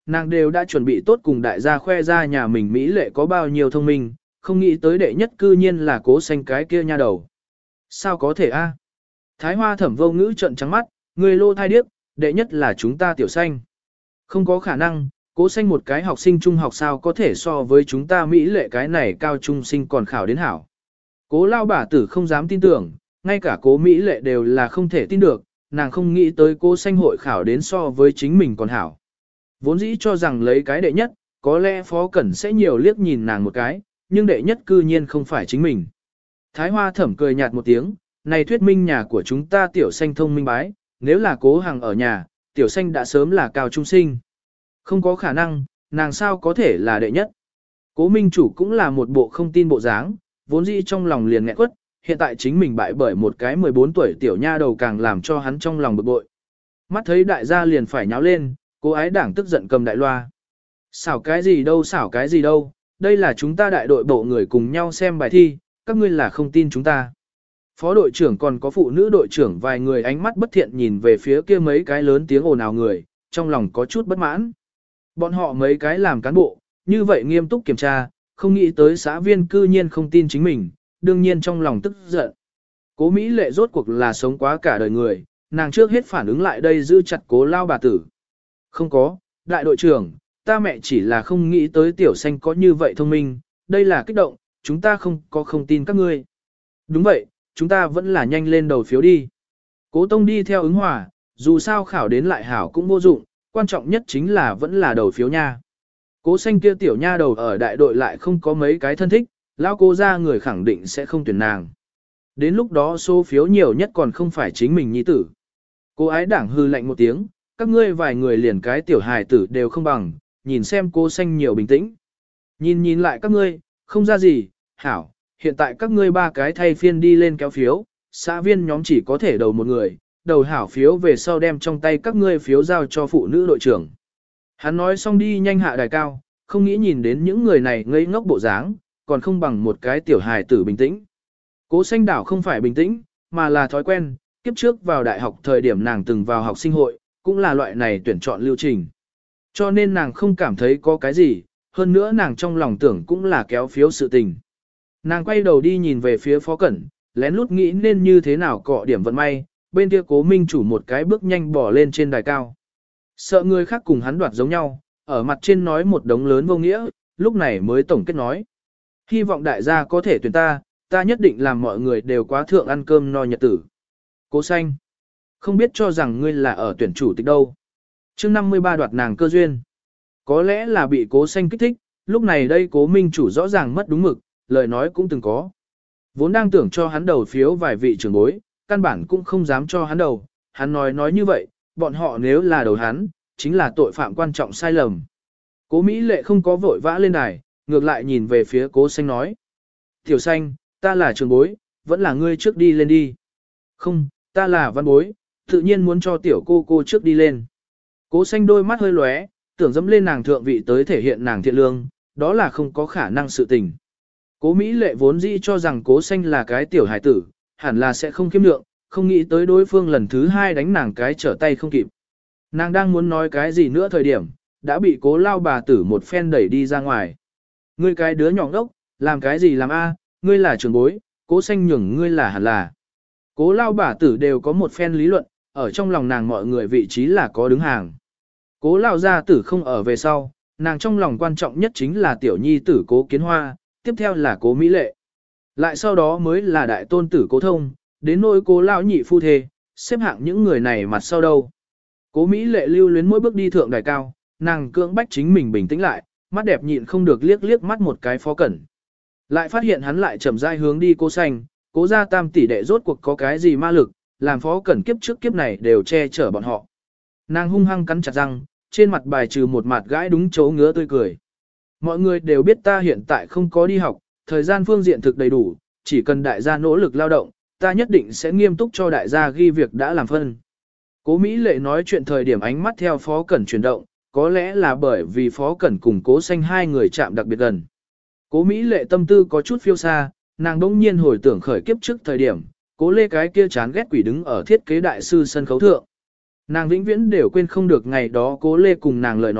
nàng đều đã chuẩn bị tốt cùng đại gia khoe ra nhà mình Mỹ lệ có bao nhiêu thông minh, không nghĩ tới đệ nhất cư nhiên là Cố Xanh cái kia nha đầu. Sao có thể a? Thái Hoa Thẩm vô ngữ trợn trắng mắt, người lô thai điếc, đệ nhất là chúng ta Tiểu Xanh. Không có khả năng, Cố Xanh một cái học sinh trung học sao có thể so với chúng ta Mỹ lệ cái này cao trung sinh còn khảo đến hảo. Cố lao bà tử không dám tin tưởng, ngay cả Cố Mỹ lệ đều là không thể tin được, nàng không nghĩ tới Cố Xanh hội khảo đến so với chính mình còn hảo. Vốn dĩ cho rằng lấy cái đệ nhất, có lẽ Phó Cẩn sẽ nhiều liếc nhìn nàng một cái, nhưng đệ nhất cư nhiên không phải chính mình. Thái Hoa Thẩm cười nhạt một tiếng, này thuyết minh nhà của chúng ta Tiểu Xanh thông minh bái, nếu là Cố Hằng ở nhà, Tiểu Xanh đã sớm là cao trung sinh. Không có khả năng, nàng sao có thể là đệ nhất. Cố Minh Chủ cũng là một bộ không tin bộ dáng, vốn dĩ trong lòng liền nghẹn quất, hiện tại chính mình bại bởi một cái 14 tuổi tiểu nha đầu càng làm cho hắn trong lòng bực bội. Mắt thấy đại gia liền phải nháo lên, Cố Ái Đảng tức giận cầm đại loa. Xảo cái gì đâu, đây là chúng ta đại đội bộ người cùng nhau xem bài thi, các ngươi là không tin chúng ta. Phó đội trưởng còn có phụ nữ đội trưởng vài người ánh mắt bất thiện nhìn về phía kia mấy cái lớn tiếng ồn ào người, trong lòng có chút bất mãn. Bọn họ mấy cái làm cán bộ, như vậy nghiêm túc kiểm tra, không nghĩ tới xã viên cư nhiên không tin chính mình, đương nhiên trong lòng tức giận. Cố Mỹ Lệ rốt cuộc là sống quá cả đời người, nàng trước hết phản ứng lại đây giữ chặt Cố lao bà tử. Không có, đại đội trưởng, ta mẹ chỉ là không nghĩ tới Tiểu Xanh có như vậy thông minh, đây là kích động, chúng ta không tin các ngươi. Đúng vậy, chúng ta vẫn là nhanh lên đầu phiếu đi. Cố Tông đi theo ứng hòa, dù sao khảo đến lại hảo cũng vô dụng, quan trọng nhất chính là vẫn là đầu phiếu nha. Cố Xanh kia tiểu nha đầu ở đại đội lại không có mấy cái thân thích, lão Cố ra người khẳng định sẽ không tuyển nàng. Đến lúc đó số phiếu nhiều nhất còn không phải chính mình nhi tử. Cố Ái Đảng hư lạnh một tiếng, các ngươi vài người liền cái tiểu hài tử đều không bằng, nhìn xem Cố Xanh nhiều bình tĩnh. Nhìn lại các ngươi, không ra gì, hảo, hiện tại các ngươi ba cái thay phiên đi lên kéo phiếu, xã viên nhóm chỉ có thể đầu một người, đầu hảo phiếu về sau đem trong tay các ngươi phiếu giao cho phụ nữ đội trưởng. Hắn nói xong đi nhanh hạ đài cao, không nghĩ nhìn đến những người này ngây ngốc bộ dáng, còn không bằng một cái tiểu hài tử bình tĩnh. Cố Xanh đảo không phải bình tĩnh, mà là thói quen, kiếp trước vào đại học thời điểm nàng từng vào học sinh hội, cũng là loại này tuyển chọn lưu trình. Cho nên nàng không cảm thấy có cái gì, hơn nữa nàng trong lòng tưởng cũng là kéo phiếu sự tình. Nàng quay đầu đi nhìn về phía Phó Cẩn, lén lút nghĩ nên như thế nào cọ điểm vận may, bên kia Cố Minh Chủ một cái bước nhanh bỏ lên trên đài cao. Sợ người khác cùng hắn đoạt giống nhau, ở mặt trên nói một đống lớn vô nghĩa, lúc này mới tổng kết nói. Hy vọng đại gia có thể tuyển ta nhất định làm mọi người đều quá thượng ăn cơm no nhật tử. Cố Xanh, không biết cho rằng ngươi là ở tuyển chủ tịch đâu. Chương 53 đoạt nàng cơ duyên. Có lẽ là bị Cố Xanh kích thích, lúc này đây Cố Minh Chủ rõ ràng mất đúng mực, lời nói cũng từng có. Vốn đang tưởng cho hắn đầu phiếu vài vị trưởng bối, căn bản cũng không dám cho hắn đầu, hắn nói như vậy, bọn họ nếu là đầu hắn, chính là tội phạm quan trọng sai lầm. Cố Mỹ Lệ không có vội vã lên đài, ngược lại nhìn về phía Cố Xanh nói. Tiểu Xanh, ta là trưởng bối, vẫn là ngươi trước đi lên đi. Không, ta là văn bối, tự nhiên muốn cho tiểu cô trước đi lên. Cố Xanh đôi mắt hơi lóe, tưởng dẫm lên nàng thượng vị tới thể hiện nàng thiện lương, đó là không có khả năng sự tình. Cố Mỹ Lệ vốn dĩ cho rằng Cố Xanh là cái tiểu hải tử, hẳn là sẽ không khiêm lượng, không nghĩ tới đối phương lần thứ hai đánh nàng cái trở tay không kịp. Nàng đang muốn nói cái gì nữa thời điểm, đã bị Cố lao bà tử một phen đẩy đi ra ngoài. Ngươi cái đứa nhỏ đốc, làm cái gì làm a? Ngươi là trưởng bối, Cố Xanh nhường ngươi là hẳn là. Cố lao bà tử đều có một phen lý luận, ở trong lòng nàng mọi người vị trí là có đứng hàng. Cố lao gia tử không ở về sau, nàng trong lòng quan trọng nhất chính là tiểu nhi tử Cố Kiến Hoa, tiếp theo là Cố Mỹ Lệ. Lại sau đó mới là đại tôn tử Cố Thông, đến nỗi Cố lão nhị phu thê, xếp hạng những người này mặt sau đâu. Cố Mỹ Lệ lưu luyến mỗi bước đi thượng đài cao, nàng cưỡng bách chính mình bình tĩnh lại, mắt đẹp nhịn không được liếc mắt một cái Phó Cẩn. Lại phát hiện hắn lại chậm rãi hướng đi Cố Xanh, Cố gia tam tỷ đệ rốt cuộc có cái gì ma lực, làm Phó Cẩn kiếp trước kiếp này đều che chở bọn họ. Nàng hung hăng cắn chặt răng, trên mặt bài trừ một mặt gãi đúng chỗ ngứa tươi cười. Mọi người đều biết ta hiện tại không có đi học, thời gian phương diện thực đầy đủ, chỉ cần đại gia nỗ lực lao động, ta nhất định sẽ nghiêm túc cho đại gia ghi việc đã làm phân. Cố Mỹ Lệ nói chuyện thời điểm ánh mắt theo Phó Cẩn chuyển động, có lẽ là bởi vì Phó Cẩn cùng Cố Xanh hai người chạm đặc biệt gần. Cố Mỹ Lệ tâm tư có chút phiêu xa, nàng đỗng nhiên hồi tưởng khởi kiếp trước thời điểm, Cố Lê cái kia chán ghét quỷ đứng ở thiết kế đại sư sân khấu thượng. Nàng vĩnh viễn đều quên không được ngày đó Cố Lê cùng nàng lời nói,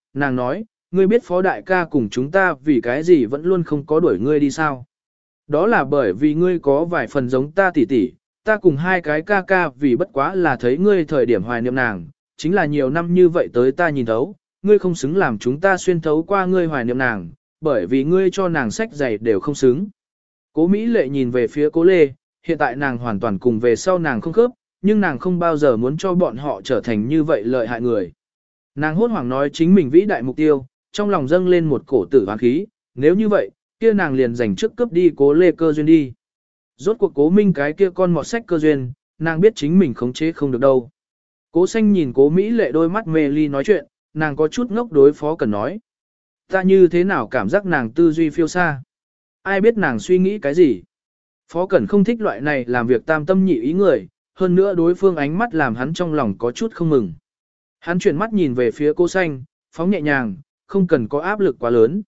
nàng nói, ngươi biết phó đại ca cùng chúng ta vì cái gì vẫn luôn không có đuổi ngươi đi sao? Đó là bởi vì ngươi có vài phần giống ta tỷ tỷ, ta cùng hai cái ca ca vì bất quá là thấy ngươi thời điểm hoài niệm nàng, chính là nhiều năm như vậy tới ta nhìn thấu, ngươi không xứng làm chúng ta xuyên thấu qua ngươi hoài niệm nàng, bởi vì ngươi cho nàng sách giày đều không xứng. Cố Mỹ Lệ nhìn về phía Cố Lê, hiện tại nàng hoàn toàn cùng về sau nàng không khớp, nhưng nàng không bao giờ muốn cho bọn họ trở thành như vậy lợi hại người. Nàng hốt hoảng nói chính mình vĩ đại mục tiêu, trong lòng dâng lên một cổ tử hoán khí, nếu như vậy, kia nàng liền dành trước cướp đi Cố Lê cơ duyên đi. Rốt cuộc Cố Minh cái kia con mọt sách cơ duyên, nàng biết chính mình khống chế không được đâu. Cố Xanh nhìn Cố Mỹ Lệ đôi mắt mê ly nói chuyện, nàng có chút ngốc đối Phó Cẩn nói. Ta như thế nào cảm giác nàng tư duy phiêu xa? Ai biết nàng suy nghĩ cái gì? Phó Cẩn không thích loại này làm việc tam tâm nhị ý người, hơn nữa đối phương ánh mắt làm hắn trong lòng có chút không mừng. Hắn chuyển mắt nhìn về phía Cố Xanh, phóng nhẹ nhàng, không cần có áp lực quá lớn.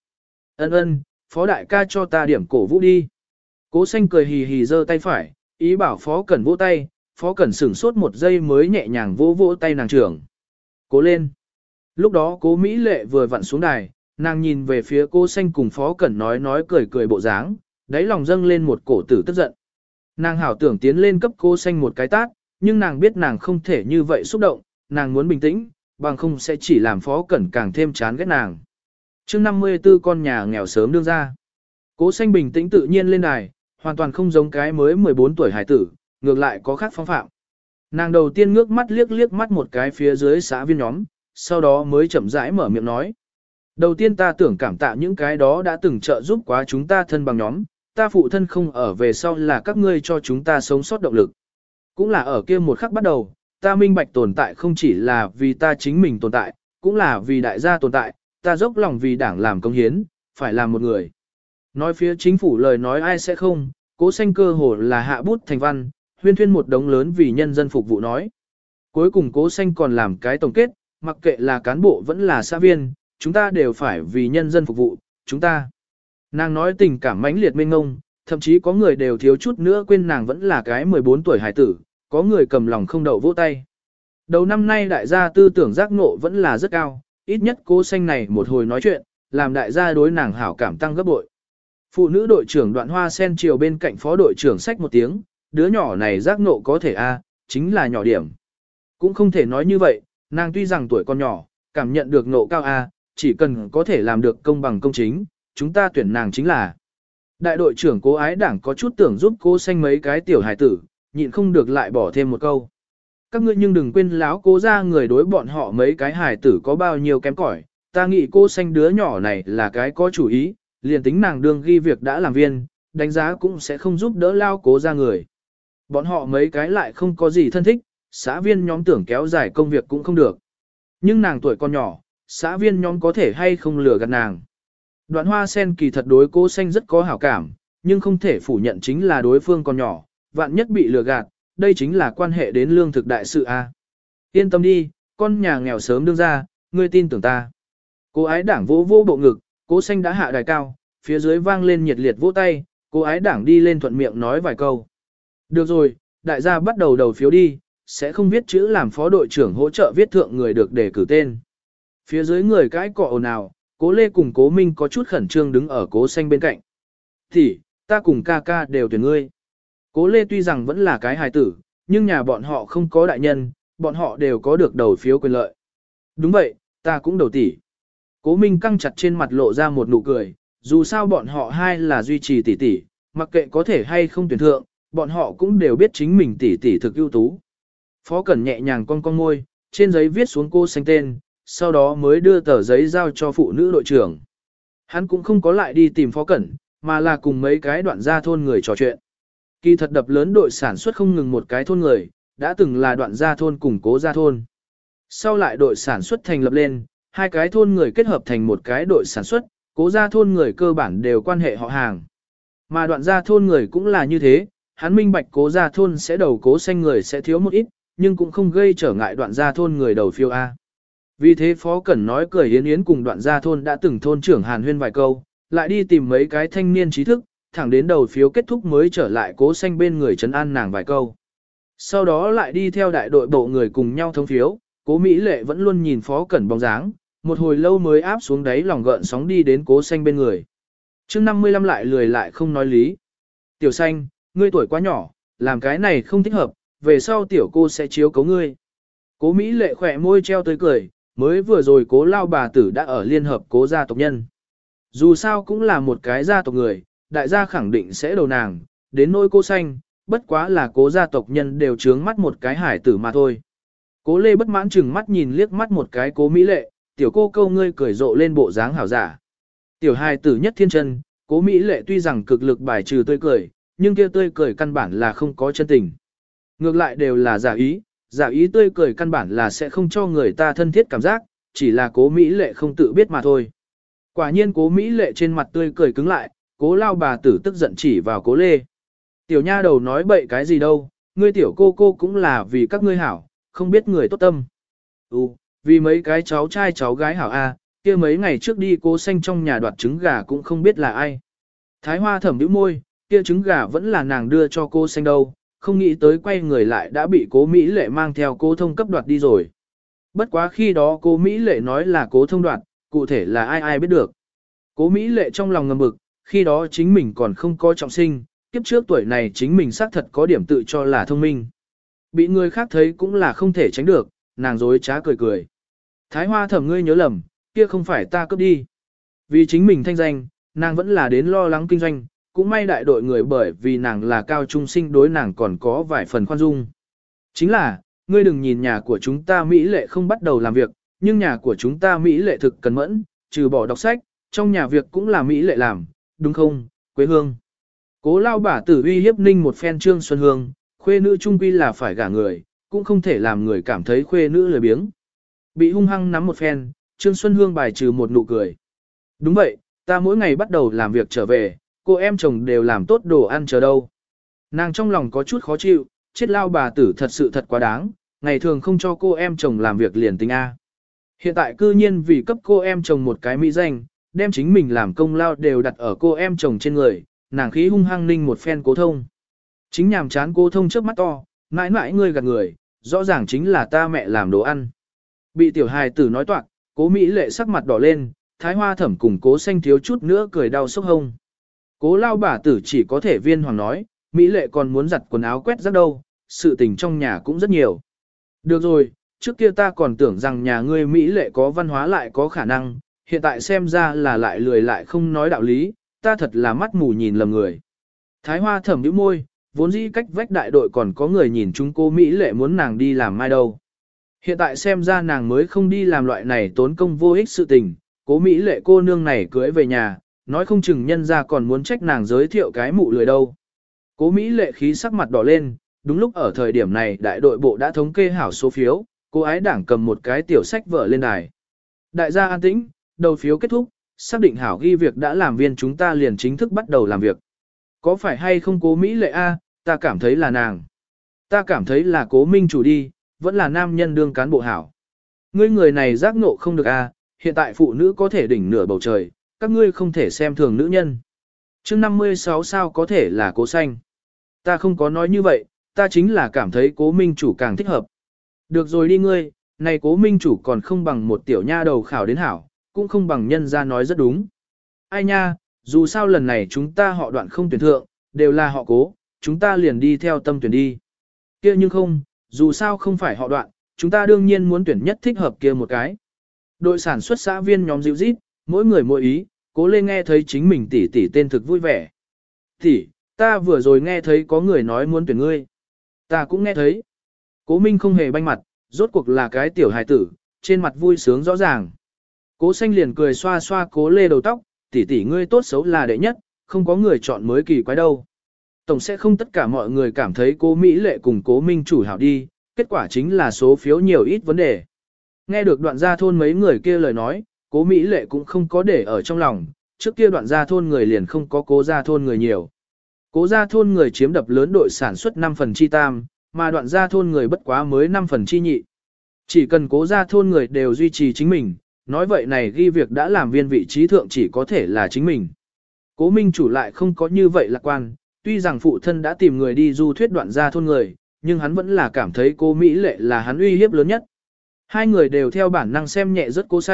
Ân, Phó đại ca cho ta điểm cổ vũ đi. Cố Xanh cười hì hì giơ tay phải, ý bảo Phó Cẩn vỗ tay, Phó Cẩn sửng sốt một giây mới nhẹ nhàng vỗ tay nàng trưởng. Cố lên. Lúc đó Cố Mỹ Lệ vừa vặn xuống đài, nàng nhìn về phía Cố Xanh cùng Phó Cẩn nói cười bộ dáng, đáy lòng dâng lên một cổ tử tức giận. Nàng hảo tưởng tiến lên cấp Cố Xanh một cái tát, nhưng nàng biết nàng không thể như vậy xúc động, nàng muốn bình tĩnh, bằng không sẽ chỉ làm Phó Cẩn càng thêm chán ghét nàng. Chương 54 con nhà nghèo sớm đương ra. Cố Xanh bình tĩnh tự nhiên lên đài, hoàn toàn không giống cái mới 14 tuổi hải tử, ngược lại có khác phong phạm. Nàng đầu tiên ngước mắt liếc mắt một cái phía dưới xã viên nhóm, sau đó mới chậm rãi mở miệng nói. Đầu tiên ta tưởng cảm tạ những cái đó đã từng trợ giúp quá chúng ta thân bằng nhóm, ta phụ thân không ở về sau là các ngươi cho chúng ta sống sót động lực. Cũng là ở kia một khắc bắt đầu, ta minh bạch tồn tại không chỉ là vì ta chính mình tồn tại, cũng là vì đại gia tồn tại, ta dốc lòng vì đảng làm công hiến, phải làm một người. Nói phía chính phủ lời nói ai sẽ không, Cố Xanh cơ hồ là hạ bút thành văn, huyên thuyên một đống lớn vì nhân dân phục vụ nói. Cuối cùng Cố Xanh còn làm cái tổng kết, mặc kệ là cán bộ vẫn là xã viên, chúng ta đều phải vì nhân dân phục vụ, chúng ta. Nàng nói tình cảm mãnh liệt mênh ngông, thậm chí có người đều thiếu chút nữa quên nàng vẫn là cái 14 tuổi hải tử, có người cầm lòng không đậu vỗ tay. Đầu năm nay đại gia tư tưởng giác ngộ vẫn là rất cao, ít nhất Cố Xanh này một hồi nói chuyện, làm đại gia đối nàng hảo cảm tăng gấp bội. Phụ nữ đội trưởng Đoạn Hoa Sen chiều bên cạnh phó đội trưởng xách một tiếng, đứa nhỏ này giác ngộ có thể chính là nhỏ điểm. Cũng không thể nói như vậy, nàng tuy rằng tuổi còn nhỏ, cảm nhận được ngộ cao chỉ cần có thể làm được công bằng công chính, chúng ta tuyển nàng chính là. Đại đội trưởng Cố Ái Đảng có chút tưởng giúp Cố Xanh mấy cái tiểu hài tử, nhịn không được lại bỏ thêm một câu. Các ngươi nhưng đừng quên láo Cố ra người đối bọn họ mấy cái hài tử có bao nhiêu kém cỏi, ta nghĩ Cố Xanh đứa nhỏ này là cái có chủ ý, liền tính nàng đương ghi việc đã làm viên, đánh giá cũng sẽ không giúp đỡ lao Cố ra người. Bọn họ mấy cái lại không có gì thân thích, xã viên nhóm tưởng kéo dài công việc cũng không được. Nhưng nàng tuổi còn nhỏ, xã viên nhóm có thể hay không lừa gạt nàng. Đoạn Hoa Sen kỳ thật đối Cố Xanh rất có hảo cảm, nhưng không thể phủ nhận chính là đối phương còn nhỏ, vạn nhất bị lừa gạt, đây chính là quan hệ đến lương thực đại sự Yên tâm đi, con nhà nghèo sớm đương ra, ngươi tin tưởng ta. Cố Ái Đảng vỗ bộ ngực, Cố Xanh đã hạ đài cao, phía dưới vang lên nhiệt liệt vỗ tay, Cố Ái Đảng đi lên thuận miệng nói vài câu. Được rồi, đại gia bắt đầu phiếu đi, sẽ không viết chữ làm phó đội trưởng hỗ trợ viết thượng người được đề cử tên. Phía dưới người cãi cọ ồn ào, Cố Lê cùng Cố Minh có chút khẩn trương đứng ở Cố Xanh bên cạnh. Thì, ta cùng ca ca đều tuyển ngươi. Cố Lê tuy rằng vẫn là cái hài tử, nhưng nhà bọn họ không có đại nhân, bọn họ đều có được đầu phiếu quyền lợi. Đúng vậy, ta cũng đầu tỷ. Cố Minh căng chặt trên mặt lộ ra một nụ cười, dù sao bọn họ hai là duy trì tỷ, mặc kệ có thể hay không tuyển thượng, bọn họ cũng đều biết chính mình tỷ thực ưu tú. Phó Cẩn nhẹ nhàng con môi, trên giấy viết xuống Cố Xanh tên, sau đó mới đưa tờ giấy giao cho phụ nữ đội trưởng. Hắn cũng không có lại đi tìm Phó Cẩn, mà là cùng mấy cái Đoạn gia thôn người trò chuyện. Kỳ thật đập lớn đội sản xuất không ngừng một cái thôn người, đã từng là Đoạn gia thôn cùng Cố gia thôn. Sau lại đội sản xuất thành lập lên, hai cái thôn người kết hợp thành một cái đội sản xuất, Cố gia thôn người cơ bản đều quan hệ họ hàng. Mà Đoạn gia thôn người cũng là như thế, hắn minh bạch Cố gia thôn sẽ đầu Cố Xanh người sẽ thiếu một ít, nhưng cũng không gây trở ngại Đoạn gia thôn người đầu phiếu Vì thế Phó Cẩn nói cười yến yến cùng Đoạn gia thôn đã từng thôn trưởng Hàn Huyên vài câu, lại đi tìm mấy cái thanh niên trí thức, thẳng đến đầu phiếu kết thúc mới trở lại Cố Xanh bên người trấn an nàng vài câu. Sau đó lại đi theo đại đội bộ người cùng nhau thông phiếu, Cố Mỹ Lệ vẫn luôn nhìn Phó Cẩn bóng dáng, một hồi lâu mới áp xuống đáy lòng gợn sóng đi đến Cố Xanh bên người. Chương 55 lại lười lại không nói lý. Tiểu Xanh, ngươi tuổi quá nhỏ, làm cái này không thích hợp, về sau tiểu cô sẽ chiếu cố ngươi. Cố Mỹ Lệ khỏe môi treo tươi cười, mới vừa rồi Cố lao bà tử đã ở liên hợp Cố gia tộc nhân. Dù sao cũng là một cái gia tộc người, đại gia khẳng định sẽ đầu nàng, đến nỗi Cố Xanh, bất quá là Cố gia tộc nhân đều trướng mắt một cái hải tử mà thôi. Cố Lê bất mãn chừng mắt nhìn liếc mắt một cái Cố Mỹ Lệ, tiểu cô câu ngươi cười rộ lên bộ dáng hảo giả. Tiểu hài tử nhất thiên chân, Cố Mỹ Lệ tuy rằng cực lực bài trừ tươi cười, nhưng kia tươi cười căn bản là không có chân tình. Ngược lại đều là giả ý tươi cười căn bản là sẽ không cho người ta thân thiết cảm giác, chỉ là Cố Mỹ Lệ không tự biết mà thôi. Quả nhiên Cố Mỹ Lệ trên mặt tươi cười cứng lại, Cố lao bà tử tức giận chỉ vào Cố Lê. Tiểu nha đầu nói bậy cái gì đâu, ngươi tiểu cô cũng là vì các ngươi hảo, không biết người tốt tâm. Vì mấy cái cháu trai cháu gái hảo a, kia mấy ngày trước đi Cố Xanh trong nhà đoạt trứng gà cũng không biết là ai. Thái Hoa thẩm bĩu môi, kia trứng gà vẫn là nàng đưa cho Cố Xanh đâu, không nghĩ tới quay người lại đã bị Cố Mỹ Lệ mang theo Cố Thông cấp đoạt đi rồi. Bất quá khi đó Cố Mỹ Lệ nói là Cố Thông đoạt, cụ thể là ai biết được. Cố Mỹ Lệ trong lòng ngầm bực, khi đó chính mình còn không có trọng sinh, kiếp trước tuổi này chính mình xác thật có điểm tự cho là thông minh. Bị người khác thấy cũng là không thể tránh được, nàng dối trá cười cười. Thái Hoa thẩm ngươi nhớ lầm, kia không phải ta cướp đi. Vì chính mình thanh danh, nàng vẫn là đến lo lắng kinh doanh, cũng may đại đội người bởi vì nàng là cao trung sinh đối nàng còn có vài phần khoan dung. Chính là, ngươi đừng nhìn nhà của chúng ta Mỹ Lệ không bắt đầu làm việc, nhưng nhà của chúng ta Mỹ Lệ thực cần mẫn, trừ bỏ đọc sách, trong nhà việc cũng là Mỹ Lệ làm, đúng không, Quế Hương. Cố lao bả tử uy hiếp ninh một phen Trương Xuân Hương, khuê nữ trung quy là phải gả người, cũng không thể làm người cảm thấy khuê nữ lười biếng. Bị hung hăng nắm một phen, Trương Xuân Hương bài trừ một nụ cười. Đúng vậy, ta mỗi ngày bắt đầu làm việc trở về, cô em chồng đều làm tốt đồ ăn chờ đâu. Nàng trong lòng có chút khó chịu, chết lao bà tử thật sự thật quá đáng, ngày thường không cho cô em chồng làm việc liền tính A. Hiện tại cư nhiên vì cấp cô em chồng một cái mỹ danh, đem chính mình làm công lao đều đặt ở cô em chồng trên người, nàng khí hung hăng ninh một phen Cố Thông. Chính nhàm chán Cố Thông trước mắt to, mãi mãi ngươi gạt người, rõ ràng chính là ta mẹ làm đồ ăn. Bị tiểu hài tử nói toạc, Cố Mỹ Lệ sắc mặt đỏ lên, Thái Hoa thẩm cùng Cố Xanh thiếu chút nữa cười đau sốc hông. Cố lao bà tử chỉ có thể viên hoàng nói, Mỹ Lệ còn muốn giặt quần áo quét rác đâu, sự tình trong nhà cũng rất nhiều. Được rồi, trước kia ta còn tưởng rằng nhà ngươi Mỹ Lệ có văn hóa lại có khả năng, hiện tại xem ra là lại lười lại không nói đạo lý, ta thật là mắt mù nhìn lầm người. Thái Hoa thẩm nhíu môi, vốn dĩ cách vách đại đội còn có người nhìn chúng cô Mỹ Lệ muốn nàng đi làm mai đâu. Hiện tại xem ra nàng mới không đi làm loại này tốn công vô ích sự tình, Cố Mỹ Lệ cô nương này cưới về nhà, nói không chừng nhân ra còn muốn trách nàng giới thiệu cái mụ lười đâu. Cố Mỹ Lệ khí sắc mặt đỏ lên, đúng lúc ở thời điểm này đại đội bộ đã thống kê hảo số phiếu, cô ái đảng cầm một cái tiểu sách vở lên đài. Đại gia an tĩnh, đầu phiếu kết thúc, xác định hảo ghi việc đã làm viên chúng ta liền chính thức bắt đầu làm việc. Có phải hay không Cố Mỹ Lệ a? Ta cảm thấy là nàng. Ta cảm thấy là Cố Minh chủ đi, vẫn là nam nhân đương cán bộ hảo. Ngươi người này giác ngộ không được a, hiện tại phụ nữ có thể đỉnh nửa bầu trời, các ngươi không thể xem thường nữ nhân. Chương 56 sao có thể là Cố Xanh? Ta không có nói như vậy, ta chính là cảm thấy Cố Minh chủ càng thích hợp. Được rồi đi ngươi, này Cố Minh chủ còn không bằng một tiểu nha đầu khảo đến hảo, cũng không bằng nhân ra nói rất đúng. Ai nha, dù sao lần này chúng ta họ Đoạn không tuyển thượng, đều là họ Cố, chúng ta liền đi theo tâm tuyển đi. Kia nhưng không, dù sao không phải họ Đoạn, chúng ta đương nhiên muốn tuyển nhất thích hợp kia một cái. Đội sản xuất xã viên nhóm dịu rít, mỗi người mỗi ý, Cố Lê nghe thấy chính mình tỷ tỷ tên thực vui vẻ. Tỷ, ta vừa rồi nghe thấy có người nói muốn tuyển ngươi. Ta cũng nghe thấy. Cố Minh không hề banh mặt, rốt cuộc là cái tiểu hài tử, trên mặt vui sướng rõ ràng. Cố Xanh liền cười xoa xoa Cố Lê đầu tóc, tỷ tỷ ngươi tốt xấu là đệ nhất, không có người chọn mới kỳ quái đâu. Tổng sẽ không tất cả mọi người cảm thấy Cố Mỹ Lệ cùng Cố Minh chủ hảo đi, kết quả chính là số phiếu nhiều ít vấn đề. Nghe được Đoạn gia thôn mấy người kia lời nói, Cố Mỹ Lệ cũng không có để ở trong lòng, trước kia Đoạn gia thôn người liền không có Cố gia thôn người nhiều. Cố gia thôn người chiếm đập lớn đội sản xuất 5 phần chi tam, mà Đoạn gia thôn người bất quá mới 5 phần chi nhị. Chỉ cần Cố gia thôn người đều duy trì chính mình, nói vậy này ghi việc đã làm viên vị trí thượng chỉ có thể là chính mình. Cố Minh chủ lại không có như vậy lạc quan, tuy rằng phụ thân đã tìm người đi du thuyết Đoạn gia thôn người, nhưng hắn vẫn là cảm thấy Cố Mỹ Lệ là hắn uy hiếp lớn nhất. Hai người đều theo bản năng xem nhẹ rất Cố Xanh,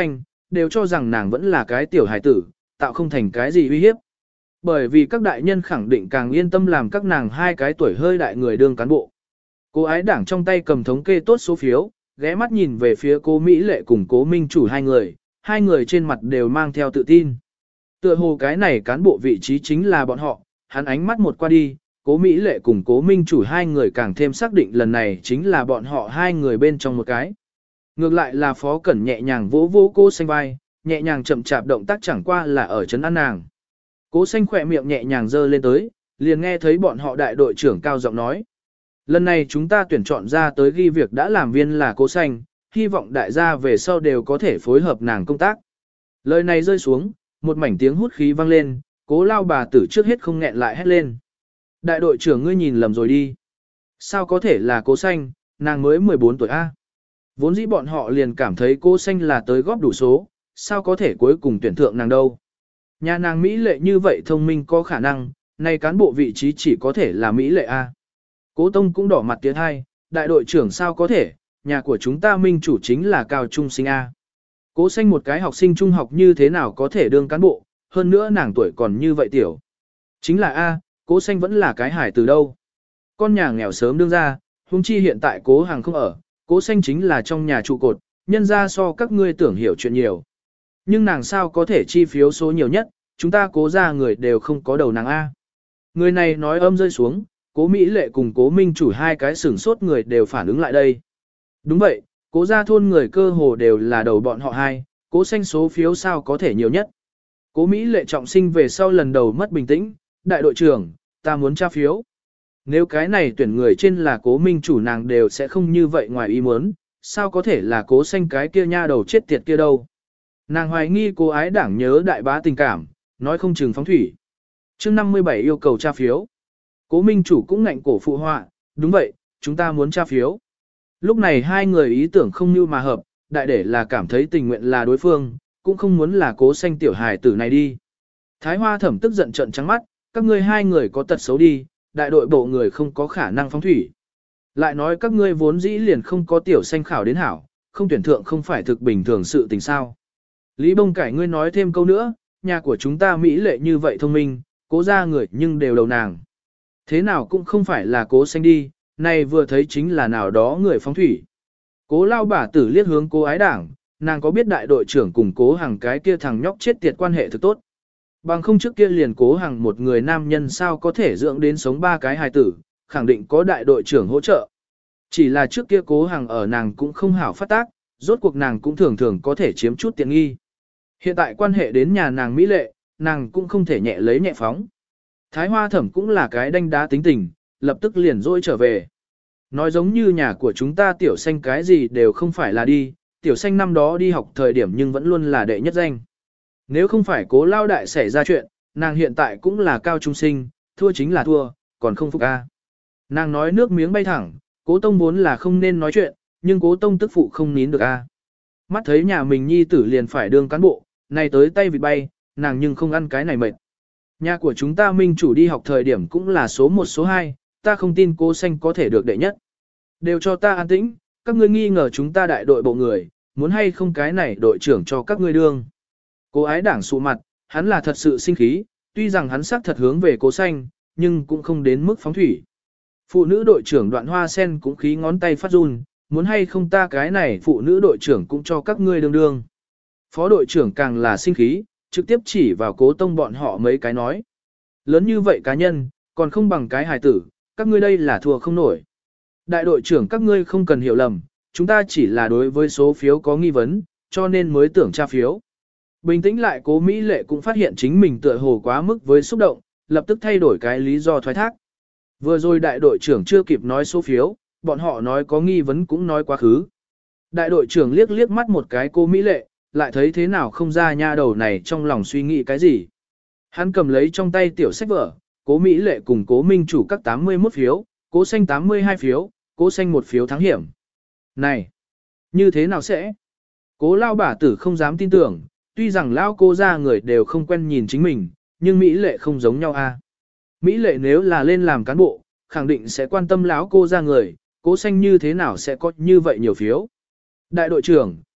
đều cho rằng nàng vẫn là cái tiểu hài tử, tạo không thành cái gì uy hiếp. Bởi vì các đại nhân khẳng định càng yên tâm làm các nàng hai cái tuổi hơi đại người đương cán bộ. Cô ái đảng trong tay cầm thống kê tốt số phiếu, ghé mắt nhìn về phía cô Mỹ Lệ cùng cố Minh Chủ hai người trên mặt đều mang theo tự tin. Tựa hồ cái này cán bộ vị trí chính là bọn họ, hắn ánh mắt một qua đi, cố Mỹ Lệ cùng cố Minh Chủ hai người càng thêm xác định lần này chính là bọn họ hai người bên trong một cái. Ngược lại là Phó Cẩn nhẹ nhàng vỗ vỗ cô xanh vai, nhẹ nhàng chậm chạp động tác chẳng qua là ở chấn an nàng. Cố xanh khỏe miệng nhẹ nhàng dơ lên tới, liền nghe thấy bọn họ đại đội trưởng cao giọng nói. Lần này chúng ta tuyển chọn ra tới ghi việc đã làm viên là cố xanh, hy vọng đại gia về sau đều có thể phối hợp nàng công tác. Lời này rơi xuống, một mảnh tiếng hút khí vang lên, cố lao bà tử trước hết không nghẹn lại hét lên. Đại đội trưởng ngươi nhìn lầm rồi đi. Sao có thể là cố xanh, nàng mới 14 tuổi A. Vốn dĩ bọn họ liền cảm thấy cố xanh là tới góp đủ số, sao có thể cuối cùng tuyển thượng nàng đâu. Nhà nàng Mỹ Lệ như vậy thông minh có khả năng, nay cán bộ vị trí chỉ có thể là Mỹ Lệ A. Cố Tông cũng đỏ mặt tiến hai, đại đội trưởng sao có thể, nhà của chúng ta Minh Chủ chính là cao trung sinh A. Cố xanh một cái học sinh trung học như thế nào có thể đương cán bộ, hơn nữa nàng tuổi còn như vậy tiểu. Chính là A, cố xanh vẫn là cái hải từ đâu. Con nhà nghèo sớm đương ra, huống chi hiện tại cố hàng không ở, cố xanh chính là trong nhà trụ cột, nhân ra so các ngươi tưởng hiểu chuyện nhiều. Nhưng nàng sao có thể chi phiếu số nhiều nhất, chúng ta cố ra người đều không có đầu nàng A. Người này nói âm rơi xuống, cố Mỹ Lệ cùng cố Minh Chủ hai cái sửng sốt người đều phản ứng lại đây. Đúng vậy, cố gia thôn người cơ hồ đều là đầu bọn họ hai, cố xanh số phiếu sao có thể nhiều nhất. Cố Mỹ Lệ trọng sinh về sau lần đầu mất bình tĩnh, đại đội trưởng, ta muốn tra phiếu. Nếu cái này tuyển người trên là cố Minh Chủ nàng đều sẽ không như vậy ngoài ý muốn, sao có thể là cố xanh cái kia nha đầu chết tiệt kia đâu. Nàng hoài nghi cố ái đảng nhớ đại bá tình cảm, nói không chừng phóng thủy. Chương 57 yêu cầu tra phiếu. Cố Minh Chủ cũng ngạnh cổ phụ họa, đúng vậy, chúng ta muốn tra phiếu. Lúc này hai người ý tưởng không như mà hợp, đại để là cảm thấy tình nguyện là đối phương, cũng không muốn là cố xanh tiểu hài tử này đi. Thái Hoa Thẩm tức giận trợn trắng mắt, các ngươi hai người có tật xấu đi, đại đội bộ người không có khả năng phóng thủy. Lại nói các ngươi vốn dĩ liền không có tiểu xanh khảo đến hảo, không tuyển thượng không phải thực bình thường sự tình sao. Lý Bông Cải ngươi nói thêm câu nữa, nhà của chúng ta Mỹ Lệ như vậy thông minh, cố ra người nhưng đều đầu nàng. Thế nào cũng không phải là cố xanh đi, này vừa thấy chính là nào đó người phóng thủy. Cố lao bà tử liếc hướng cố ái đảng, nàng có biết đại đội trưởng cùng cố hàng cái kia thằng nhóc chết tiệt quan hệ thực tốt. Bằng không trước kia liền cố hàng một người nam nhân sao có thể dưỡng đến sống ba cái hài tử, khẳng định có đại đội trưởng hỗ trợ. Chỉ là trước kia cố hàng ở nàng cũng không hảo phát tác, rốt cuộc nàng cũng thường thường có thể chiếm chút tiện nghi. Hiện tại quan hệ đến nhà nàng Mỹ Lệ, nàng cũng không thể nhẹ lấy nhẹ phóng. Thái Hoa Thẩm cũng là cái đanh đá tính tình, lập tức liền dỗi trở về. Nói giống như nhà của chúng ta tiểu xanh cái gì đều không phải là đi, tiểu xanh năm đó đi học thời điểm nhưng vẫn luôn là đệ nhất danh. Nếu không phải cố lao đại xảy ra chuyện, nàng hiện tại cũng là cao trung sinh, thua chính là thua, còn không phục a. Nàng nói nước miếng bay thẳng, cố tông vốn là không nên nói chuyện, nhưng cố tông tức phụ không nín được a. Mắt thấy nhà mình nhi tử liền phải đương cán bộ, này tới tay vịt bay, nàng nhưng không ăn cái này mệt. Nhà của chúng ta Minh Chủ đi học thời điểm cũng là số 1 số 2, ta không tin cố xanh có thể được đệ nhất. Đều cho ta an tĩnh, các ngươi nghi ngờ chúng ta đại đội bộ người, muốn hay không cái này đội trưởng cho các ngươi đương. Cố ái đảng sụ mặt, hắn là thật sự sinh khí, tuy rằng hắn xác thật hướng về cố xanh, nhưng cũng không đến mức phóng thủy. Phụ nữ đội trưởng Đoạn Hoa Sen cũng khí ngón tay phát run, muốn hay không ta cái này phụ nữ đội trưởng cũng cho các ngươi đương đương. Phó đội trưởng càng là sinh khí, trực tiếp chỉ vào cố tông bọn họ mấy cái nói. Lớn như vậy cá nhân, còn không bằng cái hài tử, các ngươi đây là thua không nổi. Đại đội trưởng các ngươi không cần hiểu lầm, chúng ta chỉ là đối với số phiếu có nghi vấn, cho nên mới tưởng tra phiếu. Bình tĩnh lại cố Mỹ Lệ cũng phát hiện chính mình tựa hồ quá mức với xúc động, lập tức thay đổi cái lý do thoái thác. Vừa rồi đại đội trưởng chưa kịp nói số phiếu, bọn họ nói có nghi vấn cũng nói quá khứ. Đại đội trưởng liếc liếc mắt một cái cô Mỹ Lệ, lại thấy thế nào không ra nha đầu này trong lòng suy nghĩ cái gì. Hắn cầm lấy trong tay tiểu sách vở, cố Mỹ Lệ cùng cố Minh Chủ các 81 phiếu, cố xanh 82 phiếu, cố xanh 1 phiếu thắng hiểm. Này, như thế nào sẽ? Cố lao bà tử không dám tin tưởng, tuy rằng lao cô ra người đều không quen nhìn chính mình, nhưng Mỹ Lệ không giống nhau a. Mỹ Lệ nếu là lên làm cán bộ, khẳng định sẽ quan tâm lão cô ra người, cố xanh như thế nào sẽ có như vậy nhiều phiếu. Đại đội trưởng,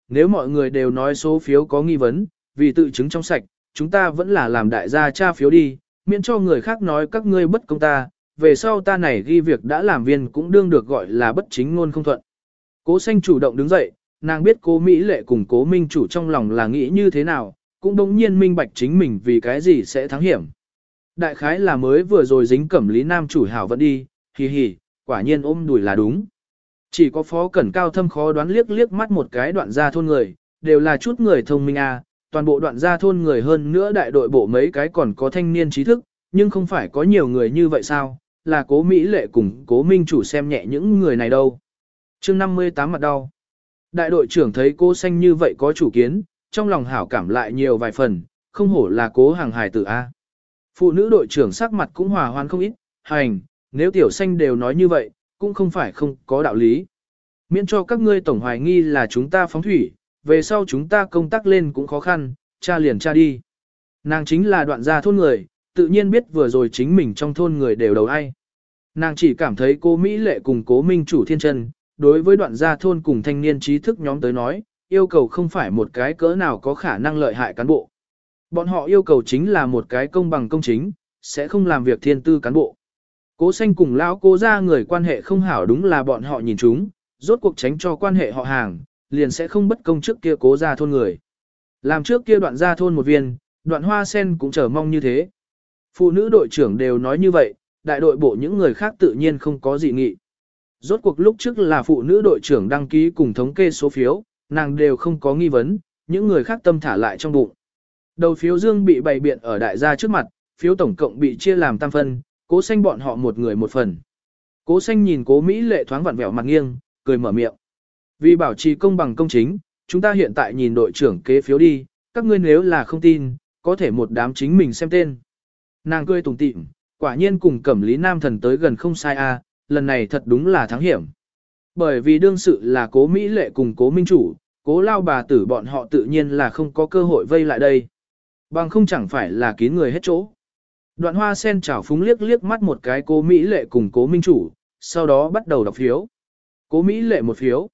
nếu mọi người đều nói số phiếu có nghi vấn, vì tự chứng trong sạch, chúng ta vẫn là làm đại gia tra phiếu đi, miễn cho người khác nói các ngươi bất công ta, về sau ta này ghi việc đã làm viên cũng đương được gọi là bất chính ngôn không thuận. Cố Xanh chủ động đứng dậy, nàng biết Cố Mỹ Lệ cùng Cố Minh Chủ trong lòng là nghĩ như thế nào, cũng đống nhiên minh bạch chính mình vì cái gì sẽ thắng hiểm. Đại khái là mới vừa rồi dính Cẩm Lý Nam chủ hảo vẫn đi, hì hì, quả nhiên ôm đùi là đúng. Chỉ có Phó Cẩn cao thâm khó đoán liếc liếc mắt một cái đoạn gia thôn người, đều là chút người thông minh à, toàn bộ đoạn gia thôn người hơn nữa đại đội bộ mấy cái còn có thanh niên trí thức, nhưng không phải có nhiều người như vậy sao, là Cố Mỹ Lệ cùng Cố Minh Chủ xem nhẹ những người này đâu. Chương 58 mặt đau. Đại đội trưởng thấy Cố Xanh như vậy có chủ kiến, trong lòng hảo cảm lại nhiều vài phần, không hổ là Cố hàng hài tử A. Phụ nữ đội trưởng sắc mặt cũng hòa hoan không ít, hành, nếu tiểu Xanh đều nói như vậy, cũng không phải không có đạo lý. Miễn cho các ngươi tổng hoài nghi là chúng ta phóng thủy, về sau chúng ta công tác lên cũng khó khăn, cha liền cha đi. Nàng chính là đoạn gia thôn người, tự nhiên biết vừa rồi chính mình trong thôn người đều đầu ai. Nàng chỉ cảm thấy Cố Mỹ Lệ cùng Cố Minh Chủ thiên chân, đối với đoạn gia thôn cùng thanh niên trí thức nhóm tới nói, yêu cầu không phải một cái cỡ nào có khả năng lợi hại cán bộ. Bọn họ yêu cầu chính là một cái công bằng công chính, sẽ không làm việc thiên tư cán bộ. Cố Xanh cùng lão Cố gia người quan hệ không hảo đúng là bọn họ nhìn chúng, rốt cuộc tránh cho quan hệ họ hàng, liền sẽ không bất công trước kia Cố gia thôn người. Làm trước kia đoạn gia thôn một viên, đoạn hoa sen cũng chờ mong như thế. Phụ nữ đội trưởng đều nói như vậy, đại đội bộ những người khác tự nhiên không có dị nghị. Rốt cuộc lúc trước là phụ nữ đội trưởng đăng ký cùng thống kê số phiếu, nàng đều không có nghi vấn, những người khác tâm thả lại trong bụng. Đầu phiếu dương bị bày biện ở đại gia trước mặt, phiếu tổng cộng bị chia làm tam phân, Cố Xanh bọn họ một người một phần. Cố Xanh nhìn Cố Mỹ Lệ thoáng vặn vẹo mặt nghiêng, cười mở miệng. Vì bảo trì công bằng công chính, chúng ta hiện tại nhìn đội trưởng kế phiếu đi, các ngươi nếu là không tin, có thể một đám chính mình xem tên. Nàng cười tủm tỉm, quả nhiên cùng Cẩm Lý Nam thần tới gần không sai a, lần này thật đúng là thắng hiểm. Bởi vì đương sự là Cố Mỹ Lệ cùng Cố Minh Chủ, Cố lao bà tử bọn họ tự nhiên là không có cơ hội vây lại đây. Bằng không chẳng phải là kín người hết chỗ. Đoạn hoa sen chảo phúng liếc liếc mắt một cái Cố Mỹ Lệ cùng Cố Minh Chủ, sau đó bắt đầu đọc phiếu. Cố Mỹ Lệ một phiếu.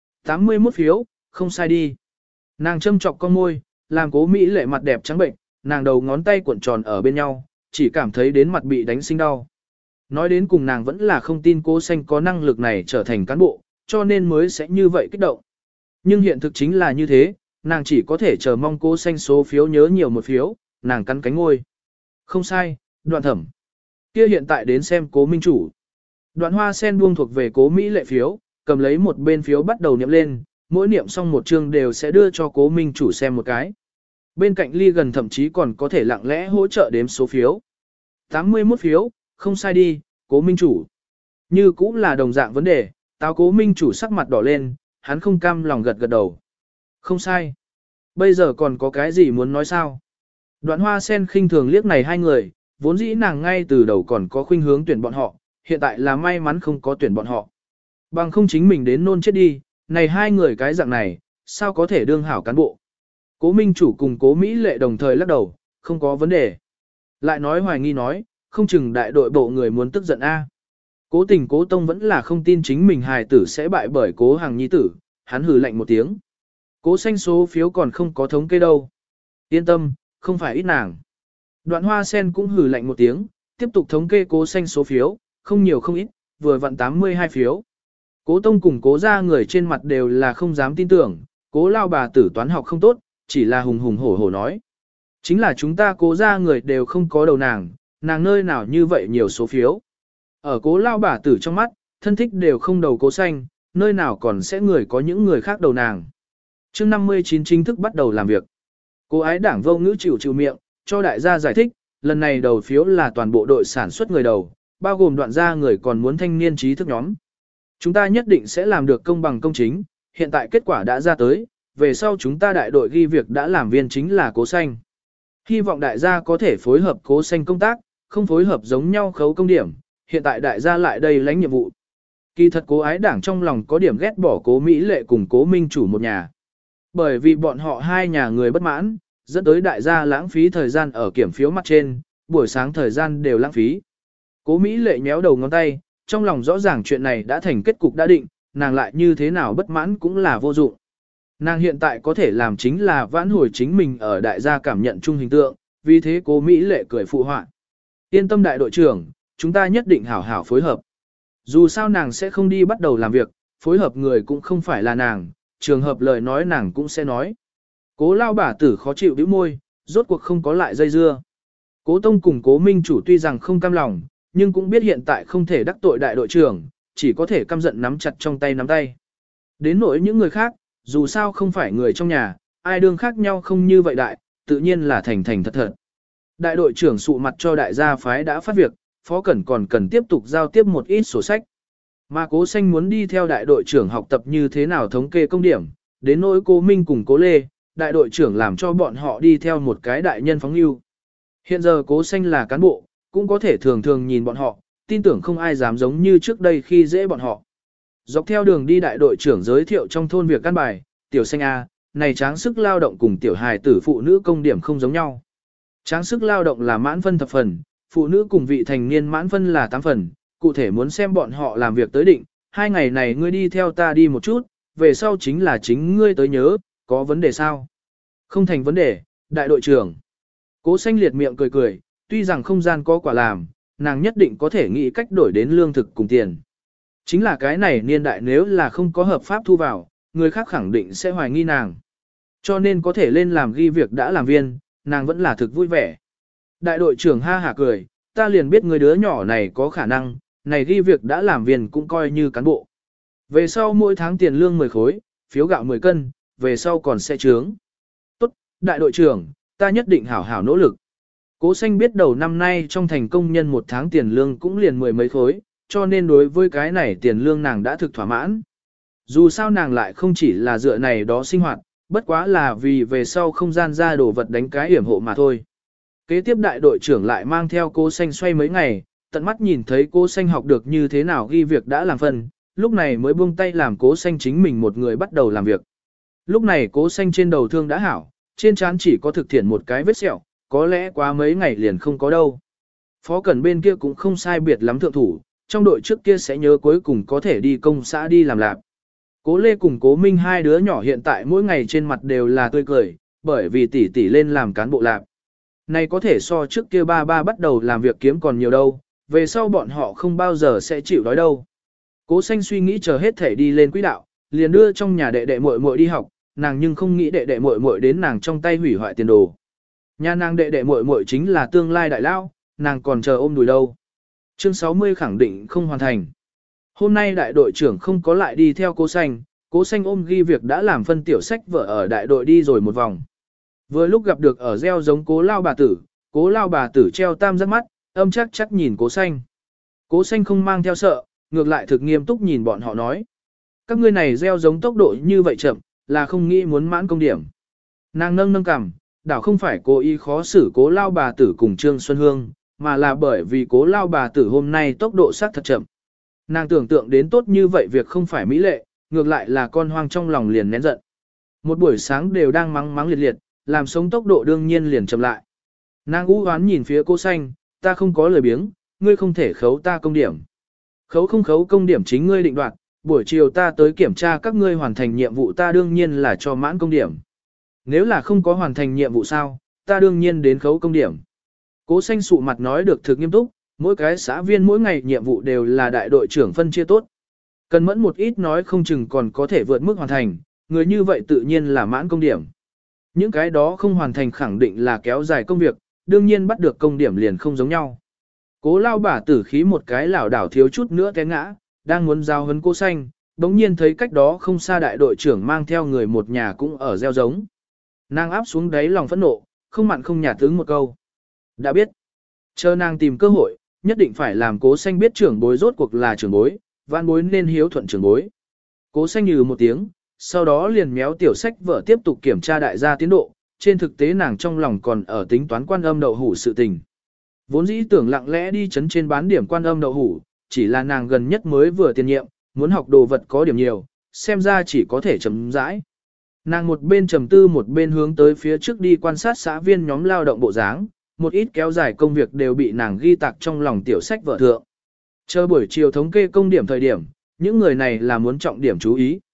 81 phiếu, không sai đi. Nàng châm chọc con môi, làm Cố Mỹ Lệ mặt đẹp trắng bệnh, nàng đầu ngón tay cuộn tròn ở bên nhau, chỉ cảm thấy đến mặt bị đánh sinh đau. Nói đến cùng nàng vẫn là không tin Cố Xanh có năng lực này trở thành cán bộ, cho nên mới sẽ như vậy kích động. Nhưng hiện thực chính là như thế, nàng chỉ có thể chờ mong Cố Xanh số phiếu nhớ nhiều một phiếu, nàng cắn cánh ngôi. Không sai, Đoạn Thẩm. Kia hiện tại đến xem Cố Minh Chủ. Đoạn hoa sen buông thuộc về Cố Mỹ Lệ phiếu, cầm lấy một bên phiếu bắt đầu niệm lên, mỗi niệm xong một chương đều sẽ đưa cho Cố Minh Chủ xem một cái. Bên cạnh ly gần thậm chí còn có thể lặng lẽ hỗ trợ đếm số phiếu. 81 phiếu, không sai đi, Cố Minh Chủ. Như cũng là đồng dạng vấn đề, táo Cố Minh Chủ sắc mặt đỏ lên, hắn không cam lòng gật gật đầu. Không sai. Bây giờ còn có cái gì muốn nói sao? Đoạn hoa sen khinh thường liếc này hai người, vốn dĩ nàng ngay từ đầu còn có khuynh hướng tuyển bọn họ, hiện tại là may mắn không có tuyển bọn họ. Bằng không chính mình đến nôn chết đi, này hai người cái dạng này, sao có thể đương hảo cán bộ. Cố Minh Chủ cùng Cố Mỹ Lệ đồng thời lắc đầu, không có vấn đề. Lại nói hoài nghi nói, không chừng đại đội bộ người muốn tức giận a. Cố Tình Cố Tông vẫn là không tin chính mình hài tử sẽ bại bởi Cố Hằng nhi tử, hắn hừ lạnh một tiếng. Cố Xanh số phiếu còn không có thống kê đâu. Yên tâm, không phải ít nàng. Đoạn hoa sen cũng hừ lạnh một tiếng, tiếp tục thống kê Cố Xanh số phiếu, không nhiều không ít, vừa vặn 82 phiếu. Cố Tông cùng Cố gia người trên mặt đều là không dám tin tưởng, Cố lao bà tử toán học không tốt, chỉ là hùng hùng hổ hổ nói. Chính là chúng ta Cố gia người đều không có đầu nàng nơi nào như vậy nhiều số phiếu. Ở Cố lao bà tử trong mắt, thân thích đều không đầu Cố Xanh, nơi nào còn sẽ người có những người khác đầu nàng. Chương 59 chính thức bắt đầu làm việc. Cố ái đảng vô ngữ chịu miệng, cho đại gia giải thích, lần này đầu phiếu là toàn bộ đội sản xuất người đầu, bao gồm đoạn gia người còn muốn thanh niên trí thức nhóm. Chúng ta nhất định sẽ làm được công bằng công chính, hiện tại kết quả đã ra tới, về sau chúng ta đại đội ghi việc đã làm viên chính là Cố Xanh. Hy vọng đại gia có thể phối hợp Cố Xanh công tác, không phối hợp giống nhau khấu công điểm, hiện tại đại gia lại đây lãnh nhiệm vụ. Kỳ thật Cố ái đảng trong lòng có điểm ghét bỏ Cố Mỹ Lệ cùng Cố Minh Chủ một nhà. Bởi vì bọn họ hai nhà người bất mãn, dẫn tới đại gia lãng phí thời gian ở kiểm phiếu mặt trên, buổi sáng thời gian đều lãng phí. Cố Mỹ Lệ nhéo đầu ngón tay, trong lòng rõ ràng chuyện này đã thành kết cục đã định, nàng lại như thế nào bất mãn cũng là vô dụng. Nàng hiện tại có thể làm chính là vãn hồi chính mình ở đại gia cảm nhận chung hình tượng, vì thế cố Mỹ lệ cười phụ họa. Yên tâm đại đội trưởng, chúng ta nhất định hảo hảo phối hợp. Dù sao nàng sẽ không đi bắt đầu làm việc, phối hợp người cũng không phải là nàng, trường hợp lời nói nàng cũng sẽ nói. Cố lao bả tử khó chịu bĩu môi, rốt cuộc không có lại dây dưa. Cố Tông cùng Cố Minh chủ tuy rằng không cam lòng, nhưng cũng biết hiện tại không thể đắc tội đại đội trưởng, chỉ có thể căm giận nắm chặt trong tay nắm tay. Đến nỗi những người khác, dù sao không phải người trong nhà, ai đương khác nhau không như vậy đại, tự nhiên là thành thành thật thật. Đại đội trưởng sụ mặt cho đại gia phái đã phát việc, Phó Cẩn còn cần tiếp tục giao tiếp một ít sổ sách. Mà Cố Xanh muốn đi theo đại đội trưởng học tập như thế nào thống kê công điểm, đến nỗi Cố Minh cùng Cố Lê, đại đội trưởng làm cho bọn họ đi theo một cái đại nhân phóng lưu. Hiện giờ Cố Xanh là cán bộ, cũng có thể thường thường nhìn bọn họ, tin tưởng không ai dám giống như trước đây khi dễ bọn họ. Dọc theo đường đi đại đội trưởng giới thiệu trong thôn việc căn bài, tiểu Xanh A, này tráng sức lao động cùng tiểu hài tử phụ nữ công điểm không giống nhau. Tráng sức lao động là mãn phân thập phần, phụ nữ cùng vị thành niên mãn phân là 8 phần, cụ thể muốn xem bọn họ làm việc tới định, 2 ngày này ngươi đi theo ta đi một chút, về sau chính là chính ngươi tới nhớ, có vấn đề sao? Không thành vấn đề, đại đội trưởng. Cố Xanh liệt miệng cười cười, tuy rằng không gian có quả làm, nàng nhất định có thể nghĩ cách đổi đến lương thực cùng tiền. Chính là cái này niên đại nếu là không có hợp pháp thu vào, người khác khẳng định sẽ hoài nghi nàng. Cho nên có thể lên làm ghi việc đã làm viên, nàng vẫn là thực vui vẻ. Đại đội trưởng ha hả cười, ta liền biết người đứa nhỏ này có khả năng, này ghi việc đã làm viên cũng coi như cán bộ. Về sau mỗi tháng tiền lương 10 khối, phiếu gạo 10 cân, về sau còn sẽ trướng. Tốt, đại đội trưởng, ta nhất định hảo hảo nỗ lực. Cố Xanh biết đầu năm nay trong thành công nhân một tháng tiền lương cũng liền 10 mấy khối, cho nên đối với cái này tiền lương nàng đã thực thỏa mãn. Dù sao nàng lại không chỉ là dựa này đó sinh hoạt, bất quá là vì về sau không gian ra đồ vật đánh cái hiểm hộ mà thôi. Kế tiếp đại đội trưởng lại mang theo Cố Xanh xoay mấy ngày, tận mắt nhìn thấy Cố Xanh học được như thế nào ghi việc đã làm phần, lúc này mới buông tay làm Cố Xanh chính mình một người bắt đầu làm việc. Lúc này Cố Xanh trên đầu thương đã hảo, trên trán chỉ có thực thiện một cái vết sẹo, có lẽ quá mấy ngày liền không có đâu. Phó Cẩn bên kia cũng không sai biệt lắm thượng thủ, trong đội trước kia sẽ nhớ cuối cùng có thể đi công xã đi làm lạc. Cố Lê cùng Cố Minh hai đứa nhỏ hiện tại mỗi ngày trên mặt đều là tươi cười, bởi vì tỷ tỷ lên làm cán bộ lạc. Này có thể so trước kia ba bắt đầu làm việc kiếm còn nhiều đâu, về sau bọn họ không bao giờ sẽ chịu đói đâu. Cố Xanh suy nghĩ chờ hết thể đi lên quỹ đạo, liền đưa trong nhà đệ đệ muội muội đi học, nàng nhưng không nghĩ đệ đệ muội muội đến nàng trong tay hủy hoại tiền đồ. Nhà nàng đệ đệ muội muội chính là tương lai đại lao, nàng còn chờ ôm đùi đâu. Chương 60 khẳng định không hoàn thành. Hôm nay đại đội trưởng không có lại đi theo Cố Xanh ôm ghi việc đã làm phân tiểu sách vở ở đại đội đi rồi một vòng. Vừa lúc gặp được ở gieo giống Cố lao bà tử treo tam giác mắt, âm chắc nhìn Cố Xanh. Cố Xanh không mang theo sợ, ngược lại thực nghiêm túc nhìn bọn họ nói. Các ngươi này gieo giống tốc độ như vậy chậm, là không nghĩ muốn mãn công điểm. Nàng nâng cằm, đảo không phải cố ý khó xử Cố lao bà tử cùng Trương Xuân Hương, mà là bởi vì Cố lao bà tử hôm nay tốc độ sát thật chậm. Nàng tưởng tượng đến tốt như vậy việc không phải mỹ lệ, ngược lại là con hoang trong lòng liền nén giận. Một buổi sáng đều đang mắng liệt liệt, làm sống tốc độ đương nhiên liền chậm lại. Nàng u hoán nhìn phía Cố Xanh, ta không có lời biếng, ngươi không thể khấu ta công điểm. Khấu không khấu công điểm chính ngươi định đoạt, buổi chiều ta tới kiểm tra các ngươi hoàn thành nhiệm vụ ta đương nhiên là cho mãn công điểm. Nếu là không có hoàn thành nhiệm vụ sao, ta đương nhiên đến khấu công điểm. Cố Xanh sụ mặt nói được thực nghiêm túc, mỗi cái xã viên mỗi ngày nhiệm vụ đều là đại đội trưởng phân chia tốt. Cần mẫn một ít nói không chừng còn có thể vượt mức hoàn thành, người như vậy tự nhiên là mãn công điểm. Những cái đó không hoàn thành khẳng định là kéo dài công việc, đương nhiên bắt được công điểm liền không giống nhau. Cố lao bả tử khí một cái lảo đảo thiếu chút nữa té ngã, đang muốn giao hấn Cố Xanh, đống nhiên thấy cách đó không xa đại đội trưởng mang theo người một nhà cũng ở gieo giống. Nàng áp xuống đáy lòng phẫn nộ, không mặn không nhạt tướng một câu. Đã biết, chờ nàng tìm cơ hội, nhất định phải làm Cố Xanh biết trưởng bối rốt cuộc là trưởng bối, vãn bối nên hiếu thuận trưởng bối. Cố Xanh nhừ một tiếng, sau đó liền méo tiểu sách vở tiếp tục kiểm tra đại gia tiến độ, trên thực tế nàng trong lòng còn ở tính toán quan âm đậu hủ sự tình. Vốn dĩ tưởng lặng lẽ đi chấn trên bán điểm quan âm đậu hủ, chỉ là nàng gần nhất mới vừa tiền nhiệm, muốn học đồ vật có điểm nhiều, xem ra chỉ có thể chấm rãi. Nàng một bên trầm tư một bên hướng tới phía trước đi quan sát xã viên nhóm lao động bộ dáng, một ít kéo dài công việc đều bị nàng ghi tạc trong lòng tiểu sách vở thượng. Chờ buổi chiều thống kê công điểm thời điểm, những người này là muốn trọng điểm chú ý.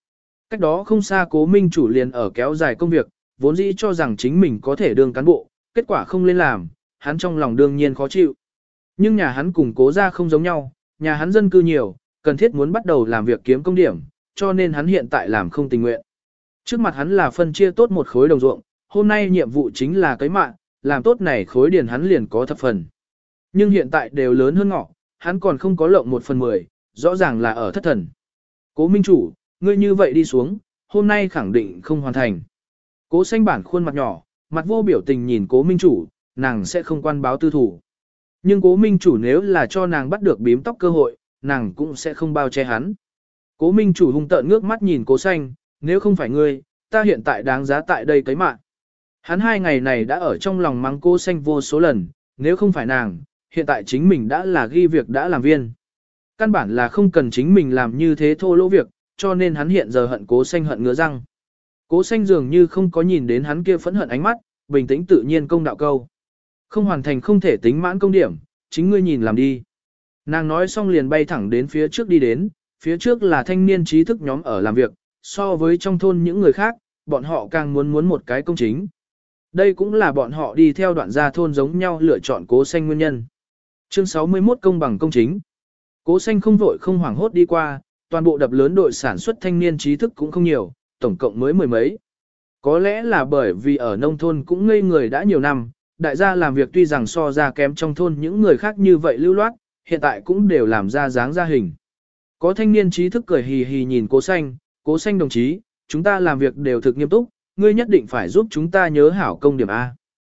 Cách đó không xa Cố Minh Chủ liền ở kéo dài công việc, vốn dĩ cho rằng chính mình có thể đương cán bộ, kết quả không lên làm, hắn trong lòng đương nhiên khó chịu. Nhưng nhà hắn cùng Cố gia không giống nhau, nhà hắn dân cư nhiều, cần thiết muốn bắt đầu làm việc kiếm công điểm, cho nên hắn hiện tại làm không tình nguyện. Trước mặt hắn là phân chia tốt một khối đồng ruộng, hôm nay nhiệm vụ chính là cấy mạ, làm tốt này khối điền hắn liền có thập phần. Nhưng hiện tại đều lớn hơn ngọ, hắn còn không có lộng 1/10, rõ ràng là ở thất thần. Cố Minh Chủ, ngươi như vậy đi xuống, hôm nay khẳng định không hoàn thành. Cố Xanh bản khuôn mặt nhỏ, mặt vô biểu tình nhìn Cố Minh Chủ, nàng sẽ không quan báo tư thủ. Nhưng Cố Minh Chủ nếu là cho nàng bắt được bím tóc cơ hội, nàng cũng sẽ không bao che hắn. Cố Minh Chủ hung tợn ngước mắt nhìn Cố Xanh, nếu không phải ngươi, ta hiện tại đáng giá tại đây cấy mạng. Hắn 2 ngày này đã ở trong lòng mắng Cố Xanh vô số lần, nếu không phải nàng, hiện tại chính mình đã là ghi việc đã làm viên. Căn bản là không cần chính mình làm như thế thô lỗ việc, cho nên hắn hiện giờ hận Cố Xanh hận ngứa răng. Cố Xanh dường như không có nhìn đến hắn kia phẫn hận ánh mắt, bình tĩnh tự nhiên công đạo câu. Không hoàn thành không thể tính mãn công điểm, chính ngươi nhìn làm đi. Nàng nói xong liền bay thẳng đến phía trước đi đến, phía trước là thanh niên trí thức nhóm ở làm việc, so với trong thôn những người khác, bọn họ càng muốn một cái công chính. Đây cũng là bọn họ đi theo đoạn gia thôn giống nhau lựa chọn Cố Xanh nguyên nhân. Chương 61 công bằng công chính. Cố Xanh không vội không hoảng hốt đi qua, toàn bộ đập lớn đội sản xuất thanh niên trí thức cũng không nhiều, tổng cộng mới 10 mấy. Có lẽ là bởi vì ở nông thôn cũng ngây người đã nhiều năm, đại gia làm việc tuy rằng so ra kém trong thôn những người khác như vậy lưu loát, hiện tại cũng đều làm ra dáng ra hình. Có thanh niên trí thức cười hì hì nhìn Cố Xanh đồng chí, chúng ta làm việc đều thực nghiêm túc, ngươi nhất định phải giúp chúng ta nhớ hảo công điểm A.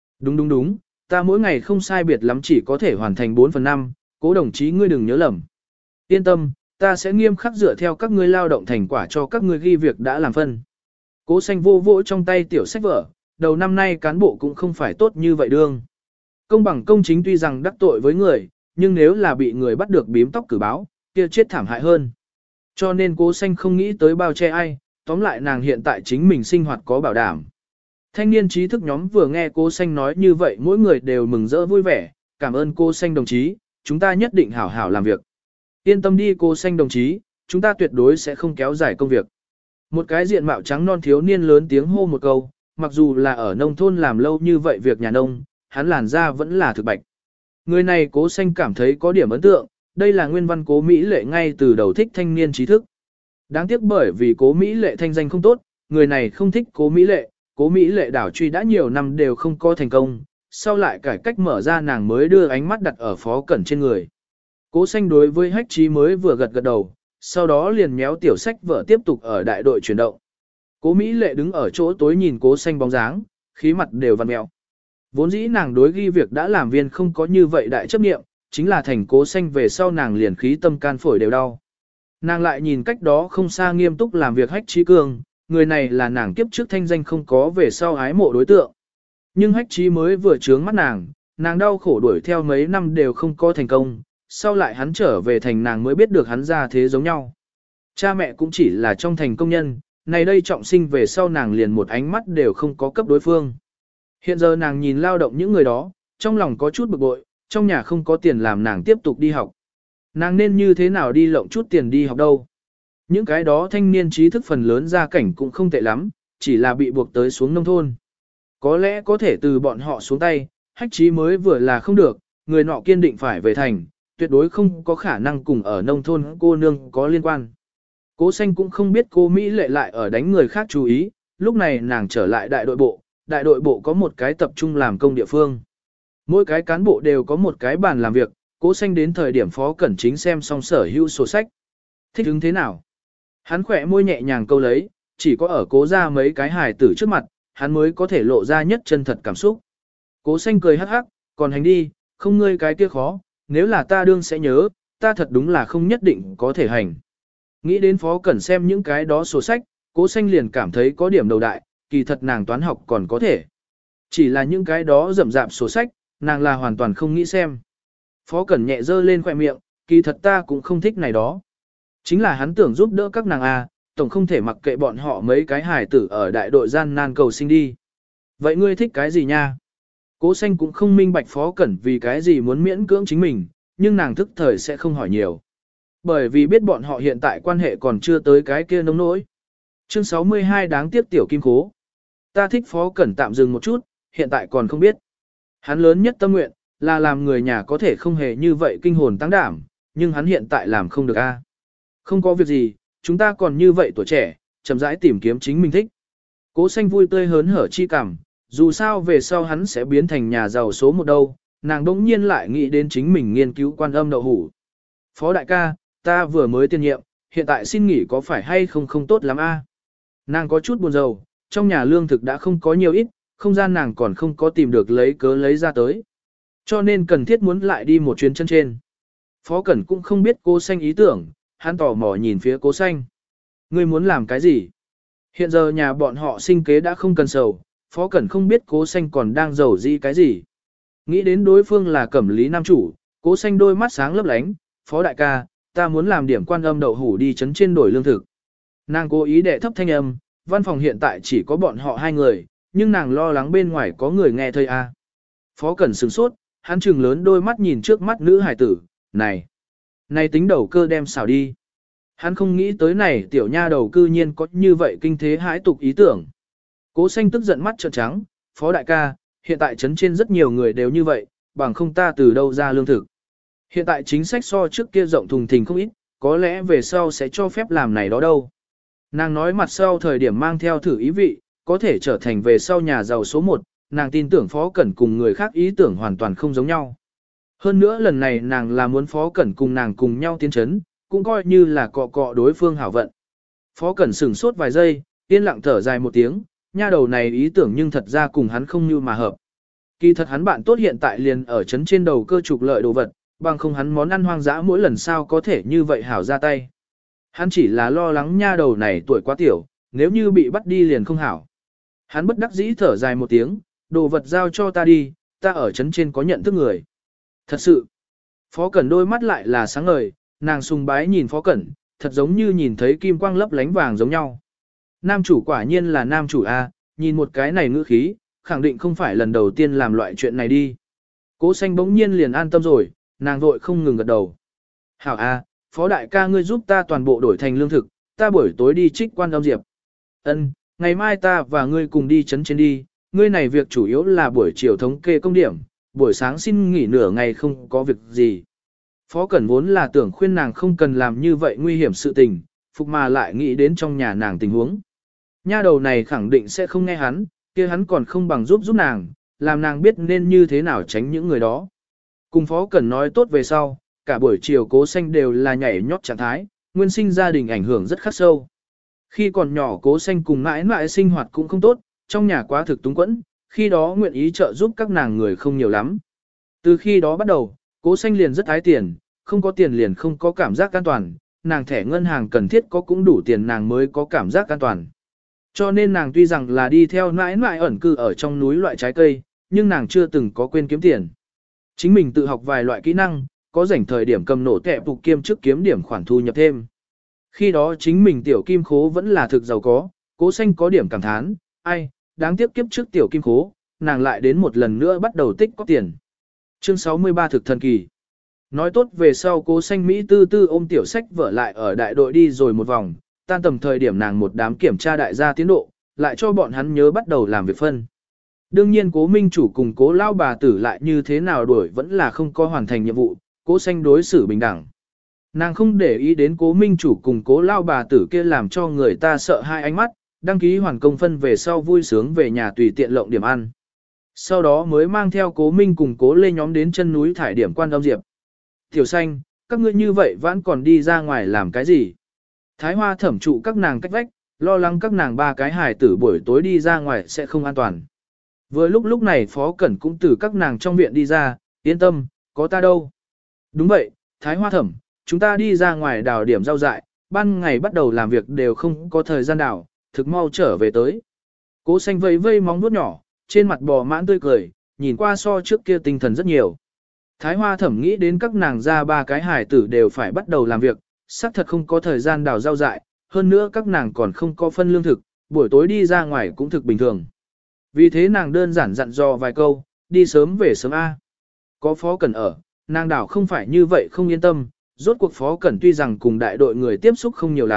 Đúng, ta mỗi ngày không sai biệt lắm chỉ có thể hoàn thành 4/5, Cố đồng chí ngươi đừng nhớ lầm. Yên tâm, ta sẽ nghiêm khắc dựa theo các ngươi lao động thành quả cho các ngươi ghi việc đã làm phân. Cố Xanh vô vỗ trong tay tiểu sách vở, đầu năm nay cán bộ cũng không phải tốt như vậy đương. Công bằng công chính tuy rằng đắc tội với người, nhưng nếu là bị người bắt được bím tóc cử báo, kia chết thảm hại hơn. Cho nên Cố Xanh không nghĩ tới bao che ai, tóm lại nàng hiện tại chính mình sinh hoạt có bảo đảm. Thanh niên trí thức nhóm vừa nghe Cố Xanh nói như vậy mỗi người đều mừng rỡ vui vẻ, cảm ơn Cố Xanh đồng chí, chúng ta nhất định hảo hảo làm việc. Yên tâm đi Cố Xanh đồng chí, chúng ta tuyệt đối sẽ không kéo dài công việc. Một cái diện mạo trắng non thiếu niên lớn tiếng hô một câu, mặc dù là ở nông thôn làm lâu như vậy việc nhà nông, hắn làn da vẫn là thực bạch. Người này Cố Xanh cảm thấy có điểm ấn tượng, đây là nguyên văn Cố Mỹ Lệ ngay từ đầu thích thanh niên trí thức. Đáng tiếc bởi vì Cố Mỹ Lệ thanh danh không tốt, người này không thích Cố Mỹ Lệ đảo truy đã nhiều năm đều không có thành công, sau lại cải cách mở ra nàng mới đưa ánh mắt đặt ở Phó Cẩn trên người. Cố Xanh đối với Hách Chí mới vừa gật gật đầu, sau đó liền méo tiểu sách vở tiếp tục ở đại đội chuyển động. Cố Mỹ Lệ đứng ở chỗ tối nhìn Cố Xanh bóng dáng, khí mặt đều vặn mèo. Vốn dĩ nàng đối ghi việc đã làm viên không có như vậy đại chấp niệm, chính là thành Cố Xanh về sau nàng liền khí tâm can phổi đều đau. Nàng lại nhìn cách đó không xa nghiêm túc làm việc Hách Chí Cường, người này là nàng kiếp trước thanh danh không có về sau ái mộ đối tượng. Nhưng Hách Chí mới vừa trướng mắt nàng đau khổ đuổi theo mấy năm đều không có thành công, sau lại hắn trở về thành nàng mới biết được hắn ra thế giống nhau. Cha mẹ cũng chỉ là trong thành công nhân, này đây trọng sinh về sau nàng liền một ánh mắt đều không có cấp đối phương. Hiện giờ nàng nhìn lao động những người đó, trong lòng có chút bực bội, trong nhà không có tiền làm nàng tiếp tục đi học. Nàng nên như thế nào đi lộng chút tiền đi học đâu. Những cái đó thanh niên trí thức phần lớn gia cảnh cũng không tệ lắm, chỉ là bị buộc tới xuống nông thôn. Có lẽ có thể từ bọn họ xuống tay, Hách Chí mới vừa là không được, người nọ kiên định phải về thành, tuyệt đối không có khả năng cùng ở nông thôn cô nương có liên quan. Cố Xanh cũng không biết cô Mỹ Lệ lại ở đánh người khác chú ý, lúc này nàng trở lại đại đội bộ có một cái tập trung làm công địa phương. Mỗi cái cán bộ đều có một cái bàn làm việc, Cố Xanh đến thời điểm Phó Cẩn Chính xem xong sở hữu sổ sách. Thích ứng thế nào? Hắn khỏe môi nhẹ nhàng câu lấy, chỉ có ở Cố ra mấy cái hài tử trước mặt, hắn mới có thể lộ ra nhất chân thật cảm xúc. Cố Xanh cười hắc hắc, còn hành đi, không ngươi cái kia khó, nếu là ta đương sẽ nhớ, ta thật đúng là không nhất định có thể hành. Nghĩ đến Phó Cẩn xem những cái đó sổ sách, Cố Xanh liền cảm thấy có điểm đầu đại, kỳ thật nàng toán học còn có thể. Chỉ là những cái đó rậm rạp sổ sách, nàng là hoàn toàn không nghĩ xem. Phó Cẩn nhẹ dơ lên khỏe miệng, kỳ thật ta cũng không thích này đó. Chính là hắn tưởng giúp đỡ các nàng tổng không thể mặc kệ bọn họ mấy cái hài tử ở đại đội gian nan cầu sinh đi. Vậy ngươi thích cái gì nha? Cố Xanh cũng không minh bạch Phó Cẩn vì cái gì muốn miễn cưỡng chính mình, nhưng nàng thức thời sẽ không hỏi nhiều. Bởi vì biết bọn họ hiện tại quan hệ còn chưa tới cái kia nông nỗi. Chương 62 đáng tiếc tiểu kim khố. Ta thích Phó Cẩn tạm dừng một chút, hiện tại còn không biết. Hắn lớn nhất tâm nguyện, là làm người nhà có thể không hề như vậy kinh hồn tăng đảm, nhưng hắn hiện tại làm không được a. Không có việc gì, chúng ta còn như vậy tuổi trẻ, chậm rãi tìm kiếm chính mình thích. Cố Xanh vui tươi hớn hở chi cảm, dù sao về sau hắn sẽ biến thành nhà giàu số một đâu, nàng đỗng nhiên lại nghĩ đến chính mình nghiên cứu quan âm đậu hủ. Phó đại ca, ta vừa mới tiên nhiệm, hiện tại xin nghỉ có phải hay không tốt lắm a? Nàng có chút buồn rầu, trong nhà lương thực đã không có nhiều ít, không gian nàng còn không có tìm được lấy cớ lấy ra tới. Cho nên cần thiết muốn lại đi một chuyến chân trên. Phó Cẩn cũng không biết Cố Xanh ý tưởng, hắn tò mò nhìn phía Cố Xanh. Ngươi muốn làm cái gì? Hiện giờ nhà bọn họ sinh kế đã không cần sầu, Phó Cẩn không biết Cố Xanh còn đang giàu gì cái gì. Nghĩ đến đối phương là Cẩm Lý Nam chủ, Cố Xanh đôi mắt sáng lấp lánh, Phó đại ca, ta muốn làm điểm quan âm đậu hủ đi chấn trên đổi lương thực. Nàng cố ý đệ thấp thanh âm, văn phòng hiện tại chỉ có bọn họ hai người, nhưng nàng lo lắng bên ngoài có người nghe thấy a. Phó Cẩn sửng sốt, hắn trừng lớn đôi mắt nhìn trước mắt nữ hải tử, này tính đầu cơ đem xào đi. Hắn không nghĩ tới này tiểu nha đầu cư nhiên có như vậy kinh thế hãi tục ý tưởng. Cố Xanh tức giận mắt trợn trắng, Phó đại ca, hiện tại trấn trên rất nhiều người đều như vậy, bằng không ta từ đâu ra lương thực. Hiện tại chính sách so trước kia rộng thùng thình không ít, có lẽ về sau sẽ cho phép làm này đó đâu. Nàng nói mặt sau thời điểm mang theo thử ý vị, có thể trở thành về sau nhà giàu số 1, nàng tin tưởng Phó Cẩn cùng người khác ý tưởng hoàn toàn không giống nhau. Hơn nữa lần này nàng là muốn Phó Cẩn cùng nàng cùng nhau tiến chấn, cũng coi như là cọ cọ đối phương hảo vận. Phó Cẩn sửng sốt vài giây, yên lặng thở dài một tiếng, nha đầu này ý tưởng nhưng thật ra cùng hắn không như mà hợp. Kỳ thật hắn bạn tốt hiện tại liền ở chấn trên đầu cơ trục lợi đồ vật, bằng không hắn món ăn hoang dã mỗi lần sao có thể như vậy hảo ra tay. Hắn chỉ là lo lắng nha đầu này tuổi quá tiểu, nếu như bị bắt đi liền không hảo. Hắn bất đắc dĩ thở dài một tiếng, đồ vật giao cho ta đi, ta ở chấn trên có nhận thức người. Thật sự, Phó Cẩn đôi mắt lại là sáng ngời, nàng sùng bái nhìn Phó Cẩn, thật giống như nhìn thấy kim quang lấp lánh vàng giống nhau. Nam chủ quả nhiên là nam chủ A, nhìn một cái này ngữ khí, khẳng định không phải lần đầu tiên làm loại chuyện này đi. Cố Xanh bỗng nhiên liền an tâm rồi, nàng vội không ngừng gật đầu. Hảo A, Phó đại ca ngươi giúp ta toàn bộ đổi thành lương thực, ta buổi tối đi trích quan âm diệp. Ân, ngày mai ta và ngươi cùng đi chấn trên đi, ngươi này việc chủ yếu là buổi chiều thống kê công điểm, buổi sáng xin nghỉ nửa ngày không có việc gì. Phó Cẩn vốn là tưởng khuyên nàng không cần làm như vậy nguy hiểm sự tình, phục mà lại nghĩ đến trong nhà nàng tình huống. Nha đầu này khẳng định sẽ không nghe hắn, kia hắn còn không bằng giúp nàng, làm nàng biết nên như thế nào tránh những người đó. Cùng Phó Cẩn nói tốt về sau, cả buổi chiều Cố Xanh đều là nhảy nhót trạng thái, nguyên sinh gia đình ảnh hưởng rất khắc sâu. Khi còn nhỏ Cố Xanh cùng mãi mãi sinh hoạt cũng không tốt, trong nhà quá thực túng quẫn, khi đó nguyện ý trợ giúp các nàng người không nhiều lắm. Từ khi đó bắt đầu, Cố Xanh liền rất ái tiền, không có tiền liền không có cảm giác an toàn, nàng thẻ ngân hàng cần thiết có cũng đủ tiền nàng mới có cảm giác an toàn. Cho nên nàng tuy rằng là đi theo mãi mãi ẩn cư ở trong núi loại trái cây, nhưng nàng chưa từng có quên kiếm tiền. Chính mình tự học vài loại kỹ năng, có rảnh thời điểm cầm nổ tệ phục kiêm chức kiếm điểm khoản thu nhập thêm. Khi đó chính mình tiểu kim khố vẫn là thực giàu có, Cố Xanh có điểm cảm thán, ai, đáng tiếc kiếp trước tiểu kim khố, nàng lại đến một lần nữa bắt đầu tích có tiền. Chương 63 thực thần kỳ. Nói tốt về sau Cố Xanh Mỹ tư tư ôm tiểu sách vở lại ở đại đội đi rồi một vòng, tan tầm thời điểm nàng một đám kiểm tra đại gia tiến độ, lại cho bọn hắn nhớ bắt đầu làm việc phân. Đương nhiên Cố Minh chủ cùng Cố lao bà tử lại như thế nào đuổi vẫn là không có hoàn thành nhiệm vụ, Cố Xanh đối xử bình đẳng. Nàng không để ý đến Cố Minh chủ cùng Cố lao bà tử kia làm cho người ta sợ hai ánh mắt, đăng ký hoàn công phân về sau vui sướng về nhà tùy tiện lộng điểm ăn. Sau đó mới mang theo Cố Minh cùng Cố Lê nhóm đến chân núi thải điểm quan âm diệp. Tiểu Xanh, các ngươi như vậy vẫn còn đi ra ngoài làm cái gì? Thái Hoa thẩm trụ các nàng cách vách, lo lắng các nàng ba cái hài tử buổi tối đi ra ngoài sẽ không an toàn. Vừa lúc này Phó Cẩn cũng từ các nàng trong viện đi ra, yên tâm, có ta đâu. Đúng vậy, Thái Hoa thẩm, chúng ta đi ra ngoài đào điểm rau dại, ban ngày bắt đầu làm việc đều không có thời gian đào, thực mau trở về tới. Cố Xanh vây vây móng vuốt nhỏ, trên mặt bò mãn tươi cười, nhìn qua so trước kia tinh thần rất nhiều. Thái Hoa thẩm nghĩ đến các nàng ra ba cái hài tử đều phải bắt đầu làm việc, xác thật không có thời gian đào rau dại, hơn nữa các nàng còn không có phân lương thực, buổi tối đi ra ngoài cũng thực bình thường. Vì thế nàng đơn giản dặn dò vài câu, đi sớm về sớm A. Có Phó Cẩn ở, nàng đảo không phải như vậy không yên tâm, rốt cuộc Phó Cẩn tuy rằng cùng đại đội người tiếp xúc không nhiều lắm,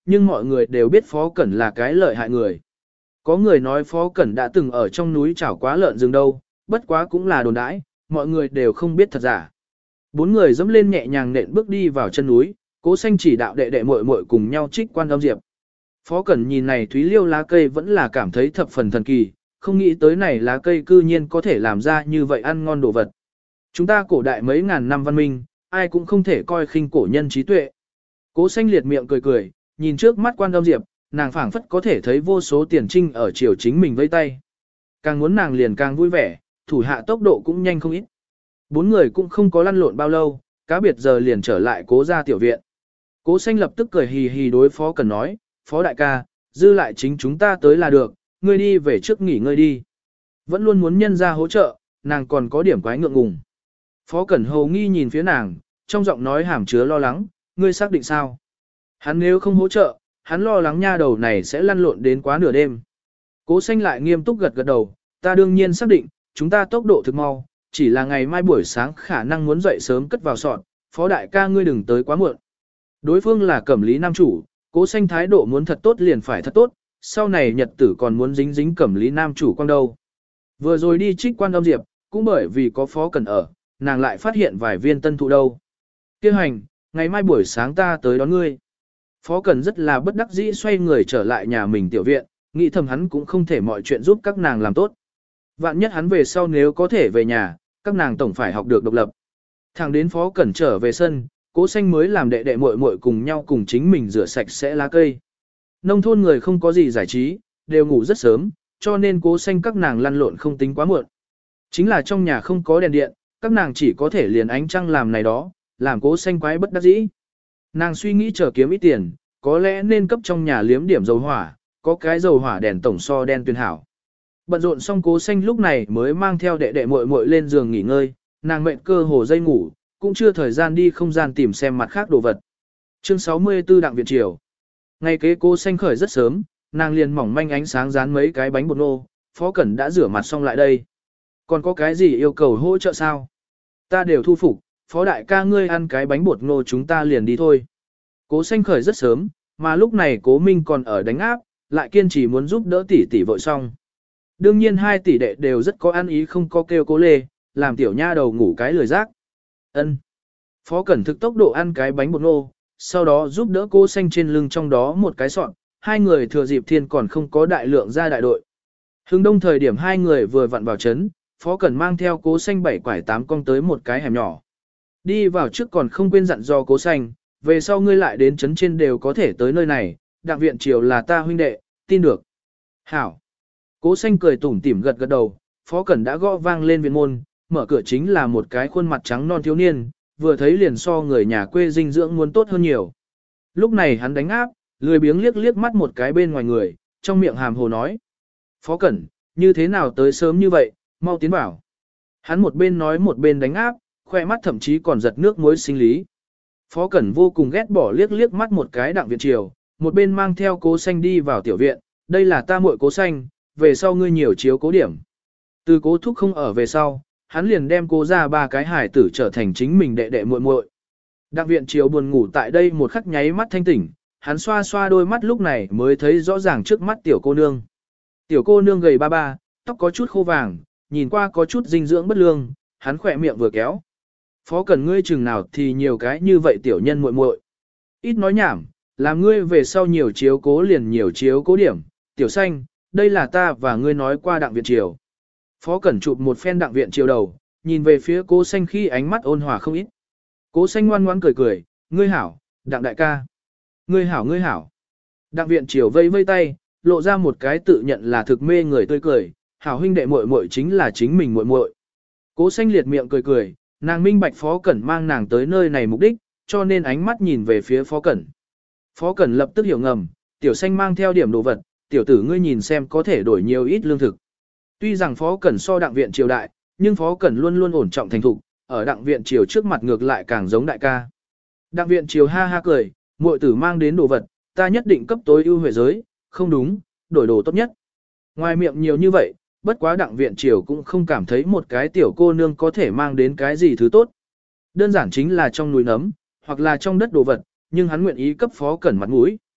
nhưng mọi người đều biết Phó Cẩn là cái lợi hại người. Có người nói Phó Cẩn đã từng ở trong núi chảo quá lợn rừng đâu, bất quá cũng là đồn đãi, mọi người đều không biết thật giả. Bốn người dẫm lên nhẹ nhàng nện bước đi vào chân núi, Cố Xanh chỉ đạo đệ đệ muội muội cùng nhau trích Quan Âm Diệp. Phó Cẩn nhìn này thúy liêu lá cây vẫn là cảm thấy thập phần thần kỳ, không nghĩ tới này lá cây cư nhiên có thể làm ra như vậy ăn ngon đồ vật. Chúng ta cổ đại mấy ngàn năm văn minh, ai cũng không thể coi khinh cổ nhân trí tuệ. Cố Xanh liệt miệng cười cười, nhìn trước mắt Quan Âm Diệp, nàng phảng phất có thể thấy vô số tiền trinh ở chiều chính mình vây tay. Càng muốn nàng liền càng vui vẻ, thủ hạ tốc độ cũng nhanh không ít. Bốn người cũng không có lăn lộn bao lâu, cá biệt giờ liền trở lại Cố gia tiểu viện. Cố Xanh lập tức cười hì hì đối Phó Cẩn nói, Phó đại ca, dư lại chính chúng ta tới là được, ngươi đi về trước nghỉ ngơi đi. Vẫn luôn muốn nhân ra hỗ trợ, nàng còn có điểm quái ngượng ngùng. Phó Cẩn hầu nghi nhìn phía nàng, trong giọng nói hàm chứa lo lắng, ngươi xác định sao? Hắn nếu không hỗ trợ, hắn lo lắng nha đầu này sẽ lăn lộn đến quá nửa đêm. Cố Xanh lại nghiêm túc gật gật đầu, ta đương nhiên xác định, chúng ta tốc độ thực mau, chỉ là ngày mai buổi sáng khả năng muốn dậy sớm cất vào sọt, Phó đại ca ngươi đừng tới quá muộn. Đối phương là Cẩm Lý Nam chủ, Cố Xanh thái độ muốn thật tốt liền phải thật tốt, sau này nhật tử còn muốn dính dính Cẩm Lý Nam chủ quang đâu. Vừa rồi đi trích Quan Âm Diệp, cũng bởi vì có Phó Cẩn ở, nàng lại phát hiện vài viên tân thụ đâu. Kêu hành, ngày mai buổi sáng ta tới đón ngươi. Phó Cẩn rất là bất đắc dĩ xoay người trở lại nhà mình tiểu viện, nghĩ thầm hắn cũng không thể mọi chuyện giúp các nàng làm tốt. Vạn nhất hắn về sau nếu có thể về nhà, các nàng tổng phải học được độc lập. Thẳng đến Phó Cẩn trở về sân, Cố Xanh mới làm đệ đệ muội muội cùng nhau cùng chính mình rửa sạch sẽ lá cây. Nông thôn người không có gì giải trí, đều ngủ rất sớm, cho nên Cố Xanh các nàng lăn lộn không tính quá muộn. Chính là trong nhà không có đèn điện, các nàng chỉ có thể liền ánh trăng làm này đó, làm Cố Xanh quái bất đắc dĩ. Nàng suy nghĩ chờ kiếm ít tiền, có lẽ nên cấp trong nhà liếm điểm dầu hỏa, có cái dầu hỏa đèn tổng so đen tuyên hảo. Bận rộn xong Cố Xanh lúc này mới mang theo đệ đệ muội muội lên giường nghỉ ngơi, nàng mệt cơ hồ dây ngủ, cũng chưa thời gian đi không gian tìm xem mặt khác đồ vật. Chương 64 Đặng Viện Triều. Ngày kế Cố Xanh khởi rất sớm, nàng liền mỏng manh ánh sáng dán mấy cái bánh bột nô, Phó Cẩn đã rửa mặt xong lại đây. Còn có cái gì yêu cầu hỗ trợ sao? Ta đều thu phục, Phó đại ca ngươi ăn cái bánh bột nô chúng ta liền đi thôi. Cố Xanh khởi rất sớm, mà lúc này Cố Minh còn ở đánh áp, lại kiên trì muốn giúp đỡ tỷ tỷ vội xong. Đương nhiên hai tỷ đệ đều rất có ăn ý không có kêu Cố Lê, làm tiểu nha đầu ngủ cái lười giác. Ân. Phó Cẩn thực tốc độ ăn cái bánh bột nô, sau đó giúp đỡ Cố Xanh trên lưng trong đó một cái sọn, hai người thừa dịp thiên còn không có đại lượng ra đại đội. Hướng đông thời điểm hai người vừa vặn vào trấn, Phó Cẩn mang theo Cố Xanh 7 quải 8 cong tới một cái hẻm nhỏ. Đi vào trước còn không quên dặn dò Cố Xanh, về sau ngươi lại đến trấn trên đều có thể tới nơi này, Đặng Viện Triều là ta huynh đệ, tin được. Hảo. Cố Xanh cười tủm tỉm gật gật đầu, Phó Cẩn đã gõ vang lên viện môn, mở cửa chính là một cái khuôn mặt trắng non thiếu niên, vừa thấy liền so người nhà quê dinh dưỡng muốn tốt hơn nhiều. Lúc này hắn đánh áp, lười biếng liếc liếc mắt một cái bên ngoài người, trong miệng hàm hồ nói. Phó Cẩn, như thế nào tới sớm như vậy, mau tiến vào. Hắn một bên nói một bên đánh áp, khoe mắt thậm chí còn giật nước muối sinh lý. Phó Cẩn vô cùng ghét bỏ liếc liếc mắt một cái Đặng Viện Triều, một bên mang theo Cố Xanh đi vào tiểu viện, đây là ta muội Cố Xanh, về sau ngươi nhiều chiếu cố điểm. Từ Cố thúc không ở về sau, hắn liền đem Cố ra ba cái hài tử trở thành chính mình đệ đệ muội muội. Đặng Viện Triều buồn ngủ tại đây một khắc nháy mắt thanh tỉnh, hắn xoa xoa đôi mắt lúc này mới thấy rõ ràng trước mắt tiểu cô nương. Tiểu cô nương gầy ba ba, tóc có chút khô vàng, nhìn qua có chút dinh dưỡng bất lương, hắn khỏe miệng vừa kéo. Phó Cẩn ngươi chừng nào thì nhiều cái như vậy tiểu nhân muội muội. Ít nói nhảm, làm ngươi về sau nhiều chiếu cố liền nhiều chiếu cố điểm, tiểu Xanh, đây là ta và ngươi nói qua Đặng Viện Triều. Phó Cẩn chụp một phen Đặng Viện Triều đầu, nhìn về phía Cố Xanh khi ánh mắt ôn hòa không ít. Cố Xanh ngoan ngoãn cười cười, ngươi hảo, Đặng đại ca. Ngươi hảo ngươi hảo. Đặng Viện Triều vây vây tay, lộ ra một cái tự nhận là thực mê người tươi cười, hảo huynh đệ muội muội chính là chính mình muội muội. Cố Xanh liệt miệng cười cười, nàng minh bạch Phó Cẩn mang nàng tới nơi này mục đích, cho nên ánh mắt nhìn về phía Phó Cẩn. Phó Cẩn lập tức hiểu ngầm, tiểu Xanh mang theo điểm đồ vật, tiểu tử ngươi nhìn xem có thể đổi nhiều ít lương thực. Tuy rằng Phó Cẩn so Đặng Viện Triều đại, nhưng Phó Cẩn luôn luôn ổn trọng thành thục, ở Đặng Viện Triều trước mặt ngược lại càng giống đại ca. Đặng Viện Triều ha ha cười, muội tử mang đến đồ vật, ta nhất định cấp tối ưu huệ giới, không đúng, đổi đồ tốt nhất. Ngoài miệng nhiều như vậy, bất quá Đặng Viện Triều cũng không cảm thấy một cái tiểu cô nương có thể mang đến cái gì thứ tốt. Đơn giản chính là trong núi nấm, hoặc là trong đất đồ vật, nhưng hắn nguyện ý cấp Phó Cẩn mặt mũi.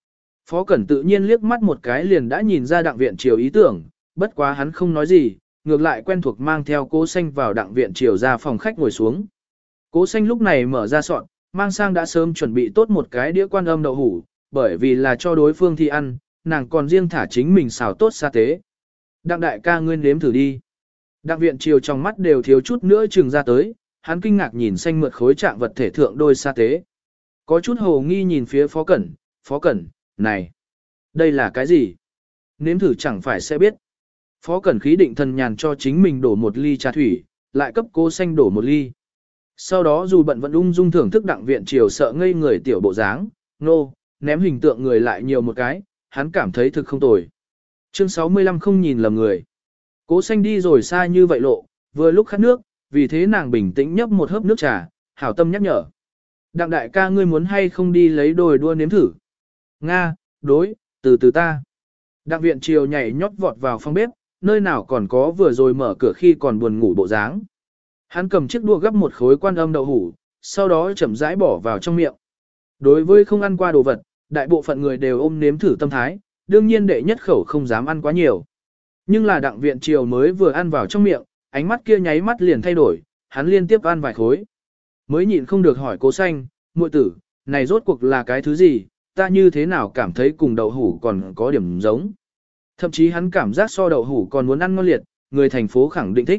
Phó Cẩn tự nhiên liếc mắt một cái liền đã nhìn ra Đặng Viện Triều ý tưởng, bất quá hắn không nói gì, ngược lại quen thuộc mang theo Cố Xanh vào Đặng Viện Triều ra phòng khách ngồi xuống. Cố Xanh lúc này mở ra sọt, mang sang đã sớm chuẩn bị tốt một cái đĩa Quan Âm đậu hủ, bởi vì là cho đối phương thi ăn, nàng còn riêng thả chính mình xào tốt sa tế. Đặng đại ca ngươi nếm thử đi. Đặng Viện Triều trong mắt đều thiếu chút nữa trừng ra tới, hắn kinh ngạc nhìn xanh mượt khối trạng vật thể thượng đôi sa tế. Có chút hồ nghi nhìn phía Phó Cẩn, này, đây là cái gì? Nếm thử chẳng phải sẽ biết. Phó Cẩn khí định thần nhàn cho chính mình đổ một ly trà thủy, lại cấp Cố Xanh đổ một ly. Sau đó dù bận vẫn ung dung thưởng thức Đặng Viện Triều sợ ngây người tiểu bộ dáng, ném hình tượng người lại nhiều một cái, hắn cảm thấy thực không tồi. Chương 65 không nhìn lầm người. Cố Xanh đi rồi xa như vậy lộ, vừa lúc khát nước, vì thế nàng bình tĩnh nhấp một hớp nước trà, hảo tâm nhắc nhở. Đặng đại ca ngươi muốn hay không đi lấy đồi đua nếm thử? Nga, đối, từ từ ta. Đặng Viện Triều nhảy nhót vọt vào phòng bếp, nơi nào còn có vừa rồi mở cửa khi còn buồn ngủ bộ dáng. Hắn cầm chiếc đũa gắp một khối Quan Âm đậu hủ, sau đó chậm rãi bỏ vào trong miệng. Đối với không ăn qua đồ vật, đại bộ phận người đều ôm nếm thử tâm thái, đương nhiên đệ nhất khẩu không dám ăn quá nhiều. Nhưng là Đặng Viện Triều mới vừa ăn vào trong miệng, ánh mắt kia nháy mắt liền thay đổi, hắn liên tiếp ăn vài khối. Mới nhịn không được hỏi Cố Xanh, muội tử, này rốt cuộc là cái thứ gì, ta như thế nào cảm thấy cùng đậu hủ còn có điểm giống. Thậm chí hắn cảm giác so đậu hủ còn muốn ăn ngon liệt, người thành phố khẳng định thích.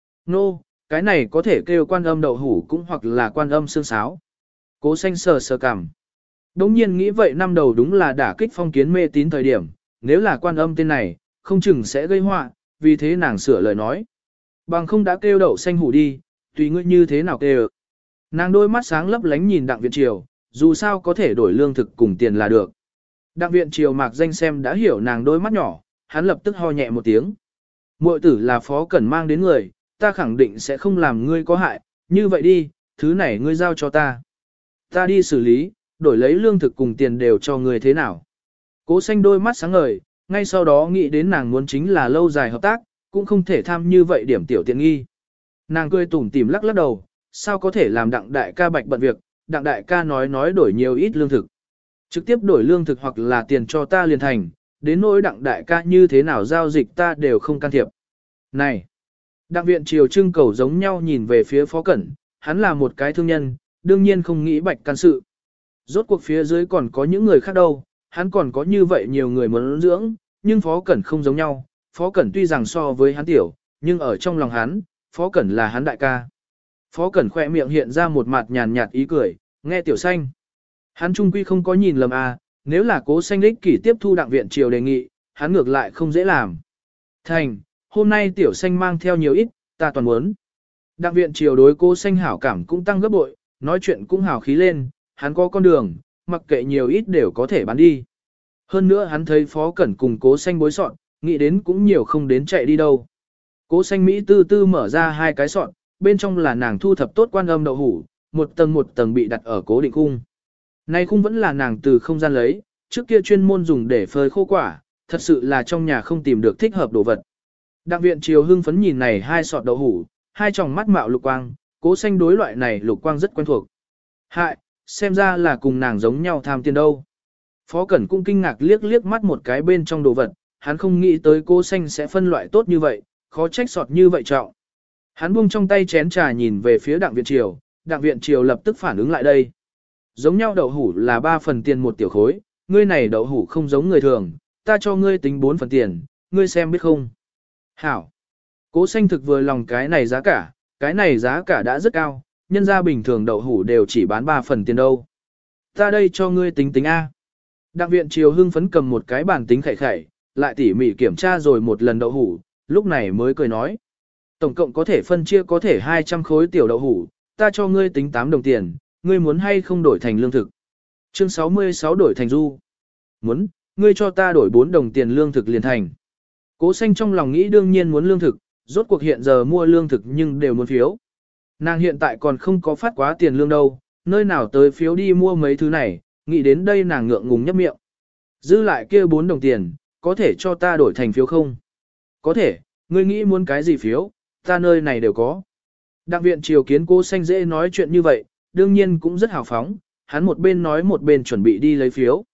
Cái này có thể kêu Quan Âm đậu hủ cũng hoặc là Quan Âm xương sáo. Cố Xanh sờ sờ cằm. Đống nhiên nghĩ vậy năm đầu đúng là đả kích phong kiến mê tín thời điểm, nếu là Quan Âm tên này, không chừng sẽ gây họa, vì thế nàng sửa lời nói. Bằng không đã kêu đậu xanh hủ đi, tùy ngươi như thế nào kêu. Nàng đôi mắt sáng lấp lánh nhìn Đặng Viện Triều, dù sao có thể đổi lương thực cùng tiền là được. Đặng Viện Triều mạc danh xem đã hiểu nàng đôi mắt nhỏ, hắn lập tức ho nhẹ một tiếng. Muội tử là Phó Cẩn mang đến người, ta khẳng định sẽ không làm ngươi có hại, như vậy đi, thứ này ngươi giao cho ta. Ta đi xử lý, đổi lấy lương thực cùng tiền đều cho ngươi thế nào. Cố Xanh đôi mắt sáng ngời, ngay sau đó nghĩ đến nàng muốn chính là lâu dài hợp tác, cũng không thể tham như vậy điểm tiểu tiện nghi. Nàng cười tủm tỉm lắc lắc đầu, sao có thể làm Đặng đại ca bạch bận việc, Đặng đại ca nói đổi nhiều ít lương thực. Trực tiếp đổi lương thực hoặc là tiền cho ta liền thành, đến nỗi Đặng đại ca như thế nào giao dịch ta đều không can thiệp. Này! Đặng Viện Triều trưng cầu giống nhau nhìn về phía Phó Cẩn, hắn là một cái thương nhân, đương nhiên không nghĩ bạch can sự. Rốt cuộc phía dưới còn có những người khác đâu, hắn còn có như vậy nhiều người muốn dưỡng, nhưng Phó Cẩn không giống nhau. Phó Cẩn tuy rằng so với hắn tiểu, nhưng ở trong lòng hắn, Phó Cẩn là hắn đại ca. Phó Cẩn khỏe miệng hiện ra một mặt nhàn nhạt ý cười, nghe Tiểu Xanh. Hắn trung quy không có nhìn lầm à, nếu là Cố Xanh đích kỷ tiếp thu Đặng Viện Triều đề nghị, hắn ngược lại không dễ làm. Thành, hôm nay Tiểu Xanh mang theo nhiều ít, ta toàn muốn. Đặng Viện Triều đối Cố Xanh hảo cảm cũng tăng gấp bội, nói chuyện cũng hào khí lên, hắn có con đường, mặc kệ nhiều ít đều có thể bán đi. Hơn nữa hắn thấy Phó Cẩn cùng Cố Xanh bối sọn, nghĩ đến cũng nhiều không đến chạy đi đâu. Cố Xanh Mỹ tư tư mở ra hai cái sọn, bên trong là nàng thu thập tốt Quan Âm đậu hủ, một tầng bị đặt ở cố định khung. Nay khung vẫn là nàng từ không gian lấy, trước kia chuyên môn dùng để phơi khô quả, thật sự là trong nhà không tìm được thích hợp đồ vật. Đặng Viện Triều hưng phấn nhìn này hai sọt đậu hủ, hai tròng mắt mạo lục quang, Cố Xanh đối loại này lục quang rất quen thuộc. Hại, xem ra là cùng nàng giống nhau tham tiền đâu. Phó Cẩn cũng kinh ngạc liếc mắt một cái bên trong đồ vật, hắn không nghĩ tới Cố Xanh sẽ phân loại tốt như vậy, khó trách sọt như vậy trọng. Hắn buông trong tay chén trà nhìn về phía Đặng Viện Triều, Đặng Viện Triều lập tức phản ứng lại đây. Giống nhau đậu hủ là 3 phần tiền một tiểu khối, ngươi này đậu hủ không giống người thường, ta cho ngươi tính 4 phần tiền, ngươi xem biết không. Hảo. Cố Xanh thực vừa lòng cái này giá cả đã rất cao, nhân ra bình thường đậu hủ đều chỉ bán 3 phần tiền đâu. Ta đây cho ngươi tính tính A. Đặng Viện Triều hưng phấn cầm một cái bàn tính khẩy, lại tỉ mỉ kiểm tra rồi một lần đậu hủ, lúc này mới cười nói. Tổng cộng có thể phân chia có thể 200 khối tiểu đậu hủ, ta cho ngươi tính 8 đồng tiền, ngươi muốn hay không đổi thành lương thực. Chương 66 đổi thành du. Muốn, ngươi cho ta đổi 4 đồng tiền lương thực liền thành. Cố Xanh trong lòng nghĩ đương nhiên muốn lương thực, rốt cuộc hiện giờ mua lương thực nhưng đều muốn phiếu. Nàng hiện tại còn không có phát quá tiền lương đâu, nơi nào tới phiếu đi mua mấy thứ này, nghĩ đến đây nàng ngượng ngùng nhấp miệng. Dư lại kia 4 đồng tiền, có thể cho ta đổi thành phiếu không? Có thể, ngươi nghĩ muốn cái gì phiếu, ta nơi này đều có. Đặng Viện Triều kiến Cố Xanh dễ nói chuyện như vậy, đương nhiên cũng rất hào phóng, hắn một bên nói một bên chuẩn bị đi lấy phiếu.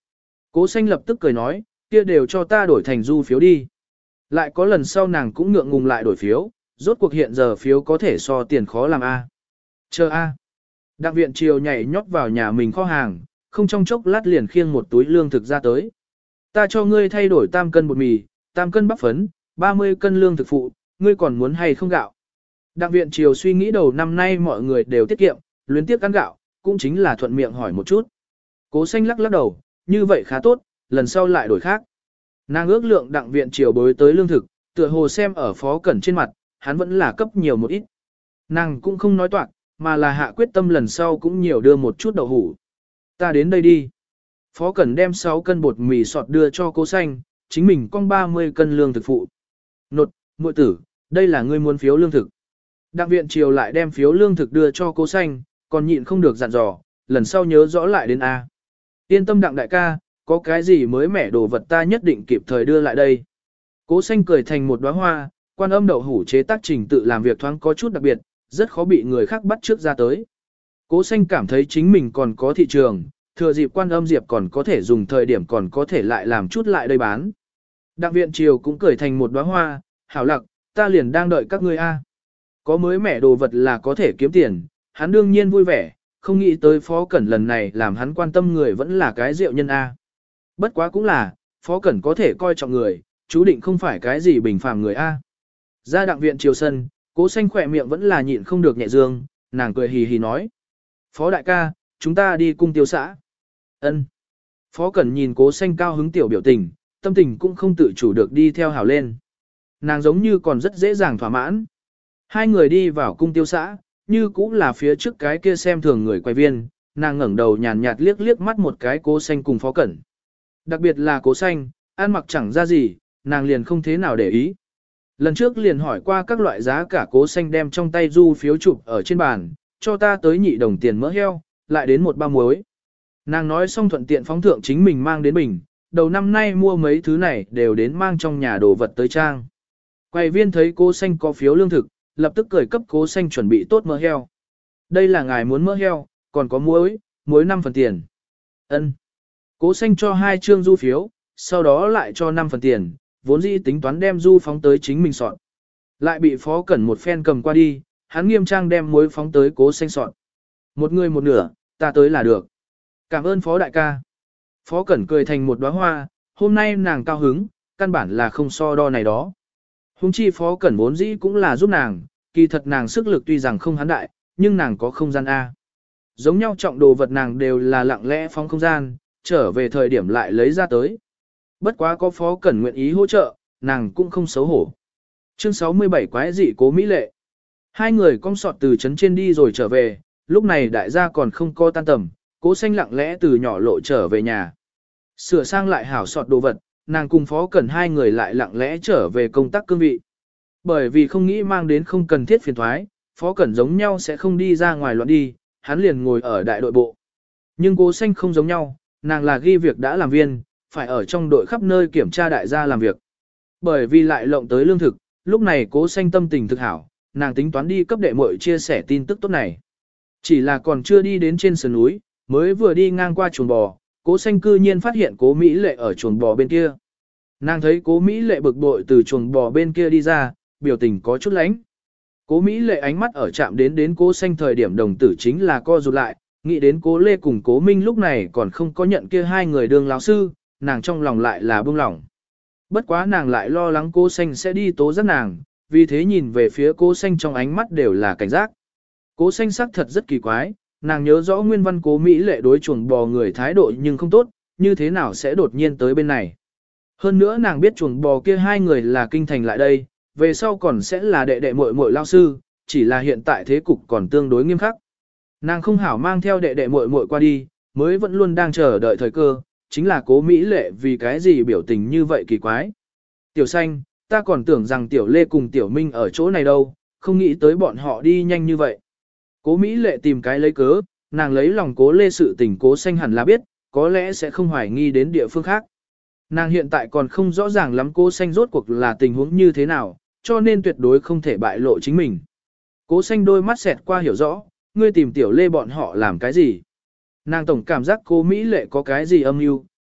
Cố xanh lập tức cười nói, kia đều cho ta đổi thành du phiếu đi. Lại có lần sau nàng cũng ngượng ngùng lại đổi phiếu, rốt cuộc hiện giờ phiếu có thể so tiền khó làm A. Chờ A. Đặng viện triều nhảy nhót vào nhà mình kho hàng, không trong chốc lát liền khiêng một túi lương thực ra tới. Ta cho ngươi thay đổi 3 cân bột mì, 3 cân bắp phấn, 30 cân lương thực phụ, ngươi còn muốn hay không gạo? Đặng viện triều suy nghĩ đầu năm nay mọi người đều tiết kiệm, luyến tiếc ăn gạo, cũng chính là thuận miệng hỏi một chút. Cố xanh lắc lắc đầu, như vậy khá tốt, lần sau lại đổi khác. Nàng ước lượng đặng viện triều bối tới lương thực, tựa hồ xem ở Phó Cẩn trên mặt, hắn vẫn là cấp nhiều một ít. Nàng cũng không nói toạc, mà là hạ quyết tâm lần sau cũng nhiều đưa một chút đậu hủ. Ta đến đây đi. Phó Cẩn đem 6 cân bột mì sọt đưa cho Cố xanh, chính mình cong 30 cân lương thực phụ. Nột, muội tử, đây là ngươi muốn phiếu lương thực. Đặng viện triều lại đem phiếu lương thực đưa cho Cố xanh, còn nhịn không được dặn dò, lần sau nhớ rõ lại đến A. Yên tâm đặng đại ca, có cái gì mới mẻ đồ vật ta nhất định kịp thời đưa lại đây. Cố xanh cười thành một đóa hoa, Quan Âm đậu hủ chế tác trình tự làm việc thoáng có chút đặc biệt, rất khó bị người khác bắt trước ra tới. Cố xanh cảm thấy chính mình còn có thị trường, thừa dịp Quan Âm diệp còn có thể dùng thời điểm còn có thể lại làm chút lại đây bán. Đặng viện triều cũng cười thành một đóa hoa, hảo lặc, ta liền đang đợi các ngươi A. Có mới mẻ đồ vật là có thể kiếm tiền, hắn đương nhiên vui vẻ, không nghĩ tới Phó Cẩn lần này làm hắn quan tâm người vẫn là cái rượu nhân A. Bất quá cũng là, Phó Cẩn có thể coi trọng người, chú định không phải cái gì bình phàm người A. Ra đặng viện triều sân, Cố xanh khỏe miệng vẫn là nhịn không được nhẹ dương, nàng cười hì hì nói. Phó đại ca, chúng ta đi cung tiêu xã. Ân. Phó Cẩn nhìn Cố xanh cao hứng tiểu biểu tình, tâm tình cũng không tự chủ được đi theo hảo lên. Nàng giống như còn rất dễ dàng thỏa mãn. Hai người đi vào cung tiêu xã, như cũng là phía trước cái kia xem thường người quay viên, nàng ngẩng đầu nhàn nhạt liếc liếc mắt một cái Cố xanh cùng Phó Cẩn. Đặc biệt là Cố xanh, ăn mặc chẳng ra gì, nàng liền không thế nào để ý. Lần trước liền hỏi qua các loại giá cả, Cố xanh đem trong tay du phiếu chụp ở trên bàn, cho ta tới nhị đồng tiền mỡ heo, lại đến một bao muối. Nàng nói xong thuận tiện phóng thượng chính mình mang đến bình, đầu năm nay mua mấy thứ này đều đến mang trong nhà đồ vật tới trang. Quầy viên thấy Cố xanh có phiếu lương thực, lập tức cười cấp Cố xanh chuẩn bị tốt mỡ heo. Đây là ngài muốn mỡ heo, còn có muối 5 phần tiền. Ân. Cố xanh cho 2 trương du phiếu, sau đó lại cho 5 phần tiền, vốn dĩ tính toán đem du phóng tới chính mình soạn. Lại bị Phó Cẩn một phen cầm qua đi, hắn nghiêm trang đem muối phóng tới Cố xanh soạn. Một người một nửa, ta tới là được. Cảm ơn Phó đại ca. Phó Cẩn cười thành một đóa hoa, hôm nay nàng cao hứng, căn bản là không so đo này đó. Hùng chi Phó Cẩn vốn dĩ cũng là giúp nàng, kỳ thật nàng sức lực tuy rằng không hắn đại, nhưng nàng có không gian A. Giống nhau trọng đồ vật nàng đều là lặng lẽ phóng không gian, trở về thời điểm lại lấy ra tới. Bất quá có Phó Cẩn nguyện ý hỗ trợ, nàng cũng không xấu hổ. Chương 67 quái dị Cố Mỹ Lệ. Hai người cong sọt từ trấn trên đi rồi trở về, lúc này đại gia còn không có tan tầm, Cố xanh lặng lẽ từ nhỏ lộ trở về nhà. Sửa sang lại hảo sọt đồ vật, nàng cùng Phó Cẩn hai người lại lặng lẽ trở về công tác cương vị. Bởi vì không nghĩ mang đến không cần thiết phiền thoái, Phó Cẩn giống nhau sẽ không đi ra ngoài loạn đi, hắn liền ngồi ở đại đội bộ. Nhưng Cố xanh không giống nhau, nàng là ghi việc đã làm viên, phải ở trong đội khắp nơi kiểm tra đại gia làm việc. Bởi vì lại lộng tới lương thực, lúc này Cố xanh tâm tình thực hảo, nàng tính toán đi cấp đệ muội chia sẻ tin tức tốt này. Chỉ là còn chưa đi đến trên sườn núi, mới vừa đi ngang qua chuồng bò, Cố xanh cư nhiên phát hiện Cố Mỹ Lệ ở chuồng bò bên kia. Nàng thấy Cố Mỹ Lệ bực bội từ chuồng bò bên kia đi ra, biểu tình có chút lánh. Cố Mỹ Lệ ánh mắt ở chạm đến Cố xanh thời điểm đồng tử chính là co rụt lại, nghĩ đến Cố Lê cùng Cố Minh lúc này còn không có nhận kia hai người đương lão sư, nàng trong lòng lại là buông lỏng. Bất quá nàng lại lo lắng Cố xanh sẽ đi tố giác nàng, vì thế nhìn về phía Cố xanh trong ánh mắt đều là cảnh giác. Cố xanh sắc thật rất kỳ quái, nàng nhớ rõ nguyên văn Cố Mỹ Lệ đối chuồng bò người thái độ nhưng không tốt, như thế nào sẽ đột nhiên tới bên này. Hơn nữa nàng biết chuồng bò kia hai người là kinh thành lại đây, về sau còn sẽ là đệ đệ muội muội lao sư, chỉ là hiện tại thế cục còn tương đối nghiêm khắc. Nàng không hảo mang theo đệ đệ muội muội qua đi, mới vẫn luôn đang chờ đợi thời cơ, chính là Cố Mỹ Lệ vì cái gì biểu tình như vậy kỳ quái. Tiểu xanh, ta còn tưởng rằng Tiểu Lê cùng Tiểu Minh ở chỗ này đâu, không nghĩ tới bọn họ đi nhanh như vậy. Cố Mỹ Lệ tìm cái lấy cớ, nàng lấy lòng Cố Lê sự tình Cố xanh hẳn là biết, có lẽ sẽ không hoài nghi đến địa phương khác. Nàng hiện tại còn không rõ ràng lắm Cố xanh rốt cuộc là tình huống như thế nào, cho nên tuyệt đối không thể bại lộ chính mình. Cố xanh đôi mắt xẹt qua hiểu rõ, ngươi tìm Tiểu Lê bọn họ làm cái gì. Nàng tổng cảm giác Cố Mỹ Lệ có cái gì âm mưu,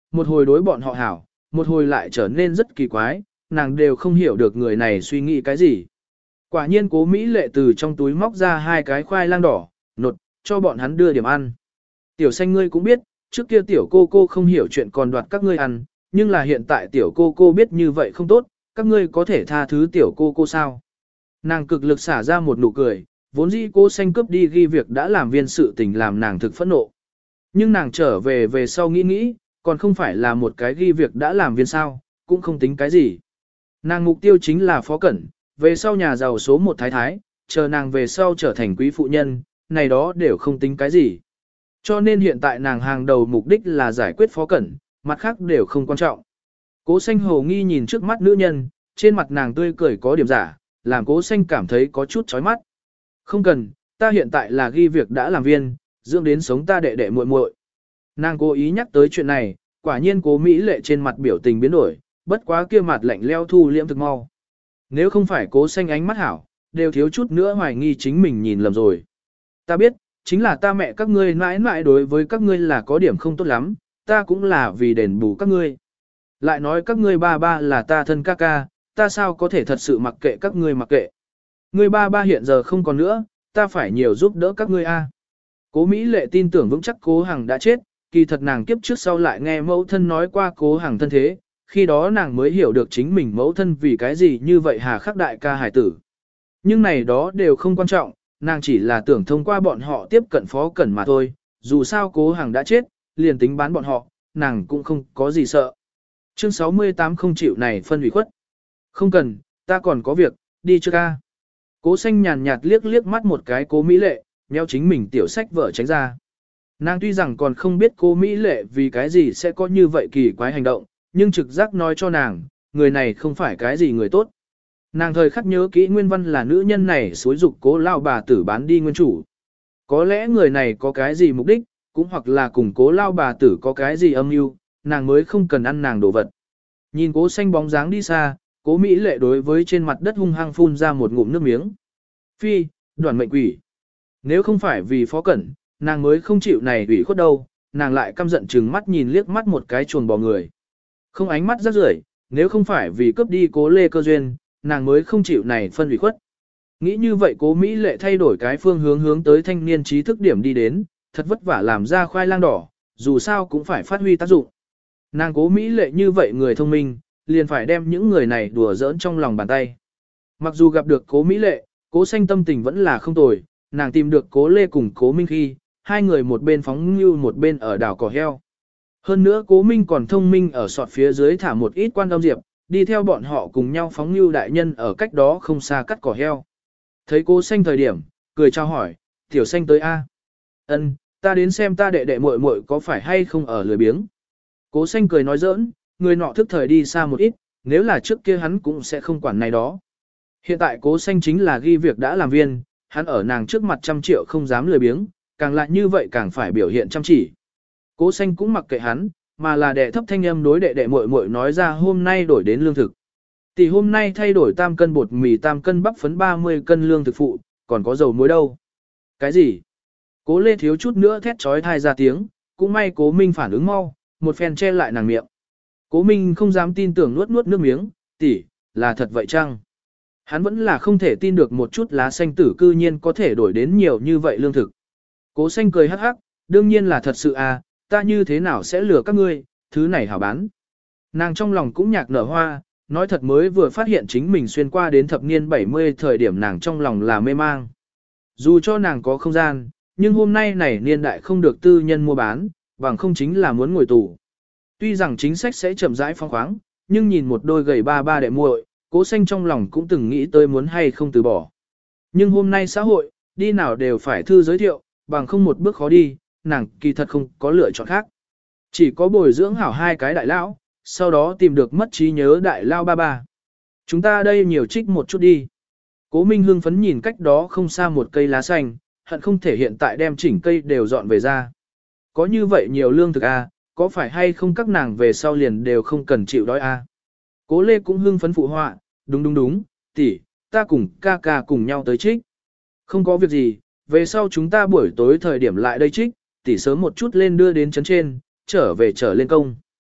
một hồi đối bọn họ hảo, một hồi lại trở nên rất kỳ quái, nàng đều không hiểu được người này suy nghĩ cái gì. Quả nhiên Cố Mỹ Lệ từ trong túi móc ra 2 cái khoai lang đỏ, nột, cho bọn hắn đưa điểm ăn. Tiểu xanh ngươi cũng biết, trước kia tiểu cô không hiểu chuyện còn đoạt các ngươi ăn, nhưng là hiện tại tiểu cô biết như vậy không tốt, các ngươi có thể tha thứ tiểu cô sao. Nàng cực lực xả ra một nụ cười, vốn dĩ Cố xanh cướp đi ghi việc đã làm viên sự tình làm nàng thực phẫn nộ. Nhưng nàng trở về sau nghĩ, còn không phải là một cái ghi việc đã làm viên sao, cũng không tính cái gì. Nàng mục tiêu chính là phó cẩn, về sau nhà giàu số 1 thái thái, chờ nàng về sau trở thành quý phụ nhân, này đó đều không tính cái gì. Cho nên hiện tại nàng hàng đầu mục đích là giải quyết phó cẩn, mặt khác đều không quan trọng. Cố xanh hồ nghi nhìn trước mắt nữ nhân, trên mặt nàng tươi cười có điểm giả, làm Cố xanh cảm thấy có chút chói mắt. Không cần, ta hiện tại là ghi việc đã làm viên, dưỡng đến sống ta đệ đệ muội muội. Nàng cố ý nhắc tới chuyện này, quả nhiên Cố Mỹ Lệ trên mặt biểu tình biến đổi, bất quá kia mặt lạnh leo thu liễm thực mau. Nếu không phải Cố xanh ánh mắt hảo, đều thiếu chút nữa hoài nghi chính mình nhìn lầm rồi. Ta biết, chính là ta mẹ các ngươi mãi mãi đối với các ngươi là có điểm không tốt lắm, ta cũng là vì đền bù các ngươi. Lại nói các ngươi ba là ta thân ca ca, ta sao có thể thật sự mặc kệ các ngươi mặc kệ. Ngươi ba hiện giờ không còn nữa, ta phải nhiều giúp đỡ các ngươi a. Cố Mỹ Lệ tin tưởng vững chắc Cố Hằng đã chết, kỳ thật nàng kiếp trước sau lại nghe mẫu thân nói qua Cố Hằng thân thế, khi đó nàng mới hiểu được chính mình mẫu thân vì cái gì như vậy hà khắc đại ca hải tử. Nhưng này đó đều không quan trọng, nàng chỉ là tưởng thông qua bọn họ tiếp cận phó cẩn mà thôi, dù sao Cố Hằng đã chết, liền tính bán bọn họ, nàng cũng không có gì sợ. Chương 68 không chịu này phân ủy khuất. Không cần, ta còn có việc, đi chưa ca. Cố xanh nhàn nhạt liếc mắt một cái Cố Mỹ Lệ, nheo chính mình tiểu sách vở tránh ra. Nàng tuy rằng còn không biết Cố Mỹ Lệ vì cái gì sẽ có như vậy kỳ quái hành động, nhưng trực giác nói cho nàng, người này không phải cái gì người tốt. Nàng thời khắc nhớ kỹ nguyên văn là nữ nhân này xúi dục Cố lao bà tử bán đi nguyên chủ. Có lẽ người này có cái gì mục đích, cũng hoặc là cùng Cố lao bà tử có cái gì âm mưu, nàng mới không cần ăn nàng đồ vật. Nhìn Cố xanh bóng dáng đi xa, Cố Mỹ Lệ đối với trên mặt đất hung hăng phun ra một ngụm nước miếng. Phi, đoàn mệnh quỷ. Nếu không phải vì phó cẩn, nàng mới không chịu này ủy khuất đâu, nàng lại căm giận trừng mắt nhìn liếc mắt một cái chuồng bò người. Không ánh mắt rất rưởi, nếu không phải vì cướp đi Cố Lê Cơ duyên, nàng mới không chịu này phân ủy khuất. Nghĩ như vậy Cố Mỹ Lệ thay đổi cái phương hướng tới thanh niên trí thức điểm đi đến, thật vất vả làm ra khoai lang đỏ, dù sao cũng phải phát huy tác dụng. Nàng Cố Mỹ Lệ như vậy người thông minh, liền phải đem những người này đùa giỡn trong lòng bàn tay. Mặc dù gặp được Cố Mỹ Lệ, Cố xanh tâm tình vẫn là không tồi, nàng tìm được Cố Lê cùng Cố Minh khi, hai người một bên phóng như một bên ở đảo cỏ heo. Hơn nữa Cố Minh còn thông minh ở sọt phía dưới thả một ít quan đông diệp, đi theo bọn họ cùng nhau phóng như đại nhân ở cách đó không xa cắt cỏ heo. Thấy Cố xanh thời điểm, cười chào hỏi, tiểu xanh tới A. Ân, ta đến xem ta đệ đệ muội muội có phải hay không ở lười biếng. Cố xanh cười nói giỡn, người nọ thức thời đi xa một ít, nếu là trước kia hắn cũng sẽ không quản này đó. Hiện tại Cố xanh chính là ghi việc đã làm viên, hắn ở nàng trước mặt 100 triệu không dám lười biếng, càng lại như vậy càng phải biểu hiện chăm chỉ. Cố xanh cũng mặc kệ hắn, mà là đệ thấp thanh âm đối đệ đệ muội muội nói ra hôm nay đổi đến lương thực. Tỷ hôm nay thay đổi 3 cân bột mì 3 cân bắp phấn 30 cân lương thực phụ, còn có dầu muối đâu. Cái gì? Cố Lê thiếu chút nữa thét trói thai ra tiếng, cũng may Cố Minh phản ứng mau, một phen che lại nàng miệng. Cố Minh không dám tin tưởng nuốt nước miếng, tỷ, là thật vậy chăng? Hắn vẫn là không thể tin được một chút lá xanh tử cư nhiên có thể đổi đến nhiều như vậy lương thực. Cố xanh cười hắc hắc, đương nhiên là thật sự à, ta như thế nào sẽ lừa các ngươi, thứ này hảo bán. Nàng trong lòng cũng nhạc nở hoa, nói thật mới vừa phát hiện chính mình xuyên qua đến thập niên 70 thời điểm nàng trong lòng là mê mang. Dù cho nàng có không gian, nhưng hôm nay này niên đại không được tư nhân mua bán, bằng không chính là muốn ngồi tù. Tuy rằng chính sách sẽ chậm rãi phong khoáng, nhưng nhìn một đôi gầy ba đệ muội, Cố xanh trong lòng cũng từng nghĩ tới muốn hay không từ bỏ. Nhưng hôm nay xã hội, đi nào đều phải thư giới thiệu, bằng không một bước khó đi, nàng kỳ thật không có lựa chọn khác. Chỉ có bồi dưỡng hảo 2 cái đại lão, sau đó tìm được mất trí nhớ đại lao ba. Chúng ta đây nhiều trích một chút đi. Cố Minh hưng phấn nhìn cách đó không xa một cây lá xanh, hận không thể hiện tại đem chỉnh cây đều dọn về ra. Có như vậy nhiều lương thực à, có phải hay không các nàng về sau liền đều không cần chịu đói à. Cố Lê cũng hưng phấn phụ họa, đúng, tỷ, ta cùng ca ca cùng nhau tới trích. Không có việc gì, về sau chúng ta buổi tối thời điểm lại đây trích, tỷ sớm một chút lên đưa đến trấn trên, trở về trở lên công.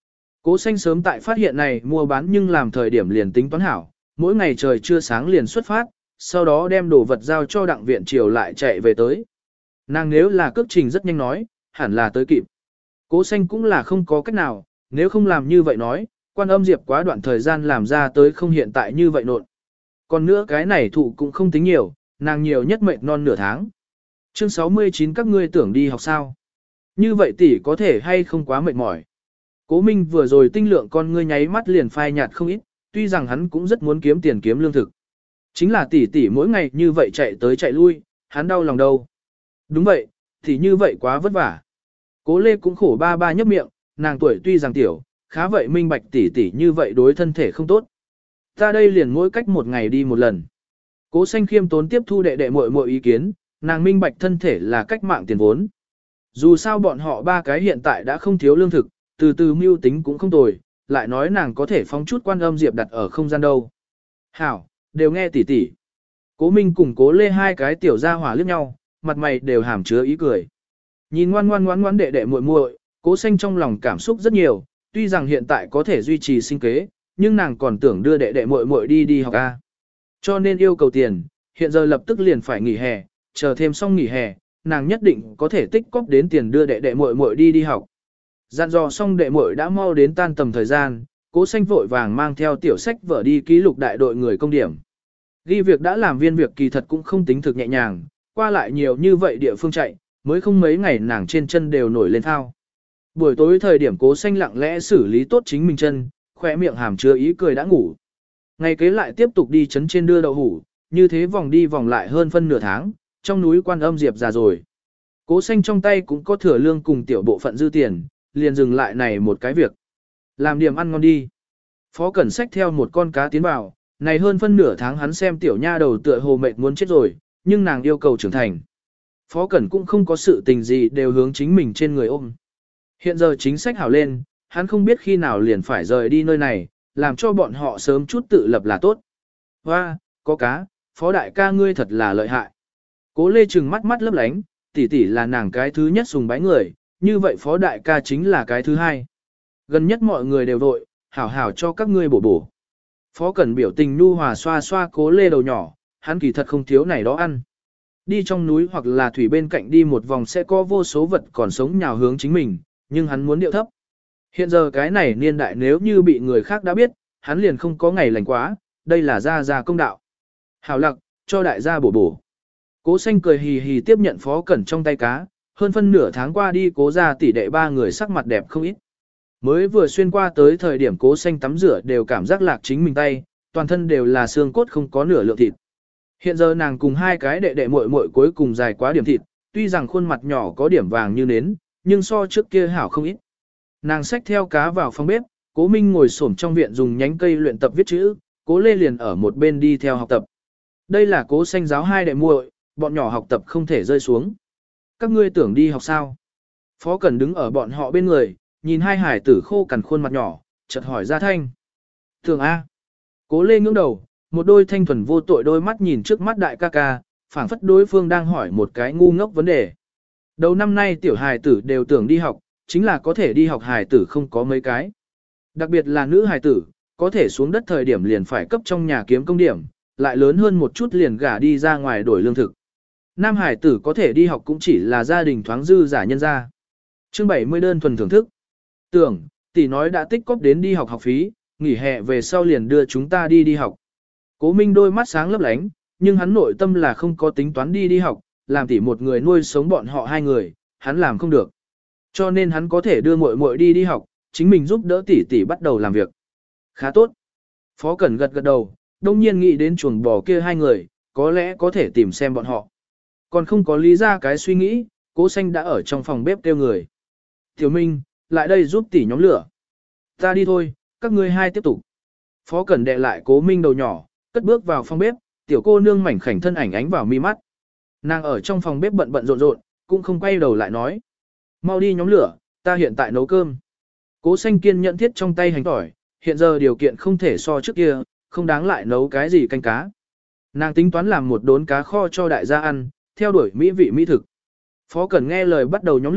Cố Xanh sớm tại phát hiện này mua bán nhưng làm thời điểm liền tính toán hảo, mỗi ngày trời chưa sáng liền xuất phát, sau đó đem đồ vật giao cho đặng viện triều lại chạy về tới. Nàng nếu là cước trình rất nhanh nói, hẳn là tới kịp. Cố Xanh cũng là không có cách nào, nếu không làm như vậy nói, Quan Âm Diệp quá đoạn thời gian làm ra tới không hiện tại như vậy nộn. Còn nữa cái này thụ cũng không tính nhiều, nàng nhiều nhất mệt non nửa tháng. Chương 69 các ngươi tưởng đi học sao? Như vậy tỷ có thể hay không quá mệt mỏi. Cố Minh vừa rồi tinh lượng con ngươi nháy mắt liền phai nhạt không ít, tuy rằng hắn cũng rất muốn kiếm tiền kiếm lương thực. Chính là tỷ mỗi ngày như vậy chạy tới chạy lui, hắn đau lòng đâu. Đúng vậy, thì như vậy quá vất vả. Cố Lê cũng khổ ba ba nhấp miệng, nàng tuổi tuy rằng tiểu, khá vậy minh bạch tỷ như vậy đối thân thể không tốt. Ta đây liền mỗi cách một ngày đi một lần. Cố Xanh khiêm tốn tiếp thu đệ đệ muội muội ý kiến, nàng minh bạch thân thể là cách mạng tiền vốn. Dù sao bọn họ ba cái hiện tại đã không thiếu lương thực, từ từ mưu tính cũng không tồi, lại nói nàng có thể phóng chút Quan Âm Diệp đặt ở không gian đâu. Hảo, đều nghe tỷ. Cố Minh cùng Cố Lê hai cái tiểu gia hỏa liếc nhau, mặt mày đều hàm chứa ý cười. Nhìn ngoan đệ đệ muội muội, Cố Xanh trong lòng cảm xúc rất nhiều, tuy rằng hiện tại có thể duy trì sinh kế, nhưng nàng còn tưởng đưa đệ đệ muội muội đi học a. Cho nên yêu cầu tiền, hiện giờ lập tức liền phải nghỉ hè, chờ thêm xong nghỉ hè, nàng nhất định có thể tích cóp đến tiền đưa đệ đệ muội muội đi học. Dặn dò xong đệ muội đã mau đến tan tầm thời gian, Cố Xanh vội vàng mang theo tiểu sách vở đi ký lục đại đội người công điểm. Ghi việc đã làm viên việc kỳ thật cũng không tính thực nhẹ nhàng, qua lại nhiều như vậy địa phương chạy, mới không mấy ngày nàng trên chân đều nổi lên thao. Buổi tối thời điểm Cố Xanh lặng lẽ xử lý tốt chính mình chân, khỏe miệng hàm chứa ý cười đã ngủ. Ngày kế lại tiếp tục đi trấn trên đưa đậu hủ, như thế vòng đi vòng lại hơn phân nửa tháng, trong núi Quan Âm Diệp già rồi. Cố Xanh trong tay cũng có thừa lương cùng tiểu bộ phận dư tiền, liền dừng lại này một cái việc. Làm điểm ăn ngon đi. Phó Cẩn xách theo một con cá tiến vào, này hơn phân nửa tháng hắn xem tiểu nha đầu tựa hồ mệt muốn chết rồi, nhưng nàng yêu cầu trưởng thành. Phó Cẩn cũng không có sự tình gì đều hướng chính mình trên người ôm. Hiện giờ chính sách hảo lên, hắn không biết khi nào liền phải rời đi nơi này, làm cho bọn họ sớm chút tự lập là tốt. Hoa, có cá, Phó đại ca ngươi thật là lợi hại. Cố Lê trừng mắt mắt lấp lánh, tỷ là nàng cái thứ nhất sùng bái người, như vậy Phó đại ca chính là cái thứ hai. Gần nhất mọi người đều vội, hảo hảo cho các ngươi bổ bổ. Phó Cẩn biểu tình nhu hòa xoa xoa Cố Lê đầu nhỏ, hắn kỳ thật không thiếu này đó ăn. Đi trong núi hoặc là thủy bên cạnh đi một vòng sẽ có vô số vật còn sống nhào hướng chính mình, nhưng hắn muốn điệu thấp. Hiện giờ cái này niên đại nếu như bị người khác đã biết, hắn liền không có ngày lành quá, đây là gia công đạo. Hảo lặc, cho đại gia bổ bổ. Cố Xanh cười hì hì tiếp nhận Phó Cẩn trong tay cá, hơn phân nửa tháng qua đi Cố gia tỷ đệ ba người sắc mặt đẹp không ít. Mới vừa xuyên qua tới thời điểm Cố Xanh tắm rửa đều cảm giác lạc chính mình tay, toàn thân đều là xương cốt không có nửa lượng thịt. Hiện giờ nàng cùng hai cái đệ đệ muội muội cuối cùng dài quá điểm thịt, tuy rằng khuôn mặt nhỏ có điểm vàng như nến, nhưng so trước kia hảo không ít. Nàng xách theo cá vào phòng bếp, Cố Minh ngồi xổm trong viện dùng nhánh cây luyện tập viết chữ, Cố Lê liền ở một bên đi theo học tập. Đây là Cố Xanh giáo hai đệ muội, bọn nhỏ học tập không thể rơi xuống. Các ngươi tưởng đi học sao? Phó Cẩn đứng ở bọn họ bên người, nhìn hai hải tử khô cằn khuôn mặt nhỏ, chợt hỏi ra thanh. Tưởng A. Cố Lê ngưỡng đầu, một đôi thanh thuần vô tội đôi mắt nhìn trước mắt đại ca ca, phảng phất đối phương đang hỏi một cái ngu ngốc vấn đề. Đầu năm nay tiểu hài tử đều tưởng đi học, chính là có thể đi học hài tử không có mấy cái. Đặc biệt là nữ hài tử, có thể xuống đất thời điểm liền phải cấp trong nhà kiếm công điểm, lại lớn hơn một chút liền gả đi ra ngoài đổi lương thực. Nam hài tử có thể đi học cũng chỉ là gia đình thoáng dư giả nhân ra. Chương 70 đơn thuần thưởng thức. Tưởng, tỷ nói đã tích cóp đến đi học học phí, nghỉ hè về sau liền đưa chúng ta đi học. Cố Minh đôi mắt sáng lấp lánh, nhưng hắn nội tâm là không có tính toán đi học, làm tỷ một người nuôi sống bọn họ hai người, hắn làm không được. Cho nên hắn có thể đưa muội muội đi học, chính mình giúp đỡ tỷ bắt đầu làm việc. Khá tốt. Phó Cẩn gật đầu, đông nhiên nghĩ đến chuồng bò kia hai người, có lẽ có thể tìm xem bọn họ. Còn không có lý ra cái suy nghĩ, Cố Xanh đã ở trong phòng bếp kêu người. Tiểu Minh, lại đây giúp tỷ nhóm lửa. Ta đi thôi, các ngươi hai tiếp tục. Phó Cẩn đè lại Cố Minh đầu nhỏ, cất bước vào phòng bếp, tiểu cô nương mảnh khảnh thân ảnh ánh vào mi mắt. Nàng ở trong phòng bếp bận rộn, cũng không quay đầu lại nói. Mau đi nhóm lửa, ta hiện tại nấu cơm. Cố Xanh kiên nhẫn thiết trong tay hành tỏi, hiện giờ điều kiện không thể so trước kia, không đáng lại nấu cái gì canh cá. Nàng tính toán làm một đốn cá kho cho đại gia ăn, theo đuổi mỹ vị mỹ thực. Phó Cẩn nghe lời bắt đầu nhóm lửa,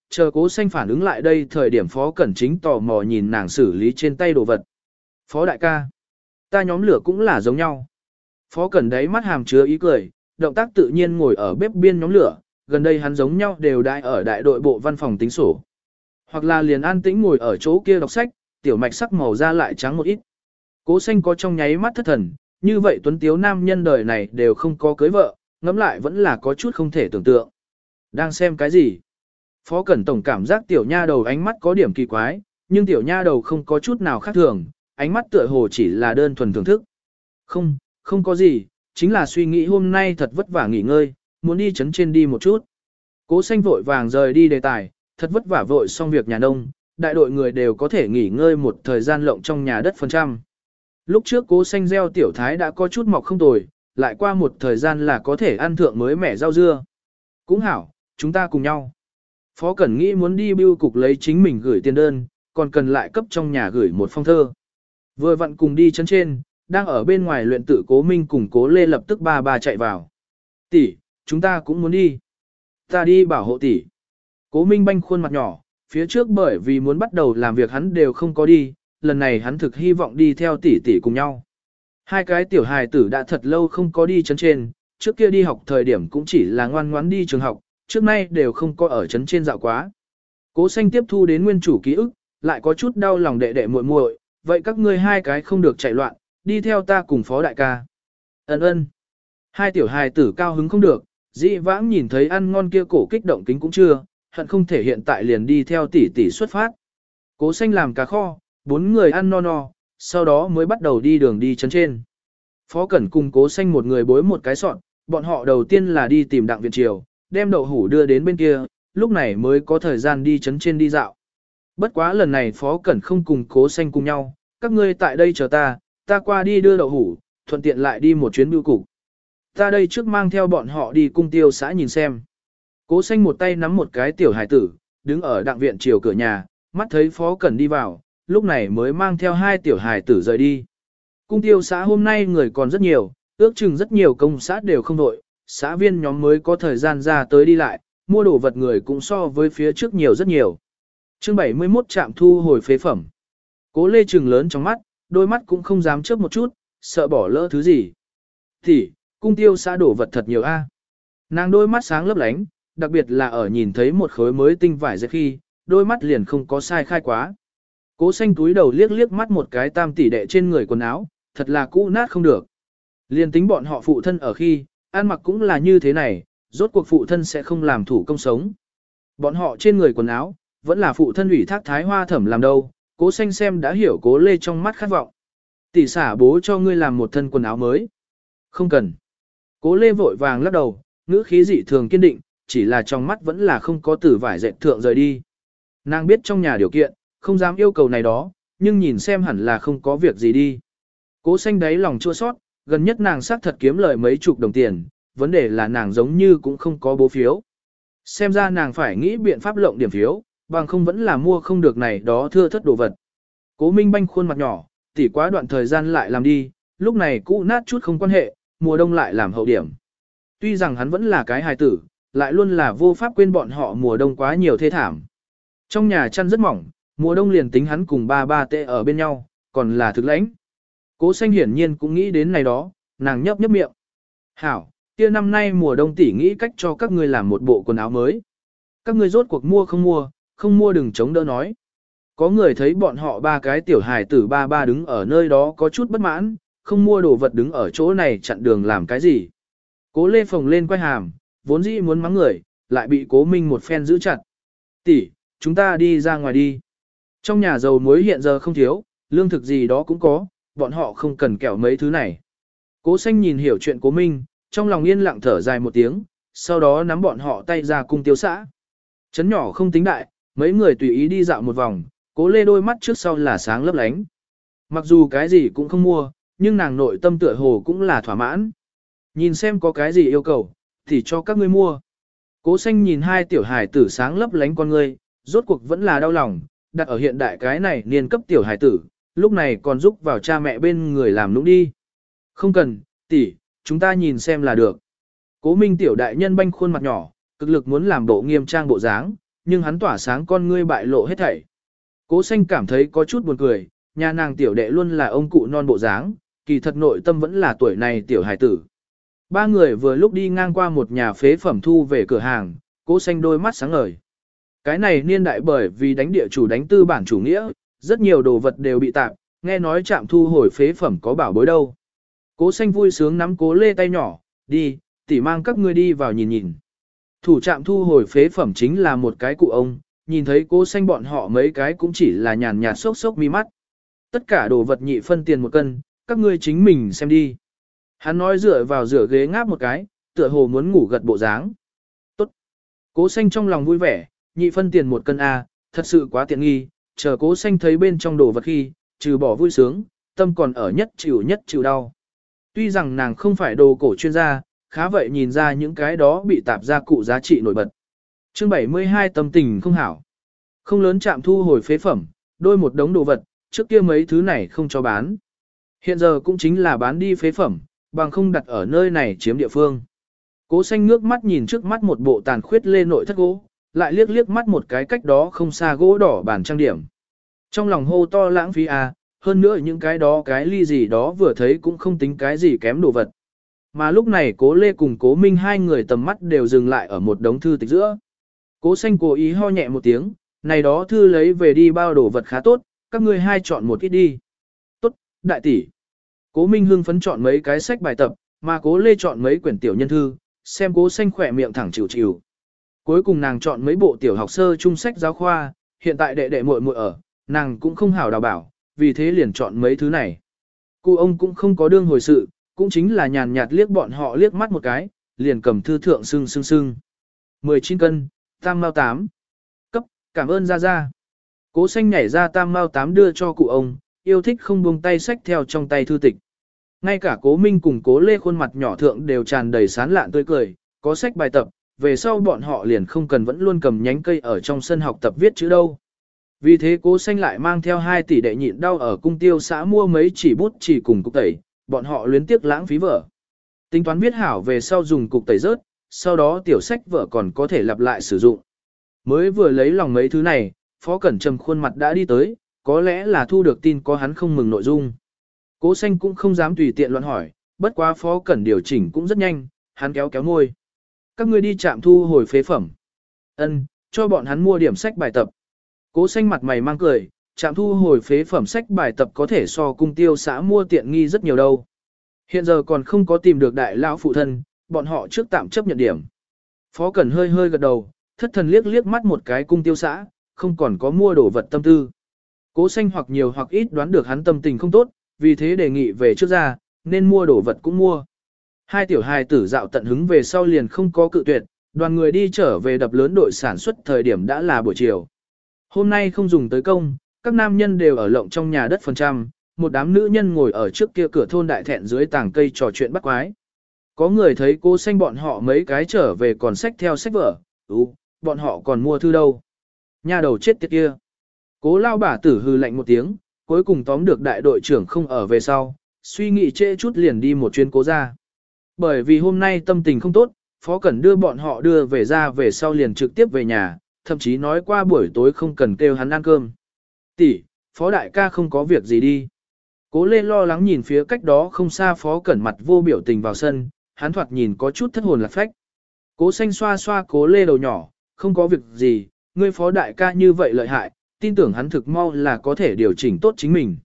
chờ Cố Xanh phản ứng lại đây thời điểm Phó Cẩn chính tò mò nhìn nàng xử lý trên tay đồ vật. Phó đại ca, ta nhóm lửa cũng là giống nhau. Phó Cẩn đấy mắt hàm chứa ý cười, động tác tự nhiên ngồi ở bếp biên nhóm lửa, gần đây hắn giống nhau đều đại ở đại đội bộ văn phòng tính sổ. Hoặc là liền an tĩnh ngồi ở chỗ kia đọc sách, tiểu mạch sắc màu da lại trắng một ít. Cố Xanh có trong nháy mắt thất thần, như vậy tuấn tiếu nam nhân đời này đều không có cưới vợ, ngẫm lại vẫn là có chút không thể tưởng tượng. Đang xem cái gì? Phó Cẩn tổng cảm giác tiểu nha đầu ánh mắt có điểm kỳ quái, nhưng tiểu nha đầu không có chút nào khác thường, ánh mắt tựa hồ chỉ là đơn thuần thưởng thức. Không có gì, chính là suy nghĩ hôm nay thật vất vả nghỉ ngơi, muốn đi chấn trên đi một chút. Cố Xanh vội vàng rời đi đề tài, thật vất vả vội xong việc nhà nông, đại đội người đều có thể nghỉ ngơi một thời gian lộng trong nhà đất phần trăm. Lúc trước Cố Xanh gieo tiểu thái đã có chút mọc không tồi, lại qua một thời gian là có thể ăn thượng mới mẻ rau dưa. Cũng hảo, chúng ta cùng nhau. Phó Cẩn nghĩ muốn đi bưu cục lấy chính mình gửi tiền đơn, còn cần lại cấp trong nhà gửi một phong thơ. Vừa vặn cùng đi chân trên, đang ở bên ngoài luyện tự Cố Minh cùng Cố Lê lập tức ba chạy vào. Tỷ, chúng ta cũng muốn đi. Ta đi bảo hộ tỷ. Cố Minh banh khuôn mặt nhỏ, phía trước bởi vì muốn bắt đầu làm việc hắn đều không có đi, lần này hắn thực hy vọng đi theo tỷ tỷ cùng nhau. Hai cái tiểu hài tử đã thật lâu không có đi chấn trên, trước kia đi học thời điểm cũng chỉ là ngoan ngoãn đi trường học, trước nay đều không có ở chấn trên dạo quá. Cố Xanh tiếp thu đến nguyên chủ ký ức, lại có chút đau lòng đệ đệ muội muội, vậy các ngươi hai cái không được chạy loạn, đi theo ta cùng Phó đại ca. Ân. Hai tiểu hài tử cao hứng không được, dĩ vãng nhìn thấy ăn ngon kia cổ kích động kính cũng chưa, hận không thể hiện tại liền đi theo tỷ tỷ xuất phát. Cố Xanh làm cá kho, 4 người ăn no, sau đó mới bắt đầu đi đường đi chấn trên. Phó Cẩn cùng Cố Xanh một người bối một cái sọt, bọn họ đầu tiên là đi tìm Đặng Viện Triều, đem đậu hủ đưa đến bên kia, lúc này mới có thời gian đi chấn trên đi dạo. Bất quá lần này Phó Cẩn không cùng Cố Xanh cùng nhau, các ngươi tại đây chờ ta qua đi đưa đậu hủ, thuận tiện lại đi một chuyến bưu cục. Ta đây trước mang theo bọn họ đi cung tiêu xã nhìn xem. Cố Xanh một tay nắm một cái tiểu hài tử, đứng ở Đặng Viện Triều cửa nhà, mắt thấy Phó Cẩn đi vào, lúc này mới mang theo hai tiểu hài tử rời đi. Cung tiêu xã hôm nay người còn rất nhiều, ước chừng rất nhiều công xã đều không đội, xã viên nhóm mới có thời gian ra tới đi lại, mua đồ vật người cũng so với phía trước nhiều rất nhiều. Chương 71 trạm thu hồi phế phẩm. Cố Lê trừng lớn trong mắt, đôi mắt cũng không dám chớp một chút, sợ bỏ lỡ thứ gì. Thì, cung tiêu xã đổ vật thật nhiều a. Nàng đôi mắt sáng lấp lánh, đặc biệt là ở nhìn thấy một khối mới tinh vải dệt khi, đôi mắt liền không có sai khai quá. Cố Xanh túi đầu liếc mắt một cái tam tỷ đệ trên người quần áo, thật là cũ nát không được. Liên tính bọn họ phụ thân ở khi, ăn mặc cũng là như thế này, rốt cuộc phụ thân sẽ không làm thủ công sống. Bọn họ trên người quần áo, vẫn là phụ thân ủy thác Thái Hoa Thẩm làm đâu, Cố Xanh xem đã hiểu Cố Lê trong mắt khát vọng. Tỷ xả bố cho ngươi làm một thân quần áo mới. Không cần. Cố Lê vội vàng lắc đầu, ngữ khí dị thường kiên định, chỉ là trong mắt vẫn là không có tử vải dệt thượng rời đi. Nàng biết trong nhà điều kiện, không dám yêu cầu này đó, nhưng nhìn xem hẳn là không có việc gì đi. Cố Xanh đáy lòng chua sót, gần nhất nàng xác thật kiếm lời mấy chục đồng tiền, vấn đề là nàng giống như cũng không có bố phiếu. Xem ra nàng phải nghĩ biện pháp lộng điểm phiếu, bằng không vẫn là mua không được này đó thưa thất đồ vật. Cố Minh banh khuôn mặt nhỏ, tỉ quá đoạn thời gian lại làm đi, lúc này cũ nát chút không quan hệ, mùa đông lại làm hậu điểm. Tuy rằng hắn vẫn là cái hài tử, lại luôn là vô pháp quên bọn họ mùa đông quá nhiều thê thảm. Trong nhà chăn rất mỏng, mùa đông liền tính hắn cùng ba tệ ở bên nhau, còn là thực lãnh. Cố Xanh hiển nhiên cũng nghĩ đến này đó, nàng nhấp miệng. Hảo, kia năm nay mùa đông tỷ nghĩ cách cho các ngươi làm một bộ quần áo mới. Các ngươi rốt cuộc mua, không mua đừng chống đỡ nói. Có người thấy bọn họ ba cái tiểu hài tử ba đứng ở nơi đó có chút bất mãn, không mua đồ vật đứng ở chỗ này chặn đường làm cái gì. Cố Lê phồng lên quay hàm, vốn dĩ muốn mắng người, lại bị Cố Minh một phen giữ chặt. Tỷ, chúng ta đi ra ngoài đi. Trong nhà dầu muối hiện giờ không thiếu, lương thực gì đó cũng có, bọn họ không cần kẹo mấy thứ này. Cố Xanh nhìn hiểu chuyện Cố Minh, trong lòng yên lặng thở dài một tiếng, sau đó nắm bọn họ tay ra cung tiêu xã. Chấn nhỏ không tính đại, mấy người tùy ý đi dạo một vòng, Cố Lê đôi mắt trước sau là sáng lấp lánh. Mặc dù cái gì cũng không mua, nhưng nàng nội tâm tựa hồ cũng là thỏa mãn. Nhìn xem có cái gì yêu cầu, thì cho các ngươi mua. Cố Xanh nhìn hai tiểu hài tử sáng lấp lánh con ngươi, rốt cuộc vẫn là đau lòng, đặt ở hiện đại cái này niên cấp tiểu hài tử, lúc này còn giúp vào cha mẹ bên người làm nũng đi. Không cần, tỷ, chúng ta nhìn xem là được. Cố Minh tiểu đại nhân banh khuôn mặt nhỏ, cực lực muốn làm bộ nghiêm trang bộ dáng, nhưng hắn tỏa sáng con ngươi bại lộ hết thảy. Cố Xanh cảm thấy có chút buồn cười, nhà nàng tiểu đệ luôn là ông cụ non bộ dáng, kỳ thật nội tâm vẫn là tuổi này tiểu hài tử. Ba người vừa lúc đi ngang qua một nhà phế phẩm thu về cửa hàng, Cố Xanh đôi mắt sáng ngời. Cái này niên đại bởi vì đánh địa chủ đánh tư bản chủ nghĩa, rất nhiều đồ vật đều bị tạp, nghe nói trạm thu hồi phế phẩm có bảo bối đâu. Cố Xanh vui sướng nắm Cố Lê tay nhỏ, đi, tỷ mang các ngươi đi vào nhìn nhìn. Thủ trạm thu hồi phế phẩm chính là một cái cụ ông, nhìn thấy Cố Xanh bọn họ mấy cái cũng chỉ là nhàn nhạt sốc sốc mi mắt. Tất cả đồ vật nhị phân tiền một cân, các ngươi chính mình xem đi. Hắn nói dựa vào rửa ghế ngáp một cái, tựa hồ muốn ngủ gật bộ dáng. Tốt. Cố Xanh trong lòng vui vẻ, nhị phân tiền một cân A, thật sự quá tiện nghi, chờ Cố Xanh thấy bên trong đồ vật khi, trừ bỏ vui sướng, tâm còn ở nhất chịu đau. Tuy rằng nàng không phải đồ cổ chuyên gia, khá vậy nhìn ra những cái đó bị tạp ra cụ giá trị nổi bật. Chương 72 tâm tình không hảo. Không lớn trạm thu hồi phế phẩm, đôi một đống đồ vật, trước kia mấy thứ này không cho bán. Hiện giờ cũng chính là bán đi phế phẩm, bằng không đặt ở nơi này chiếm địa phương. Cố Xanh ngước mắt nhìn trước mắt một bộ tàn khuyết lê nội thất gỗ, lại liếc mắt một cái cách đó không xa gỗ đỏ bàn trang điểm. Trong lòng hô to lãng phí à, hơn nữa những cái đó cái ly gì đó vừa thấy cũng không tính cái gì kém đồ vật. Mà lúc này Cố Lê cùng Cố Minh hai người tầm mắt đều dừng lại ở một đống thư tịch giữa. Cố Xanh cố ý ho nhẹ một tiếng, này đó thư lấy về đi bao đồ vật khá tốt, các ngươi hai chọn một ít đi. Tốt, đại tỷ. Cố Minh hưng phấn chọn mấy cái sách bài tập, mà Cố Lê chọn mấy quyển tiểu nhân thư, xem Cố Xanh khỏe miệng thẳng chịu. Cuối cùng nàng chọn mấy bộ tiểu học sơ trung sách giáo khoa, hiện tại đệ đệ muội muội ở, nàng cũng không hảo đào bảo, vì thế liền chọn mấy thứ này. Cụ ông cũng không có đương hồi sự, cũng chính là nhàn nhạt liếc bọn họ liếc mắt một cái, liền cầm thư thượng sưng. 19 cân, tam mao 8. Cấp, cảm ơn ra ra. Cố Xanh nhảy ra tam mao 8 đưa cho cụ ông, yêu thích không buông tay sách theo trong tay thư tịch. Ngay cả Cố Minh cùng Cố Lê khuôn mặt nhỏ thượng đều tràn đầy sán lạn tươi cười, có sách bài tập, về sau bọn họ liền không cần vẫn luôn cầm nhánh cây ở trong sân học tập viết chữ đâu. Vì thế Cố Xanh lại mang theo 2 tỷ đệ nhịn đau ở cung tiêu xã mua mấy chỉ bút chỉ cùng cục tẩy, bọn họ luyến tiếc lãng phí vở. Tính toán viết hảo về sau dùng cục tẩy rớt, sau đó tiểu sách vở còn có thể lặp lại sử dụng. Mới vừa lấy lòng mấy thứ này, Phó Cẩn trầm khuôn mặt đã đi tới, có lẽ là thu được tin có hắn không mừng nội dung. Cố Xanh cũng không dám tùy tiện loạn hỏi, bất quá Phó Cẩn điều chỉnh cũng rất nhanh, hắn kéo môi. Các ngươi đi trạm thu hồi phế phẩm. Ân, cho bọn hắn mua điểm sách bài tập. Cố Xanh mặt mày mang cười, trạm thu hồi phế phẩm sách bài tập có thể so cung tiêu xã mua tiện nghi rất nhiều đâu. Hiện giờ còn không có tìm được đại lão phụ thân, bọn họ trước tạm chấp nhận điểm. Phó Cẩn hơi gật đầu, thất thần liếc mắt một cái cung tiêu xã, không còn có mua đồ vật tâm tư. Cố Xanh hoặc nhiều hoặc ít đoán được hắn tâm tình không tốt, vì thế đề nghị về trước ra, nên mua đồ vật cũng mua. Hai tiểu hài tử dạo tận hứng về sau liền không có cự tuyệt, đoàn người đi trở về đập lớn đội sản xuất thời điểm đã là buổi chiều. Hôm nay không dùng tới công, các nam nhân đều ở lộng trong nhà đất phần trăm, một đám nữ nhân ngồi ở trước kia cửa thôn đại thẹn dưới tàng cây trò chuyện bắt quái. Có người thấy Cố Xanh bọn họ mấy cái trở về còn sách theo sách vở, bọn họ còn mua thư đâu. Nhà đầu chết tiệt kia. Cố lao bả tử hư lạnh một tiếng, cuối cùng tóm được đại đội trưởng không ở về sau, suy nghĩ trễ chút liền đi một chuyến Cố ra. Bởi vì hôm nay tâm tình không tốt, Phó Cẩn đưa bọn họ đưa về ra về sau liền trực tiếp về nhà, thậm chí nói qua buổi tối không cần kêu hắn ăn cơm. Tỷ, Phó đại ca không có việc gì đi. Cố Lê lo lắng nhìn phía cách đó không xa Phó Cẩn mặt vô biểu tình vào sân, hắn thoạt nhìn có chút thất hồn lạc phách. Cố Xanh xoa Cố Lê đầu nhỏ, không có việc gì, ngươi Phó đại ca như vậy lợi hại, tin tưởng hắn thực mau là có thể điều chỉnh tốt chính mình.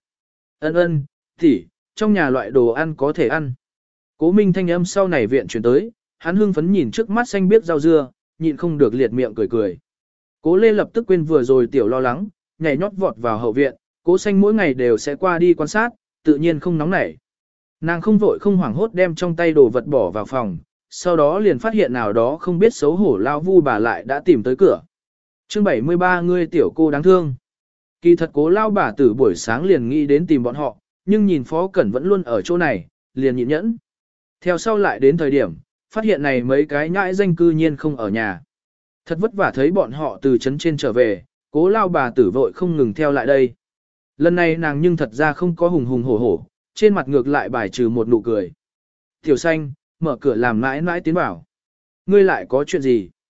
Ân, tỷ, trong nhà loại đồ ăn có thể ăn. Cố Minh thanh âm sau này viện chuyển tới, hắn hưng phấn nhìn trước mắt xanh biếc rau dưa, nhịn không được liệt miệng cười. Cố Lê lập tức quên vừa rồi tiểu lo lắng, nhảy nhót vọt vào hậu viện, Cố Xanh mỗi ngày đều sẽ qua đi quan sát, tự nhiên không nóng nảy. Nàng không vội không hoảng hốt đem trong tay đồ vật bỏ vào phòng, sau đó liền phát hiện nào đó không biết xấu hổ lao vu bà lại đã tìm tới cửa. Chương 73 ngươi tiểu cô đáng thương. Kỳ thật Cố lao bà từ buổi sáng liền nghĩ đến tìm bọn họ, nhưng nhìn Phó Cẩn vẫn luôn ở chỗ này, liền nhịn nhẫn. Theo sau lại đến thời điểm, phát hiện này mấy cái nhãi danh cư nhiên không ở nhà. Thật vất vả thấy bọn họ từ trấn trên trở về, Cố lao bà tử vội không ngừng theo lại đây. Lần này nàng nhưng thật ra không có hùng hùng hổ hổ, trên mặt ngược lại bài trừ một nụ cười. Tiểu Xanh, mở cửa làm mãi tiến bảo. Ngươi lại có chuyện gì?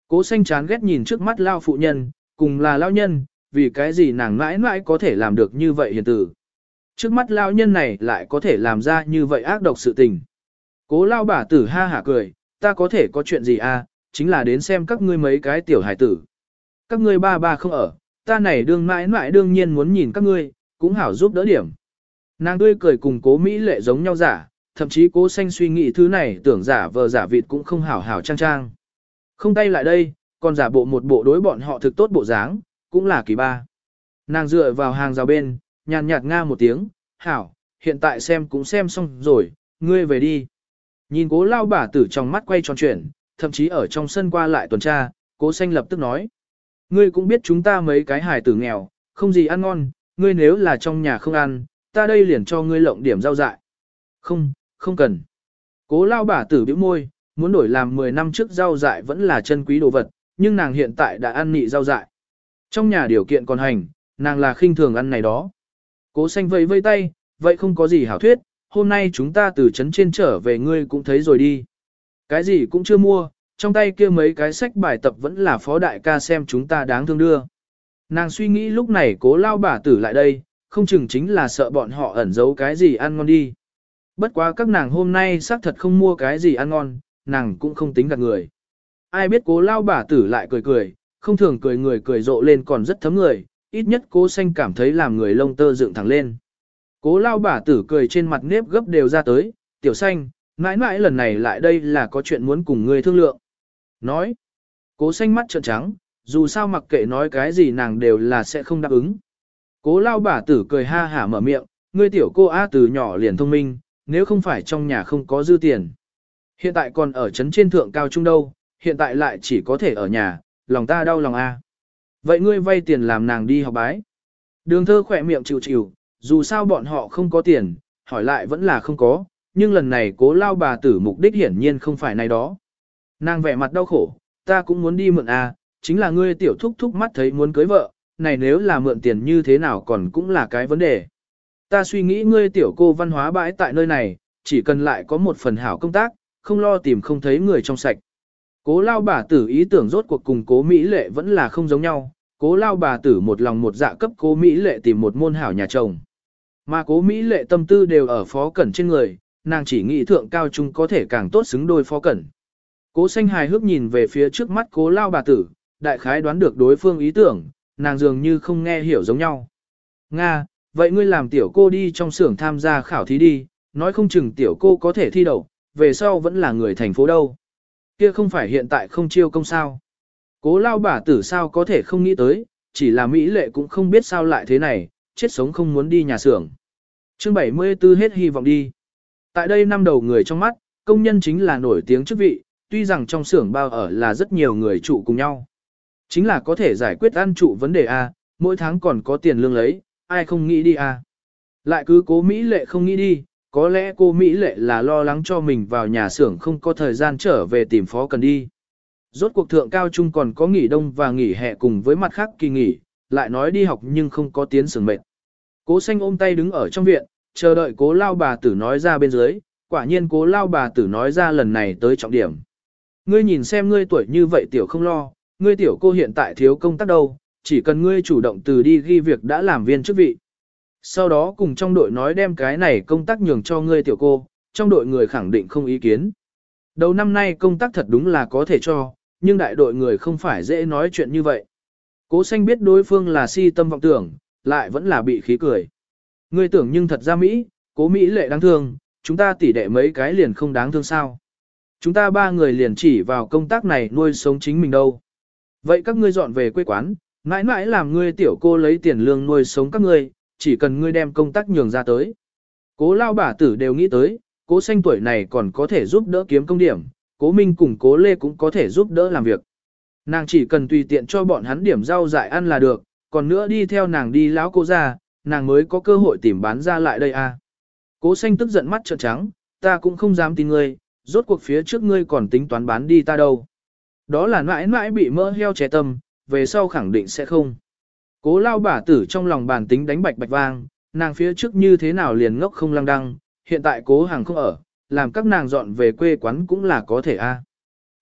Cố xanh chán ghét nhìn trước mắt lao phụ nhân, cùng là lao nhân, vì cái gì nàng mãi mãi có thể làm được như vậy hiền tử. Trước mắt lao nhân này lại có thể làm ra như vậy ác độc sự tình. Cố lao bà tử ha hả cười, ta có thể có chuyện gì à, chính là đến xem các ngươi mấy cái tiểu hải tử. Các ngươi ba không ở, ta này đương mãi mãi đương nhiên muốn nhìn các ngươi, cũng hảo giúp đỡ điểm. Nàng tươi cười cùng cố Mỹ lệ giống nhau giả, thậm chí cố xanh suy nghĩ thứ này tưởng giả vờ giả vịt cũng không hảo hảo trang trang. Không tay lại đây, còn giả bộ một bộ đối bọn họ thực tốt bộ dáng, cũng là kỳ ba. Nàng dựa vào hàng rào bên, nhàn nhạt nga một tiếng, hảo, hiện tại xem cũng xem xong rồi, ngươi về đi. Nhìn cố lao bà tử trong mắt quay tròn chuyển, thậm chí ở trong sân qua lại tuần tra, cố xanh lập tức nói. Ngươi cũng biết chúng ta mấy cái hài tử nghèo, không gì ăn ngon, ngươi nếu là trong nhà không ăn, ta đây liền cho ngươi lộng điểm rau dại. Không, không cần. Cố lao bà tử bĩu môi, muốn đổi làm 10 năm trước rau dại vẫn là chân quý đồ vật, nhưng nàng hiện tại đã ăn nị rau dại. Trong nhà điều kiện còn hành, nàng là khinh thường ăn này đó. Cố xanh vẫy vây tay, vậy không có gì hảo thuyết, hôm nay chúng ta từ trấn trên trở về ngươi cũng thấy rồi đi. Cái gì cũng chưa mua, trong tay kia mấy cái sách bài tập vẫn là phó đại ca xem chúng ta đáng thương đưa. Nàng suy nghĩ lúc này cố lao bà tử lại đây, không chừng chính là sợ bọn họ ẩn giấu cái gì ăn ngon đi. Bất quá các nàng hôm nay xác thật không mua cái gì ăn ngon, nàng cũng không tính gạt người. Ai biết cố lao bà tử lại cười cười, không thường cười người cười rộ lên còn rất thấm người, ít nhất cố xanh cảm thấy làm người lông tơ dựng thẳng lên. Cố lao bà tử cười trên mặt nếp gấp đều ra tới, tiểu xanh, mãi mãi lần này lại đây là có chuyện muốn cùng ngươi thương lượng. Nói, cố xanh mắt trợn trắng, dù sao mặc kệ nói cái gì nàng đều là sẽ không đáp ứng. Cố lao bà tử cười ha hả mở miệng, ngươi tiểu cô A từ nhỏ liền thông minh, nếu không phải trong nhà không có dư tiền. Hiện tại còn ở trấn trên thượng cao trung đâu, hiện tại lại chỉ có thể ở nhà, lòng ta đau lòng A. Vậy ngươi vay tiền làm nàng đi học bái. Đường thơ khỏe miệng chịu chịu, dù sao bọn họ không có tiền, hỏi lại vẫn là không có, nhưng lần này cố lao bà tử mục đích hiển nhiên không phải này đó. Nàng vẻ mặt đau khổ, ta cũng muốn đi mượn A, chính là ngươi tiểu thúc thúc mắt thấy muốn cưới vợ, này nếu là mượn tiền như thế nào còn cũng là cái vấn đề. Ta suy nghĩ ngươi tiểu cô văn hóa bãi tại nơi này, chỉ cần lại có một phần hảo công tác, không lo tìm không thấy người trong sạch. Cố lao bà tử ý tưởng rốt cuộc cùng cố Mỹ lệ vẫn là không giống nhau, cố lao bà tử một lòng một dạ cấp cố Mỹ lệ tìm một môn hảo nhà chồng. Mà cố Mỹ lệ tâm tư đều ở phó cẩn trên người, nàng chỉ nghĩ thượng cao trung có thể càng tốt xứng đôi phó cẩn. Cố xanh hài hước nhìn về phía trước mắt cố lao bà tử, đại khái đoán được đối phương ý tưởng, nàng dường như không nghe hiểu giống nhau. Nga, vậy ngươi làm tiểu cô đi trong xưởng tham gia khảo thí đi, nói không chừng tiểu cô có thể thi đậu, về sau vẫn là người thành phố đâu. Kia không phải hiện tại không chiêu công sao. Cố lao bà tử sao có thể không nghĩ tới, chỉ là Mỹ lệ cũng không biết sao lại thế này, chết sống không muốn đi nhà xưởng. Chương 74 hết hy vọng đi. Tại đây năm đầu người trong mắt, công nhân chính là nổi tiếng chức vị, tuy rằng trong xưởng bao ở là rất nhiều người trụ cùng nhau. Chính là có thể giải quyết ăn trụ vấn đề A, mỗi tháng còn có tiền lương lấy, ai không nghĩ đi A. Lại cứ cố Mỹ lệ không nghĩ đi, có lẽ cô Mỹ lệ là lo lắng cho mình vào nhà xưởng không có thời gian trở về tìm phó cần đi. Rốt cuộc thượng cao trung còn có nghỉ đông và nghỉ hè cùng với mặt khác kỳ nghỉ, lại nói đi học nhưng không có tiến xưởng mệt. Cố xanh ôm tay đứng ở trong viện, chờ đợi cố lao bà tử nói ra bên dưới, quả nhiên cố lao bà tử nói ra lần này tới trọng điểm. Ngươi nhìn xem ngươi tuổi như vậy tiểu không lo, ngươi tiểu cô hiện tại thiếu công tác đâu, chỉ cần ngươi chủ động từ đi ghi việc đã làm viên chức vị. Sau đó cùng trong đội nói đem cái này công tác nhường cho ngươi tiểu cô, trong đội người khẳng định không ý kiến. Đầu năm nay công tác thật đúng là có thể cho, nhưng đại đội người không phải dễ nói chuyện như vậy. Cố xanh biết đối phương là si tâm vọng tưởng, lại vẫn là bị khí cười. Ngươi tưởng nhưng thật ra Mỹ, cố Mỹ lệ đáng thương, chúng ta tỉ đệ mấy cái liền không đáng thương sao. Chúng ta ba người liền chỉ vào công tác này nuôi sống chính mình đâu. Vậy các ngươi dọn về quê quán, mãi mãi làm ngươi tiểu cô lấy tiền lương nuôi sống các ngươi, chỉ cần ngươi đem công tác nhường ra tới. Cố lao bà tử đều nghĩ tới, cố xanh tuổi này còn có thể giúp đỡ kiếm công điểm, cố Minh cùng cố Lê cũng có thể giúp đỡ làm việc. Nàng chỉ cần tùy tiện cho bọn hắn điểm rau dại ăn là được, còn nữa đi theo nàng đi lão cô ra, nàng mới có cơ hội tìm bán ra lại đây à. Cố xanh tức giận mắt trợn trắng, ta cũng không dám tin ngươi, rốt cuộc phía trước ngươi còn tính toán bán đi ta đâu. Đó là mãi mãi bị mỡ heo trẻ tâm, về sau khẳng định sẽ không. Cố lao bà tử trong lòng bàn tính đánh bạch bạch vang, nàng phía trước như thế nào liền ngốc không lăng đăng, hiện tại cố hàng không ở, làm các nàng dọn về quê quán cũng là có thể a.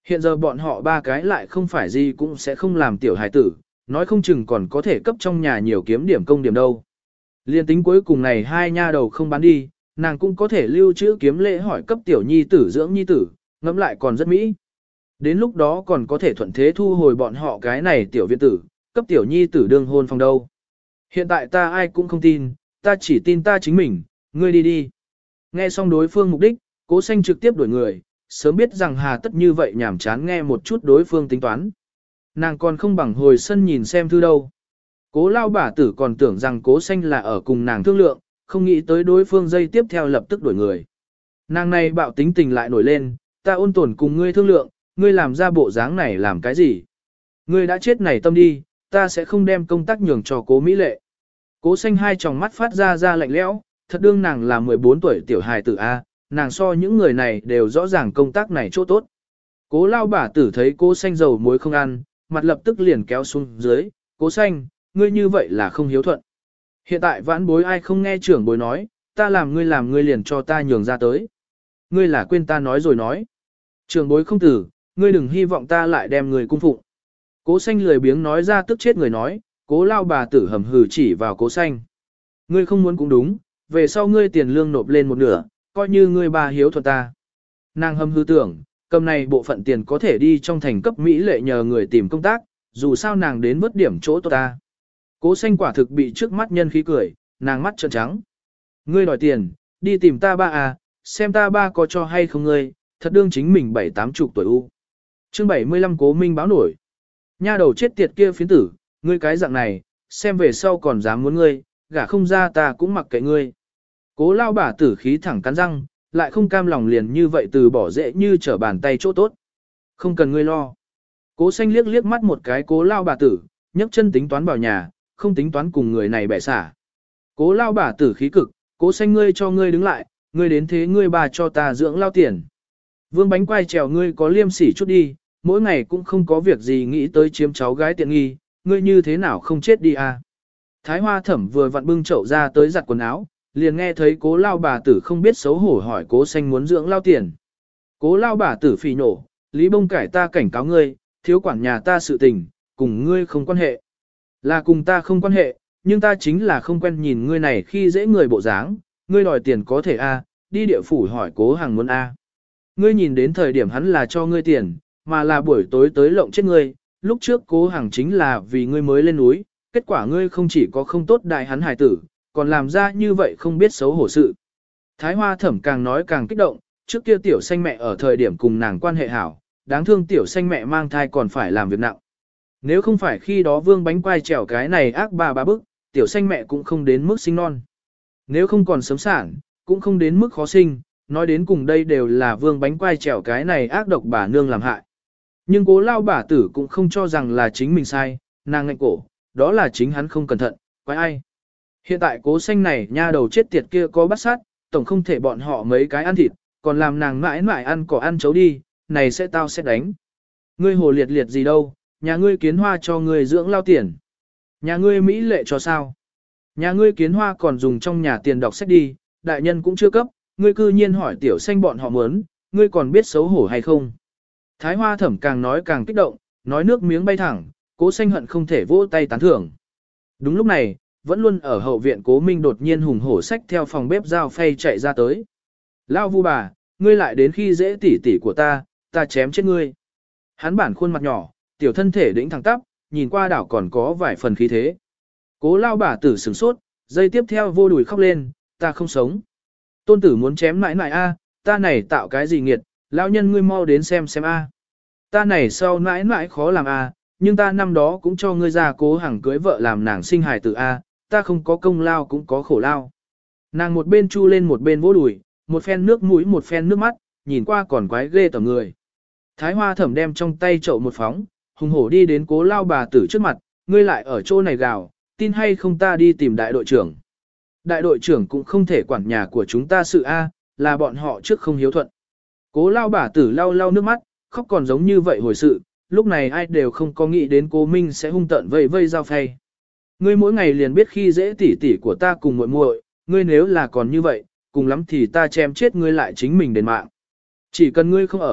Hiện giờ bọn họ ba cái lại không phải gì cũng sẽ không làm tiểu hài tử, nói không chừng còn có thể cấp trong nhà nhiều kiếm điểm công điểm đâu. Liên tính cuối cùng này hai nha đầu không bán đi, nàng cũng có thể lưu trữ kiếm lễ hỏi cấp tiểu nhi tử dưỡng nhi tử, ngẫm lại còn rất mỹ. Đến lúc đó còn có thể thuận thế thu hồi bọn họ cái này tiểu viện tử, cấp tiểu nhi tử đương hôn phòng đâu. Hiện tại ta ai cũng không tin, ta chỉ tin ta chính mình, ngươi đi đi. Nghe xong đối phương mục đích, Cố Xanh trực tiếp đuổi người, sớm biết rằng hà tất như vậy nhảm chán nghe một chút đối phương tính toán. Nàng còn không bằng hồi sân nhìn xem thư đâu. Cố lao bả tử còn tưởng rằng Cố Xanh là ở cùng nàng thương lượng, không nghĩ tới đối phương dây tiếp theo lập tức đuổi người. Nàng này bạo tính tình lại nổi lên, ta ôn tồn cùng ngươi thương lượng, ngươi làm ra bộ dáng này làm cái gì? Ngươi đã chết này tâm đi, ta sẽ không đem công tác nhường cho Cố Mỹ Lệ. Cố Xanh hai tròng mắt phát ra lạnh lẽo, thật đương nàng là 14 tuổi tiểu hài tử A, nàng so những người này đều rõ ràng công tác này chỗ tốt. Cố lao bả tử thấy Cố Xanh dầu muối không ăn, mặt lập tức liền kéo xuống dưới, Cố Xanh, ngươi như vậy là không hiếu thuận. Hiện tại vãn bối ai không nghe trưởng bối nói, ta làm ngươi liền cho ta nhường ra tới. Ngươi là quên ta nói rồi nói. Trưởng bối không tử, ngươi đừng hy vọng ta lại đem người cung phụng. Cố Xanh lười biếng nói ra tức chết người nói, Cố lao bà tử hầm hừ chỉ vào Cố Xanh. Ngươi không muốn cũng đúng, về sau ngươi tiền lương nộp lên một nửa, coi như ngươi bà hiếu thuận ta. Nàng hầm hừ tưởng, cầm này bộ phận tiền có thể đi trong thành cấp Mỹ Lệ nhờ người tìm công tác, dù sao nàng đến vớt điểm chỗ tốt ta. Cố Xanh quả thực bị trước mắt nhân khí cười, nàng mắt trợn trắng. Ngươi đòi tiền, đi tìm ta ba à, xem ta ba có cho hay không ngươi, thật đương chính mình 7-80 tuổi u. Chương 75 Cố Minh báo nổi. Nha đầu chết tiệt kia phiến tử, ngươi cái dạng này, xem về sau còn dám muốn ngươi, gả không ra ta cũng mặc kệ ngươi. Cố lao bả tử khí thẳng cắn răng, lại không cam lòng liền như vậy từ bỏ dễ như trở bàn tay chỗ tốt. Không cần ngươi lo. Cố Xanh liếc liếc mắt một cái cố lao bà tử, nhấc chân tính toán vào nhà, không tính toán cùng người này bẻ xả. Cố lao bả tử khí cực, Cố Xanh ngươi cho ngươi đứng lại, ngươi đến thế ngươi bà cho ta dưỡng lao tiền. Vương bánh quai trèo ngươi có liêm sỉ chút đi, mỗi ngày cũng không có việc gì nghĩ tới chiếm cháu gái tiện nghi, ngươi như thế nào không chết đi à. Thái Hoa Thẩm vừa vặn bưng chậu ra tới giặt quần áo, liền nghe thấy cố lao bà tử không biết xấu hổ hỏi Cố Xanh muốn dưỡng lao tiền. Cố lao bà tử phì nổ, Lý Bông Cải ta cảnh cáo ngươi, thiếu quản nhà ta sự tình, cùng ngươi không quan hệ. Là cùng ta không quan hệ, nhưng ta chính là không quen nhìn ngươi này khi dễ người bộ dáng, ngươi đòi tiền có thể a, đi địa phủ hỏi Cố Hằng muốn a. Ngươi nhìn đến thời điểm hắn là cho ngươi tiền, mà là buổi tối tới lộng chết ngươi, lúc trước Cố Hằng chính là vì ngươi mới lên núi, kết quả ngươi không chỉ có không tốt đại hắn hài tử, còn làm ra như vậy không biết xấu hổ sự. Thái Hoa Thẩm càng nói càng kích động, trước kia tiểu xanh mẹ ở thời điểm cùng nàng quan hệ hảo, đáng thương tiểu xanh mẹ mang thai còn phải làm việc nặng. Nếu không phải khi đó vương bánh quai trèo cái này ác bà bức, tiểu xanh mẹ cũng không đến mức sinh non. Nếu không còn sớm sản, cũng không đến mức khó sinh, nói đến cùng đây đều là vương bánh quai trèo cái này ác độc bà nương làm hại. Nhưng cố lao bà tử cũng không cho rằng là chính mình sai, nàng ngạnh cổ, đó là chính hắn không cẩn thận, quái ai. Hiện tại Cố Xanh này nha đầu chết tiệt kia có bắt sát, tổng không thể bọn họ mấy cái ăn thịt, còn làm nàng mãi mãi ăn cỏ ăn chấu đi, này sẽ tao sẽ đánh. Ngươi hồ liệt liệt gì đâu, nhà ngươi Kiến Hoa cho ngươi dưỡng lao tiền. Nhà ngươi Mỹ Lệ cho sao? Nhà ngươi Kiến Hoa còn dùng trong nhà tiền đọc sách đi, đại nhân cũng chưa cấp, ngươi cư nhiên hỏi tiểu xanh bọn họ muốn, ngươi còn biết xấu hổ hay không? Thái Hoa Thẩm càng nói càng kích động, nói nước miếng bay thẳng, Cố Xanh hận không thể vỗ tay tán thưởng. Đúng lúc này, vẫn luôn ở hậu viện Cố Minh đột nhiên hùng hổ xách theo phòng bếp dao phay chạy ra tới. Lao vu bà, ngươi lại đến khi dễ tỉ tỉ của ta chém chết ngươi. Hắn bản khuôn mặt nhỏ, tiểu thân thể đĩnh thẳng tắp, nhìn qua đảo còn có vài phần khí thế. Cố lao bà tử sửng sốt, dây tiếp theo vô đùi khóc lên, ta không sống. Tôn tử muốn chém nãi nãi a, ta này tạo cái gì nghiệt, lão nhân ngươi mau đến xem a. Ta này sau nãi nãi khó làm a, nhưng ta năm đó cũng cho ngươi ra Cố Hằng cưới vợ làm nàng sinh hài tử a, ta không có công lao cũng có khổ lao. Nàng một bên chu lên một bên vỗ đùi, một phen nước mũi một phen nước mắt, nhìn qua còn quái ghê tởm người. Thái Hoa Thẩm đem trong tay chậu một phóng, hùng hổ đi đến Cố lao bà tử trước mặt, ngươi lại ở chỗ này gào, tin hay không ta đi tìm đại đội trưởng. Đại đội trưởng cũng không thể quản nhà của chúng ta sự a, là bọn họ trước không hiếu thuận. Cố lao bà tử lau lau nước mắt, khóc còn giống như vậy hồi sự, lúc này ai đều không có nghĩ đến Cố Minh sẽ hung tợn vây vây dao phay. Ngươi mỗi ngày liền biết khi dễ tỉ tỉ của ta cùng muội muội, ngươi nếu là còn như vậy, cùng lắm thì ta chém chết ngươi lại chính mình đền mạng. Chỉ cần ngươi không ở,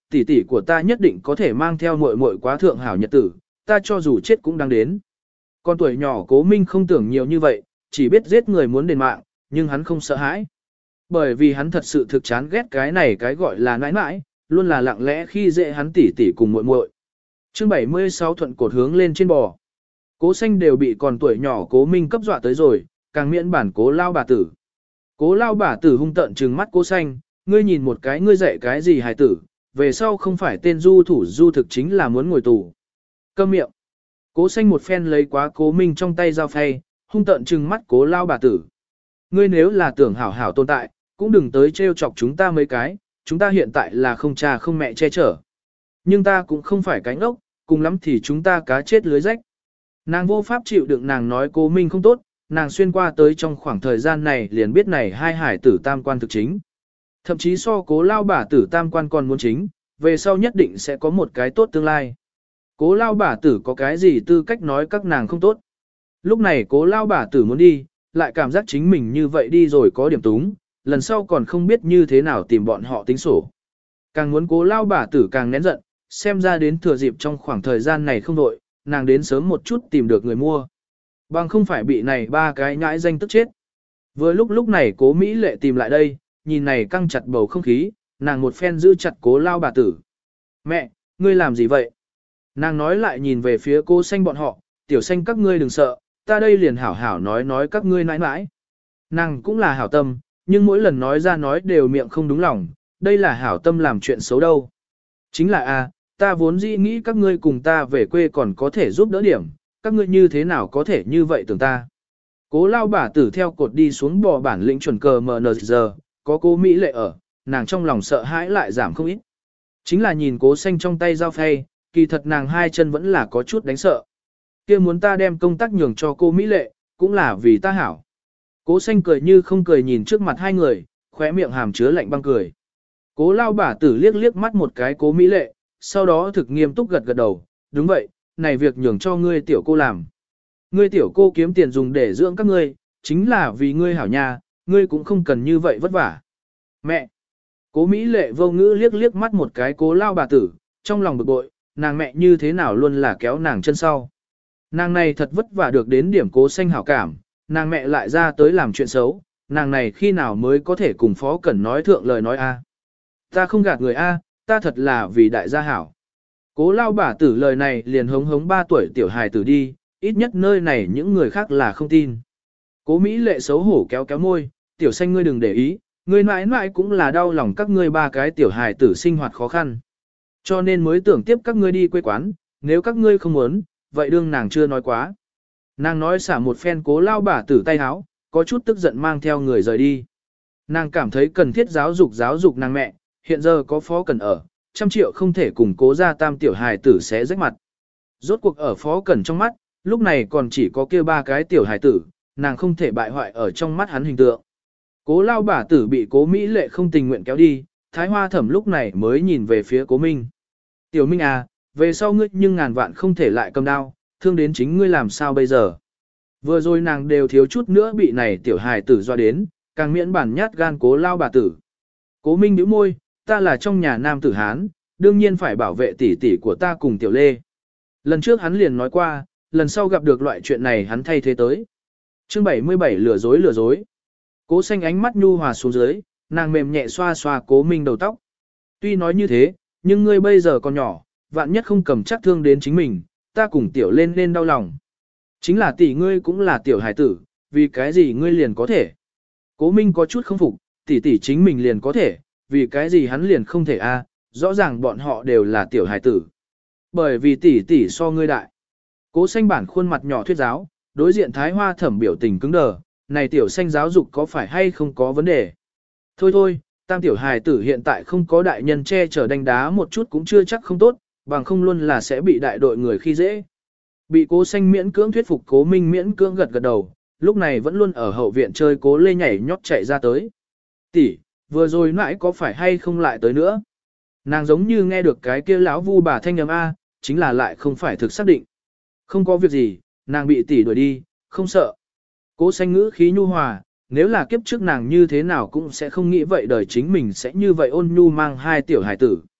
tỷ tỷ của ta nhất định có thể mang theo muội muội quá thượng hảo nhật tử, ta cho dù chết cũng đáng đến. Con tuổi nhỏ Cố Minh không tưởng nhiều như vậy, chỉ biết giết người muốn đền mạng, nhưng hắn không sợ hãi. Bởi vì hắn thật sự thực chán ghét cái này cái gọi là nãi nãi, luôn là lặng lẽ khi dễ hắn tỷ tỷ cùng muội muội. Chương 76 thuận cột hướng lên trên bò. Cố Xanh đều bị còn tuổi nhỏ Cố Minh cấp dọa tới rồi, càng miễn bản Cố lao bà tử. Cố lao bà tử hung tợn trừng mắt Cố Xanh, ngươi nhìn một cái ngươi dạy cái gì hài tử, về sau không phải tên du thủ du thực chính là muốn ngồi tù. Câm miệng. Cố Xanh một phen lấy quá Cố Minh trong tay dao phay, hung tợn trừng mắt Cố lao bà tử. Ngươi nếu là tưởng hảo hảo tồn tại, cũng đừng tới trêu chọc chúng ta mấy cái, chúng ta hiện tại là không cha không mẹ che chở. Nhưng ta cũng không phải cái ngốc, cùng lắm thì chúng ta cá chết lưới rách. Nàng vô pháp chịu đựng nàng nói Cố Minh không tốt, nàng xuyên qua tới trong khoảng thời gian này liền biết này hai hải tử tam quan thực chính. Thậm chí so Cố lao bà tử tam quan còn muốn chính, về sau nhất định sẽ có một cái tốt tương lai. Cố lao bà tử có cái gì tư cách nói các nàng không tốt. Lúc này Cố lao bà tử muốn đi, lại cảm giác chính mình như vậy đi rồi có điểm túng, lần sau còn không biết như thế nào tìm bọn họ tính sổ. Càng muốn Cố lao bà tử càng nén giận, xem ra đến thừa dịp trong khoảng thời gian này không đội, nàng đến sớm một chút tìm được người mua. Bằng không phải bị này ba cái nhãi danh tức chết. Vừa lúc này Cố Mỹ Lệ tìm lại đây, nhìn này căng chặt bầu không khí, nàng một phen giữ chặt Cố lao bà tử. Mẹ, ngươi làm gì vậy? Nàng nói lại nhìn về phía Cố Xanh bọn họ, tiểu Xanh các ngươi đừng sợ, ta đây liền hảo hảo nói các ngươi nãi nãi. Nàng cũng là hảo tâm, nhưng mỗi lần nói ra nói đều miệng không đúng lòng, đây là hảo tâm làm chuyện xấu đâu. Chính là ta vốn dĩ nghĩ các ngươi cùng ta về quê còn có thể giúp đỡ điểm, các ngươi như thế nào có thể như vậy tưởng ta. Cố lao bà tử theo cột đi xuống bò bản lĩnh chuẩn cờ MNZ, có Cố Mỹ Lệ ở, nàng trong lòng sợ hãi lại giảm không ít. Chính là nhìn Cố Xanh trong tay dao phay, kỳ thật nàng hai chân vẫn là có chút đánh sợ. Kia muốn ta đem công tác nhường cho cô Mỹ Lệ, cũng là vì ta hảo. Cố Xanh cười như không cười nhìn trước mặt hai người, khóe miệng hàm chứa lạnh băng cười. Cố lao bà tử liếc liếc mắt một cái Cố Mỹ Lệ, sau đó thực nghiêm túc gật gật đầu, đúng vậy, này việc nhường cho ngươi tiểu cô làm. Ngươi tiểu cô kiếm tiền dùng để dưỡng các ngươi, chính là vì ngươi hảo nhà, ngươi cũng không cần như vậy vất vả. Mẹ! Cố Mỹ Lệ vô ngữ liếc liếc mắt một cái Cố lao bà tử, trong lòng bực bội, nàng mẹ như thế nào luôn là kéo nàng chân sau. Nàng này thật vất vả được đến điểm Cố Xanh hảo cảm, nàng mẹ lại ra tới làm chuyện xấu, nàng này khi nào mới có thể cùng Phó Cẩn nói thượng lời nói a? Ta không gạt người a, ta thật là vì đại gia hảo. Cố lao bà tử lời này liền hống hống 3 tuổi tiểu hài tử đi, ít nhất nơi này những người khác là không tin. Cố Mỹ Lệ xấu hổ kéo kéo môi, tiểu Xanh ngươi đừng để ý, ngươi mãi mãi cũng là đau lòng các ngươi ba cái tiểu hài tử sinh hoạt khó khăn. Cho nên mới tưởng tiếp các ngươi đi quê quán, nếu các ngươi không muốn, vậy đương nàng chưa nói quá. Nàng nói xả một phen Cố lao bà tử tay háo, có chút tức giận mang theo người rời đi. Nàng cảm thấy cần thiết giáo dục nàng mẹ, hiện giờ có Phó Cẩn ở, 100 triệu không thể cùng Cố gia tam tiểu hài tử sẽ rách mặt. Rốt cuộc ở Phó Cẩn trong mắt, lúc này còn chỉ có kia 3 cái tiểu hài tử, nàng không thể bại hoại ở trong mắt hắn hình tượng. Cố lao bà tử bị Cố Mỹ Lệ không tình nguyện kéo đi, Thái Hoa Thẩm lúc này mới nhìn về phía Cố Minh. Tiểu Minh à, về sau ngươi nhưng ngàn vạn không thể lại cầm đao, thương đến chính ngươi làm sao bây giờ. Vừa rồi nàng đều thiếu chút nữa bị này tiểu hài tử doa đến, càng miễn bản nhát gan Cố lao bà tử. Cố Minh nhíu môi, ta là trong nhà nam tử Hán, đương nhiên phải bảo vệ tỷ tỷ của ta cùng tiểu Lê. Lần trước hắn liền nói qua, lần sau gặp được loại chuyện này hắn thay thế tới. Chương 77 lừa dối. Cố Xanh ánh mắt nhu hòa xuống dưới, nàng mềm nhẹ xoa xoa Cố Minh đầu tóc. Tuy nói như thế, nhưng ngươi bây giờ còn nhỏ, vạn nhất không cầm chắc thương đến chính mình, ta cùng tiểu lên nên đau lòng. Chính là tỷ ngươi cũng là tiểu hải tử, vì cái gì ngươi liền có thể. Cố Minh có chút không phục, tỷ chính mình liền có thể, vì cái gì hắn liền không thể a? Rõ ràng bọn họ đều là tiểu hải tử. Bởi vì tỷ so ngươi đại. Cố Xanh bản khuôn mặt nhỏ thuyết giáo, đối diện Thái Hoa Thẩm biểu tình cứng đờ, này tiểu Xanh giáo dục có phải hay không có vấn đề. Thôi, tam tiểu hài tử hiện tại không có đại nhân che chở đánh đá một chút cũng chưa chắc không tốt, bằng không luôn là sẽ bị đại đội người khi dễ. Bị Cố Xanh miễn cưỡng thuyết phục Cố Minh miễn cưỡng gật đầu, lúc này vẫn luôn ở hậu viện chơi Cố Lê nhảy nhót chạy ra tới. Tỷ, vừa rồi nãy có phải hay không lại tới nữa? Nàng giống như nghe được cái kia lão vu bà thanh âm a, chính là lại không phải thực xác định. Không có việc gì, nàng bị tỷ đuổi đi, không sợ. Cố Xanh ngữ khí nhu hòa, nếu là kiếp trước nàng như thế nào cũng sẽ không nghĩ vậy đời chính mình sẽ như vậy ôn nhu mang 2 tiểu hải tử.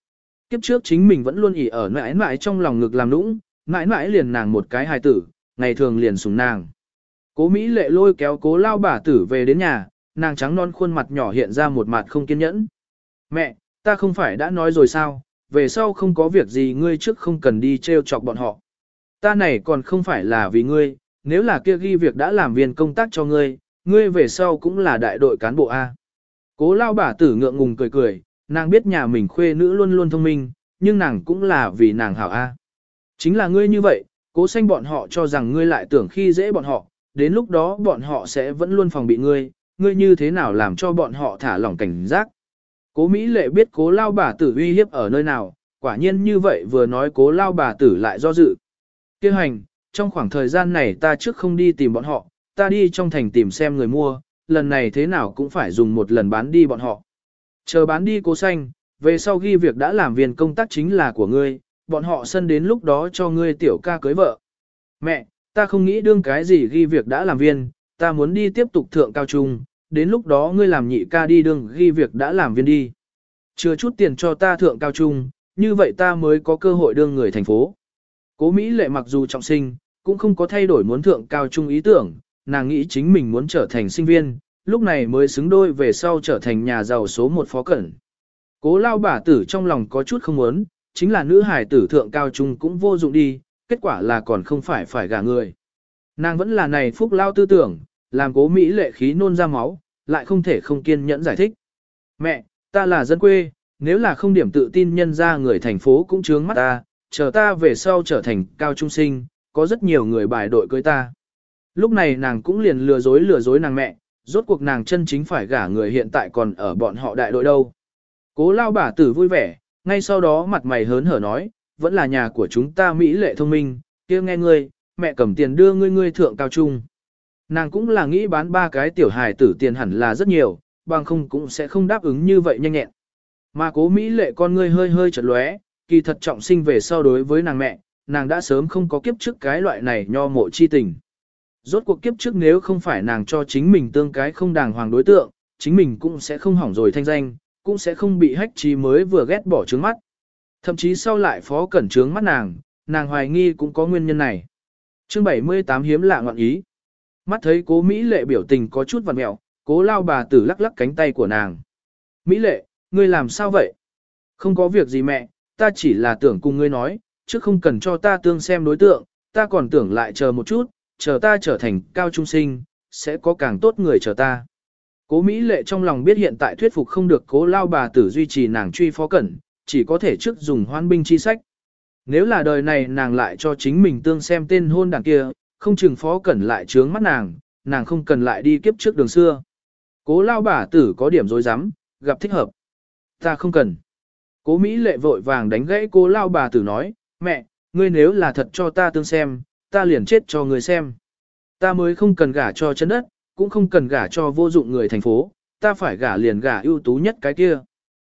Kiếp trước chính mình vẫn luôn ỉ ở mãi mãi trong lòng ngực làm nũng, mãi mãi liền nàng một cái hài tử, ngày thường liền sủng nàng. Cố Mỹ Lệ lôi kéo Cố lao bà tử về đến nhà, nàng trắng non khuôn mặt nhỏ hiện ra một mặt không kiên nhẫn. Mẹ, ta không phải đã nói rồi sao, về sau không có việc gì ngươi trước không cần đi trêu chọc bọn họ. Ta này còn không phải là vì ngươi, nếu là kia ghi việc đã làm viên công tác cho ngươi, ngươi về sau cũng là đại đội cán bộ A. Cố lao bà tử ngượng ngùng cười cười, nàng biết nhà mình khuê nữ luôn luôn thông minh, nhưng nàng cũng là vì nàng hảo A. Chính là ngươi như vậy, Cố Xanh bọn họ cho rằng ngươi lại tưởng khi dễ bọn họ, đến lúc đó bọn họ sẽ vẫn luôn phòng bị ngươi, ngươi như thế nào làm cho bọn họ thả lỏng cảnh giác. Cố Mỹ Lệ biết Cố lao bà tử uy hiếp ở nơi nào, quả nhiên như vậy vừa nói Cố lao bà tử lại do dự. Kêu hành, trong khoảng thời gian này ta trước không đi tìm bọn họ, ta đi trong thành tìm xem người mua, lần này thế nào cũng phải dùng một lần bán đi bọn họ. Chờ bán đi Cố Xanh, về sau ghi việc đã làm viên công tác chính là của ngươi, bọn họ sân đến lúc đó cho ngươi tiểu ca cưới vợ. Mẹ, ta không nghĩ đương cái gì ghi việc đã làm viên, ta muốn đi tiếp tục thượng cao trung, đến lúc đó ngươi làm nhị ca đi đương ghi việc đã làm viên đi. Chưa chút tiền cho ta thượng cao trung, như vậy ta mới có cơ hội đương người thành phố. Cố Mỹ Lệ mặc dù trọng sinh, cũng không có thay đổi muốn thượng cao trung ý tưởng, nàng nghĩ chính mình muốn trở thành sinh viên, lúc này mới xứng đôi về sau trở thành nhà giàu số 1 phó cẩn. Cố lao bà tử trong lòng có chút không muốn, chính là nữ hải tử thượng cao trung cũng vô dụng đi, kết quả là còn không phải gả người. Nàng vẫn là này phúc lao tư tưởng, làm Cố Mỹ Lệ khí nôn ra máu, lại không thể không kiên nhẫn giải thích. Mẹ, ta là dân quê, nếu là không điểm tự tin nhân ra người thành phố cũng chướng mắt ta, chờ ta về sau trở thành cao trung sinh, có rất nhiều người bài đội cưới ta. Lúc này nàng cũng liền lừa dối nàng mẹ, rốt cuộc nàng chân chính phải gả người hiện tại còn ở bọn họ đại đội đâu. Cố lao bà tử vui vẻ, ngay sau đó mặt mày hớn hở nói, vẫn là nhà của chúng ta Mỹ Lệ thông minh, kia nghe ngươi, mẹ cầm tiền đưa ngươi thượng cao trung. Nàng cũng là nghĩ bán 3 cái tiểu hài tử tiền hẳn là rất nhiều, bằng không cũng sẽ không đáp ứng như vậy nhanh nhẹn. Mà Cố Mỹ Lệ con ngươi hơi hơi chợt lóe, kỳ thật trọng sinh về sau đối với nàng mẹ, nàng đã sớm không có kiếp trước cái loại này nho mộ chi tình. Rốt cuộc kiếp trước nếu không phải nàng cho chính mình tương cái không đàng hoàng đối tượng, chính mình cũng sẽ không hỏng rồi thanh danh, cũng sẽ không bị hách trí mới vừa ghét bỏ trướng mắt. Thậm chí sau lại phó cẩn trướng mắt nàng hoài nghi cũng có nguyên nhân này. Chương 78 hiếm lạ ngọn ý. Mắt thấy Cố Mỹ Lệ biểu tình có chút vặn mẹo, Cố lao bà tử lắc lắc cánh tay của nàng. Mỹ Lệ, ngươi làm sao vậy? Không có việc gì mẹ, ta chỉ là tưởng cùng ngươi nói, chứ không cần cho ta tương xem đối tượng, ta còn tưởng lại chờ một chút, chờ ta trở thành cao trung sinh, sẽ có càng tốt người chờ ta. Cố Mỹ Lệ trong lòng biết hiện tại thuyết phục không được Cố lao bà tử duy trì nàng truy phó cẩn, chỉ có thể trước dùng hoan binh chi sách. Nếu là đời này nàng lại cho chính mình tương xem tên hôn đảng kia, không chừng phó cẩn lại trướng mắt nàng không cần lại đi kiếp trước đường xưa. Cố lao bà tử có điểm dối rắm gặp thích hợp. Ta không cần. Cố Mỹ Lệ vội vàng đánh gãy Cố lao bà tử nói, mẹ, ngươi nếu là thật cho ta tương xem, ta liền chết cho ngươi xem. Ta mới không cần gả cho chân đất, cũng không cần gả cho vô dụng người thành phố, ta phải gả liền gả ưu tú nhất cái kia.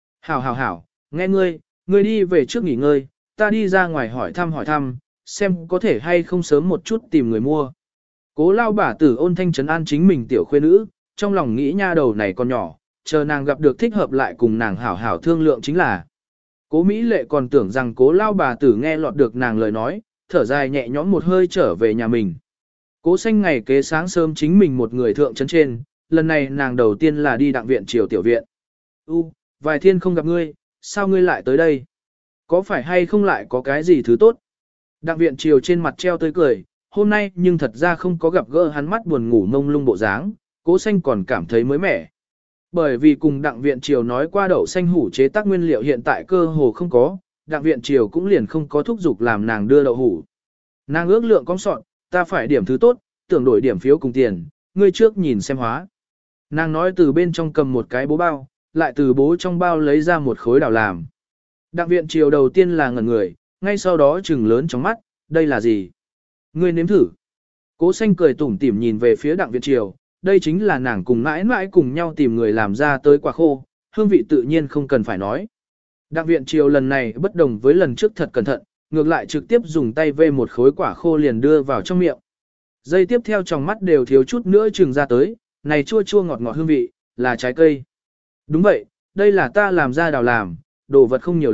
Hảo, nghe ngươi đi về trước nghỉ ngơi, ta đi ra ngoài hỏi thăm, xem có thể hay không sớm một chút tìm người mua. Cố lao bà tử ôn thanh trấn an chính mình tiểu khuê nữ, trong lòng nghĩ nha đầu này còn nhỏ, chờ nàng gặp được thích hợp lại cùng nàng hảo thương lượng chính là. Cố Mỹ Lệ còn tưởng rằng Cố lao bà tử nghe lọt được nàng lời nói, thở dài nhẹ nhõm một hơi trở về nhà mình. Cố Xanh ngày kế sáng sớm chính mình một người thượng trấn trên, lần này nàng đầu tiên là đi đặng viện triều tiểu viện. Vài thiên không gặp ngươi, sao ngươi lại tới đây? Có phải hay không lại có cái gì thứ tốt? Đặng viện triều trên mặt treo tươi cười, hôm nay nhưng thật ra không có gặp gỡ hắn mắt buồn ngủ mông lung bộ dáng, Cố Xanh còn cảm thấy mới mẻ. Bởi vì cùng đặng viện triều nói qua đậu xanh hủ chế tác nguyên liệu hiện tại cơ hồ không có, đặng viện triều cũng liền không có thúc giục làm nàng đưa đậu hủ. Nàng ước lượng con sọn, ta phải điểm thứ tốt, tưởng đổi điểm phiếu cùng tiền, ngươi trước nhìn xem hóa. Nàng nói từ bên trong cầm một cái bố bao, lại từ bố trong bao lấy ra một khối đào làm. Đặng viện triều đầu tiên là ngẩn người, ngay sau đó trừng lớn trong mắt, đây là gì? Ngươi nếm thử. Cố Xanh cười tủm tỉm nhìn về phía đặng viện triều, đây chính là nàng cùng mãi mãi cùng nhau tìm người làm ra tới quả khô, hương vị tự nhiên không cần phải nói. Đặng viện triều lần này bất đồng với lần trước thật cẩn thận, ngược lại trực tiếp dùng tay vê một khối quả khô liền đưa vào trong miệng. Giây tiếp theo trong mắt đều thiếu chút nữa trừng ra tới, này chua chua ngọt ngọt hương vị, là trái cây. Đúng vậy, đây là ta làm ra đào làm, đồ vật không nhiều lắm,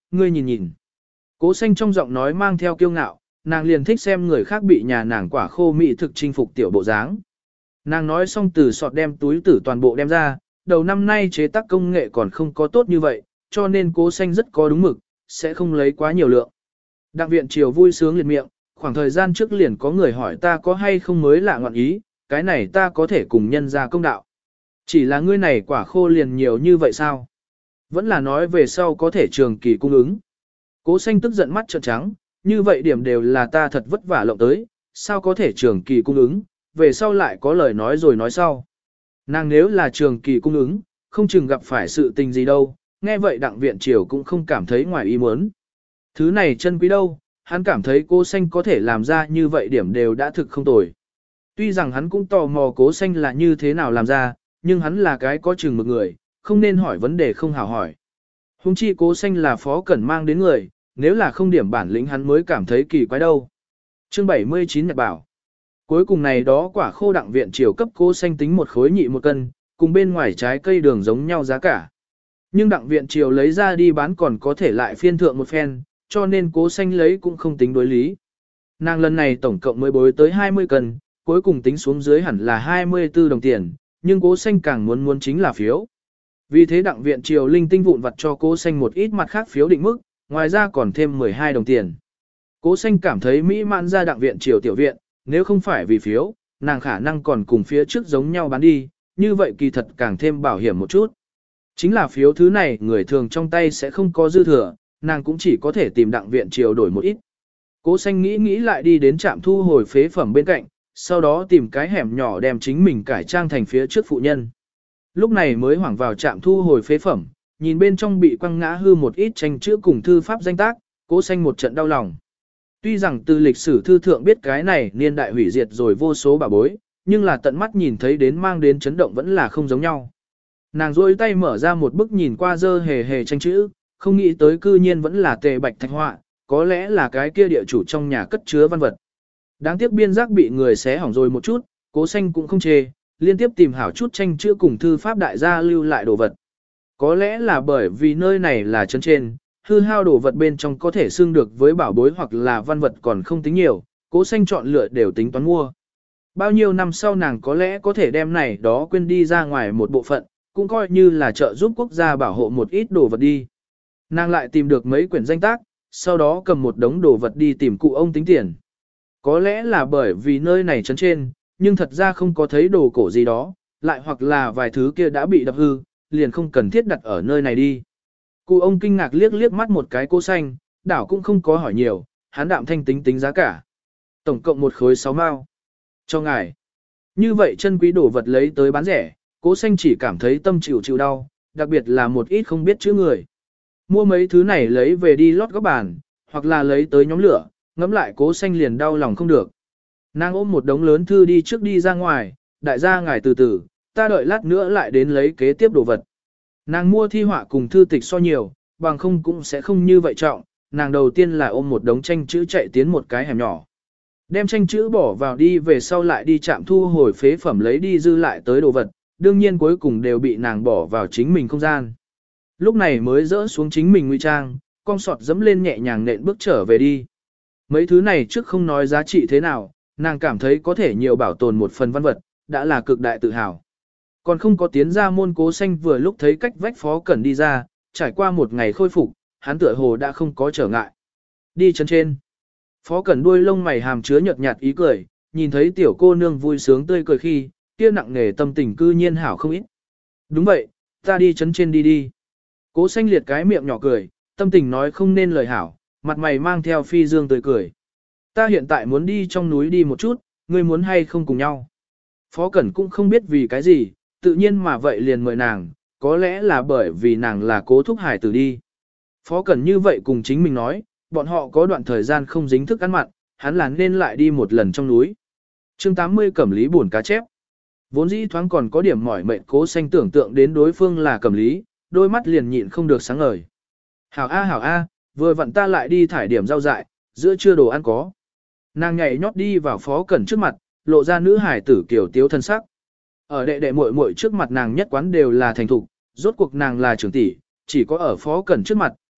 ngươi nhìn nhìn. Cố xanh trong giọng nói mang theo kiêu ngạo, nàng liền thích xem người khác bị nhà nàng quả khô mỹ thực chinh phục tiểu bộ dáng. Nàng nói xong từ sọt đem túi tử toàn bộ đem ra, đầu năm nay chế tác công nghệ còn không có tốt như vậy, cho nên cố xanh rất có đúng mực, sẽ không lấy quá nhiều lượng. Đặng viện triều vui sướng liệt miệng, khoảng thời gian trước liền có người hỏi ta có hay không mới lạ ngọn ý, cái này ta có thể cùng nhân ra công đạo. Chỉ là ngươi này quả khô liền nhiều như vậy sao? Vẫn là nói về sau có thể trường kỳ cung ứng. Cố xanh tức giận mắt trợn trắng, như vậy điểm đều là ta thật vất vả lộng tới, sao có thể trường kỳ cung ứng, về sau lại có lời nói rồi nói sau. Nàng nếu là trường kỳ cung ứng, không chừng gặp phải sự tình gì đâu, nghe vậy đặng viện triều cũng không cảm thấy ngoài ý muốn. Thứ này chân quý đâu, hắn cảm thấy cố xanh có thể làm ra như vậy điểm đều đã thực không tồi. Tuy rằng hắn cũng tò mò cố xanh là như thế nào làm ra, nhưng hắn là cái có chừng một người, không nên hỏi vấn đề không hào hỏi. Hùng chi cố xanh là phó cẩn mang đến người, nếu là không điểm bản lĩnh hắn mới cảm thấy kỳ quái đâu. Chương 79 Nhật Bảo. Cuối cùng này đó quả khô đặng viện triều cấp cố xanh tính một khối nhị một cân, cùng bên ngoài trái cây đường giống nhau giá cả. Nhưng đặng viện triều lấy ra đi bán còn có thể lại phiên thượng một phen, cho nên cố xanh lấy cũng không tính đối lý. Nàng lần này tổng cộng mới bối tới 20 cân, cuối cùng tính xuống dưới hẳn là 24 đồng tiền, nhưng cố xanh càng muốn chính là phiếu. Vì thế đặng viện triều linh tinh vụn vặt cho cố xanh một ít mặt khác phiếu định mức, ngoài ra còn thêm 12 đồng tiền. Cố xanh cảm thấy mỹ mãn ra đặng viện triều tiểu viện, nếu không phải vì phiếu, nàng khả năng còn cùng phía trước giống nhau bán đi, như vậy kỳ thật càng thêm bảo hiểm một chút. Chính là phiếu thứ này người thường trong tay sẽ không có dư thừa, nàng cũng chỉ có thể tìm đặng viện triều đổi một ít. Cố xanh nghĩ lại đi đến trạm thu hồi phế phẩm bên cạnh, sau đó tìm cái hẻm nhỏ đem chính mình cải trang thành phía trước phụ nhân. Lúc này mới hoảng vào trạm thu hồi phế phẩm, nhìn bên trong bị quăng ngã hư một ít tranh chữ cùng thư pháp danh tác, cố xanh một trận đau lòng. Tuy rằng từ lịch sử thư thượng biết cái này niên đại hủy diệt rồi vô số bà bối, nhưng là tận mắt nhìn thấy đến mang đến chấn động vẫn là không giống nhau. Nàng rôi tay mở ra một bức nhìn qua dơ hề hề tranh chữ, không nghĩ tới cư nhiên vẫn là tề bạch thạch họa, có lẽ là cái kia địa chủ trong nhà cất chứa văn vật. Đáng tiếc biên giác bị người xé hỏng rồi một chút, cố xanh cũng không chê, liên tiếp tìm hảo chút tranh chữ cùng thư pháp đại gia lưu lại đồ vật. Có lẽ là bởi vì nơi này là chân trên, hư hao đồ vật bên trong có thể xưng được với bảo bối hoặc là văn vật còn không tính nhiều, cố xanh chọn lựa đều tính toán mua. Bao nhiêu năm sau nàng có lẽ có thể đem này đó quên đi ra ngoài một bộ phận, cũng coi như là trợ giúp quốc gia bảo hộ một ít đồ vật đi. Nàng lại tìm được mấy quyển danh tác, sau đó cầm một đống đồ vật đi tìm cụ ông tính tiền. Có lẽ là bởi vì nơi này trấn trên, nhưng thật ra không có thấy đồ cổ gì đó, lại hoặc là vài thứ kia đã bị đập hư, liền không cần thiết đặt ở nơi này đi. Cụ ông kinh ngạc liếc mắt một cái cố xanh, đảo cũng không có hỏi nhiều, hắn đạm thanh tính giá cả. Tổng cộng một khối 6 mao. Cho ngài. Như vậy chân quý đồ vật lấy tới bán rẻ, cố xanh chỉ cảm thấy tâm chịu đau, đặc biệt là một ít không biết chữ người. Mua mấy thứ này lấy về đi lót góc bàn, hoặc là lấy tới nhóm lửa, ngẫm lại cố xanh liền đau lòng không được. Nàng ôm một đống lớn thư đi trước đi ra ngoài, đại gia ngài từ từ, ta đợi lát nữa lại đến lấy kế tiếp đồ vật. Nàng mua thi họa cùng thư tịch so nhiều, bằng không cũng sẽ không như vậy trọng, nàng đầu tiên là ôm một đống tranh chữ chạy tiến một cái hẻm nhỏ. Đem tranh chữ bỏ vào đi về sau lại đi trạm thu hồi phế phẩm lấy đi dư lại tới đồ vật, đương nhiên cuối cùng đều bị nàng bỏ vào chính mình không gian. Lúc này mới dỡ xuống chính mình ngụy trang, con sọt dẫm lên nhẹ nhàng nện bước trở về đi. Mấy thứ này trước không nói giá trị thế nào, nàng cảm thấy có thể nhiều bảo tồn một phần văn vật, đã là cực đại tự hào. Còn không có tiến ra môn cố xanh vừa lúc thấy cách vách Phó Cẩn đi ra, trải qua một ngày khôi phục, hắn tựa hồ đã không có trở ngại. Đi chân trên. Phó Cẩn đuôi lông mày hàm chứa nhợt nhạt ý cười, nhìn thấy tiểu cô nương vui sướng tươi cười khi, kia nặng nề tâm tình cư nhiên hảo không ít. Đúng vậy, ta đi chấn trên đi. Cố xanh liệt cái miệng nhỏ cười, tâm tình nói không nên lời hảo, mặt mày mang theo phi dương tươi cười. Ta hiện tại muốn đi trong núi đi một chút, ngươi muốn hay không cùng nhau. Phó Cẩn cũng không biết vì cái gì, tự nhiên mà vậy liền mời nàng, có lẽ là bởi vì nàng là cố thúc hải tử đi. Phó Cẩn như vậy cùng chính mình nói, bọn họ có đoạn thời gian không dính thức ăn mặn, hắn là nên lại đi một lần trong núi. Chương 80 Cẩm Lý buồn cá chép. Vốn dĩ thoáng còn có điểm mỏi mệt cố xanh tưởng tượng đến đối phương là Cẩm Lý, đôi mắt liền nhịn không được sáng ngời. Hảo A, vừa vặn ta lại đi thải điểm rau dại, giữa trưa đồ ăn có. Nàng nhảy nhót đi vào Phó Cẩn trước mặt, lộ ra nữ hải tử kiểu tiếu thân sắc. Ở đệ đệ muội muội trước mặt nàng nhất quán đều là thành thục, rốt cuộc nàng là trưởng tỷ, chỉ có ở Phó Cẩn trước mặt,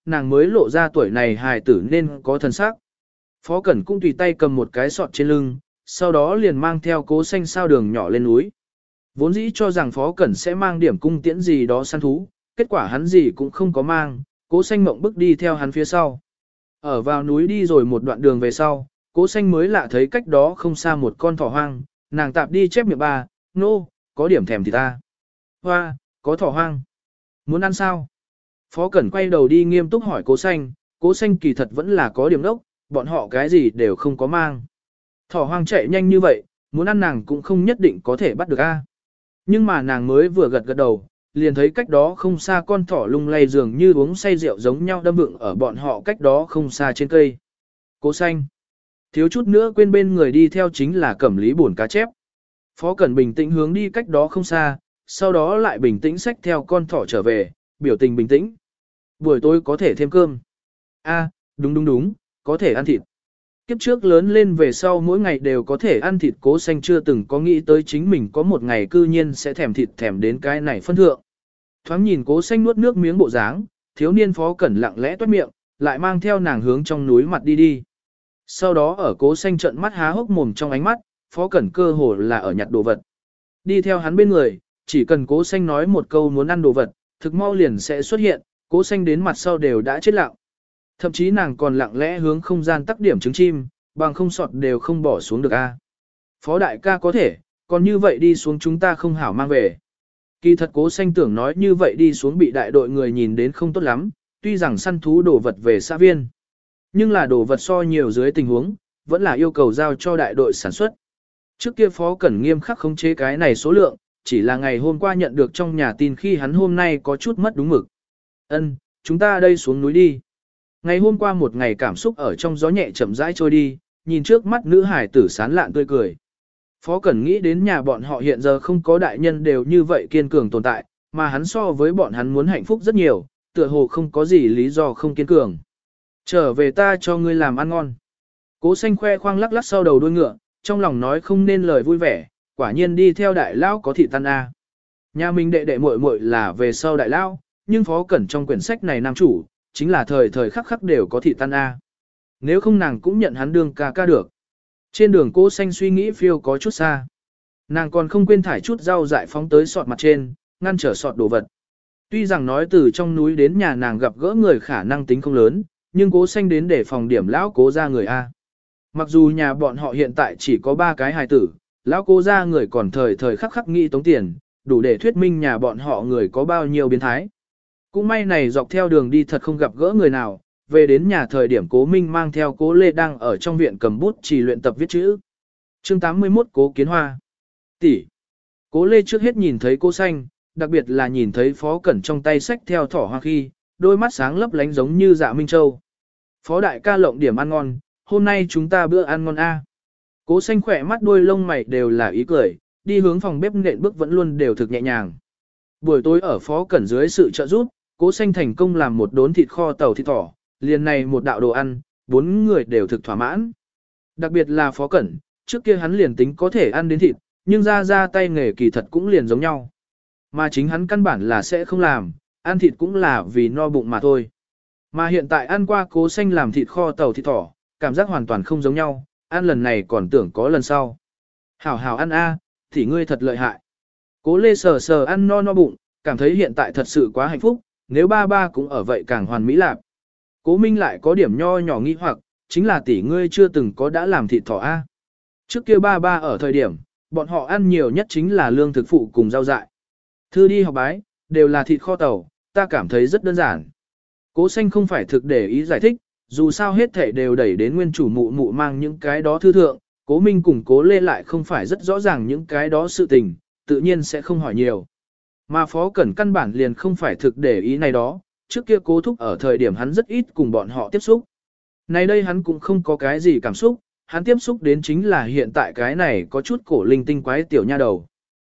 nàng mới lộ ra tuổi này hài tử nên có thần sắc. Phó Cẩn cũng tùy tay cầm một cái sọt trên lưng, sau đó liền mang theo Cố Xanh sao đường nhỏ lên núi. Vốn dĩ cho rằng Phó Cẩn sẽ mang điểm cung tiễn gì đó săn thú, kết quả hắn gì cũng không có mang, Cố Xanh mộng bức đi theo hắn phía sau. Ở vào núi đi rồi một đoạn đường về sau, Cố Xanh mới lạ thấy cách đó không xa một con thỏ hoang, nàng tạp đi chép miệng bà, nô, có điểm thèm thì ta. Hoa, có thỏ hoang. Muốn ăn sao? Phó Cẩn quay đầu đi nghiêm túc hỏi Cố Xanh kỳ thật vẫn là có điểm đốc, bọn họ cái gì đều không có mang. Thỏ hoang chạy nhanh như vậy, muốn ăn nàng cũng không nhất định có thể bắt được a. Nhưng mà nàng mới vừa gật gật đầu, liền thấy cách đó không xa con thỏ lung lay dường như uống say rượu giống nhau đâm vựng ở bọn họ cách đó không xa trên cây. Cố Xanh. Thiếu chút nữa quên bên người đi theo chính là Cẩm Lý buồn cá chép. Phó Cẩn bình tĩnh hướng đi cách đó không xa, sau đó lại bình tĩnh xách theo con thỏ trở về, biểu tình bình tĩnh. Buổi tối có thể thêm cơm. A, đúng, có thể ăn thịt. Kiếp trước lớn lên về sau mỗi ngày đều có thể ăn thịt, Cố Xanh chưa từng có nghĩ tới chính mình có một ngày cư nhiên sẽ thèm thịt thèm đến cái này phân thượng. Thoáng nhìn Cố Xanh nuốt nước miếng bộ dáng, thiếu niên Phó Cẩn lặng lẽ toét miệng, lại mang theo nàng hướng trong núi mặt đi. Sau đó ở Cố Xanh trợn mắt há hốc mồm trong ánh mắt, Phó Cẩn cơ hồ là ở nhặt đồ vật. Đi theo hắn bên người, chỉ cần Cố Xanh nói một câu muốn ăn đồ vật, thực mau liền sẽ xuất hiện, Cố Xanh đến mặt sau đều đã chết lặng. Thậm chí nàng còn lặng lẽ hướng không gian tắc điểm trứng chim, bằng không sọt đều không bỏ xuống được a. Phó đại ca có thể, còn như vậy đi xuống chúng ta không hảo mang về. Kỳ thật Cố Xanh tưởng nói như vậy đi xuống bị đại đội người nhìn đến không tốt lắm, tuy rằng săn thú đồ vật về xã viên. Nhưng là đồ vật so nhiều dưới tình huống, vẫn là yêu cầu giao cho đại đội sản xuất. Trước kia Phó Cẩn nghiêm khắc khống chế cái này số lượng, chỉ là ngày hôm qua nhận được trong nhà tin khi hắn hôm nay có chút mất đúng mực. Ân, chúng ta đây xuống núi đi. Ngày hôm qua một ngày cảm xúc ở trong gió nhẹ chậm rãi trôi đi, nhìn trước mắt nữ hải tử sán lạn tươi cười. Phó Cẩn nghĩ đến nhà bọn họ hiện giờ không có đại nhân đều như vậy kiên cường tồn tại, mà hắn so với bọn hắn muốn hạnh phúc rất nhiều, tựa hồ không có gì lý do không kiên cường. Trở về ta cho ngươi làm ăn ngon. Cố Xanh khoe khoang lắc lắc sau đầu đuôi ngựa, trong lòng nói không nên lời vui vẻ, quả nhiên đi theo đại lão có thị tan a. Nhà mình đệ đệ muội muội là về sau đại lão, nhưng Phó Cẩn trong quyển sách này nam chủ, chính là thời thời khắc khắc đều có thị tan a. Nếu không nàng cũng nhận hắn đương ca ca được. Trên đường Cố Xanh suy nghĩ phiêu có chút xa. Nàng còn không quên thải chút rau dại phóng tới sọt mặt trên, ngăn trở sọt đồ vật. Tuy rằng nói từ trong núi đến nhà nàng gặp gỡ người khả năng tính không lớn, nhưng Cố Xanh đến để phòng điểm lão Cố ra người A. Mặc dù nhà bọn họ hiện tại chỉ có 3 cái hài tử, lão Cố ra người còn thời thời khắc khắc nghĩ tống tiền, đủ để thuyết minh nhà bọn họ người có bao nhiêu biến thái. Cũng may này dọc theo đường đi thật không gặp gỡ người nào, về đến nhà thời điểm Cố Minh mang theo Cố Lê đang ở trong viện cầm bút chỉ luyện tập viết chữ. Chương 81 Cố Kiến Hoa. Tỷ. Cố Lê trước hết nhìn thấy Cố Xanh, đặc biệt là nhìn thấy Phó Cẩn trong tay sách theo thỏ hoa khi, đôi mắt sáng lấp lánh giống như Dạ Minh Châu. Phó đại ca lộng điểm ăn ngon, hôm nay chúng ta bữa ăn ngon a. Cố Xanh khỏe mắt đuôi lông mày đều là ý cười, đi hướng phòng bếp nện bước vẫn luôn đều thực nhẹ nhàng. Buổi tối ở Phó Cẩn dưới sự trợ giúp, Cố Xanh thành công làm một đốn thịt kho tàu thịt thỏ, liền này một đạo đồ ăn, 4 người đều thực thỏa mãn. Đặc biệt là Phó Cẩn, trước kia hắn liền tính có thể ăn đến thịt, nhưng ra tay nghề kỳ thật cũng liền giống nhau. Mà chính hắn căn bản là sẽ không làm, ăn thịt cũng là vì no bụng mà thôi. Mà hiện tại ăn qua Cố Xanh làm thịt kho tàu thịt thỏ, cảm giác hoàn toàn không giống nhau, ăn lần này còn tưởng có lần sau. Hảo hảo ăn a, thì ngươi thật lợi hại. Cố Lê sờ sờ ăn no bụng, cảm thấy hiện tại thật sự quá hạnh phúc, nếu ba cũng ở vậy càng hoàn mỹ lạc. Cố Minh lại có điểm nho nhỏ nghi hoặc, chính là tỷ ngươi chưa từng có đã làm thịt thỏ a. Trước kia ba ở thời điểm, bọn họ ăn nhiều nhất chính là lương thực phụ cùng rau dại. Thư đi học bái, đều là thịt kho tàu, ta cảm thấy rất đơn giản. Cố Xanh không phải thực để ý giải thích, dù sao hết thể đều đẩy đến nguyên chủ mụ mang những cái đó thư thượng, Cố Minh cùng Cố Lê lại không phải rất rõ ràng những cái đó sự tình, tự nhiên sẽ không hỏi nhiều. Mà Phó Cẩn căn bản liền không phải thực để ý này đó, trước kia Cố Thúc ở thời điểm hắn rất ít cùng bọn họ tiếp xúc. Nay đây hắn cũng không có cái gì cảm xúc, hắn tiếp xúc đến chính là hiện tại cái này có chút cổ linh tinh quái tiểu nha đầu.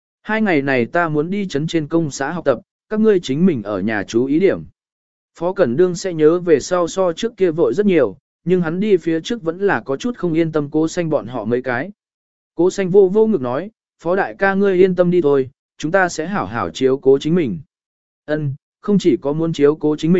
2 ngày này ta muốn đi trấn trên công xã học tập, các ngươi chính mình ở nhà chú ý điểm. Phó Cẩn Đương sẽ nhớ về sau so trước kia vội rất nhiều, nhưng hắn đi phía trước vẫn là có chút không yên tâm Cố Xanh bọn họ mấy cái. Cố Xanh vô ngực nói, Phó đại ca ngươi yên tâm đi thôi, chúng ta sẽ hảo hảo chiếu cố chính mình. Ân, không chỉ có muốn chiếu cố chính mình,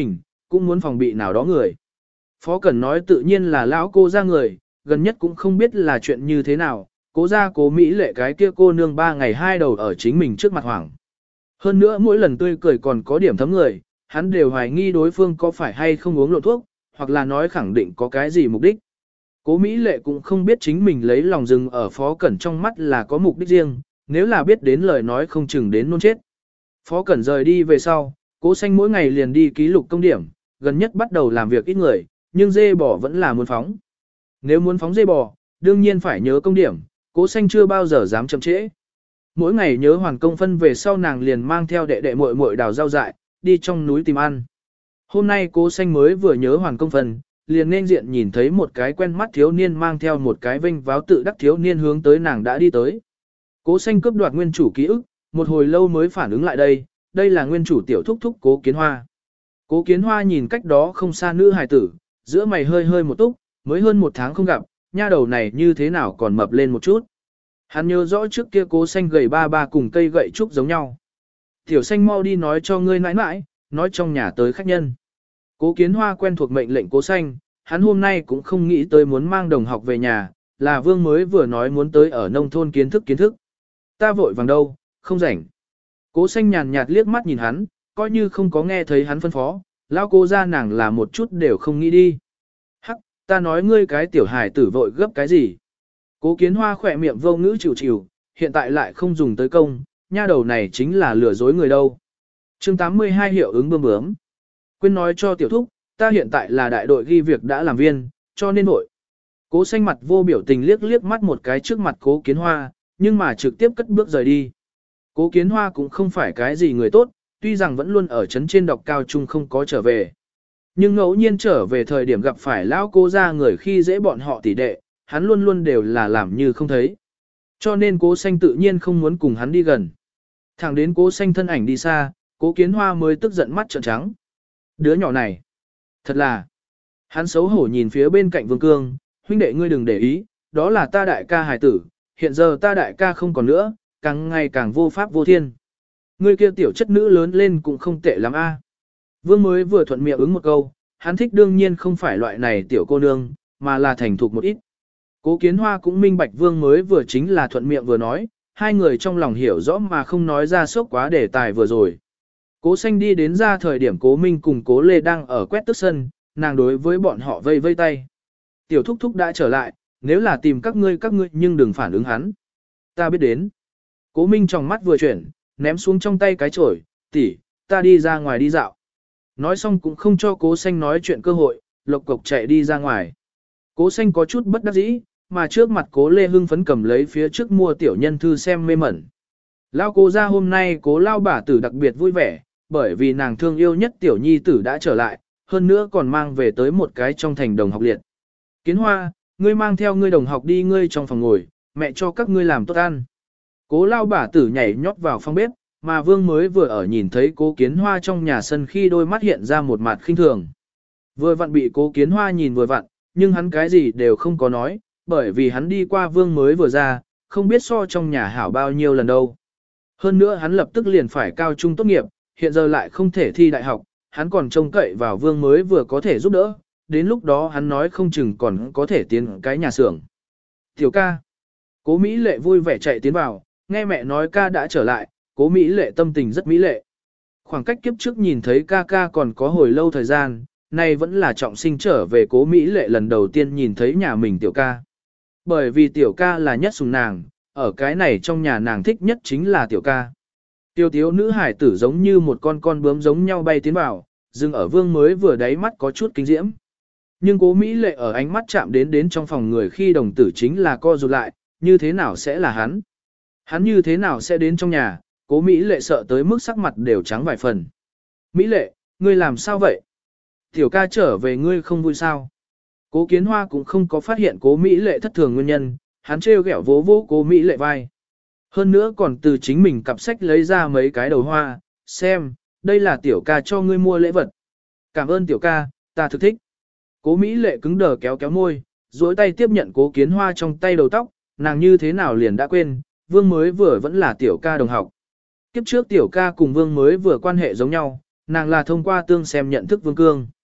cũng muốn phòng bị nào đó người. Phó Cẩn nói tự nhiên là lão cô ra người, gần nhất cũng không biết là chuyện như thế nào, cố ra cố Mỹ Lệ cái kia cô nương 3 ngày 2 đầu ở chính mình trước mặt hoảng. Hơn nữa mỗi lần tươi cười còn có điểm thấm người, hắn đều hoài nghi đối phương có phải hay không uống lộn thuốc, hoặc là nói khẳng định có cái gì mục đích. Cố Mỹ Lệ cũng không biết chính mình lấy lòng rừng ở Phó Cẩn trong mắt là có mục đích riêng, nếu là biết đến lời nói không chừng đến nôn chết. Phó Cẩn rời đi về sau, Cố Xanh mỗi ngày liền đi ký lục công điểm, gần nhất bắt đầu làm việc ít người, nhưng dê bò vẫn là muốn phóng. Nếu muốn phóng dê bò, đương nhiên phải nhớ công điểm, Cố Xanh chưa bao giờ dám chậm trễ. Mỗi ngày nhớ hoàn công phân về sau nàng liền mang theo đệ đệ muội muội đào rau dại, đi trong núi tìm ăn. Hôm nay Cố Xanh mới vừa nhớ hoàn công phân, liền nên diện nhìn thấy một cái quen mắt thiếu niên mang theo một cái vinh váo tự đắc thiếu niên hướng tới nàng đã đi tới. Cố Xanh cướp đoạt nguyên chủ ký ức, một hồi lâu mới phản ứng lại đây là nguyên chủ tiểu thúc thúc Cố Kiến Hoa. Cố Kiến Hoa nhìn cách đó không xa nữ hài tử, giữa mày hơi hơi một túc, mới hơn 1 tháng không gặp, nha đầu này như thế nào còn mập lên một chút. Hắn nhớ rõ trước kia Cố Xanh gầy ba ba cùng cây gậy trúc giống nhau. Tiểu Xanh mau đi nói cho ngươi nãi nãi, nói trong nhà tới khách nhân. Cố Kiến Hoa quen thuộc mệnh lệnh Cố Xanh, hắn hôm nay cũng không nghĩ tới muốn mang đồng học về nhà, là Vương mới vừa nói muốn tới ở nông thôn kiến thức. Ta vội vàng đâu, không rảnh. Cố Xanh nhàn nhạt liếc mắt nhìn hắn, coi như không có nghe thấy hắn phân phó, lão Cố ra nàng là một chút đều không nghĩ đi. Hắc, ta nói ngươi cái tiểu hài tử vội gấp cái gì. Cố Kiến Hoa khỏe miệng vô ngữ chịu, hiện tại lại không dùng tới công, nha đầu này chính là lừa dối người đâu. Chương 82 hiệu ứng bướm bướm. Quên nói cho tiểu thúc, ta hiện tại là đại đội ghi việc đã làm viên, cho nên vội. Cố Xanh mặt vô biểu tình liếc mắt một cái trước mặt Cố Kiến Hoa, nhưng mà trực tiếp cất bước rời đi. Cố Kiến Hoa cũng không phải cái gì người tốt, tuy rằng vẫn luôn ở trấn trên đọc cao trung không có trở về. Nhưng ngẫu nhiên trở về thời điểm gặp phải lão Cố ra người khi dễ bọn họ tỉ đệ, hắn luôn luôn đều là làm như không thấy. Cho nên Cố Xanh tự nhiên không muốn cùng hắn đi gần. Thẳng đến Cố Xanh thân ảnh đi xa, Cố Kiến Hoa mới tức giận mắt trợn trắng. Đứa nhỏ này, thật là. Hắn xấu hổ nhìn phía bên cạnh Vương Cương, huynh đệ ngươi đừng để ý, đó là ta đại ca hài tử, hiện giờ ta đại ca không còn nữa, càng ngày càng vô pháp vô thiên. Ngươi kia tiểu chất nữ lớn lên cũng không tệ lắm a. Vương mới vừa thuận miệng ứng một câu, hắn thích đương nhiên không phải loại này tiểu cô nương, mà là thành thục một ít. Cố Kiến Hoa cũng minh bạch Vương mới vừa chính là thuận miệng vừa nói, hai người trong lòng hiểu rõ mà không nói ra sốc quá đề tài vừa rồi. Cố Xanh đi đến ra thời điểm Cố Minh cùng Cố Lê đang ở quét tước sân, nàng đối với bọn họ vây vây tay. Tiểu thúc thúc đã trở lại, nếu là tìm các ngươi nhưng đừng phản ứng hắn. Ta biết đến. Cố Minh trong mắt vừa chuyển, ném xuống trong tay cái chổi, tỷ, ta đi ra ngoài đi dạo. Nói xong cũng không cho Cố Xanh nói chuyện cơ hội, lộc cộc chạy đi ra ngoài. Cố Xanh có chút bất đắc dĩ, mà trước mặt Cố Lê hưng phấn cầm lấy phía trước mua tiểu nhân thư xem mê mẩn. Lao Cố ra hôm nay Cố lao bà tử đặc biệt vui vẻ, bởi vì nàng thương yêu nhất tiểu nhi tử đã trở lại, hơn nữa còn mang về tới một cái trong thành đồng học liệt. Kiến Hoa, ngươi mang theo ngươi đồng học đi ngươi trong phòng ngồi, mẹ cho các ngươi làm tốt ăn. Cố lao bà tử nhảy nhót vào phòng bếp, mà Vương mới vừa ở nhìn thấy Cố Kiến Hoa trong nhà sân khi đôi mắt hiện ra một mặt khinh thường. Vừa vặn bị Cố Kiến Hoa nhìn vừa vặn, nhưng hắn cái gì đều không có nói, bởi vì hắn đi qua Vương mới vừa ra, không biết so trong nhà hảo bao nhiêu lần đâu. Hơn nữa hắn lập tức liền phải cao trung tốt nghiệp, hiện giờ lại không thể thi đại học, hắn còn trông cậy vào Vương mới vừa có thể giúp đỡ, đến lúc đó hắn nói không chừng còn có thể tiến cái nhà xưởng. Tiểu ca. Cố Mỹ Lệ vui vẻ chạy tiến vào, nghe mẹ nói ca đã trở lại, Cố Mỹ Lệ tâm tình rất mỹ lệ. Khoảng cách kiếp trước nhìn thấy ca ca còn có hồi lâu thời gian, nay vẫn là trọng sinh trở về Cố Mỹ Lệ lần đầu tiên nhìn thấy nhà mình tiểu ca. Bởi vì tiểu ca là nhất sủng nàng, ở cái này trong nhà nàng thích nhất chính là tiểu ca. Tiêu tiếu nữ hải tử giống như một con bướm giống nhau bay tiến vào, dừng ở Vương mới vừa đáy mắt có chút kinh diễm. Nhưng Cố Mỹ Lệ ở ánh mắt chạm đến trong phòng người khi đồng tử chính là co rụt lại, như thế nào sẽ là hắn? Hắn như thế nào sẽ đến trong nhà? Cố Mỹ Lệ sợ tới mức sắc mặt đều trắng vài phần. Mỹ Lệ, ngươi làm sao vậy? Tiểu ca trở về ngươi không vui sao? Cố Kiến Hoa cũng không có phát hiện Cố Mỹ Lệ thất thường nguyên nhân, hắn trêu ghẹo vỗ vỗ Cố Mỹ Lệ vai. Hơn nữa còn từ chính mình cặp sách lấy ra mấy cái đầu hoa, xem, đây là tiểu ca cho ngươi mua lễ vật. Cảm ơn tiểu ca, ta thực thích. Cố Mỹ Lệ cứng đờ kéo kéo môi, duỗi tay tiếp nhận Cố Kiến Hoa trong tay đầu tóc, nàng như thế nào liền đã quên, Vương mới vừa vẫn là tiểu ca đồng học. Kiếp trước tiểu ca cùng Vương mới vừa quan hệ giống nhau, nàng là thông qua tương xem nhận thức Vương Cương.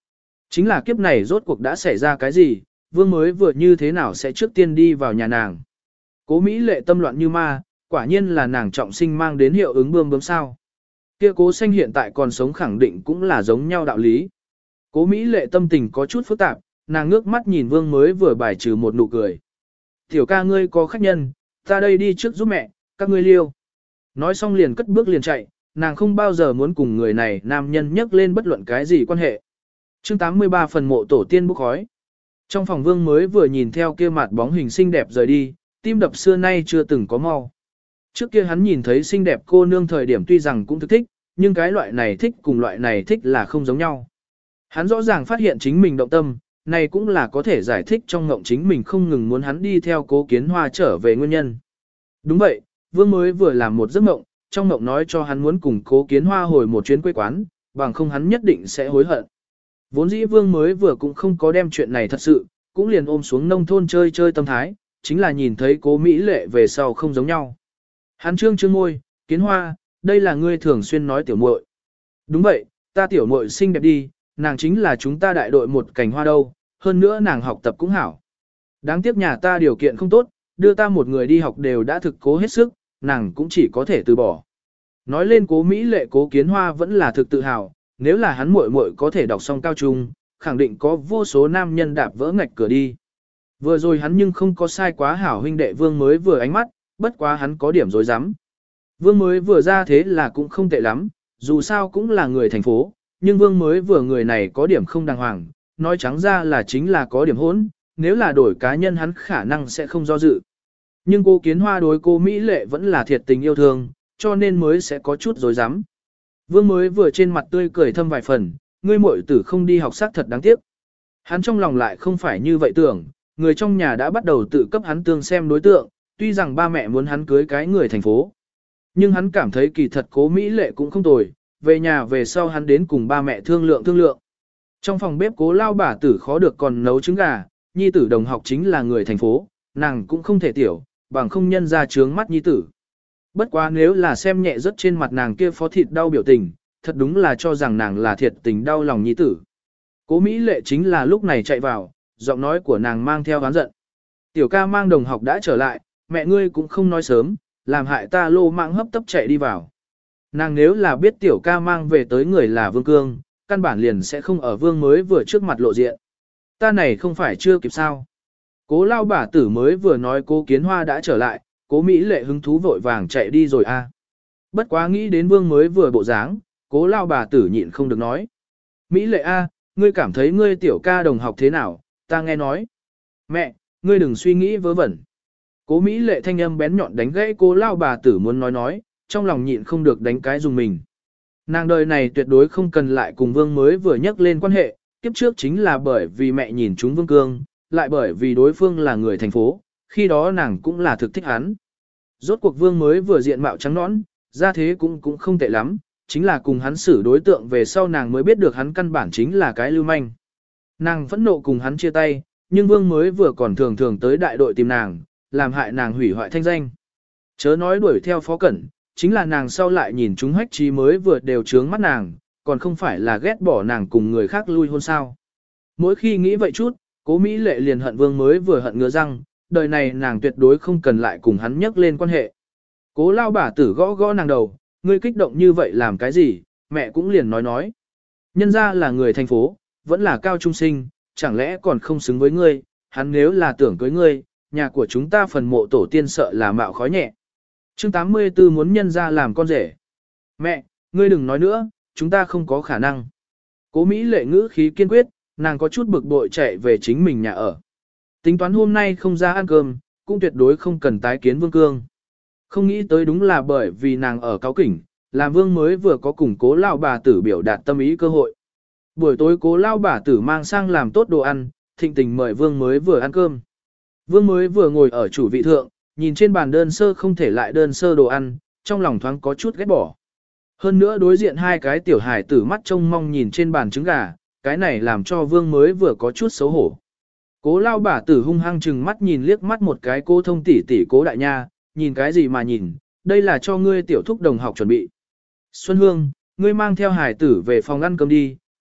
Chính là kiếp này rốt cuộc đã xảy ra cái gì, vương mới vừa như thế nào sẽ trước tiên đi vào nhà nàng. Cố Mỹ Lệ tâm loạn như ma, quả nhiên là nàng trọng sinh mang đến hiệu ứng bươm bướm sao. Kia Cố Xanh hiện tại còn sống khẳng định cũng là giống nhau đạo lý. Cố Mỹ Lệ tâm tình có chút phức tạp, nàng ngước mắt nhìn vương mới vừa bài trừ một nụ cười. Tiểu ca ngươi có khách nhân, ta đây đi trước giúp mẹ, các ngươi liêu. Nói xong liền cất bước liền chạy, nàng không bao giờ muốn cùng người này nam nhân nhắc lên bất luận cái gì quan hệ. Chương 83 phần mộ tổ tiên bốc khói. Trong phòng vương mới vừa nhìn theo kia mặt bóng hình xinh đẹp rời đi, tim đập xưa nay chưa từng có mau. Trước kia hắn nhìn thấy xinh đẹp cô nương thời điểm tuy rằng cũng thực thích, nhưng cái loại này thích cùng loại này thích là không giống nhau. Hắn rõ ràng phát hiện chính mình động tâm, này cũng là có thể giải thích trong ngộng chính mình không ngừng muốn hắn đi theo Cố Kiến Hoa trở về nguyên nhân. Đúng vậy, vương mới vừa làm một giấc mộng, trong mộng nói cho hắn muốn cùng Cố Kiến Hoa hồi một chuyến quê quán, bằng không hắn nhất định sẽ hối hận. Vốn dĩ vương mới vừa cũng không có đem chuyện này thật sự, cũng liền ôm xuống nông thôn chơi chơi tâm thái, chính là nhìn thấy Cố Mỹ Lệ về sau không giống nhau. Hắn trương môi, Kiến Hoa, đây là ngươi thường xuyên nói tiểu muội. Đúng vậy, ta tiểu muội xinh đẹp đi, nàng chính là chúng ta đại đội một cành hoa đâu, hơn nữa nàng học tập cũng hảo. Đáng tiếc nhà ta điều kiện không tốt, đưa ta một người đi học đều đã thực cố hết sức, nàng cũng chỉ có thể từ bỏ. Nói lên Cố Mỹ Lệ Cố Kiến Hoa vẫn là thực tự hào, nếu là hắn muội muội có thể đọc xong cao trung, khẳng định có vô số nam nhân đạp vỡ ngạch cửa đi. Vừa rồi hắn nhưng không có sai quá hảo huynh đệ vương mới vừa ánh mắt, bất quá hắn có điểm dối rắm. Vương mới vừa ra thế là cũng không tệ lắm, dù sao cũng là người thành phố, nhưng vương mới vừa người này có điểm không đàng hoàng, nói trắng ra là chính là có điểm hỗn, nếu là đổi cá nhân hắn khả năng sẽ không do dự. Nhưng cô Kiến Hoa đối cô Mỹ Lệ vẫn là thiệt tình yêu thương, cho nên mới sẽ có chút dối rắm. Vương mới vừa trên mặt tươi cười thâm vài phần, ngươi muội tử không đi học xác thật đáng tiếc. Hắn trong lòng lại không phải như vậy tưởng, người trong nhà đã bắt đầu tự cấp hắn tương xem đối tượng, tuy rằng ba mẹ muốn hắn cưới cái người thành phố. Nhưng hắn cảm thấy kỳ thật Cố Mỹ Lệ cũng không tồi, về nhà về sau hắn đến cùng ba mẹ thương lượng. Trong phòng bếp Cố lao bà tử khó được còn nấu trứng gà, nhi tử đồng học chính là người thành phố, nàng cũng không thể tiểu, bằng không nhân ra trướng mắt nhi tử. Bất quá nếu là xem nhẹ rất trên mặt nàng kia phó thịt đau biểu tình, thật đúng là cho rằng nàng là thiệt tình đau lòng nhi tử. Cố Mỹ Lệ chính là lúc này chạy vào, giọng nói của nàng mang theo oán giận. Tiểu ca mang đồng học đã trở lại, mẹ ngươi cũng không nói sớm, làm hại ta lô mạng hấp tấp chạy đi vào. Nàng nếu là biết tiểu ca mang về tới người là Vương Cương, căn bản liền sẽ không ở Vương mới vừa trước mặt lộ diện. Ta này không phải chưa kịp sao. Cố lao bà tử mới vừa nói Cố Kiến Hoa đã trở lại, Cố Mỹ Lệ hứng thú vội vàng chạy đi rồi a. Bất quá nghĩ đến Vương mới vừa bộ dáng, Cố lao bà tử nhịn không được nói. Mỹ Lệ a, ngươi cảm thấy ngươi tiểu ca đồng học thế nào, ta nghe nói. Mẹ, ngươi đừng suy nghĩ vớ vẩn. Cố Mỹ Lệ thanh âm bén nhọn đánh gãy Cố lao bà tử muốn nói, trong lòng nhịn không được đánh cái dùng mình. Nàng đời này tuyệt đối không cần lại cùng Vương mới vừa nhắc lên quan hệ, kiếp trước chính là bởi vì mẹ nhìn chúng Vương Cương, lại bởi vì đối phương là người thành phố, khi đó nàng cũng là thực thích hắn. Rốt cuộc Vương mới vừa diện mạo trắng nõn, ra thế cũng không tệ lắm, chính là cùng hắn xử đối tượng về sau nàng mới biết được hắn căn bản chính là cái lưu manh. Nàng phẫn nộ cùng hắn chia tay, nhưng Vương mới vừa còn thường thường tới đại đội tìm nàng, làm hại nàng hủy hoại thanh danh. Chớ nói đuổi theo Phó Cẩn, chính là nàng sau lại nhìn chúng Hách Trí mới vừa đều trướng mắt nàng, còn không phải là ghét bỏ nàng cùng người khác lui hôn sao. Mỗi khi nghĩ vậy chút, Cố Mỹ Lệ liền hận Vương mới vừa hận ngứa răng, đời này nàng tuyệt đối không cần lại cùng hắn nhắc lên quan hệ. Cố lao bà tử gõ gõ nàng đầu, ngươi kích động như vậy làm cái gì, mẹ cũng liền nói. Nhân ra là người thành phố, vẫn là cao trung sinh, chẳng lẽ còn không xứng với ngươi, hắn nếu là tưởng cưới ngươi, nhà của chúng ta phần mộ tổ tiên sợ là mạo khói nhẹ. Chương 84 muốn nhân ra làm con rể. Mẹ, ngươi đừng nói nữa, chúng ta không có khả năng. Cố Mỹ Lệ ngữ khí kiên quyết, nàng có chút bực bội chạy về chính mình nhà ở. Tính toán hôm nay không ra ăn cơm, cũng tuyệt đối không cần tái kiến Vương Cương. Không nghĩ tới đúng là bởi vì nàng ở cáo kỉnh, làm Vương mới vừa có cùng Cố lao bà tử biểu đạt tâm ý cơ hội. Buổi tối Cố lao bà tử mang sang làm tốt đồ ăn, thịnh tình mời Vương mới vừa ăn cơm. Vương mới vừa ngồi ở chủ vị thượng, nhìn trên bàn đơn sơ không thể lại đơn sơ đồ ăn, trong lòng thoáng có chút ghét bỏ. Hơn nữa đối diện hai cái tiểu hài tử mắt trông mong nhìn trên bàn trứng gà, cái này làm cho Vương mới vừa có chút xấu hổ. Cố lao bà tử hung hăng chừng mắt nhìn liếc mắt một cái cô thông tỷ tỷ Cố đại nha, nhìn cái gì mà nhìn, đây là cho ngươi tiểu thúc đồng học chuẩn bị. Xuân Hương, ngươi mang theo hài tử về phòng ăn cơm đi,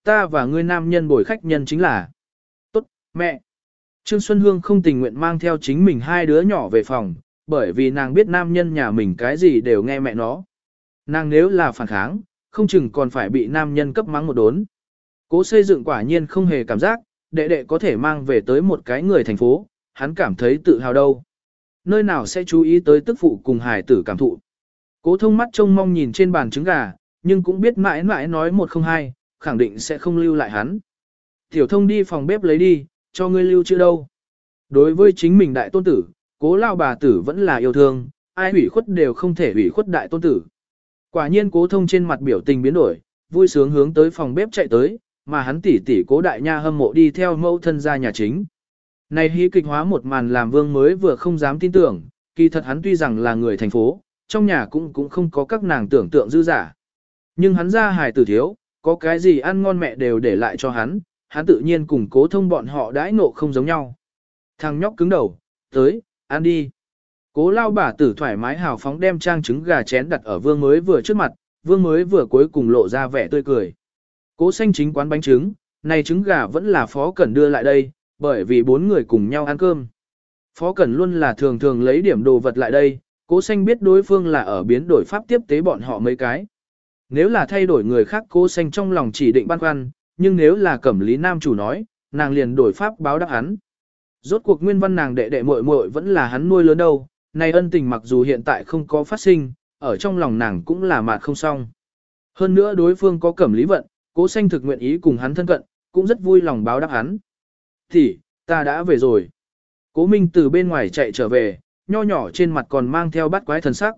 ta và ngươi nam nhân bồi khách nhân chính là. Tốt, mẹ. Trương Xuân Hương không tình nguyện mang theo chính mình hai đứa nhỏ về phòng, bởi vì nàng biết nam nhân nhà mình cái gì đều nghe mẹ nó. Nàng nếu là phản kháng, không chừng còn phải bị nam nhân cấp mắng một đốn. Cố xây dựng quả nhiên không hề cảm giác, đệ đệ có thể mang về tới một cái người thành phố, hắn cảm thấy tự hào đâu. Nơi nào sẽ chú ý tới tức phụ cùng hài tử cảm thụ. Cố thông mắt trông mong nhìn trên bàn trứng gà, nhưng cũng biết mãi mãi nói 102, khẳng định sẽ không lưu lại hắn. Tiểu thông đi phòng bếp lấy đi, cho ngươi lưu chưa đâu. Đối với chính mình đại tôn tử, cố lao bà tử vẫn là yêu thương, ai hủy khuất đều không thể hủy khuất đại tôn tử. Quả nhiên cố thông trên mặt biểu tình biến đổi, vui sướng hướng tới phòng bếp chạy tới, mà hắn tỉ tỉ cố đại nha hâm mộ đi theo mẫu thân ra nhà chính. Này hí kịch hóa một màn làm Vương mới vừa không dám tin tưởng, kỳ thật hắn tuy rằng là người thành phố, trong nhà cũng không có các nàng tưởng tượng dư giả. Nhưng hắn ra hài tử thiếu, có cái gì ăn ngon mẹ đều để lại cho hắn tự nhiên cùng cố thông bọn họ đãi ngộ không giống nhau. Thằng nhóc cứng đầu, tới, ăn đi. Cố lao bà tử thoải mái hào phóng đem trang trứng gà chén đặt ở Vương mới vừa trước mặt, Vương mới vừa cuối cùng lộ ra vẻ tươi cười. Cố xanh chính quán bánh trứng, này trứng gà vẫn là Phó Cẩn đưa lại đây, bởi vì 4 người cùng nhau ăn cơm. Phó Cẩn luôn là thường thường lấy điểm đồ vật lại đây, Cố xanh biết đối phương là ở biến đổi pháp tiếp tế bọn họ mấy cái. Nếu là thay đổi người khác Cố xanh trong lòng chỉ định băn khoăn, nhưng nếu là Cẩm Lý Nam chủ nói, nàng liền đổi pháp báo đáp hắn. Rốt cuộc nguyên văn nàng đệ đệ muội muội vẫn là hắn nuôi lớn đâu, này ân tình mặc dù hiện tại không có phát sinh, ở trong lòng nàng cũng là mạt không xong. Hơn nữa đối phương có Cẩm Lý vận, Cố xanh thực nguyện ý cùng hắn thân cận, cũng rất vui lòng báo đáp hắn. Thì, ta đã về rồi. Cố Minh từ bên ngoài chạy trở về, nho nhỏ trên mặt còn mang theo bắt quái thần sắc.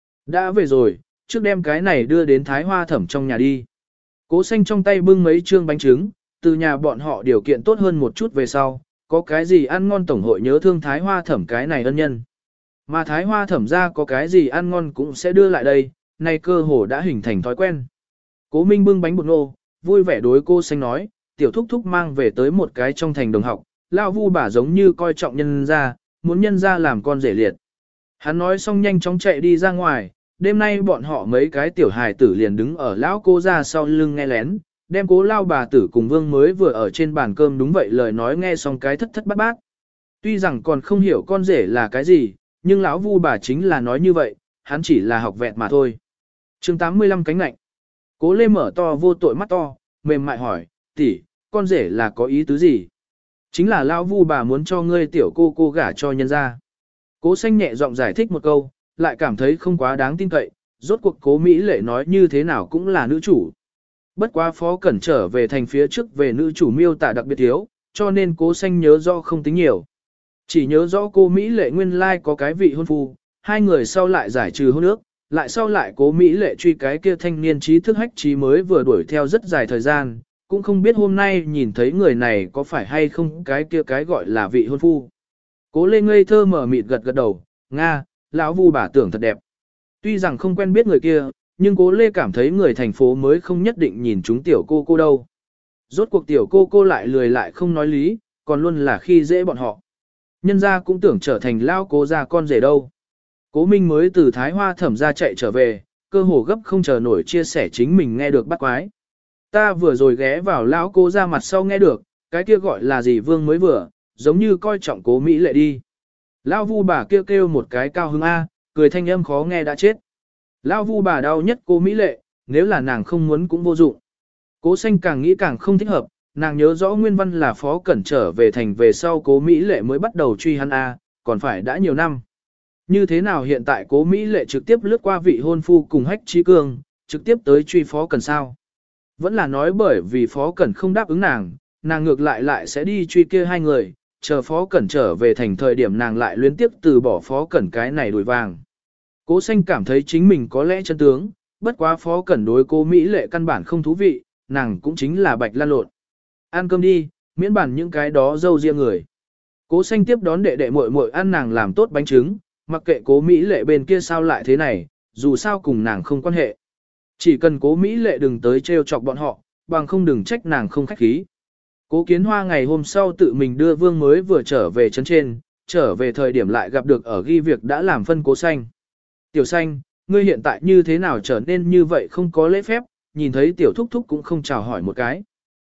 Đã về rồi, trước đem cái này đưa đến Thái Hoa Thẩm trong nhà đi. Cố xanh trong tay bưng mấy trương bánh trứng, từ nhà bọn họ điều kiện tốt hơn một chút về sau, có cái gì ăn ngon tổng hội nhớ thương Thái Hoa Thẩm cái này ân nhân. Mà Thái Hoa Thẩm ra có cái gì ăn ngon cũng sẽ đưa lại đây, nay cơ hồ đã hình thành thói quen. Cố Minh bưng bánh bột ngô, vui vẻ đối cô xanh nói, tiểu thúc thúc mang về tới một cái trong thành đồng học, lao vu bà giống như coi trọng nhân ra, muốn nhân ra làm con rể liệt. Hắn nói xong nhanh chóng chạy đi ra ngoài, đêm nay bọn họ mấy cái tiểu hài tử liền đứng ở lão cô ra sau lưng nghe lén, đem cố lao bà tử cùng Vương mới vừa ở trên bàn cơm đúng vậy lời nói nghe xong cái thất thất bát bát. Tuy rằng còn không hiểu con rể là cái gì, nhưng lão vu bà chính là nói như vậy, hắn chỉ là học vẹn mà thôi. Chương 85 cánh lạnh. Cố Lê mở to vô tội mắt to, mềm mại hỏi, tỷ, con rể là có ý tứ gì? Chính là lão vu bà muốn cho ngươi tiểu cô gả cho nhân ra. Cố xanh nhẹ giọng giải thích một câu, lại cảm thấy không quá đáng tin cậy, rốt cuộc Cố Mỹ Lệ nói như thế nào cũng là nữ chủ. Bất quá Phó Cẩn trở về thành phía trước về nữ chủ miêu tả đặc biệt thiếu, cho nên Cố xanh nhớ rõ không tính nhiều. Chỉ nhớ rõ cô Mỹ Lệ nguyên lai có cái vị hôn phu, hai người sau lại giải trừ hôn ước, lại sau lại Cố Mỹ Lệ truy cái kia thanh niên trí thức hách trí mới vừa đuổi theo rất dài thời gian, cũng không biết hôm nay nhìn thấy người này có phải hay không cái kia cái gọi là vị hôn phu. Cố Lê ngây thơ mở mịt gật gật đầu, Nga, lão vu bà tưởng thật đẹp. Tuy rằng không quen biết người kia, nhưng Cố Lê cảm thấy người thành phố mới không nhất định nhìn chúng tiểu cô đâu. Rốt cuộc tiểu cô lại lười lại không nói lý, còn luôn là khi dễ bọn họ. Nhân gia cũng tưởng trở thành lao cố gia con rể đâu. Cố Minh mới từ Thái Hoa Thẩm ra chạy trở về, cơ hồ gấp không chờ nổi chia sẻ chính mình nghe được bắt quái. Ta vừa rồi ghé vào lão cố ra mặt sau nghe được, cái kia gọi là gì Vương mới vừa, giống như coi trọng Cố Mỹ Lệ đi. Lão vu bà kêu một cái cao hứng A, cười thanh âm khó nghe đã chết. Lão vu bà đau nhất Cố Mỹ Lệ, nếu là nàng không muốn cũng vô dụng. Cố xanh càng nghĩ càng không thích hợp, nàng nhớ rõ nguyên văn là Phó Cẩn trở về thành về sau Cố Mỹ Lệ mới bắt đầu truy hắn A, còn phải đã nhiều năm. Như thế nào hiện tại Cố Mỹ Lệ trực tiếp lướt qua vị hôn phu cùng Hách Chí Cương, trực tiếp tới truy Phó Cẩn sao? Vẫn là nói bởi vì Phó Cẩn không đáp ứng nàng ngược lại sẽ đi truy kia hai người, chờ Phó Cẩn trở về thành thời điểm nàng lại luyến tiếp từ bỏ Phó Cẩn cái này đuổi vàng. Cố xanh cảm thấy chính mình có lẽ chân tướng, bất quá Phó Cẩn đối Cố Mỹ Lệ căn bản không thú vị, nàng cũng chính là bạch lan lộn. Ăn cơm đi, miễn bản những cái đó dâu riêng người. Cố xanh tiếp đón đệ đệ muội muội ăn nàng làm tốt bánh trứng, mặc kệ Cố Mỹ Lệ bên kia sao lại thế này, dù sao cùng nàng không quan hệ. Chỉ cần Cố Mỹ Lệ đừng tới trêu chọc bọn họ, bằng không đừng trách nàng không khách khí. Cố Kiến Hoa ngày hôm sau tự mình đưa Vương mới vừa trở về trấn trên, trở về thời điểm lại gặp được ở ghi việc đã làm phân Cố xanh. Tiểu xanh, ngươi hiện tại như thế nào trở nên như vậy không có lễ phép, nhìn thấy tiểu thúc thúc cũng không chào hỏi một cái.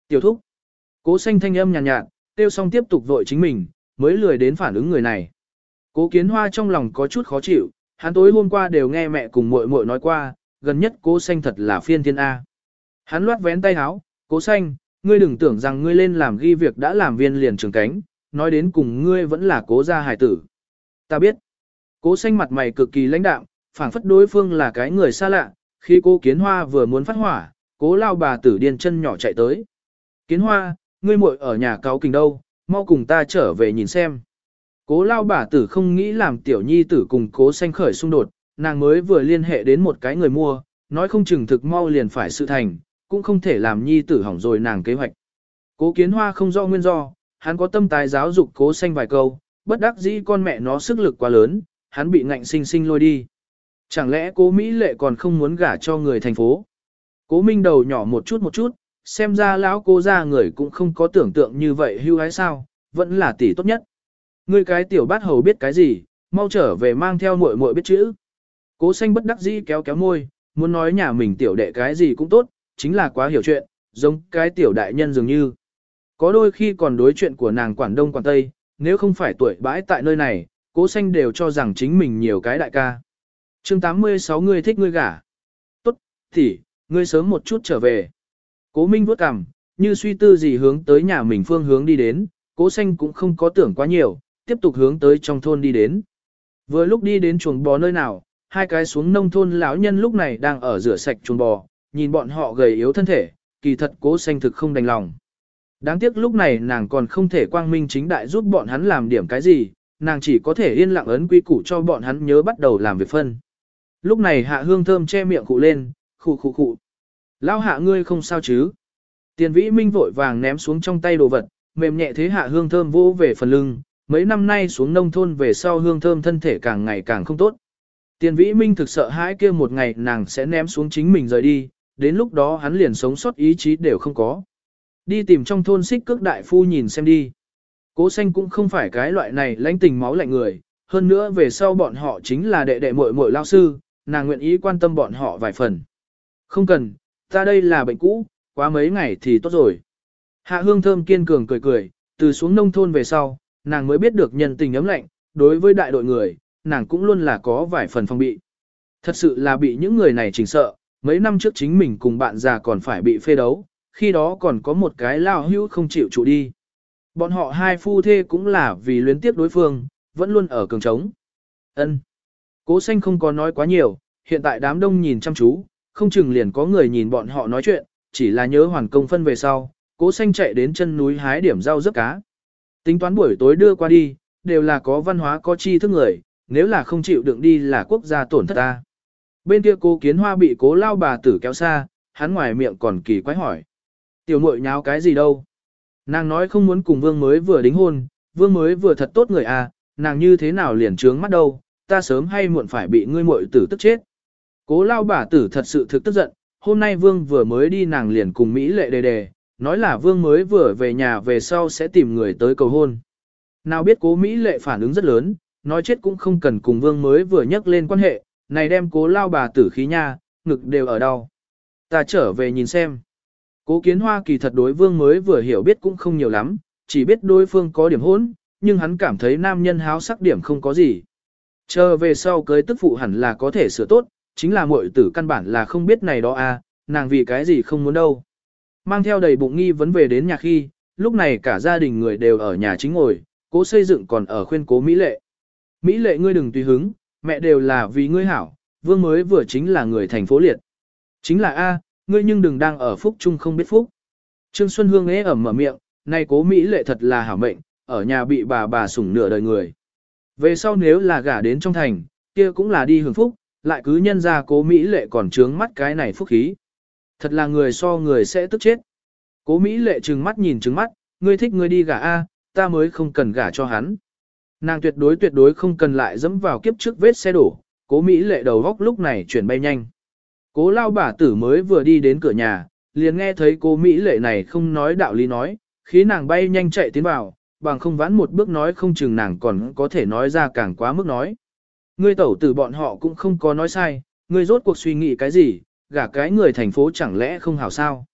Tiểu thúc. Cố xanh thanh âm nhàn nhạt, tiêu xong tiếp tục vội chính mình, mới lười đến phản ứng người này. Cố Kiến Hoa trong lòng có chút khó chịu, hắn tối hôm qua đều nghe mẹ cùng muội muội nói qua, gần nhất cố xanh thật là phiên thiên A. Hắn loát vén tay háo, cố xanh, ngươi đừng tưởng rằng ngươi lên làm ghi việc đã làm viên liền trường cánh, nói đến cùng ngươi vẫn là cố gia hài tử. Ta biết. Cố xanh mặt mày cực kỳ lãnh đạm, phảng phất đối phương là cái người xa lạ, khi cố Kiến Hoa vừa muốn phát hỏa, cố lao bà tử điên chân nhỏ chạy tới. Kiến Hoa, ngươi muội ở nhà cáo kình đâu, mau cùng ta trở về nhìn xem. Cố lao bà tử không nghĩ làm tiểu nhi tử cùng cố xanh khởi xung đột, nàng mới vừa liên hệ đến một cái người mua, nói không chừng thực mau liền phải sự thành, cũng không thể làm nhi tử hỏng rồi nàng kế hoạch. Cố Kiến Hoa không rõ nguyên do, hắn có tâm tái giáo dục cố xanh vài câu, bất đắc dĩ con mẹ nó sức lực quá lớn, hắn bị ngạnh sinh sinh lôi đi. Chẳng lẽ cố Mỹ Lệ còn không muốn gả cho người thành phố? Cố Minh đầu nhỏ một chút, xem ra lão cố gia người cũng không có tưởng tượng như vậy hưu hái sao, vẫn là tỷ tốt nhất. Ngươi cái tiểu bát hầu biết cái gì, mau trở về mang theo muội muội biết chữ. Cố xanh bất đắc dĩ kéo kéo môi, muốn nói nhà mình tiểu đệ cái gì cũng tốt, chính là quá hiểu chuyện, giống cái tiểu đại nhân dường như. Có đôi khi còn đối chuyện của nàng quản đông quản tây, nếu không phải tuổi bãi tại nơi này, cố xanh đều cho rằng chính mình nhiều cái đại ca. Chương 86 ngươi thích ngươi gả. Tốt, thì, ngươi sớm một chút trở về. Cố Minh vuốt cằm, như suy tư gì hướng tới nhà mình phương hướng đi đến, cố xanh cũng không có tưởng quá nhiều, tiếp tục hướng tới trong thôn đi đến. Vừa lúc đi đến chuồng bò nơi nào, hai cái xuống nông thôn lão nhân lúc này đang ở rửa sạch chuồng bò, nhìn bọn họ gầy yếu thân thể, kỳ thật cố xanh thực không đành lòng. Đáng tiếc lúc này nàng còn không thể quang minh chính đại giúp bọn hắn làm điểm cái gì, nàng chỉ có thể yên lặng ấn quy củ cho bọn hắn nhớ bắt đầu làm việc phân. Lúc này Hạ Hương Thơm che miệng khụ lên, khụ. Lão Hạ ngươi không sao chứ? Tiền Vĩ Minh vội vàng ném xuống trong tay đồ vật, mềm nhẹ thế Hạ Hương Thơm vô về phần lưng, mấy năm nay xuống nông thôn về sau Hương Thơm thân thể càng ngày càng không tốt. Tiền Vĩ Minh thực sợ hãi kia một ngày nàng sẽ ném xuống chính mình rời đi, đến lúc đó hắn liền sống sót ý chí đều không có. Đi tìm trong thôn Xích Cước đại phu nhìn xem đi. Cố xanh cũng không phải cái loại này lãnh tình máu lạnh người, hơn nữa về sau bọn họ chính là đệ đệ muội muội lao sư, nàng nguyện ý quan tâm bọn họ vài phần. Không cần, ta đây là bệnh cũ, quá mấy ngày thì tốt rồi. Hạ Hương Thơm kiên cường cười, từ xuống nông thôn về sau, nàng mới biết được nhân tình ấm lạnh, đối với đại đội người, nàng cũng luôn là có vài phần phòng bị. Thật sự là bị những người này chỉnh sợ, mấy năm trước chính mình cùng bạn già còn phải bị phê đấu, khi đó còn có một cái lao hữu không chịu trụ đi. Bọn họ hai phu thê cũng là vì luyến tiếp đối phương, vẫn luôn ở cường trống. Ân. Cố xanh không có nói quá nhiều, hiện tại đám đông nhìn chăm chú, không chừng liền có người nhìn bọn họ nói chuyện, chỉ là nhớ hoàn công phân về sau, cố xanh chạy đến chân núi hái điểm rau rớt cá. Tính toán buổi tối đưa qua đi, đều là có văn hóa có tri thức người, nếu là không chịu đựng đi là quốc gia tổn thất ta. Bên kia cố Kiến Hoa bị cố lao bà tử kéo xa, hắn ngoài miệng còn kỳ quái hỏi. Tiểu muội nháo cái gì đâu? Nàng nói không muốn cùng Vương mới vừa đính hôn, Vương mới vừa thật tốt người à, nàng như thế nào liền trướng mắt đâu, ta sớm hay muộn phải bị ngươi muội tử tức chết. Cố lao bà tử thật sự thực tức giận, hôm nay Vương vừa mới đi nàng liền cùng Mỹ Lệ đề, nói là Vương mới vừa về nhà về sau sẽ tìm người tới cầu hôn. Nào biết cố Mỹ Lệ phản ứng rất lớn, nói chết cũng không cần cùng Vương mới vừa nhắc lên quan hệ, này đem cố lao bà tử khí nha, ngực đều ở đau. Ta trở về nhìn xem. Cố Kiến Hoa kỳ thật đối Vương mới vừa hiểu biết cũng không nhiều lắm, chỉ biết đối phương có điểm hỗn, nhưng hắn cảm thấy nam nhân háo sắc điểm không có gì. Chờ về sau cưới tức phụ hẳn là có thể sửa tốt, chính là muội tử căn bản là không biết này đó à, nàng vì cái gì không muốn đâu. Mang theo đầy bụng nghi vấn về đến nhà khi, lúc này cả gia đình người đều ở nhà chính ngồi, cố xây dựng còn ở khuyên cố Mỹ Lệ. Mỹ Lệ ngươi đừng tùy hứng, mẹ đều là vì ngươi hảo, Vương mới vừa chính là người thành phố liệt. Chính là A, ngươi nhưng đừng đang ở phúc chung không biết phúc. Trương Xuân Hương ế ẩm mở miệng, này cố Mỹ Lệ thật là hảo mệnh, ở nhà bị bà sủng nửa đời người. Về sau nếu là gả đến trong thành, kia cũng là đi hưởng phúc, lại cứ nhân ra cố Mỹ Lệ còn trướng mắt cái này phúc khí. Thật là người so người sẽ tức chết. Cố Mỹ Lệ trừng mắt nhìn trừng mắt, ngươi thích ngươi đi gả A, ta mới không cần gả cho hắn. Nàng tuyệt đối không cần lại dẫm vào kiếp trước vết xe đổ, cố Mỹ Lệ đầu góc lúc này chuyển bay nhanh. Cố lao bà tử mới vừa đi đến cửa nhà, liền nghe thấy cố Mỹ Lệ này không nói đạo lý nói, khí nàng bay nhanh chạy tiến vào, bằng không vãn một bước nói không chừng nàng còn có thể nói ra càng quá mức nói. Ngươi tẩu tử bọn họ cũng không có nói sai, ngươi rốt cuộc suy nghĩ cái gì, gả cái người thành phố chẳng lẽ không hảo sao.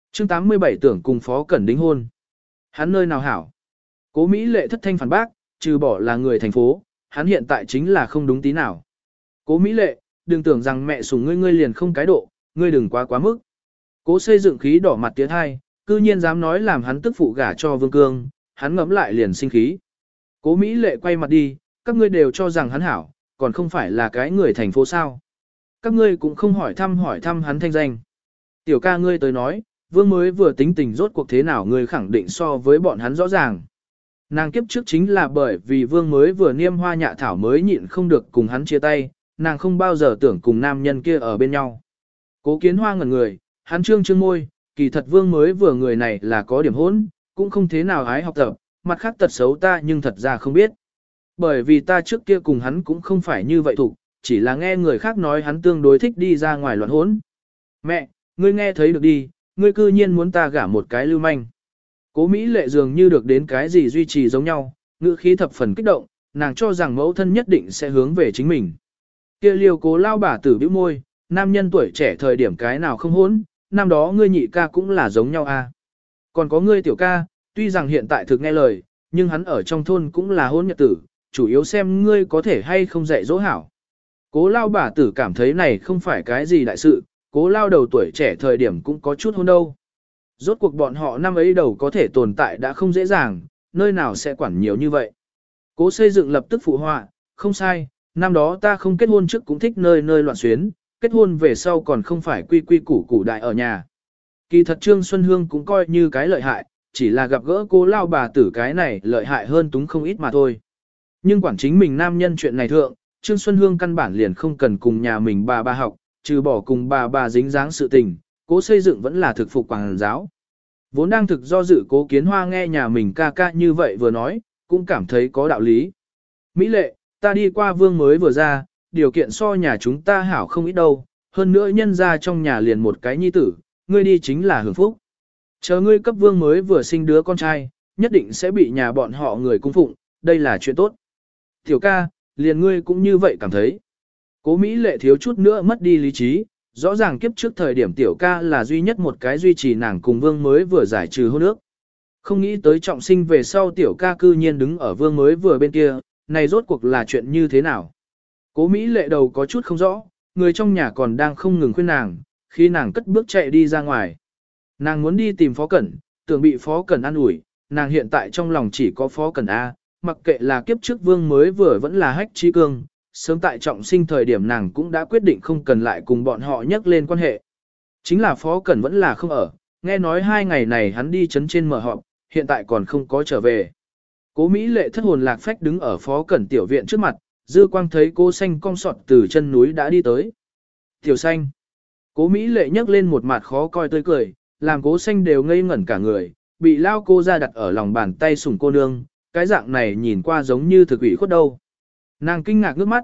Chương 87 tưởng cùng Phó Cẩn đính hôn. Hắn nơi nào hảo? Cố Mỹ Lệ thất thanh phản bác, trừ bỏ là người thành phố, hắn hiện tại chính là không đúng tí nào. Cố Mỹ Lệ, đừng tưởng rằng mẹ sủng ngươi liền không cái độ, ngươi đừng quá quá mức. Cố xây dựng khí đỏ mặt tiến hai, cư nhiên dám nói làm hắn tức phụ gả cho Vương Cương, hắn ngẫm lại liền sinh khí. Cố Mỹ Lệ quay mặt đi, các ngươi đều cho rằng hắn hảo, còn không phải là cái người thành phố sao. Các ngươi cũng không hỏi thăm hắn thanh danh. Tiểu ca ngươi tới nói, Vương mới vừa tính tình rốt cuộc thế nào ngươi khẳng định so với bọn hắn rõ ràng. Nàng kiếp trước chính là bởi vì Vương mới vừa niêm hoa nhạ thảo mới nhịn không được cùng hắn chia tay, nàng không bao giờ tưởng cùng nam nhân kia ở bên nhau. Cố Kiến Hoa ngẩn người, hắn trương môi, kỳ thật Vương mới vừa người này là có điểm hỗn, cũng không thế nào ái học tập, mặt khác tật xấu ta nhưng thật ra không biết. Bởi vì ta trước kia cùng hắn cũng không phải như vậy thủ, chỉ là nghe người khác nói hắn tương đối thích đi ra ngoài loạn hỗn. Mẹ, ngươi nghe thấy được đi, ngươi cư nhiên muốn ta gả một cái lưu manh. Cố Mỹ Lệ dường như được đến cái gì duy trì giống nhau, ngữ khí thập phần kích động, nàng cho rằng mẫu thân nhất định sẽ hướng về chính mình. Kia liêu Cố lao bà tử bĩu môi, nam nhân tuổi trẻ thời điểm cái nào không hỗn, năm đó ngươi nhị ca cũng là giống nhau à. Còn có ngươi tiểu ca, tuy rằng hiện tại thực nghe lời, nhưng hắn ở trong thôn cũng là hôn nhật tử, chủ yếu xem ngươi có thể hay không dạy dỗ hảo. Cố lao bà tử cảm thấy này không phải cái gì đại sự, cố lao đầu tuổi trẻ thời điểm cũng có chút hôn đâu. Rốt cuộc bọn họ năm ấy đầu có thể tồn tại đã không dễ dàng, nơi nào sẽ quản nhiều như vậy. Cố xây dựng lập tức phụ họa, không sai, năm đó ta không kết hôn trước cũng thích nơi nơi loạn xuyến, kết hôn về sau còn không phải quy quy củ củ đại ở nhà. Kỳ thật Trương Xuân Hương cũng coi như cái lợi hại, chỉ là gặp gỡ cố lao bà tử cái này lợi hại hơn túng không ít mà thôi. Nhưng quản chính mình nam nhân chuyện này thượng, Trương Xuân Hương căn bản liền không cần cùng nhà mình bà học, trừ bỏ cùng bà dính dáng sự tình, cố xây dựng vẫn là thực phục quảng giáo. Vốn đang thực do dự Cố Kiến Hoa nghe nhà mình ca ca như vậy vừa nói, cũng cảm thấy có đạo lý. Mỹ Lệ, ta đi qua Vương mới vừa ra, điều kiện so nhà chúng ta hảo không ít đâu, hơn nữa nhân ra trong nhà liền một cái nhi tử, ngươi đi chính là hưởng phúc. Chờ ngươi cấp Vương mới vừa sinh đứa con trai, nhất định sẽ bị nhà bọn họ người cung phụng, đây là chuyện tốt. Tiểu ca, liền ngươi cũng như vậy cảm thấy. Cố Mỹ Lệ thiếu chút nữa mất đi lý trí, rõ ràng kiếp trước thời điểm tiểu ca là duy nhất một cái duy trì nàng cùng Vương mới vừa giải trừ hôn ước. Không nghĩ tới trọng sinh về sau tiểu ca cư nhiên đứng ở Vương mới vừa bên kia, này rốt cuộc là chuyện như thế nào. Cố Mỹ Lệ đầu có chút không rõ, người trong nhà còn đang không ngừng khuyên nàng, khi nàng cất bước chạy đi ra ngoài. Nàng muốn đi tìm Phó Cẩn, tưởng bị Phó Cẩn an ủi, nàng hiện tại trong lòng chỉ có Phó Cẩn A, mặc kệ là kiếp trước Vương mới vừa vẫn là Hách Chi Cương, sớm tại trọng sinh thời điểm nàng cũng đã quyết định không cần lại cùng bọn họ nhắc lên quan hệ. Chính là Phó Cẩn vẫn là không ở, nghe nói 2 ngày này hắn đi chấn trên mở họp, hiện tại còn không có trở về. Cố Mỹ Lệ thất hồn lạc phách đứng ở Phó Cẩn tiểu viện trước mặt, dư quang thấy cô xanh cong sọt từ chân núi đã đi tới. Tiểu xanh. Cố Mỹ Lệ nhấc lên một mặt khó coi tươi cười, làm cố xanh đều ngây ngẩn cả người, bị lao cô ra đặt ở lòng bàn tay sủng cô nương, cái dạng này nhìn qua giống như thực ủy khuất đâu. Nàng kinh ngạc nước mắt,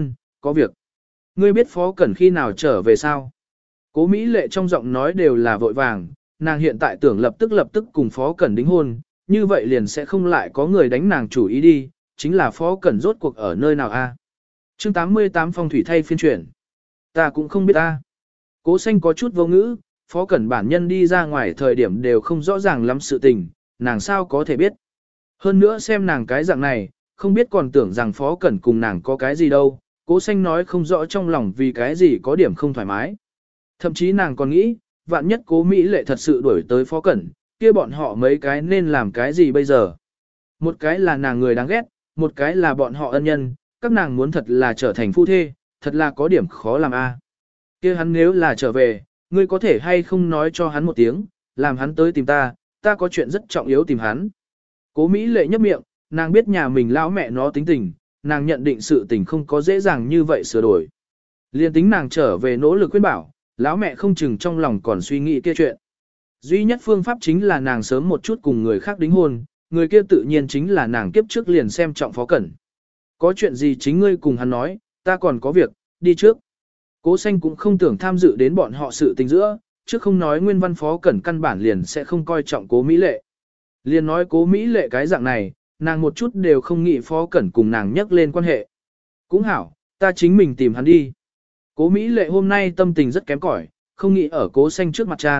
có việc. Ngươi biết Phó Cẩn khi nào trở về sao? Cố Mỹ Lệ trong giọng nói đều là vội vàng, nàng hiện tại tưởng lập tức cùng Phó Cẩn đính hôn, như vậy liền sẽ không lại có người đánh nàng chủ ý đi, chính là Phó Cẩn rốt cuộc ở nơi nào a? Chương 88 phong thủy thay phiên chuyển. Ta cũng không biết a. Cố xanh có chút vô ngữ, Phó Cẩn bản nhân đi ra ngoài thời điểm đều không rõ ràng lắm sự tình, nàng sao có thể biết. Hơn nữa xem nàng cái dạng này, không biết còn tưởng rằng Phó Cẩn cùng nàng có cái gì đâu, cố xanh nói không rõ trong lòng vì cái gì có điểm không thoải mái. Thậm chí nàng còn nghĩ, vạn nhất Cố Mỹ Lệ thật sự đuổi tới Phó Cẩn, kia bọn họ mấy cái nên làm cái gì bây giờ. Một cái là nàng người đáng ghét, một cái là bọn họ ân nhân, các nàng muốn thật là trở thành phu thê, thật là có điểm khó làm a. Kia hắn nếu là trở về, ngươi có thể hay không nói cho hắn một tiếng, làm hắn tới tìm ta, ta có chuyện rất trọng yếu tìm hắn. Cố Mỹ Lệ nhấp miệng, nàng biết nhà mình lão mẹ nó tính tình, nàng nhận định sự tình không có dễ dàng như vậy sửa đổi. Liên tính nàng trở về nỗ lực khuyên bảo, lão mẹ không chừng trong lòng còn suy nghĩ kia chuyện. Duy nhất phương pháp chính là nàng sớm một chút cùng người khác đính hôn, người kia tự nhiên chính là nàng kiếp trước liền xem trọng Phó Cẩn. Có chuyện gì chính ngươi cùng hắn nói, ta còn có việc, đi trước. Cố xanh cũng không tưởng tham dự đến bọn họ sự tình giữa, chứ không nói nguyên văn Phó Cẩn căn bản liền sẽ không coi trọng Cố Mỹ Lệ. Liền nói Cố Mỹ Lệ cái dạng này, nàng một chút đều không nghĩ Phó Cẩn cùng nàng nhắc lên quan hệ. Cũng hảo, ta chính mình tìm hắn đi. Cố Mỹ Lệ hôm nay tâm tình rất kém cỏi, không nghĩ ở Cố xanh trước mặt trang,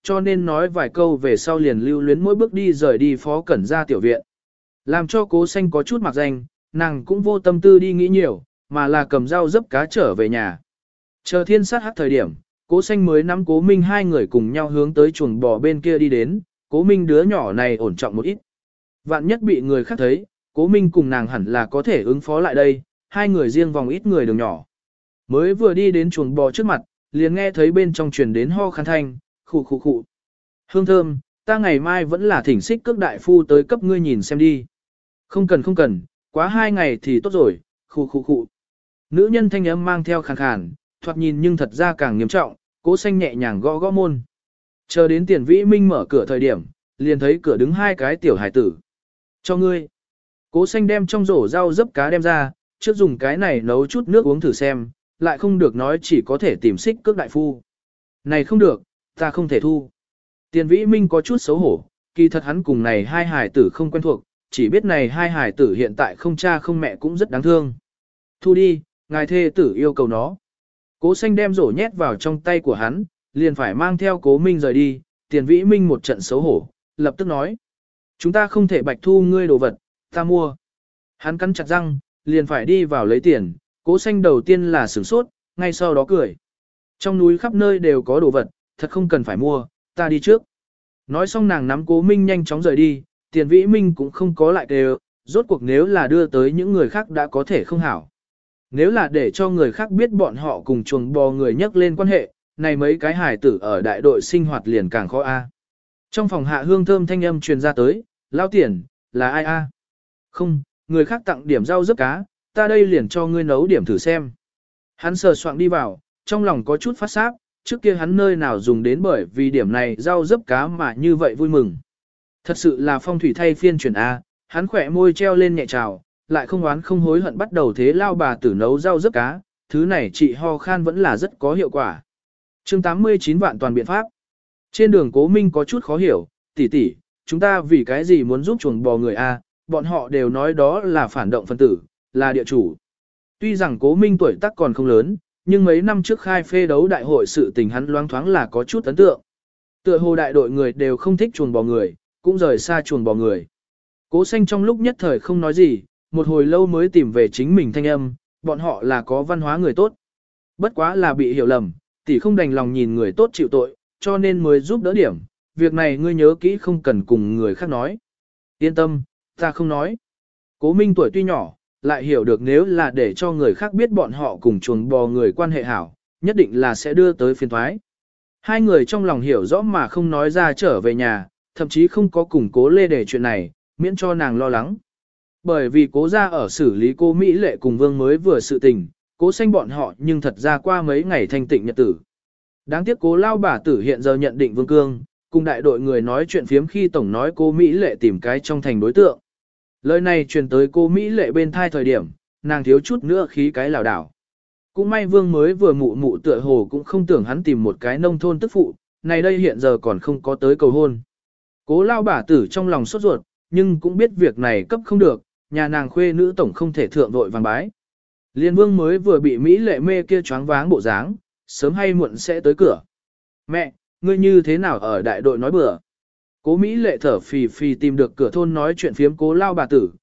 cho nên nói vài câu về sau liền lưu luyến mỗi bước đi rời đi Phó Cẩn ra tiểu viện. Làm cho Cố Xanh có chút mặc danh, nàng cũng vô tâm tư đi nghĩ nhiều, mà là cầm dao dấp cá trở về nhà. Chờ thiên sát hắc thời điểm, Cố Xanh mới nắm Cố Minh hai người cùng nhau hướng tới chuồng bò bên kia đi đến, Cố Minh đứa nhỏ này ổn trọng một ít. Vạn nhất bị người khác thấy, Cố Minh cùng nàng hẳn là có thể ứng phó lại đây, hai người riêng vòng ít người đường nhỏ. Mới vừa đi đến chuồng bò trước mặt, liền nghe thấy bên trong truyền đến ho khăn thanh, khụ khụ khụ. Hương thơm, ta ngày mai vẫn là thỉnh xích cước đại phu tới cấp ngươi nhìn xem đi. Không cần, quá 2 ngày thì tốt rồi, khụ khụ khụ. Nữ nhân thanh âm mang theo khàn khàn, thoạt nhìn nhưng thật ra càng nghiêm trọng, Cố Xanh nhẹ nhàng gõ gõ môn. Chờ đến Tiền Vĩ Minh mở cửa thời điểm, liền thấy cửa đứng 2 cái tiểu hải tử. Cho ngươi. Cố Xanh đem trong rổ rau dấp cá đem ra, trước dùng cái này nấu chút nước uống thử xem, lại không được nói chỉ có thể tìm xích cước đại phu. Này không được, ta không thể thu. Tiền Vĩ Minh có chút xấu hổ, kỳ thật hắn cùng này hai hải tử không quen thuộc, chỉ biết này hai hải tử hiện tại không cha không mẹ cũng rất đáng thương. Thu đi, ngài thê tử yêu cầu nó. Cố Xanh đem rổ nhét vào trong tay của hắn, liền phải mang theo Cố Minh rời đi, Tiền Vĩ Minh một trận xấu hổ, lập tức nói. Chúng ta không thể bạch thu ngươi đồ vật, ta mua. Hắn cắn chặt răng, liền phải đi vào lấy tiền, Cố Xanh đầu tiên là sửng sốt, ngay sau đó cười. Trong núi khắp nơi đều có đồ vật, thật không cần phải mua, ta đi trước. Nói xong nàng nắm Cố Minh nhanh chóng rời đi, Tiền Vĩ Minh cũng không có lại đều, rốt cuộc nếu là đưa tới những người khác đã có thể không hảo. Nếu là để cho người khác biết bọn họ cùng chuồng bò người nhắc lên quan hệ, này mấy cái hài tử ở đại đội sinh hoạt liền càng khó a. Trong phòng Hạ Hương Thơm thanh âm truyền ra tới, lao tiền, là ai a? Không, người khác tặng điểm rau dấp cá, ta đây liền cho ngươi nấu điểm thử xem. Hắn sờ soạng đi vào, trong lòng có chút phát sáp, trước kia hắn nơi nào dùng đến bởi vì điểm này rau dấp cá mà như vậy vui mừng. Thật sự là phong thủy thay phiên chuyển A, hắn khỏe môi treo lên nhẹ trào, lại không oán không hối hận bắt đầu thế lao bà tử nấu rau dấp cá, thứ này trị ho khan vẫn là rất có hiệu quả. Chương 89 vạn toàn biện pháp. Trên đường Cố Minh có chút khó hiểu, tỷ tỷ, chúng ta vì cái gì muốn giúp chuồng bò người A, bọn họ đều nói đó là phản động phân tử, là địa chủ. Tuy rằng Cố Minh tuổi tác còn không lớn, nhưng mấy năm trước khai phê đấu đại hội sự tình hắn loáng thoáng là có chút ấn tượng. Tựa hồ đại đội người đều không thích chuồng bò người, cũng rời xa chuồng bò người. Cố Xanh trong lúc nhất thời không nói gì, một hồi lâu mới tìm về chính mình thanh âm, bọn họ là có văn hóa người tốt. Bất quá là bị hiểu lầm, tỷ không đành lòng nhìn người tốt chịu tội, cho nên mới giúp đỡ điểm, việc này ngươi nhớ kỹ không cần cùng người khác nói. Yên tâm, ta không nói. Cố Minh tuổi tuy nhỏ, lại hiểu được nếu là để cho người khác biết bọn họ cùng chuồng bò người quan hệ hảo, nhất định là sẽ đưa tới phiền thoái. Hai người trong lòng hiểu rõ mà không nói ra trở về nhà, thậm chí không có cùng Cố Lê để chuyện này, miễn cho nàng lo lắng. Bởi vì Cố gia ở xử lý cô Mỹ Lệ cùng Vương mới vừa sự tình, Cố Xanh bọn họ nhưng thật ra qua mấy ngày thanh tịnh nhật tử. Đáng tiếc Cố lao bà tử hiện giờ nhận định Vương Cương, cùng đại đội người nói chuyện phiếm khi tổng nói cô Mỹ Lệ tìm cái trong thành đối tượng. Lời này truyền tới cô Mỹ Lệ bên thai thời điểm, nàng thiếu chút nữa khí cái lảo đảo. Cũng may Vương mới vừa mụ mụ tựa hồ cũng không tưởng hắn tìm một cái nông thôn tức phụ, này đây hiện giờ còn không có tới cầu hôn. Cố lao bà tử trong lòng sốt ruột, nhưng cũng biết việc này cấp không được, nhà nàng khuê nữ tổng không thể thượng vội vàng bái. Liên Vương mới vừa bị Mỹ Lệ mê kia choáng váng bộ dáng, sớm hay muộn sẽ tới cửa. Mẹ, ngươi như thế nào ở đại đội nói bừa? Cố Mỹ Lệ thở phì phì tìm được cửa thôn nói chuyện phiếm Cố lao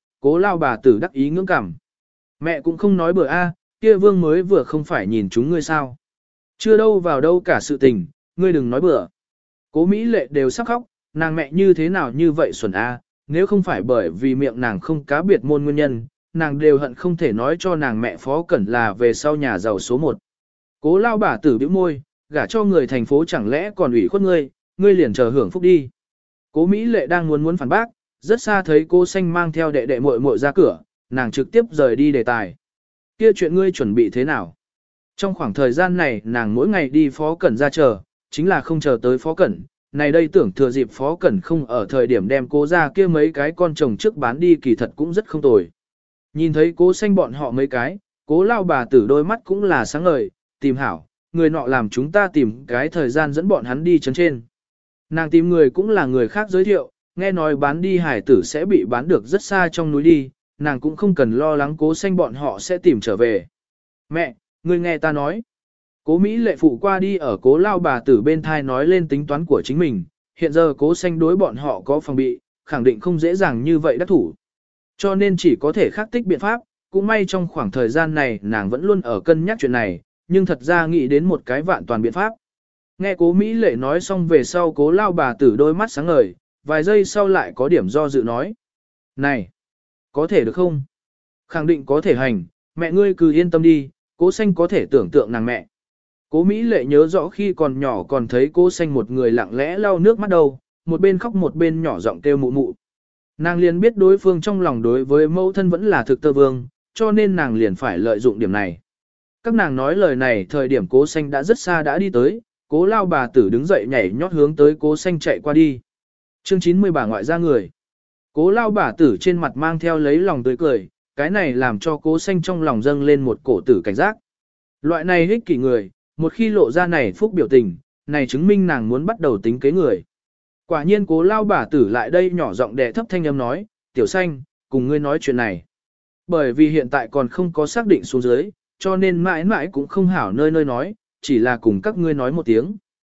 bà tử đắc ý ngưỡng cảm. Mẹ cũng không nói bừa a, kia Vương mới vừa không phải nhìn chúng ngươi sao? Chưa đâu vào đâu cả sự tình, ngươi đừng nói bừa. Cố Mỹ Lệ đều sắp khóc, nàng mẹ như thế nào như vậy xuẩn a, nếu không phải bởi vì miệng nàng không cá biệt môn nguyên nhân, nàng đều hận không thể nói cho nàng mẹ Phó Cẩn là về sau nhà giàu số 1. Cố lao bà tử bĩu môi, gả cho người thành phố chẳng lẽ còn ủy khuất ngươi liền chờ hưởng phúc đi. Cố Mỹ Lệ đang muốn phản bác, rất xa thấy Cố Xanh mang theo đệ đệ muội muội ra cửa, nàng trực tiếp rời đi đề tài. Kia chuyện ngươi chuẩn bị thế nào? Trong khoảng thời gian này nàng mỗi ngày đi Phó Cẩn ra chờ, chính là không chờ tới Phó Cẩn, này đây tưởng thừa dịp Phó Cẩn không ở thời điểm đem Cố ra kia mấy cái con chồng trước bán đi kỳ thật cũng rất không tồi. Nhìn thấy Cố Xanh bọn họ mấy cái, Cố lao bà tử đôi mắt cũng là sáng ngời, tìm hảo, người nọ làm chúng ta tìm cái thời gian dẫn bọn hắn đi chấn trên. Nàng tìm người cũng là người khác giới thiệu, nghe nói bán đi hải tử sẽ bị bán được rất xa trong núi đi, nàng cũng không cần lo lắng Cố Xanh bọn họ sẽ tìm trở về. Mẹ, ngươi nghe ta nói. Cố Mỹ lệ phụ qua đi ở cố lao bà tử bên thai nói lên tính toán của chính mình, hiện giờ cố xanh đối bọn họ có phòng bị, khẳng định không dễ dàng như vậy đắc thủ. Cho nên chỉ có thể khắc tích biện pháp, cũng may trong khoảng thời gian này nàng vẫn luôn ở cân nhắc chuyện này, nhưng thật ra nghĩ đến một cái vạn toàn biện pháp. Nghe cố Mỹ lệ nói xong về sau cố lao bà tử đôi mắt sáng ngời, vài giây sau lại có điểm do dự nói. Này, có thể được không? Khẳng định có thể hành, mẹ ngươi cứ yên tâm đi, cố xanh có thể tưởng tượng nàng mẹ. Cố Mỹ lệ nhớ rõ khi còn nhỏ còn thấy cố xanh một người lặng lẽ lau nước mắt đầu, một bên khóc một bên nhỏ giọng kêu mụ mụ. Nàng liền biết đối phương trong lòng đối với mẫu thân vẫn là thực tơ vương, cho nên nàng liền phải lợi dụng điểm này. Các nàng nói lời này thời điểm cố xanh đã rất xa đã đi tới, cố lao bà tử đứng dậy nhảy nhót hướng tới cố xanh chạy qua đi. Chương 90 bà ngoại ra người. Cố lao bà tử trên mặt mang theo lấy lòng tươi cười, cái này làm cho cố xanh trong lòng dâng lên một cổ tử cảnh giác. Loại này ích kỷ người, một khi lộ ra này phúc biểu tình, này chứng minh nàng muốn bắt đầu tính kế người. Quả nhiên cố lao bà tử lại đây nhỏ giọng đè thấp thanh âm nói, tiểu xanh, cùng ngươi nói chuyện này. Bởi vì hiện tại còn không có xác định xuống dưới, cho nên mãi mãi cũng không hảo nơi nơi nói, chỉ là cùng các ngươi nói một tiếng.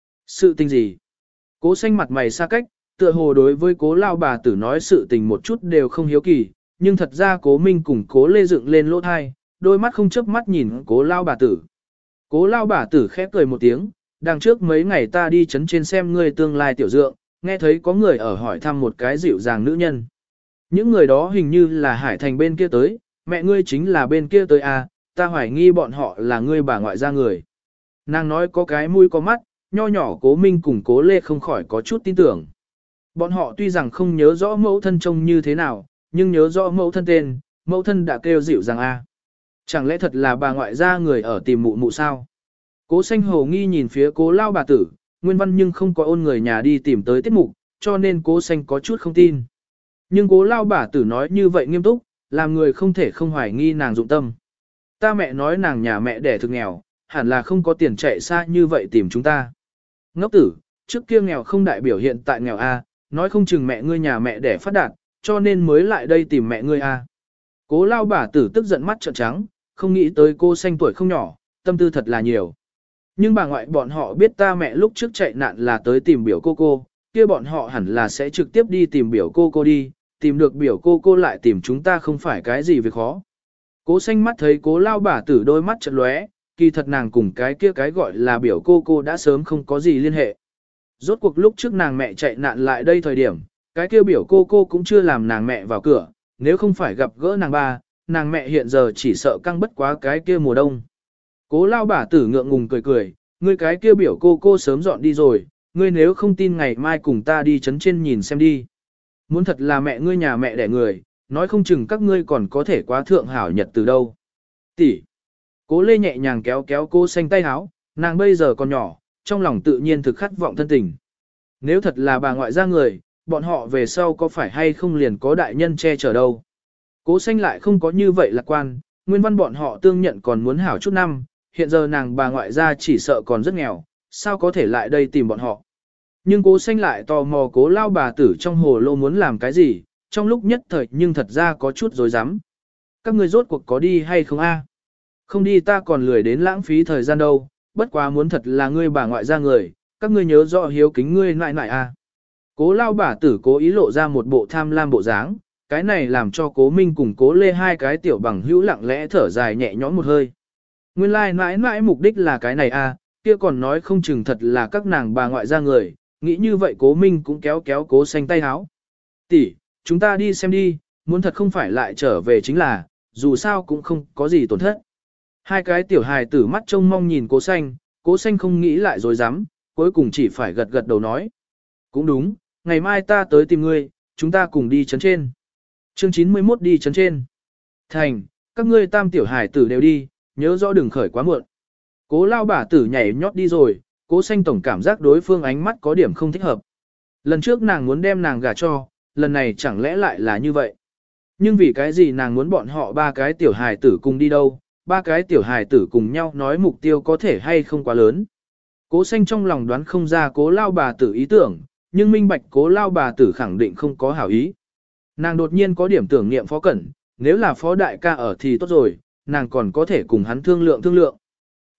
Sự tình gì? Cố xanh mặt mày xa cách, tựa hồ đối với cố lao bà tử nói sự tình một chút đều không hiếu kỳ, nhưng thật ra cố minh cùng cố lê dựng lên lỗ thai, đôi mắt không chớp mắt nhìn cố lao bà tử. Cố lao bà tử khép cười một tiếng, đằng trước mấy ngày ta đi chấn trên xem ngươi tương lai tiểu dượng, nghe thấy có người ở hỏi thăm một cái dịu dàng nữ nhân. Những người đó hình như là Hải Thành bên kia tới, mẹ ngươi chính là bên kia tới à, ta hoài nghi bọn họ là ngươi bà ngoại gia người. Nàng nói có cái mũi có mắt, nho nhỏ cố minh cùng cố lê không khỏi có chút tin tưởng. Bọn họ tuy rằng không nhớ rõ mẫu thân trông như thế nào, nhưng nhớ rõ mẫu thân tên, mẫu thân đã kêu dịu dàng a. Chẳng lẽ thật là bà ngoại gia người ở tìm mụ mụ sao? Cố xanh hồ nghi nhìn phía cố lao bà tử, nguyên văn nhưng không có ôn người nhà đi tìm tới tiết mục, cho nên cố xanh có chút không tin. Nhưng cố lao bà tử nói như vậy nghiêm túc, làm người không thể không hoài nghi nàng dụng tâm. Ta mẹ nói nàng nhà mẹ đẻ thực nghèo, hẳn là không có tiền chạy xa như vậy tìm chúng ta. Ngốc tử, trước kia nghèo không đại biểu hiện tại nghèo A, nói không chừng mẹ ngươi nhà mẹ đẻ phát đạt, cho nên mới lại đây tìm mẹ ngươi A. Cố lao bà tử tức giận mắt trợn trắng, không nghĩ tới cô xanh tuổi không nhỏ, tâm tư thật là nhiều. Nhưng bà ngoại bọn họ biết ta mẹ lúc trước chạy nạn là tới tìm biểu cô, kia bọn họ hẳn là sẽ trực tiếp đi tìm biểu cô đi, tìm được biểu cô lại tìm chúng ta không phải cái gì việc khó. Cố xanh mắt thấy cố lao bà tử đôi mắt chợt lóe, kỳ thật nàng cùng cái kia cái gọi là biểu cô đã sớm không có gì liên hệ. Rốt cuộc lúc trước nàng mẹ chạy nạn lại đây thời điểm, cái kia biểu cô cũng chưa làm nàng mẹ vào cửa, nếu không phải gặp gỡ nàng ba, nàng mẹ hiện giờ chỉ sợ căng bất quá cái kia mùa đông. Cố lao bà tử ngượng ngùng cười, ngươi cái kia biểu cô sớm dọn đi rồi, ngươi nếu không tin ngày mai cùng ta đi chấn trên nhìn xem đi. Muốn thật là mẹ ngươi nhà mẹ đẻ người, nói không chừng các ngươi còn có thể quá thượng hảo nhật từ đâu. Tỷ. Cố lê nhẹ nhàng kéo kéo cô xanh tay háo, nàng bây giờ còn nhỏ, trong lòng tự nhiên thực khát vọng thân tình. Nếu thật là bà ngoại gia người, bọn họ về sau có phải hay không liền có đại nhân che chở đâu. Cố xanh lại không có như vậy lạc quan, nguyên văn bọn họ tương nhận còn muốn hảo chút năm, hiện giờ nàng bà ngoại gia chỉ sợ còn rất nghèo, sao có thể lại đây tìm bọn họ. Nhưng cố xanh lại tò mò cố lao bà tử trong hồ lô muốn làm cái gì, trong lúc nhất thời nhưng thật ra có chút dối rắm. Các ngươi rốt cuộc có đi hay không a? Không đi ta còn lười đến lãng phí thời gian đâu, bất quá muốn thật là ngươi bà ngoại gia người, các ngươi nhớ rõ hiếu kính ngươi nại nại a. Cố lao bà tử cố ý lộ ra một bộ tham lam bộ dáng, cái này làm cho cố minh cùng cố lê hai cái tiểu bằng hữu lặng lẽ thở dài nhẹ nhõm một hơi. Nguyên lai nãi nãi mục đích là cái này a, kia còn nói không chừng thật là các nàng bà ngoại gia người, nghĩ như vậy cố minh cũng kéo kéo cố xanh tay háo. Tỷ, chúng ta đi xem đi, muốn thật không phải lại trở về chính là, dù sao cũng không có gì tổn thất. Hai cái tiểu hài tử mắt trông mong nhìn cố xanh không nghĩ lại rồi dám, cuối cùng chỉ phải gật gật đầu nói. Cũng đúng, ngày mai ta tới tìm ngươi, chúng ta cùng đi chấn trên. Chương 91 đi chấn trên. Thành, các ngươi tam tiểu hài tử đều đi, nhớ rõ đừng khởi quá muộn. Cố lao bà tử nhảy nhót đi rồi, cố xanh tổng cảm giác đối phương ánh mắt có điểm không thích hợp. Lần trước nàng muốn đem nàng gả cho, lần này chẳng lẽ lại là như vậy. Nhưng vì cái gì nàng muốn bọn họ ba cái tiểu hài tử cùng đi đâu, ba cái tiểu hài tử cùng nhau nói mục tiêu có thể hay không quá lớn. Cố xanh trong lòng đoán không ra cố lao bà tử ý tưởng, nhưng minh bạch cố lao bà tử khẳng định không có hảo ý. Nàng đột nhiên có điểm tưởng niệm phó cẩn, nếu là phó đại ca ở thì tốt rồi, nàng còn có thể cùng hắn thương lượng.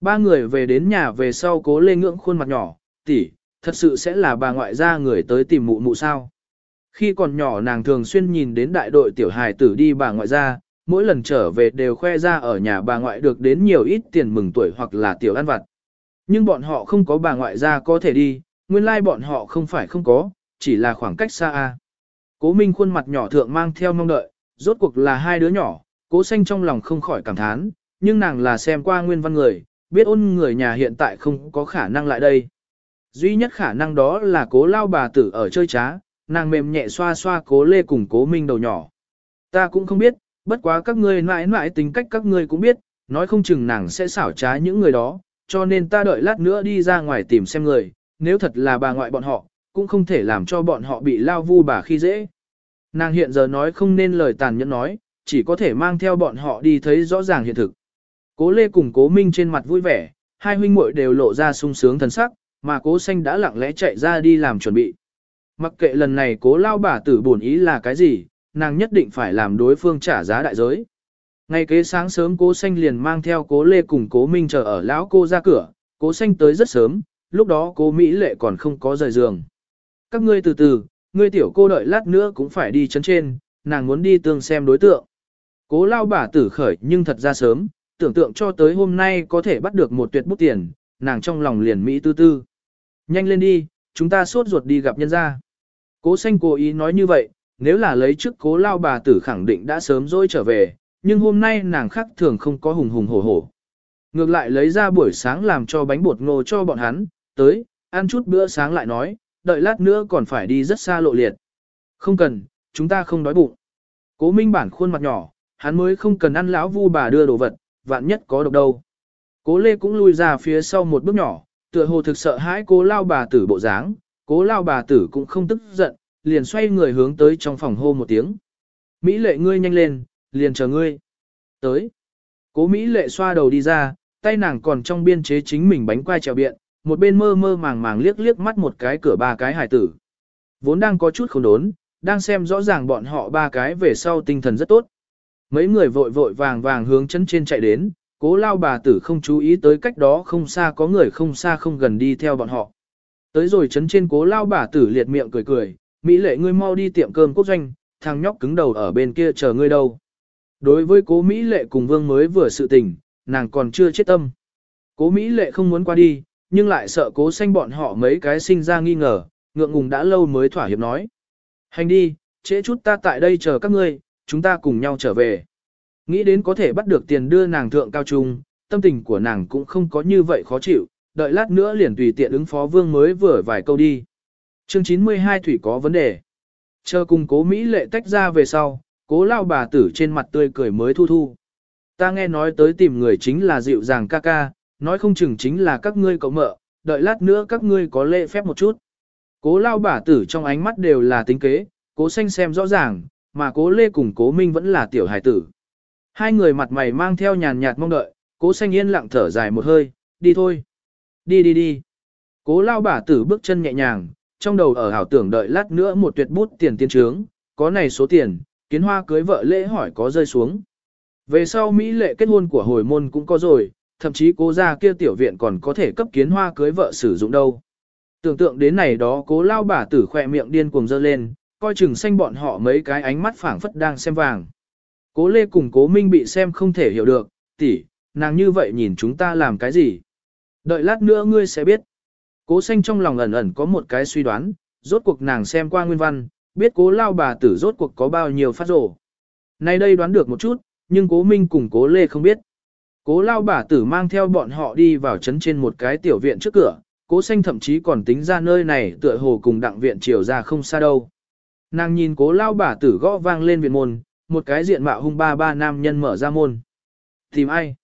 Ba người về đến nhà về sau Cố Lê ngưỡng khuôn mặt nhỏ, tỷ, thật sự sẽ là bà ngoại gia người tới tìm mụ mụ sao. Khi còn nhỏ nàng thường xuyên nhìn đến đại đội tiểu hài tử đi bà ngoại gia, mỗi lần trở về đều khoe ra ở nhà bà ngoại được đến nhiều ít tiền mừng tuổi hoặc là tiểu ăn vặt. Nhưng bọn họ không có bà ngoại gia có thể đi, nguyên lai bọn họ không phải không có, chỉ là khoảng cách xa a. Cố Minh khuôn mặt nhỏ thượng mang theo mong đợi, rốt cuộc là hai đứa nhỏ, Cố Xanh trong lòng không khỏi cảm thán, nhưng nàng là xem qua nguyên văn người, biết ôn người nhà hiện tại không có khả năng lại đây. Duy nhất khả năng đó là Cố lao bà tử ở chơi trá, nàng mềm nhẹ xoa xoa Cố Lê cùng Cố Minh đầu nhỏ. Ta cũng không biết, bất quá các ngươi mãi mãi tính cách các ngươi cũng biết, nói không chừng nàng sẽ xảo trá những người đó, cho nên ta đợi lát nữa đi ra ngoài tìm xem người, nếu thật là bà ngoại bọn họ, cũng không thể làm cho bọn họ bị lao vu bà khi dễ. Nàng hiện giờ nói không nên lời tàn nhẫn nói, chỉ có thể mang theo bọn họ đi thấy rõ ràng hiện thực. Cố Lê cùng Cố Minh trên mặt vui vẻ, hai huynh muội đều lộ ra sung sướng thần sắc, mà Cố Xanh đã lặng lẽ chạy ra đi làm chuẩn bị. Mặc kệ lần này Cố lao bà tử bổn ý là cái gì, nàng nhất định phải làm đối phương trả giá đại giới. Ngày kế sáng sớm Cố Xanh liền mang theo Cố Lê cùng Cố Minh chờ ở lão cô ra cửa, Cố Xanh tới rất sớm, lúc đó Cố Mỹ Lệ còn không có rời giường. Các ngươi từ từ, ngươi tiểu cô đợi lát nữa cũng phải đi chấn trên, nàng muốn đi tương xem đối tượng. Cố lao bà tử khởi nhưng thật ra sớm, tưởng tượng cho tới hôm nay có thể bắt được một tuyệt bút tiền, nàng trong lòng liền Mỹ tư tư. Nhanh lên đi, chúng ta sốt ruột đi gặp nhân gia. Cố Xanh cố ý nói như vậy, nếu là lấy trước Cố lao bà tử khẳng định đã sớm dỗi trở về, nhưng hôm nay nàng khác thường không có hùng hùng hổ hổ. Ngược lại lấy ra buổi sáng làm cho bánh bột ngô cho bọn hắn, tới, ăn chút bữa sáng lại nói, đợi lát nữa còn phải đi rất xa lộ liệt. Không cần, chúng ta không đói bụng. Cố Minh bản khuôn mặt nhỏ, hắn mới không cần ăn lão vu bà đưa đồ vật, vạn nhất có độc đâu. Cố Lê cũng lui ra phía sau một bước nhỏ, tựa hồ thực sợ hãi Cố lao bà tử bộ dáng, Cố lao bà tử cũng không tức giận, liền xoay người hướng tới trong phòng hô một tiếng. Mỹ Lệ ngươi nhanh lên, liền chờ ngươi. Tới. Cố Mỹ Lệ xoa đầu đi ra, tay nàng còn trong biên chế chính mình bánh quai trèo biện, một bên mơ mơ màng màng liếc liếc mắt một cái cửa ba cái hải tử. Vốn đang có chút khốn đốn, đang xem rõ ràng bọn họ ba cái về sau tinh thần rất tốt. Mấy người vội vội vàng vàng hướng chân trên chạy đến, Cố lao bà tử không chú ý tới cách đó không xa có người không xa không gần đi theo bọn họ. Tới rồi chấn trên Cố lao bà tử liệt miệng cười cười, Mỹ Lệ ngươi mau đi tiệm cơm quốc doanh, thằng nhóc cứng đầu ở bên kia chờ ngươi đâu. Đối với Cố Mỹ Lệ cùng Vương mới vừa sự tình, nàng còn chưa chết tâm. Cố Mỹ Lệ không muốn qua đi, nhưng lại sợ Cố Xanh bọn họ mấy cái sinh ra nghi ngờ, ngượng ngùng đã lâu mới thỏa hiệp nói. Hành đi, trễ chút ta tại đây chờ các ngươi, chúng ta cùng nhau trở về. Nghĩ đến có thể bắt được tiền đưa nàng thượng cao trung, tâm tình của nàng cũng không có như vậy khó chịu, đợi lát nữa liền tùy tiện ứng phó Vương mới vừa vài câu đi. Chương 92 thủy có vấn đề. Chờ cùng Cố Mỹ Lệ tách ra về sau, Cố lao bà tử trên mặt tươi cười mới thu thu. Ta nghe nói tới tìm người chính là dịu dàng ca ca, nói không chừng chính là các ngươi cậu mợ, đợi lát nữa các ngươi có lễ phép một chút. Cố lao bà tử trong ánh mắt đều là tính kế, Cố Xanh xem rõ ràng, mà Cố Lê cùng Cố Minh vẫn là tiểu hài tử. Hai người mặt mày mang theo nhàn nhạt mong đợi, Cố Xanh yên lặng thở dài một hơi, đi thôi. Đi đi đi. Cố lao bà tử bước chân nhẹ nhàng, trong đầu ở hảo tưởng đợi lát nữa một tuyệt bút tiền tiến trướng, có này số tiền, Kiến Hoa cưới vợ lễ hỏi có rơi xuống. Về sau Mỹ Lệ kết hôn của hồi môn cũng có rồi, thậm chí Cố gia kia tiểu viện còn có thể cấp Kiến Hoa cưới vợ sử dụng đâu. Tưởng tượng đến này đó Cố lao bà tử khỏe miệng điên cuồng dơ lên, coi chừng xanh bọn họ mấy cái ánh mắt phảng phất đang xem vàng. Cố Lê cùng Cố Minh bị xem không thể hiểu được, tỷ, nàng như vậy nhìn chúng ta làm cái gì? Đợi lát nữa ngươi sẽ biết. Cố Xanh trong lòng ẩn ẩn có một cái suy đoán, rốt cuộc nàng xem qua nguyên văn, biết Cố lao bà tử rốt cuộc có bao nhiêu phát rổ. Nay đây đoán được một chút, nhưng Cố Minh cùng Cố Lê không biết. Cố lao bà tử mang theo bọn họ đi vào trấn trên một cái tiểu viện trước cửa, Cố Xanh thậm chí còn tính ra nơi này tựa hồ cùng đặng viện chiều ra không xa đâu. Nàng nhìn Cố lao bà tử gõ vang lên viện môn, một cái diện mạo hung ba nam nhân mở ra môn. Tìm ai?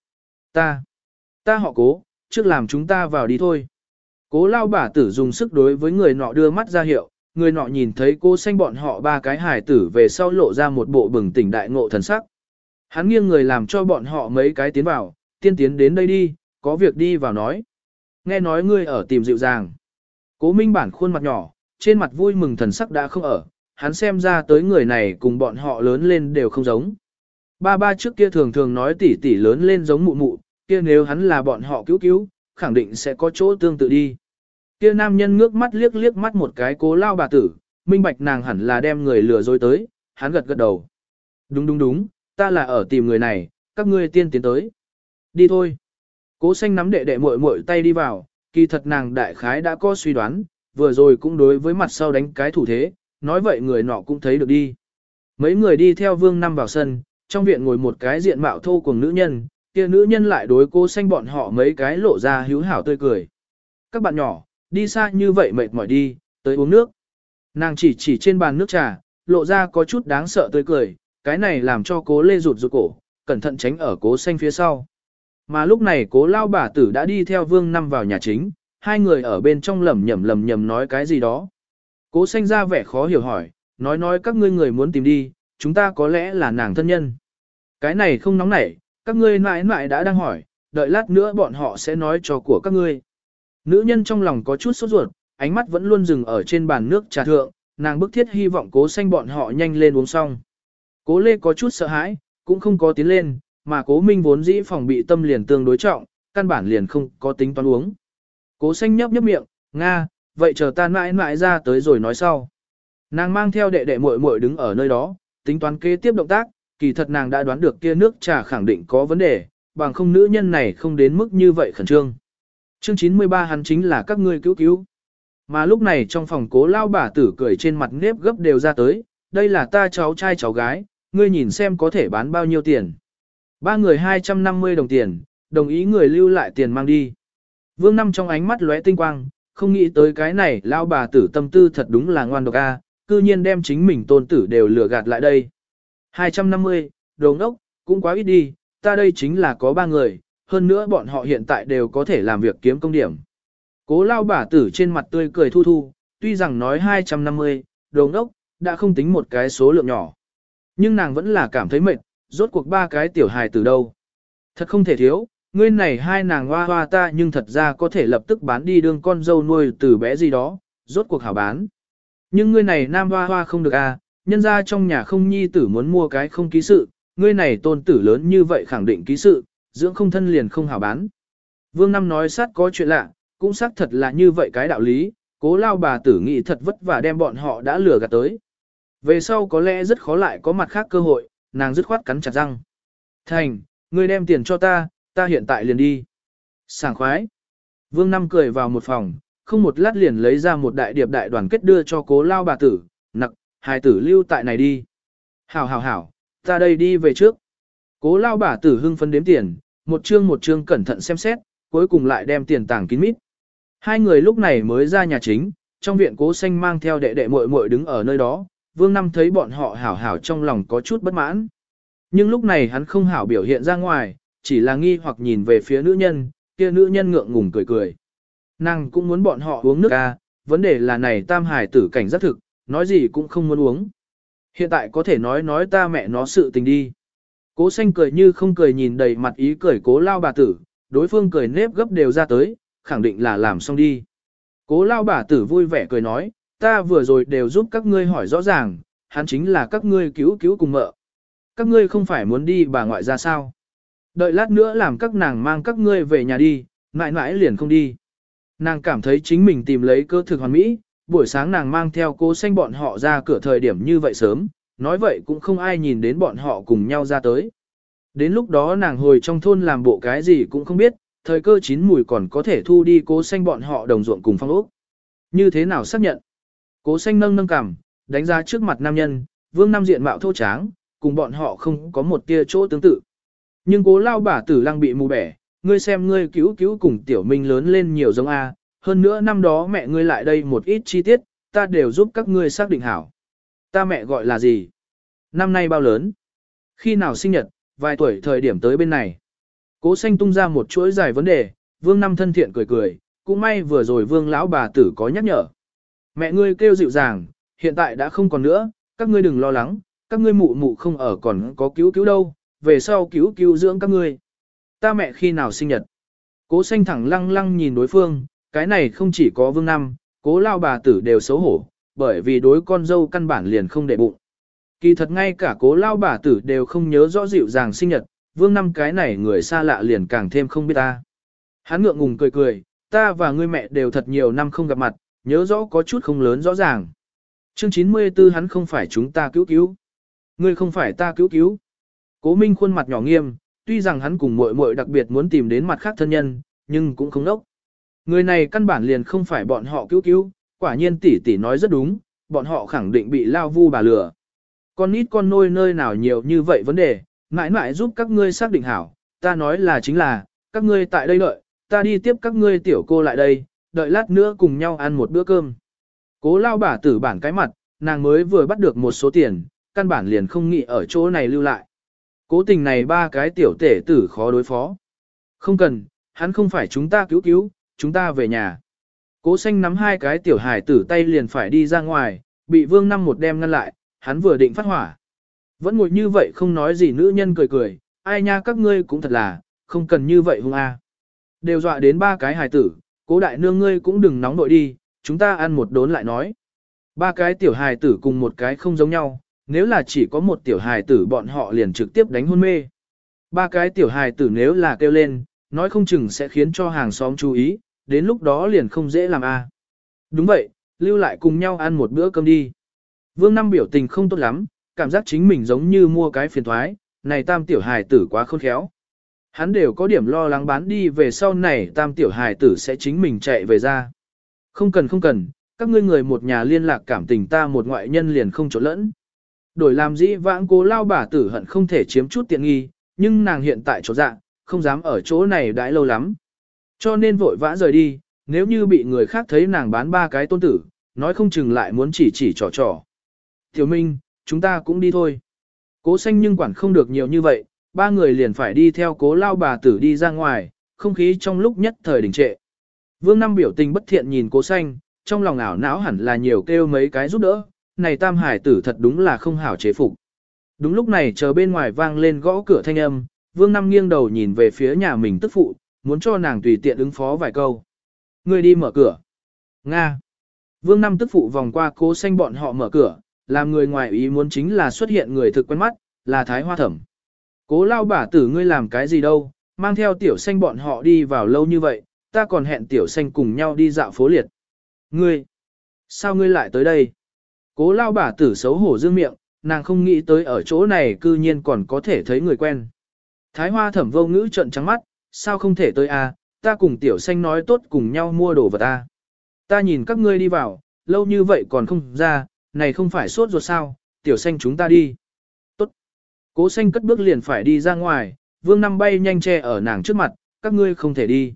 Ta họ Cố, trước làm chúng ta vào đi thôi. Cố lao bà tử dùng sức đối với người nọ đưa mắt ra hiệu, người nọ nhìn thấy Cố Xanh bọn họ ba cái hài tử về sau lộ ra một bộ bừng tỉnh đại ngộ thần sắc. Hắn nghiêng người làm cho bọn họ mấy cái tiến vào, tiên tiến đến đây đi, có việc đi vào nói. Nghe nói ngươi ở tìm dịu dàng. Cố Minh bản khuôn mặt nhỏ, trên mặt vui mừng thần sắc đã không ở, hắn xem ra tới người này cùng bọn họ lớn lên đều không giống. Ba trước kia thường thường nói tỷ tỷ lớn lên giống mụ mụ, kia nếu hắn là bọn họ cứu cứu, khẳng định sẽ có chỗ tương tự đi. Kia nam nhân ngước mắt liếc liếc mắt một cái Cố lao bà tử, minh bạch nàng hẳn là đem người lừa dối tới, hắn gật gật đầu. Đúng, ta là ở tìm người này, các ngươi tiên tiến tới. Đi thôi. Cố Xanh nắm đệ đệ muội muội tay đi vào, kỳ thật nàng đại khái đã có suy đoán, vừa rồi cũng đối với mặt sau đánh cái thủ thế, nói vậy người nọ cũng thấy được đi. Mấy người đi theo Vương Năm vào sân, trong viện ngồi một cái diện mạo thô cuồng nữ nhân, kia nữ nhân lại đối Cố Xanh bọn họ mấy cái lộ ra hữu hảo tươi cười. Các bạn nhỏ, đi xa như vậy mệt mỏi đi, tới uống nước. Nàng chỉ trên bàn nước trà, lộ ra có chút đáng sợ tươi cười, cái này làm cho Cố Lê rụt cổ, cẩn thận tránh ở Cố Xanh phía sau. Mà lúc này Cố lao bà tử đã đi theo Vương Năm vào nhà chính, hai người ở bên trong lẩm nhẩm nói cái gì đó. Cố Xanh ra vẻ khó hiểu hỏi, nói các ngươi người muốn tìm đi, chúng ta có lẽ là nàng thân nhân. Cái này không nóng nảy, các ngươi mãi mãi đã đang hỏi, đợi lát nữa bọn họ sẽ nói cho của các ngươi. Nữ nhân trong lòng có chút sốt ruột, ánh mắt vẫn luôn dừng ở trên bàn nước trà thượng, nàng bức thiết hy vọng Cố Xanh bọn họ nhanh lên uống xong. Cố Lê có chút sợ hãi, cũng không có tiến lên, mà Cố Minh vốn dĩ phòng bị tâm liền tương đối trọng, căn bản liền không có tính toán uống. Cố Xanh nhấp miệng, Nga, vậy chờ ta mãi mãi ra tới rồi nói sau. Nàng mang theo đệ đệ muội muội đứng ở nơi đó, tính toán kế tiếp động tác, kỳ thật nàng đã đoán được kia nước trà khẳng định có vấn đề, bằng không nữ nhân này không đến mức như vậy khẩn trương. Chương 93 hắn chính là các ngươi cứu. Mà lúc này trong phòng Cố lao bà tử cười trên mặt nếp gấp đều ra tới, đây là ta cháu trai cháu gái, ngươi nhìn xem có thể bán bao nhiêu tiền. Ba người 250 đồng tiền, đồng ý người lưu lại tiền mang đi. Vương Năm trong ánh mắt lóe tinh quang, không nghĩ tới cái này lao bà tử tâm tư thật đúng là ngoan độc a, cư nhiên đem chính mình tôn tử đều lừa gạt lại đây. 250, đồ ngốc, cũng quá ít đi, ta đây chính là có ba người, hơn nữa bọn họ hiện tại đều có thể làm việc kiếm công điểm. Cố lao bà tử trên mặt tươi cười thu thu, tuy rằng nói 250, đồ ngốc, đã không tính một cái số lượng nhỏ. Nhưng nàng vẫn là cảm thấy mệt, rốt cuộc ba cái tiểu hài từ đâu. Thật không thể thiếu, ngươi này hai nàng hoa hoa ta nhưng thật ra có thể lập tức bán đi đương con dâu nuôi từ bé gì đó, rốt cuộc hảo bán. Nhưng ngươi này nam hoa hoa không được à, nhân ra trong nhà không nhi tử muốn mua cái không ký sự, ngươi này tôn tử lớn như vậy khẳng định ký sự, dưỡng không thân liền không hảo bán. Vương Năm nói sát có chuyện lạ, cũng xác thật là như vậy cái đạo lý, Cố lao bà tử nghĩ thật vất vả đem bọn họ đã lừa gạt tới. Về sau có lẽ rất khó lại có mặt khác cơ hội, nàng dứt khoát cắn chặt răng. Thành, ngươi đem tiền cho ta hiện tại liền đi. Sảng khoái. Vương Năm cười vào một phòng, không một lát liền lấy ra một đại điệp đại đoàn kết đưa cho Cố lao bà tử, nặc, hài tử lưu tại này đi. Hảo, ta đây đi về trước. Cố lao bà tử hưng phấn đếm tiền, một chương cẩn thận xem xét, cuối cùng lại đem tiền tàng kín mít. Hai người lúc này mới ra nhà chính, trong viện Cố Xanh mang theo đệ đệ muội muội đứng ở nơi đó, Vương Năm thấy bọn họ hảo trong lòng có chút bất mãn. Nhưng lúc này hắn không hảo biểu hiện ra ngoài, chỉ là nghi hoặc nhìn về phía nữ nhân, kia nữ nhân ngượng ngùng cười. Nàng cũng muốn bọn họ uống nước à, vấn đề là này tam hải tử cảnh giác thực, nói gì cũng không muốn uống. Hiện tại có thể nói ta mẹ nó sự tình đi. Cố Xanh cười như không cười nhìn đầy mặt ý cười Cố lao bà tử, đối phương cười nếp gấp đều ra tới, khẳng định là làm xong đi. Cố lao bà tử vui vẻ cười nói, ta vừa rồi đều giúp các ngươi hỏi rõ ràng, hắn chính là các ngươi cứu cùng mợ. Các ngươi không phải muốn đi bà ngoại ra sao? Đợi lát nữa làm các nàng mang các ngươi về nhà đi, mãi mãi liền không đi. Nàng cảm thấy chính mình tìm lấy cơ thực hoàn mỹ, buổi sáng nàng mang theo Cố Xanh bọn họ ra cửa thời điểm như vậy sớm, nói vậy cũng không ai nhìn đến bọn họ cùng nhau ra tới. Đến lúc đó nàng hồi trong thôn làm bộ cái gì cũng không biết, thời cơ chín mùi còn có thể thu đi Cố Xanh bọn họ đồng ruộng cùng phong ốc. Như thế nào xác nhận? Cố Xanh nâng cằm, đánh giá trước mặt nam nhân, Vương Năm diện mạo thô tráng, cùng bọn họ không có một tia chỗ tương tự. Nhưng Cố lao bà tử lăng bị mù bẻ, ngươi xem ngươi cứu cùng Tiểu Minh lớn lên nhiều giống A, hơn nữa năm đó mẹ ngươi lại đây một ít chi tiết, ta đều giúp các ngươi xác định hảo. Ta mẹ gọi là gì? Năm nay bao lớn? Khi nào sinh nhật, vài tuổi thời điểm tới bên này? Cố Xanh tung ra một chuỗi dài vấn đề, Vương Năm thân thiện cười, cũng may vừa rồi Vương lão bà tử có nhắc nhở. Mẹ ngươi kêu dịu dàng, hiện tại đã không còn nữa, các ngươi đừng lo lắng, các ngươi mụ không ở còn có cứu đâu, về sau cứu dưỡng các ngươi. Ta mẹ khi nào sinh nhật? Cố Xanh thẳng lăng nhìn đối phương, cái này không chỉ có Vương Năm, Cố lao bà tử đều xấu hổ, bởi vì đối con dâu căn bản liền không để bụng. Kỳ thật ngay cả Cố lao bà tử đều không nhớ rõ dịu dàng sinh nhật, Vương Năm cái này người xa lạ liền càng thêm không biết ta. Hắn ngượng ngùng cười cười, ta và ngươi mẹ đều thật nhiều năm không gặp mặt, nhớ rõ có chút không lớn rõ ràng. Chương 94 hắn không phải chúng ta cứu cứu. Ngươi không phải ta cứu cứu. Cố Minh khuôn mặt nhỏ nghiêm, tuy rằng hắn cùng muội muội đặc biệt muốn tìm đến mặt khác thân nhân, nhưng cũng không đốc. Người này căn bản liền không phải bọn họ cứu cứu, quả nhiên tỷ tỷ nói rất đúng, bọn họ khẳng định bị lao vu bà lừa. Con nít con nôi nơi nào nhiều như vậy vấn đề, mãi mãi giúp các ngươi xác định hảo, ta nói là chính là, các ngươi tại đây đợi, ta đi tiếp các ngươi tiểu cô lại đây, đợi lát nữa cùng nhau ăn một bữa cơm. Cố lao bà tử bản cái mặt, nàng mới vừa bắt được một số tiền, căn bản liền không nghĩ ở chỗ này lưu lại. Cố tình này ba cái tiểu tể tử khó đối phó. Không cần, hắn không phải chúng ta cứu cứu, chúng ta về nhà. Cố xanh nắm hai cái tiểu hài tử tay liền phải đi ra ngoài, bị Vương Năm một đem ngăn lại, hắn vừa định phát hỏa. Vẫn ngồi như vậy không nói gì nữ nhân cười cười, ai nha các ngươi cũng thật là, không cần như vậy hung a. Đều dọa đến ba cái hài tử, cố đại nương ngươi cũng đừng nóng nội đi, chúng ta ăn một đốn lại nói. Ba cái tiểu hài tử cùng một cái không giống nhau, nếu là chỉ có một tiểu hài tử bọn họ liền trực tiếp đánh hôn mê. Ba cái tiểu hài tử nếu là kêu lên, nói không chừng sẽ khiến cho hàng xóm chú ý, đến lúc đó liền không dễ làm a. Đúng vậy, lưu lại cùng nhau ăn một bữa cơm đi. Vương Năm biểu tình không tốt lắm, cảm giác chính mình giống như mua cái phiền thoái, này tam tiểu hài tử quá khôn khéo. Hắn đều có điểm lo lắng bán đi về sau này tam tiểu hài tử sẽ chính mình chạy về ra. Không cần, các ngươi người một nhà liên lạc cảm tình ta một ngoại nhân liền không trộn lẫn. Đổi làm dĩ vãng cố lao bà tử hận không thể chiếm chút tiện nghi, nhưng nàng hiện tại chỗ dạ, không dám ở chỗ này đãi lâu lắm. Cho nên vội vã rời đi, nếu như bị người khác thấy nàng bán ba cái tôn tử, nói không chừng lại muốn chỉ trò. Tiểu Minh, chúng ta cũng đi thôi. Cố xanh nhưng quản không được nhiều như vậy, ba người liền phải đi theo cố lao bà tử đi ra ngoài, không khí trong lúc nhất thời đình trệ. Vương Năm biểu tình bất thiện nhìn cố xanh, trong lòng ảo não hẳn là nhiều kêu mấy cái giúp đỡ, này tam hải tử thật đúng là không hảo chế phục. Đúng lúc này chờ bên ngoài vang lên gõ cửa thanh âm, Vương Năm nghiêng đầu nhìn về phía nhà mình tức phụ, muốn cho nàng tùy tiện ứng phó vài câu. Người đi mở cửa. Nga. Vương Năm tức phụ vòng qua cố xanh bọn họ mở cửa, làm người ngoài ý muốn chính là xuất hiện người thực quen mắt, là Thái Hoa Thẩm. Cố lao bà tử ngươi làm cái gì đâu, mang theo tiểu xanh bọn họ đi vào lâu như vậy, ta còn hẹn tiểu xanh cùng nhau đi dạo phố liệt. Ngươi, sao ngươi lại tới đây? Cố lao bà tử xấu hổ dương miệng, nàng không nghĩ tới ở chỗ này cư nhiên còn có thể thấy người quen. Thái Hoa Thẩm vô ngữ trợn trắng mắt, sao không thể tới à, ta cùng tiểu xanh nói tốt cùng nhau mua đồ vật ta. Ta nhìn các ngươi đi vào, lâu như vậy còn không ra, này không phải sốt ruột sao, tiểu xanh chúng ta đi. Tốt. Cố xanh cất bước liền phải đi ra ngoài, Vương Năm bay nhanh che ở nàng trước mặt, các ngươi không thể đi.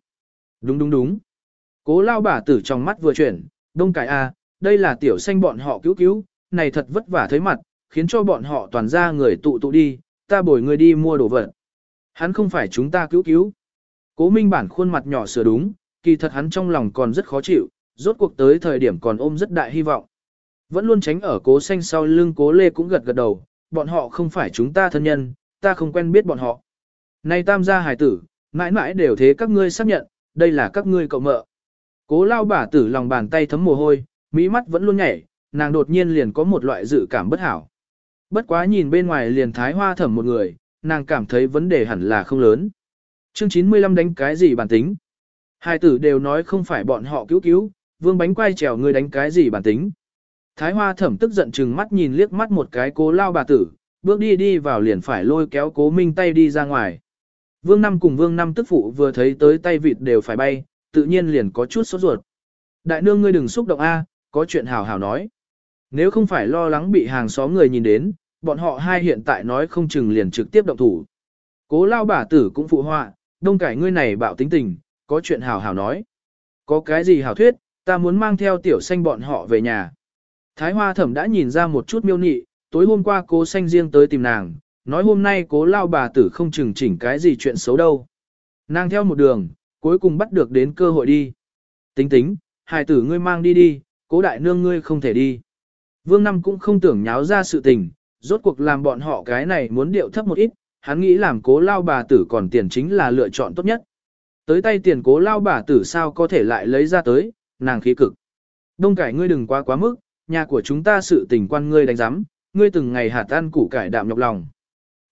Đúng. Cố lao bà tử trong mắt vừa chuyển, đông cải à, đây là tiểu xanh bọn họ cứu, này thật vất vả thấy mặt, khiến cho bọn họ toàn ra người tụ đi, ta bồi người đi mua đồ vật. Hắn không phải chúng ta cứu. Cố Minh bản khuôn mặt nhỏ sửa đúng, kỳ thật hắn trong lòng còn rất khó chịu, rốt cuộc tới thời điểm còn ôm rất đại hy vọng. Vẫn luôn tránh ở cố xanh sau lưng cố lê cũng gật đầu, bọn họ không phải chúng ta thân nhân, ta không quen biết bọn họ. Này tam gia hài tử, mãi mãi đều thế các ngươi xác nhận, đây là các ngươi cậu mợ. Cố lao bà tử lòng bàn tay thấm mồ hôi, mỹ mắt vẫn luôn nhảy, nàng đột nhiên liền có một loại dự cảm bất hảo. Bất quá nhìn bên ngoài liền Thái Hoa Thẩm một người, nàng cảm thấy vấn đề hẳn là không lớn. Chương 95 đánh cái gì bản tính? Hai tử đều nói không phải bọn họ cứu, Vương Bánh quay trèo ngươi đánh cái gì bản tính? Thái Hoa Thẩm tức giận chừng mắt nhìn liếc mắt một cái cố lao bà tử, bước đi vào liền phải lôi kéo cố Minh tay đi ra ngoài. Vương Năm cùng Vương Năm tức phụ vừa thấy tới tay vịt đều phải bay, tự nhiên liền có chút sốt ruột. Đại nương ngươi đừng xúc động a, có chuyện hảo nói. Nếu không phải lo lắng bị hàng xóm người nhìn đến, bọn họ hai hiện tại nói không chừng liền trực tiếp động thủ. Cố lao bà tử cũng phụ họa, đông cải ngươi này bạo tính tình, có chuyện hảo nói. Có cái gì hảo thuyết, ta muốn mang theo tiểu xanh bọn họ về nhà. Thái Hoa Thẩm đã nhìn ra một chút miêu nị, tối hôm qua cố xanh riêng tới tìm nàng, nói hôm nay cố lao bà tử không chừng chỉnh cái gì chuyện xấu đâu. Nàng theo một đường, cuối cùng bắt được đến cơ hội đi. Tính, hài tử ngươi mang đi, cố đại nương ngươi không thể đi. Vương Năm cũng không tưởng nháo ra sự tình, rốt cuộc làm bọn họ cái này muốn điệu thấp một ít, hắn nghĩ làm cố lao bà tử còn tiền chính là lựa chọn tốt nhất. Tới tay tiền cố lao bà tử sao có thể lại lấy ra tới, nàng khí cực. Đông cải ngươi đừng quá mức, nhà của chúng ta sự tình quan ngươi đánh giám, ngươi từng ngày hạt ăn củ cải đạm nhọc lòng.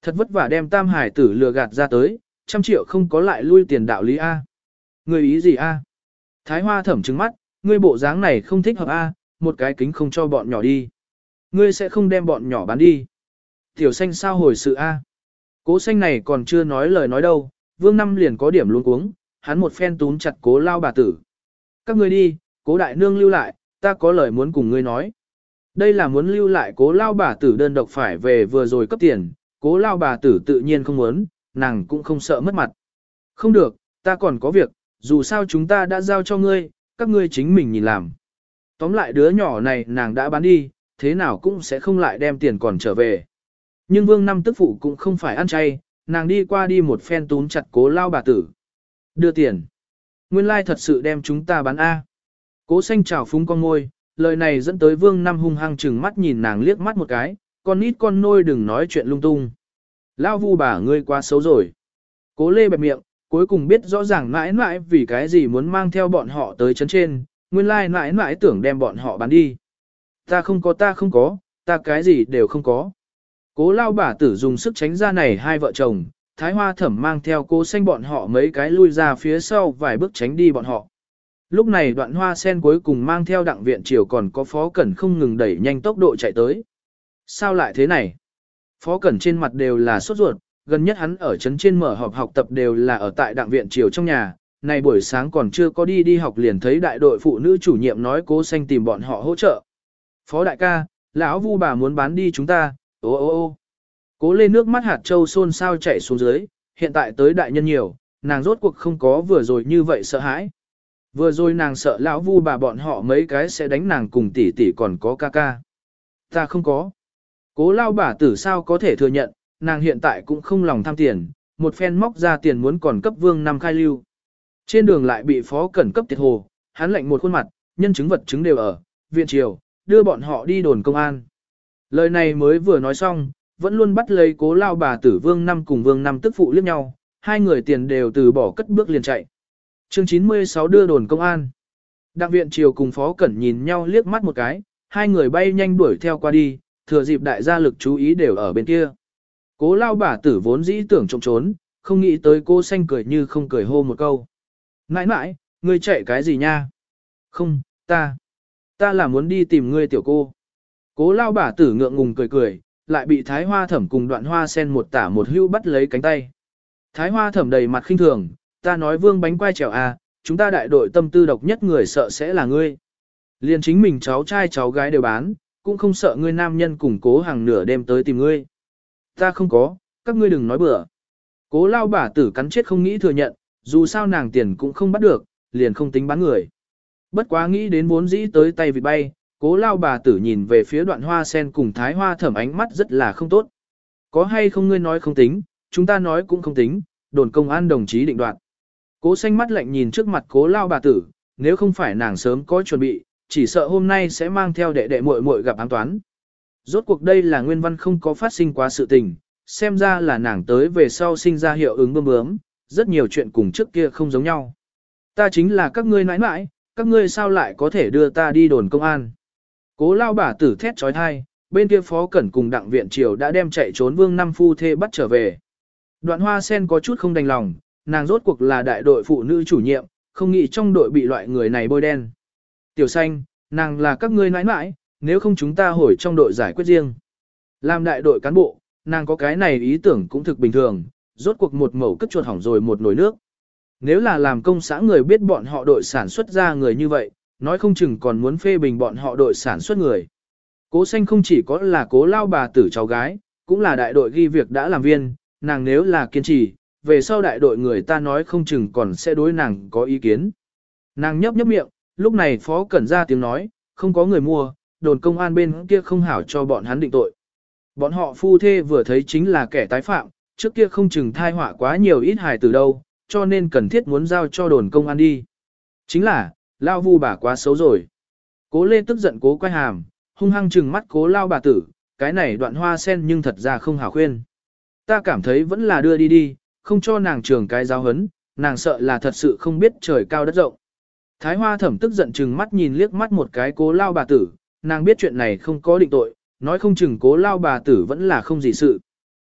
Thật vất vả đem tam hải tử lừa gạt ra tới, 100 triệu không có lại lui tiền đạo lý A. Người ý gì A? Thái Hoa Thẩm trừng mắt, ngươi bộ dáng này không thích hợp A, một cái kính không cho bọn nhỏ đi. Ngươi sẽ không đem bọn nhỏ bán đi. Tiểu Xanh sao hồi sự A? Cố Xanh này còn chưa nói lời nói đâu, Vương Năm liền có điểm luống cuống, hắn một phen túm chặt Cố lao bà tử. Các ngươi đi, Cố đại nương lưu lại, ta có lời muốn cùng ngươi nói. Đây là muốn lưu lại Cố lao bà tử đơn độc phải về vừa rồi cấp tiền, Cố lao bà tử tự nhiên không muốn, nàng cũng không sợ mất mặt. Không được, ta còn có việc, dù sao chúng ta đã giao cho ngươi, các ngươi chính mình nhìn làm. Tóm lại đứa nhỏ này nàng đã bán đi, thế nào cũng sẽ không lại đem tiền còn trở về. Nhưng Vương Năm tức phụ cũng không phải ăn chay, nàng đi qua đi một phen túm chặt Cố lao bà tử. Đưa tiền. Nguyên lai thật sự đem chúng ta bán A. Cố Xanh chào phúng con ngôi, lời này dẫn tới Vương Năm hung hăng chừng mắt nhìn nàng liếc mắt một cái, con nít con nôi đừng nói chuyện lung tung. Lao vu bà ngươi quá xấu rồi. Cố Lê bẹp miệng, cuối cùng biết rõ ràng mãi mãi vì cái gì muốn mang theo bọn họ tới chấn trên, nguyên lai mãi mãi tưởng đem bọn họ bán đi. Ta không có, ta cái gì đều không có. Cố lao bà tử dùng sức tránh ra này hai vợ chồng, Thái Hoa Thẩm mang theo Cố Xanh bọn họ mấy cái lui ra phía sau vài bước tránh đi bọn họ. Lúc này Đoạn Hoa Sen cuối cùng mang theo Đặng Viện Triều còn có Phó Cẩn không ngừng đẩy nhanh tốc độ chạy tới. Sao lại thế này? Phó Cẩn trên mặt đều là sốt ruột, gần nhất hắn ở trấn trên mở họp học tập đều là ở tại Đặng Viện Triều trong nhà, này buổi sáng còn chưa có đi học liền thấy đại đội phụ nữ chủ nhiệm nói Cố Xanh tìm bọn họ hỗ trợ. Phó đại ca, lão vu bà muốn bán đi chúng ta, ô ô ô. Cố lên nước mắt hạt châu xôn xao chạy xuống dưới, hiện tại tới đại nhân nhiều, nàng rốt cuộc không có vừa rồi như vậy sợ hãi. Vừa rồi nàng sợ lão vu bà bọn họ mấy cái sẽ đánh nàng cùng tỷ tỷ còn có ca ca. Ta không có. Cố lao bà tử sao có thể thừa nhận, nàng hiện tại cũng không lòng tham tiền, một phen móc ra tiền muốn còn cấp Vương Năm khai lưu. Trên đường lại bị Phó Cẩn cấp tiệt hồ, hắn lạnh một khuôn mặt, nhân chứng vật chứng đều ở, viện triều, đưa bọn họ đi đồn công an. Lời này mới vừa nói xong, vẫn luôn bắt lấy cố lao bà tử Vương Năm cùng Vương Năm tức phụ liếc nhau, hai người tiền đều từ bỏ cất bước liền chạy. Chương 96 đưa đồn công an. Đặng Viện Triều cùng Phó Cẩn nhìn nhau liếc mắt một cái, hai người bay nhanh đuổi theo qua đi, thừa dịp đại gia lực chú ý đều ở bên kia. Cố lao bà tử vốn dĩ tưởng trộm trốn, không nghĩ tới Cô Xanh cười như không cười hô một câu. Nãi nãi, ngươi chạy cái gì nha? Không, ta là muốn đi tìm ngươi tiểu cô. Cố lao bà tử ngượng ngùng cười cười, lại bị Thái Hoa Thẩm cùng Đoạn Hoa Sen một tả một hưu bắt lấy cánh tay. Thái Hoa Thẩm đầy mặt khinh thường, ta nói Vương bánh quai trèo à, chúng ta đại đội tâm tư độc nhất người sợ sẽ là ngươi. Liền chính mình cháu trai cháu gái đều bán, cũng không sợ ngươi nam nhân cùng Cố hàng nửa đêm tới tìm ngươi. Ta không có, các ngươi đừng nói bừa. Cố lao bà tử cắn chết không nghĩ thừa nhận, dù sao nàng tiền cũng không bắt được, liền không tính bán người. Bất quá nghĩ đến vốn dĩ tới tay vịt bay, Cố lao bà tử nhìn về phía Đoạn Hoa Sen cùng Thái Hoa Thẩm ánh mắt rất là không tốt. Có hay không ngươi nói không tính, chúng ta nói cũng không tính, đồn công an đồng chí định đoạt. Cố Xanh mắt lạnh nhìn trước mặt Cố lao bà tử, nếu không phải nàng sớm có chuẩn bị, chỉ sợ hôm nay sẽ mang theo đệ đệ muội muội gặp ám toán. Rốt cuộc đây là nguyên văn không có phát sinh quá sự tình, xem ra là nàng tới về sau sinh ra hiệu ứng bướm bướm, rất nhiều chuyện cùng trước kia không giống nhau. Ta chính là các ngươi nãi nãi, các ngươi sao lại có thể đưa ta đi đồn công an. Cố lao bà tử thét trói thai, bên kia Phó Cẩn cùng Đặng Viện Triều đã đem chạy trốn Vương Năm phu thê bắt trở về. Đoạn Hoa Sen có chút không đành lòng, nàng rốt cuộc là đại đội phụ nữ chủ nhiệm, không nghĩ trong đội bị loại người này bôi đen. Tiểu Xanh, nàng là các ngươi nãi nãi, nếu không chúng ta hồi trong đội giải quyết riêng. Làm đại đội cán bộ, nàng có cái này ý tưởng cũng thực bình thường, rốt cuộc một mẩu cất chuột hỏng rồi một nồi nước. Nếu là làm công xã người biết bọn họ đội sản xuất ra người như vậy, nói không chừng còn muốn phê bình bọn họ đội sản xuất người. Cố Xanh không chỉ có là Cố lao bà tử cháu gái, cũng là đại đội ghi việc đã làm viên, nàng nếu là kiên trì, về sau đại đội người ta nói không chừng còn sẽ đối nàng có ý kiến. Nàng nhấp nhấp miệng, lúc này Phó Cẩn ra tiếng nói, không có người mua, đồn công an bên kia không hảo cho bọn hắn định tội. Bọn họ phu thê vừa thấy chính là kẻ tái phạm, trước kia không chừng thai họa quá nhiều ít hài từ đâu, cho nên cần thiết muốn giao cho đồn công an đi. Chính là, lao vu bà quá xấu rồi. Cố Lê tức giận Cố quay hàm, hung hăng trừng mắt Cố lao bà tử, cái này Đoạn Hoa Sen nhưng thật ra không hảo khuyên. Ta cảm thấy vẫn là đưa đi đi, không cho nàng trường cái giáo hấn, nàng sợ là thật sự không biết trời cao đất rộng. Thái Hoa Thẩm tức giận trừng mắt nhìn liếc mắt một cái Cố lao bà tử, nàng biết chuyện này không có định tội, nói không chừng Cố lao bà tử vẫn là không gì sự.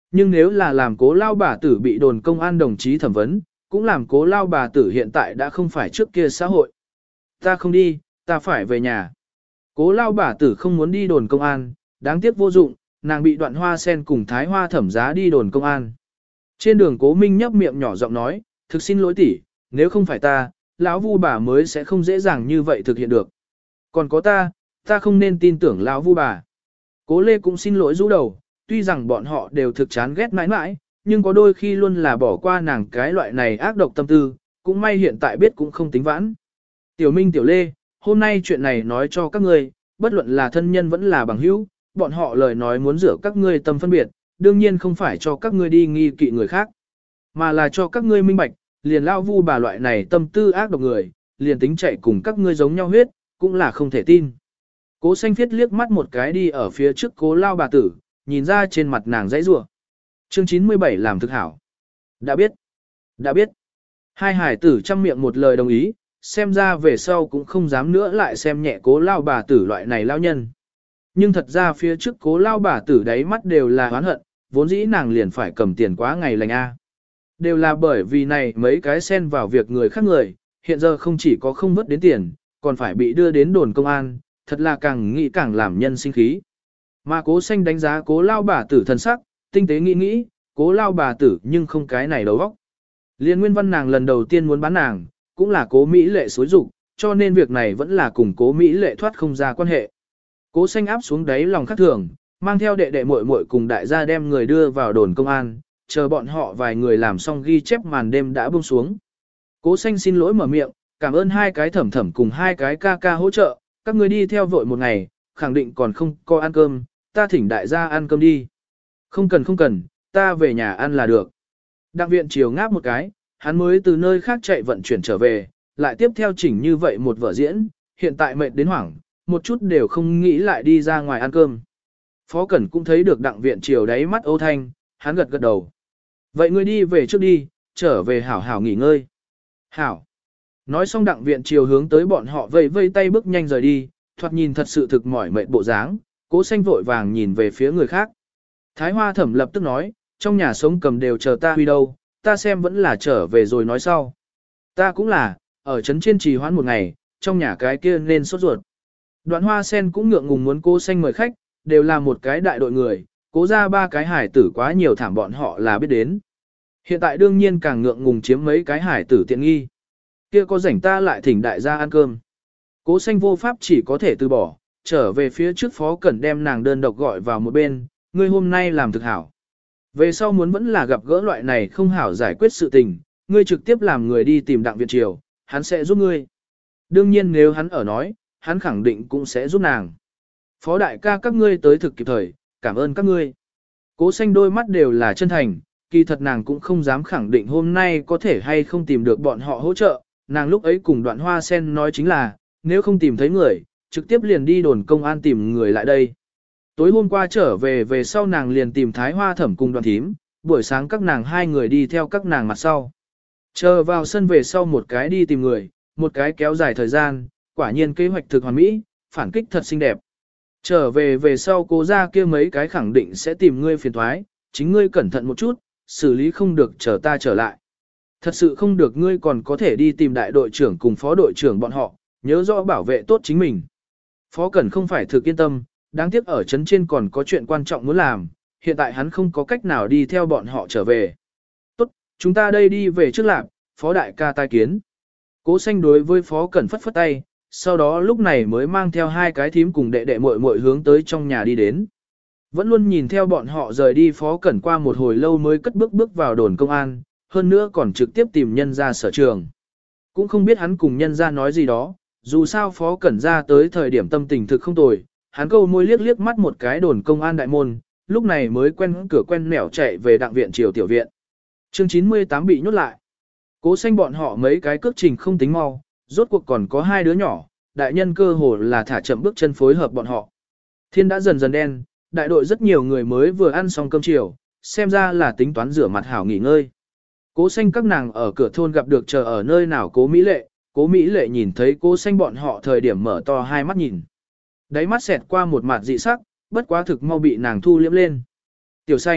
nhưng nếu là làm cố lao bà tử bị đồn công an đồng chí thẩm vấn, cũng làm cố lao bà tử hiện tại đã không phải trước kia xã hội. Ta không đi, ta phải về nhà. Cố lao bà tử không muốn đi đồn công an, đáng tiếc vô dụng, nàng bị Đoạn Hoa Sen cùng Thái Hoa Thẩm giá đi đồn công an. Trên đường Cố Minh nhấp miệng nhỏ giọng nói, thực xin lỗi tỷ, nếu không phải ta, lão Vu bà mới sẽ không dễ dàng như vậy thực hiện được. Còn có ta không nên tin tưởng lão Vu bà. Cố Lê cũng xin lỗi rũ đầu, tuy rằng bọn họ đều thực chán ghét mãi mãi, nhưng có đôi khi luôn là bỏ qua nàng cái loại này ác độc tâm tư, cũng may hiện tại biết cũng không tính vãn. Tiểu Minh Tiểu Lê, hôm nay chuyện này nói cho các ngươi, bất luận là thân nhân vẫn là bằng hữu, bọn họ lời nói muốn rửa các ngươi tâm phân biệt, đương nhiên không phải cho các ngươi đi nghi kỵ người khác, mà là cho các ngươi minh bạch, liền lao Vu bà loại này tâm tư ác độc người, liền tính chạy cùng các ngươi giống nhau huyết, cũng là không thể tin. Cố Xanh Phiết liếc mắt một cái đi ở phía trước Cố lao bà tử, nhìn ra trên mặt nàng dãy rủa. Chương 97 làm thực hảo. Đã biết. Hai hải tử trăm miệng một lời đồng ý, xem ra về sau cũng không dám nữa lại xem nhẹ Cố lao bà tử loại này lao nhân. Nhưng thật ra phía trước Cố lao bà tử đáy mắt đều là oán hận, vốn dĩ nàng liền phải cầm tiền quá ngày lành A. Đều là bởi vì này mấy cái xen vào việc người khác người, hiện giờ không chỉ có không vớt đến tiền, còn phải bị đưa đến đồn công an, thật là càng nghĩ càng làm nhân sinh khí. Mà Cố Xanh đánh giá Cố lao bà tử thân sắc, tinh tế nghĩ, Cố lao bà tử nhưng không cái này đầu óc. Liên Nguyên Văn nàng lần đầu tiên muốn bán nàng, cũng là Cố Mỹ Lệ xối rụng, cho nên việc này vẫn là cùng Cố Mỹ Lệ thoát không ra quan hệ. Cố Xanh áp xuống đáy lòng khắc thường, mang theo đệ đệ muội muội cùng đại gia đem người đưa vào đồn công an, chờ bọn họ vài người làm xong ghi chép màn đêm đã buông xuống. Cố Xanh xin lỗi mở miệng, cảm ơn hai cái thẩm thẩm cùng hai cái ca ca hỗ trợ, các người đi theo vội một ngày, khẳng định còn không có ăn cơm, ta thỉnh đại gia ăn cơm đi. Không cần, ta về nhà ăn là được. Đặng viện chiều ngáp một cái, hắn mới từ nơi khác chạy vận chuyển trở về, lại tiếp theo chỉnh như vậy một vở diễn, hiện tại mệt đến hoảng, một chút đều không nghĩ lại đi ra ngoài ăn cơm. Phó Cẩn cũng thấy được đặng viện chiều đáy mắt âu thanh, hắn gật gật đầu. Vậy ngươi đi về trước đi, trở về hảo hảo nghỉ ngơi. Hảo. Nói xong đặng viện chiều hướng tới bọn họ vây vây tay bước nhanh rời đi, thoạt nhìn thật sự thực mỏi mệt bộ dáng, Cố Xanh vội vàng nhìn về phía người khác. Thái Hoa Thẩm lập tức nói, trong nhà sống cầm đều chờ ta huy đâu, ta xem vẫn là trở về rồi nói sau. Ta cũng là, ở trấn trên trì hoãn một ngày, trong nhà cái kia nên sốt ruột. Đoạn Hoa Sen cũng ngượng ngùng muốn Cố Xanh mời khách, đều là một cái đại đội người, Cố ra ba cái hải tử quá nhiều thảm bọn họ là biết đến. Hiện tại đương nhiên càng ngượng ngùng chiếm mấy cái hải tử tiện nghi. Kia có rảnh ta lại thỉnh đại gia ăn cơm. Cố Xanh vô pháp chỉ có thể từ bỏ, trở về phía trước Phó Cẩn đem nàng đơn độc gọi vào một bên, ngươi hôm nay làm thực hảo. Về sau muốn vẫn là gặp gỡ loại này không hảo giải quyết sự tình, ngươi trực tiếp làm người đi tìm đặng viện triều, hắn sẽ giúp ngươi. Đương nhiên nếu hắn ở nói, hắn khẳng định cũng sẽ giúp nàng. Phó đại ca các ngươi tới thực kịp thời, cảm ơn các ngươi. Cố Xanh đôi mắt đều là chân thành, kỳ thật nàng cũng không dám khẳng định hôm nay có thể hay không tìm được bọn họ hỗ trợ, nàng lúc ấy cùng Đoạn Hoa Sen nói chính là, nếu không tìm thấy người, trực tiếp liền đi đồn công an tìm người lại đây. Tối hôm qua trở về sau nàng liền tìm Thái Hoa Thẩm cùng Đoàn Thím, buổi sáng các nàng hai người đi theo các nàng mặt sau. Chờ vào sân về sau một cái đi tìm người, một cái kéo dài thời gian, quả nhiên kế hoạch thực hoàn mỹ, phản kích thật xinh đẹp. Trở về sau cô ra kia mấy cái khẳng định sẽ tìm ngươi phiền thoái, chính ngươi cẩn thận một chút, xử lý không được chờ ta trở lại. Thật sự không được ngươi còn có thể đi tìm đại đội trưởng cùng phó đội trưởng bọn họ, nhớ rõ bảo vệ tốt chính mình. Phó Cẩn không phải thực yên tâm, đáng tiếc ở trấn trên còn có chuyện quan trọng muốn làm, hiện tại hắn không có cách nào đi theo bọn họ trở về. Tốt, chúng ta đây đi về trước lạc, Phó đại ca tai kiến. Cố Xanh đối với Phó Cẩn phất phất tay, sau đó lúc này mới mang theo hai cái thím cùng đệ đệ muội muội hướng tới trong nhà đi đến. Vẫn luôn nhìn theo bọn họ rời đi Phó Cẩn qua một hồi lâu mới cất bước vào đồn công an, hơn nữa còn trực tiếp tìm nhân ra sở trường. Cũng không biết hắn cùng nhân ra nói gì đó, dù sao Phó Cẩn ra tới thời điểm tâm tình thực không tồi, hắn câu môi liếc mắt một cái đồn công an đại môn, lúc này mới quen cửa quen nẻo chạy về đặng viện triều tiểu viện. Chương 98 bị nhốt lại. Cố Xanh bọn họ mấy cái cước trình không tính mau, rốt cuộc còn có hai đứa nhỏ, đại nhân cơ hồ là thả chậm bước chân phối hợp bọn họ. Thiên đã dần dần đen, đại đội rất nhiều người mới vừa ăn xong cơm chiều, xem ra là tính toán rửa mặt hảo nghỉ ngơi. Cố Xanh các nàng ở cửa thôn gặp được chờ ở nơi nào Cố Mỹ Lệ nhìn thấy Cố Xanh bọn họ thời điểm mở to hai mắt nhìn. Đáy mắt xẹt qua một mặt dị sắc, bất quá thực mau bị nàng thu liễm lên. Tiểu Xanh,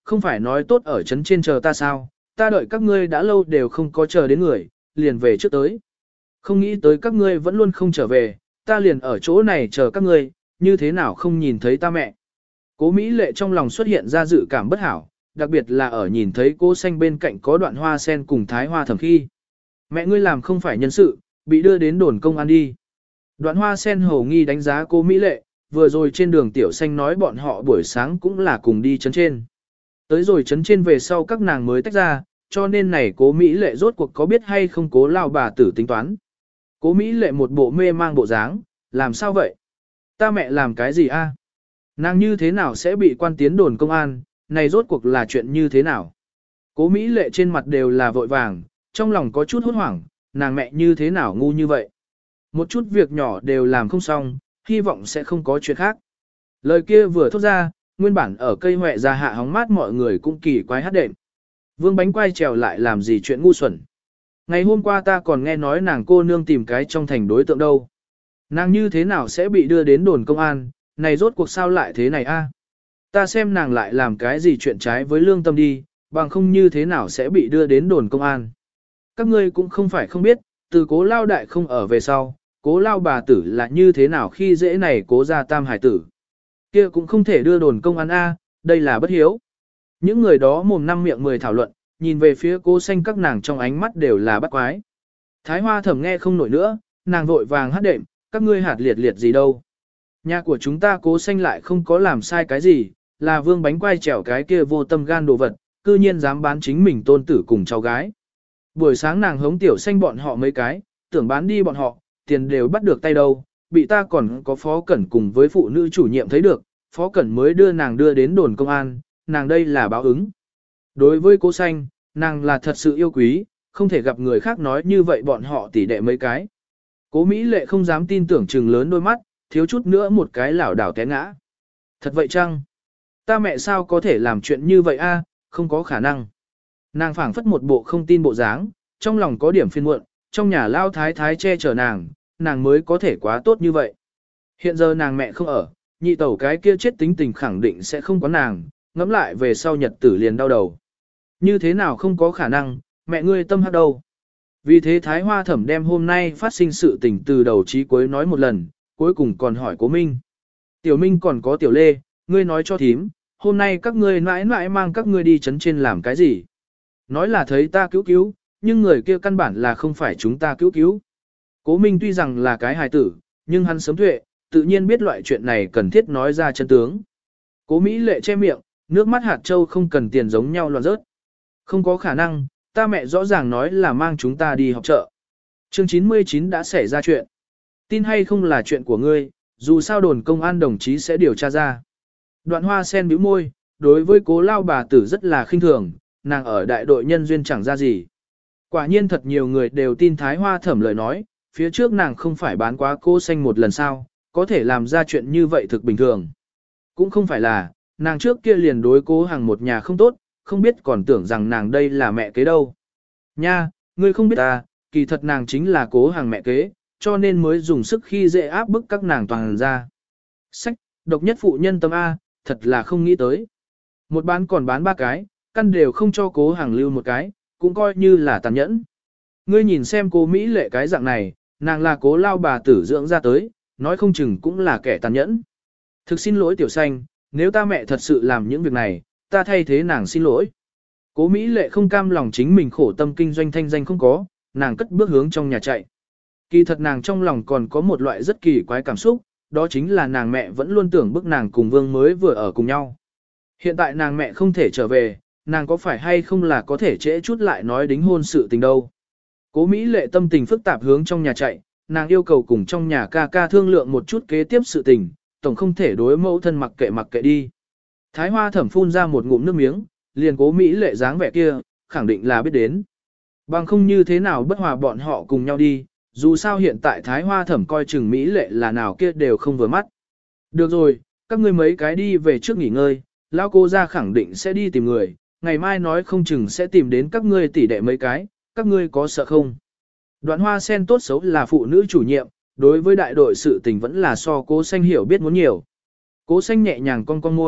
không phải nói tốt ở trấn trên chờ ta sao, ta đợi các ngươi đã lâu đều không có chờ đến người, liền về trước tới. Không nghĩ tới các ngươi vẫn luôn không trở về, ta liền ở chỗ này chờ các ngươi, như thế nào không nhìn thấy ta mẹ. Cố Mỹ Lệ trong lòng xuất hiện ra dự cảm bất hảo, đặc biệt là ở nhìn thấy cô xanh bên cạnh có đoạn hoa sen cùng Thái Hoa Thẩm khi. Mẹ ngươi làm không phải nhân sự, bị đưa đến đồn công an đi. Đoạn hoa sen hầu nghi đánh giá cô Mỹ Lệ, vừa rồi trên đường tiểu xanh nói bọn họ buổi sáng cũng là cùng đi chấn trên. Tới rồi chấn trên về sau các nàng mới tách ra, cho nên này cố Mỹ Lệ rốt cuộc có biết hay không cố lao bà tử tính toán. Cố Mỹ Lệ một bộ mê mang bộ dáng, làm sao vậy? Ta mẹ làm cái gì a? Nàng như thế nào sẽ bị quan tiến đồn công an, này rốt cuộc là chuyện như thế nào? Cố Mỹ Lệ trên mặt đều là vội vàng, trong lòng có chút hốt hoảng, nàng mẹ như thế nào ngu như vậy? Một chút việc nhỏ đều làm không xong, hy vọng sẽ không có chuyện khác. Lời kia vừa thốt ra, nguyên bản ở cây hoẹ ra hạ hóng mát mọi người cũng kỳ quái hát đệm. Vương Bánh quay trèo lại làm gì chuyện ngu xuẩn. Ngày hôm qua ta còn nghe nói nàng cô nương tìm cái trong thành đối tượng đâu. Nàng như thế nào sẽ bị đưa đến đồn công an, này rốt cuộc sao lại thế này a? Ta xem nàng lại làm cái gì chuyện trái với lương tâm đi, bằng không như thế nào sẽ bị đưa đến đồn công an. Các ngươi cũng không phải không biết, từ cố lao đại không ở về sau, cố lao bà tử là như thế nào khi dễ này cố ra tam hải tử. Kia cũng không thể đưa đồn công an a, đây là bất hiếu. Những người đó mồm năm miệng 10 thảo luận, nhìn về phía cô xanh các nàng trong ánh mắt đều là bắt quái. Thái Hoa Thẩm nghe không nổi nữa, nàng vội vàng hát đệm, các ngươi hạt liệt liệt gì đâu. Nhà của chúng ta cố xanh lại không có làm sai cái gì, là Vương Bánh quay trèo cái kia vô tâm gan đồ vật, cư nhiên dám bán chính mình tôn tử cùng cháu gái. Buổi sáng nàng hống tiểu xanh bọn họ mấy cái, tưởng bán đi bọn họ, tiền đều bắt được tay đâu, bị ta còn có Phó Cẩn cùng với phụ nữ chủ nhiệm thấy được, Phó Cẩn mới đưa nàng đưa đến đồn công an, nàng đây là báo ứng. Đối với cố xanh, nàng là thật sự yêu quý, không thể gặp người khác nói như vậy bọn họ tỉ đệ mấy cái. Cố Mỹ Lệ không dám tin tưởng trừng lớn đôi mắt, thiếu chút nữa một cái lảo đảo té ngã. Thật vậy chăng? Ta mẹ sao có thể làm chuyện như vậy a? Không có khả năng. Nàng phảng phất một bộ không tin bộ dáng, trong lòng có điểm phiền muộn, trong nhà lao thái thái che chở nàng mới có thể quá tốt như vậy. Hiện giờ nàng mẹ không ở, nhị tẩu cái kia chết tính tình khẳng định sẽ không có nàng, ngẫm lại về sau nhật tử liền đau đầu. Như thế nào không có khả năng, mẹ ngươi tâm hắc đâu. Vì thế Thái Hoa Thẩm đem hôm nay phát sinh sự tình từ đầu chí cuối nói một lần, cuối cùng còn hỏi Cố Minh. Tiểu Minh còn có Tiểu Lê, ngươi nói cho thím, hôm nay các ngươi mãi mãi mang các ngươi đi chấn trên làm cái gì? Nói là thấy ta cứu, nhưng người kia căn bản là không phải chúng ta cứu. Cố Minh tuy rằng là cái hài tử, nhưng hắn sớm tuệ, tự nhiên biết loại chuyện này cần thiết nói ra chân tướng. Cố Mỹ Lệ che miệng, nước mắt hạt châu không cần tiền giống nhau loạn rớt. Không có khả năng, ta mẹ rõ ràng nói là mang chúng ta đi học chợ. Chương 99 đã xảy ra chuyện. Tin hay không là chuyện của ngươi, dù sao đồn công an đồng chí sẽ điều tra ra. Đoạn hoa sen bĩu môi, đối với cố lao bà tử rất là khinh thường, nàng ở đại đội nhân duyên chẳng ra gì. Quả nhiên thật nhiều người đều tin Thái Hoa Thẩm lời nói, phía trước nàng không phải bán quá cô xanh một lần sao, có thể làm ra chuyện như vậy thực bình thường. Cũng không phải là, nàng trước kia liền đối cố hàng một nhà không tốt, không biết còn tưởng rằng nàng đây là mẹ kế đâu. Nha, ngươi không biết ta, kỳ thật nàng chính là cố hàng mẹ kế, cho nên mới dùng sức khi dễ áp bức các nàng toàn ra. Sách, độc nhất phụ nhân tâm A, thật là không nghĩ tới. Một bán còn bán ba cái, căn đều không cho cố hàng lưu một cái, cũng coi như là tàn nhẫn. Ngươi nhìn xem cô Mỹ Lệ cái dạng này, nàng là cố lao bà tử dưỡng ra tới, nói không chừng cũng là kẻ tàn nhẫn. Thực xin lỗi tiểu xanh, nếu ta mẹ thật sự làm những việc này, ta thay thế nàng xin lỗi. Cố Mỹ Lệ không cam lòng chính mình khổ tâm kinh doanh thanh danh không có, nàng cất bước hướng trong nhà chạy. Kỳ thật nàng trong lòng còn có một loại rất kỳ quái cảm xúc, đó chính là nàng mẹ vẫn luôn tưởng bức nàng cùng Vương mới vừa ở cùng nhau. Hiện tại nàng mẹ không thể trở về, nàng có phải hay không là có thể trễ chút lại nói đính hôn sự tình đâu. Cố Mỹ Lệ tâm tình phức tạp hướng trong nhà chạy, nàng yêu cầu cùng trong nhà ca ca thương lượng một chút kế tiếp sự tình, tổng không thể đối mẫu thân mặc kệ đi. Thái Hoa Thẩm phun ra một ngụm nước miếng, liền Cố Mỹ Lệ dáng vẻ kia, khẳng định là biết đến. Bằng không như thế nào bất hòa bọn họ cùng nhau đi, dù sao hiện tại Thái Hoa Thẩm coi chừng Mỹ Lệ là nào kia đều không vừa mắt. Được rồi, các ngươi mấy cái đi về trước nghỉ ngơi, lão cô ra khẳng định sẽ đi tìm người, ngày mai nói không chừng sẽ tìm đến các ngươi tỷ đệ mấy cái, các ngươi có sợ không? Đoạn hoa sen tốt xấu là phụ nữ chủ nhiệm, đối với đại đội sự tình vẫn là so cố xanh hiểu biết muốn nhiều. Cố xanh nhẹ nhàng cong môi,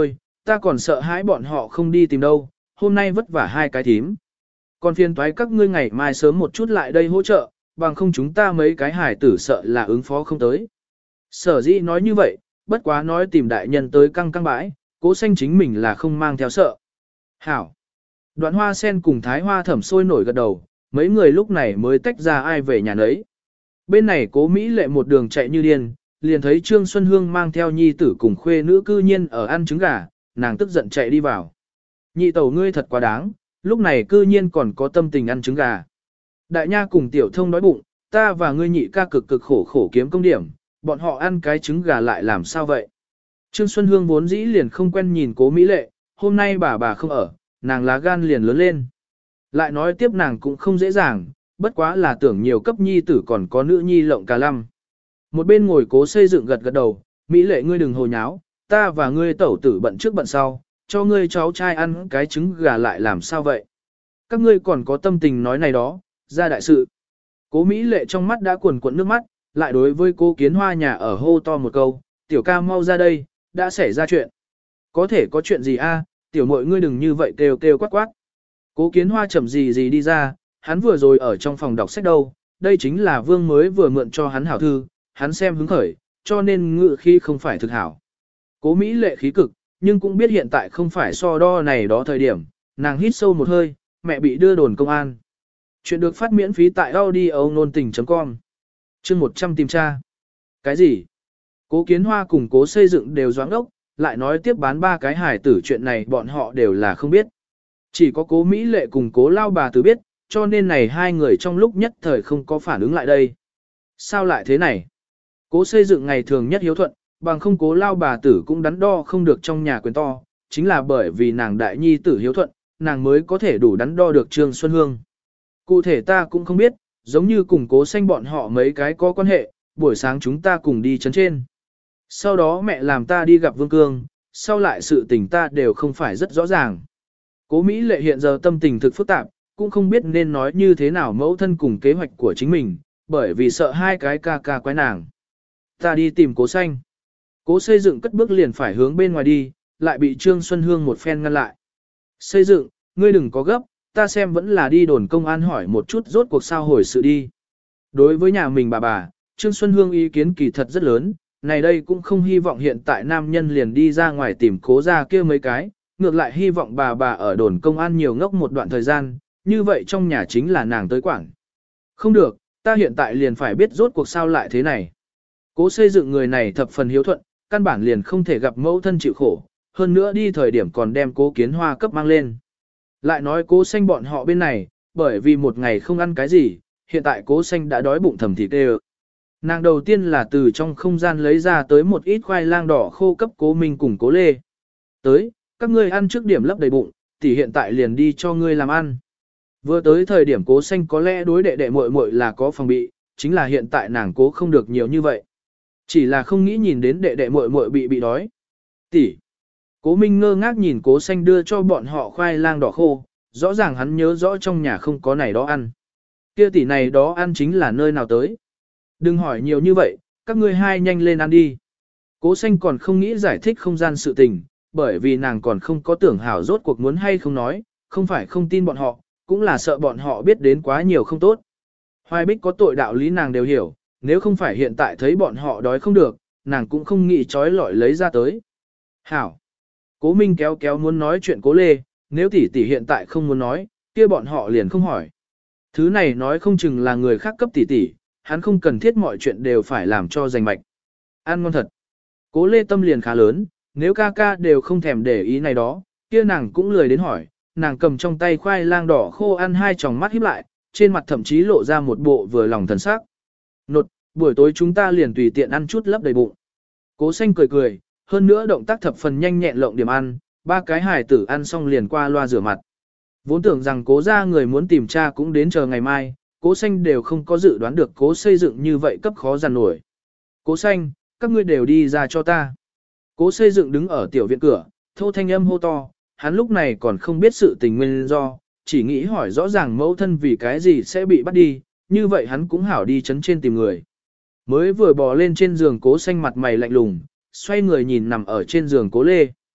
ta còn sợ hãi bọn họ không đi tìm đâu, hôm nay vất vả hai cái thím. Còn phiền toái các ngươi ngày mai sớm một chút lại đây hỗ trợ, bằng không chúng ta mấy cái hải tử sợ là ứng phó không tới. Sở dĩ nói như vậy, bất quá nói tìm đại nhân tới căng căng bãi, Cố Xanh chính mình là không mang theo sợ. Hảo. Đoạn Hoa Sen cùng Thái Hoa Thẩm sôi nổi gật đầu, mấy người lúc này mới tách ra ai về nhà nấy. Bên này Cố Mỹ Lệ một đường chạy như điên, liền thấy Trương Xuân Hương mang theo nhi tử cùng khuê nữ cư nhiên ở ăn trứng gà, nàng tức giận chạy đi vào. Nhị tẩu ngươi thật quá đáng, lúc này cư nhiên còn có tâm tình ăn trứng gà. Đại nha cùng tiểu thông đói bụng, ta và ngươi nhị ca cực cực khổ khổ kiếm công điểm, bọn họ ăn cái trứng gà lại làm sao vậy? Trương Xuân Hương vốn dĩ liền không quen nhìn Cố Mỹ Lệ, hôm nay bà không ở, nàng lá gan liền lớn lên. Lại nói tiếp nàng cũng không dễ dàng, bất quá là tưởng nhiều cấp nhi tử còn có nữ nhi lộng cả lăm. Một bên ngồi Cố xây dựng gật gật đầu, Mỹ Lệ ngươi đừng hồ nháo, ta và ngươi tẩu tử bận trước bận sau, cho ngươi cháu trai ăn cái trứng gà lại làm sao vậy? Các ngươi còn có tâm tình nói này đó, ra đại sự. Cố Mỹ Lệ trong mắt đã cuồn cuộn nước mắt, lại đối với Cố Kiến Hoa nhà ở hô to một câu, tiểu ca mau ra đây, đã xảy ra chuyện. Có thể có chuyện gì a? Tiểu muội ngươi đừng như vậy kêu kêu quát quát. Cố Kiến Hoa chậm gì đi ra, hắn vừa rồi ở trong phòng đọc sách đâu, đây chính là Vương mới vừa mượn cho hắn hảo thư, hắn xem hứng khởi, cho nên ngự khi không phải thực hảo. Cố Mỹ Lệ khí cực, nhưng cũng biết hiện tại không phải so đo này đó thời điểm, nàng hít sâu một hơi, mẹ bị đưa đồn công an. Chuyện được phát miễn phí tại audio.com. Chương 100 tìm tra. Cái gì? Cố Kiến Hoa cùng Cố xây dựng đều doáng ốc, lại nói tiếp bán ba cái hài tử chuyện này bọn họ đều là không biết. Chỉ có Cố Mỹ Lệ cùng Cố Lao bà tử biết, cho nên này hai người trong lúc nhất thời không có phản ứng lại đây. Sao lại thế này? Cố xây dựng ngày thường nhất hiếu thuận, bằng không Cố Lao bà tử cũng đắn đo không được trong nhà quyền to, chính là bởi vì nàng đại nhi tử hiếu thuận, nàng mới có thể đủ đắn đo được Trương Xuân Hương. Cụ thể ta cũng không biết, giống như cùng Cố Xanh bọn họ mấy cái có quan hệ, buổi sáng chúng ta cùng đi chấn trên. Sau đó mẹ làm ta đi gặp Vương Cương, sau lại sự tình ta đều không phải rất rõ ràng. Cố Mỹ Lệ hiện giờ tâm tình thực phức tạp, cũng không biết nên nói như thế nào mẫu thân cùng kế hoạch của chính mình, bởi vì sợ hai cái ca ca quái nàng. Ta đi tìm Cố Xanh. Cố xây dựng cất bước liền phải hướng bên ngoài đi, lại bị Trương Xuân Hương một phen ngăn lại. Xây dựng, ngươi đừng có gấp, ta xem vẫn là đi đồn công an hỏi một chút rốt cuộc sao hồi sự đi. Đối với nhà mình bà, Trương Xuân Hương ý kiến kỳ thật rất lớn, này đây cũng không hy vọng hiện tại nam nhân liền đi ra ngoài tìm Cố ra kia mấy cái, ngược lại hy vọng bà ở đồn công an nhiều ngốc một đoạn thời gian, như vậy trong nhà chính là nàng tới quản. Không được, ta hiện tại liền phải biết rốt cuộc sao lại thế này. Cố xây dựng người này thập phần hiếu thuận, căn bản liền không thể gặp mẫu thân chịu khổ, hơn nữa đi thời điểm còn đem Cố Kiến Hoa cấp mang lên. Lại nói Cố Xanh bọn họ bên này, bởi vì một ngày không ăn cái gì, hiện tại Cố Xanh đã đói bụng thầm thịt đê. Nàng đầu tiên là từ trong không gian lấy ra tới một ít khoai lang đỏ khô cấp Cố Minh cùng Cố Lê. Tới, các ngươi ăn trước điểm lấp đầy bụng, thì hiện tại liền đi cho ngươi làm ăn. Vừa tới thời điểm Cố Xanh có lẽ đối đệ đệ muội muội là có phòng bị, chính là hiện tại nàng cố không được nhiều như vậy. Chỉ là không nghĩ nhìn đến đệ đệ muội muội bị đói. Tỷ. Cố Minh ngơ ngác nhìn Cố Xanh đưa cho bọn họ khoai lang đỏ khô, rõ ràng hắn nhớ rõ trong nhà không có này đó ăn. Kia tỷ này đó ăn chính là nơi nào tới. Đừng hỏi nhiều như vậy, các ngươi hai nhanh lên ăn đi. Cố Xanh còn không nghĩ giải thích không gian sự tình, bởi vì nàng còn không có tưởng hảo rốt cuộc muốn hay không nói, không phải không tin bọn họ, cũng là sợ bọn họ biết đến quá nhiều không tốt. Hoài Bích có tội đạo lý nàng đều hiểu, nếu không phải hiện tại thấy bọn họ đói không được, nàng cũng không nghĩ trói lọi lấy ra tới. Hảo. Cố Minh kéo kéo muốn nói chuyện Cố Lê, nếu tỷ tỷ hiện tại không muốn nói, kia bọn họ liền không hỏi. Thứ này nói không chừng là người khác cấp tỷ tỷ, hắn không cần thiết mọi chuyện đều phải làm cho rành mạch. Ăn ngon thật. Cố Lê tâm liền khá lớn, nếu ca ca đều không thèm để ý này đó, kia nàng cũng lười đến hỏi, nàng cầm trong tay khoai lang đỏ khô ăn hai tròng mắt híp lại, trên mặt thậm chí lộ ra một bộ vừa lòng thần sắc. Nột, buổi tối chúng ta liền tùy tiện ăn chút lấp đầy bụng. Cố Xanh cười cười, hơn nữa động tác thập phần nhanh nhẹn lộng điểm ăn, ba cái hài tử ăn xong liền qua loa rửa mặt. Vốn tưởng rằng Cố ra người muốn tìm cha cũng đến chờ ngày mai, Cố Xanh đều không có dự đoán được Cố xây dựng như vậy cấp khó giàn nổi. Cố Xanh, các ngươi đều đi ra cho ta. Cố xây dựng đứng ở tiểu viện cửa, thô thanh âm hô to, hắn lúc này còn không biết sự tình nguyên do, chỉ nghĩ hỏi rõ ràng mẫu thân vì cái gì sẽ bị bắt đi, như vậy hắn cũng hảo đi chấn trên tìm người. Mới vừa bò lên trên giường Cố Xanh mặt mày lạnh lùng, xoay người nhìn nằm ở trên giường Cố Lê.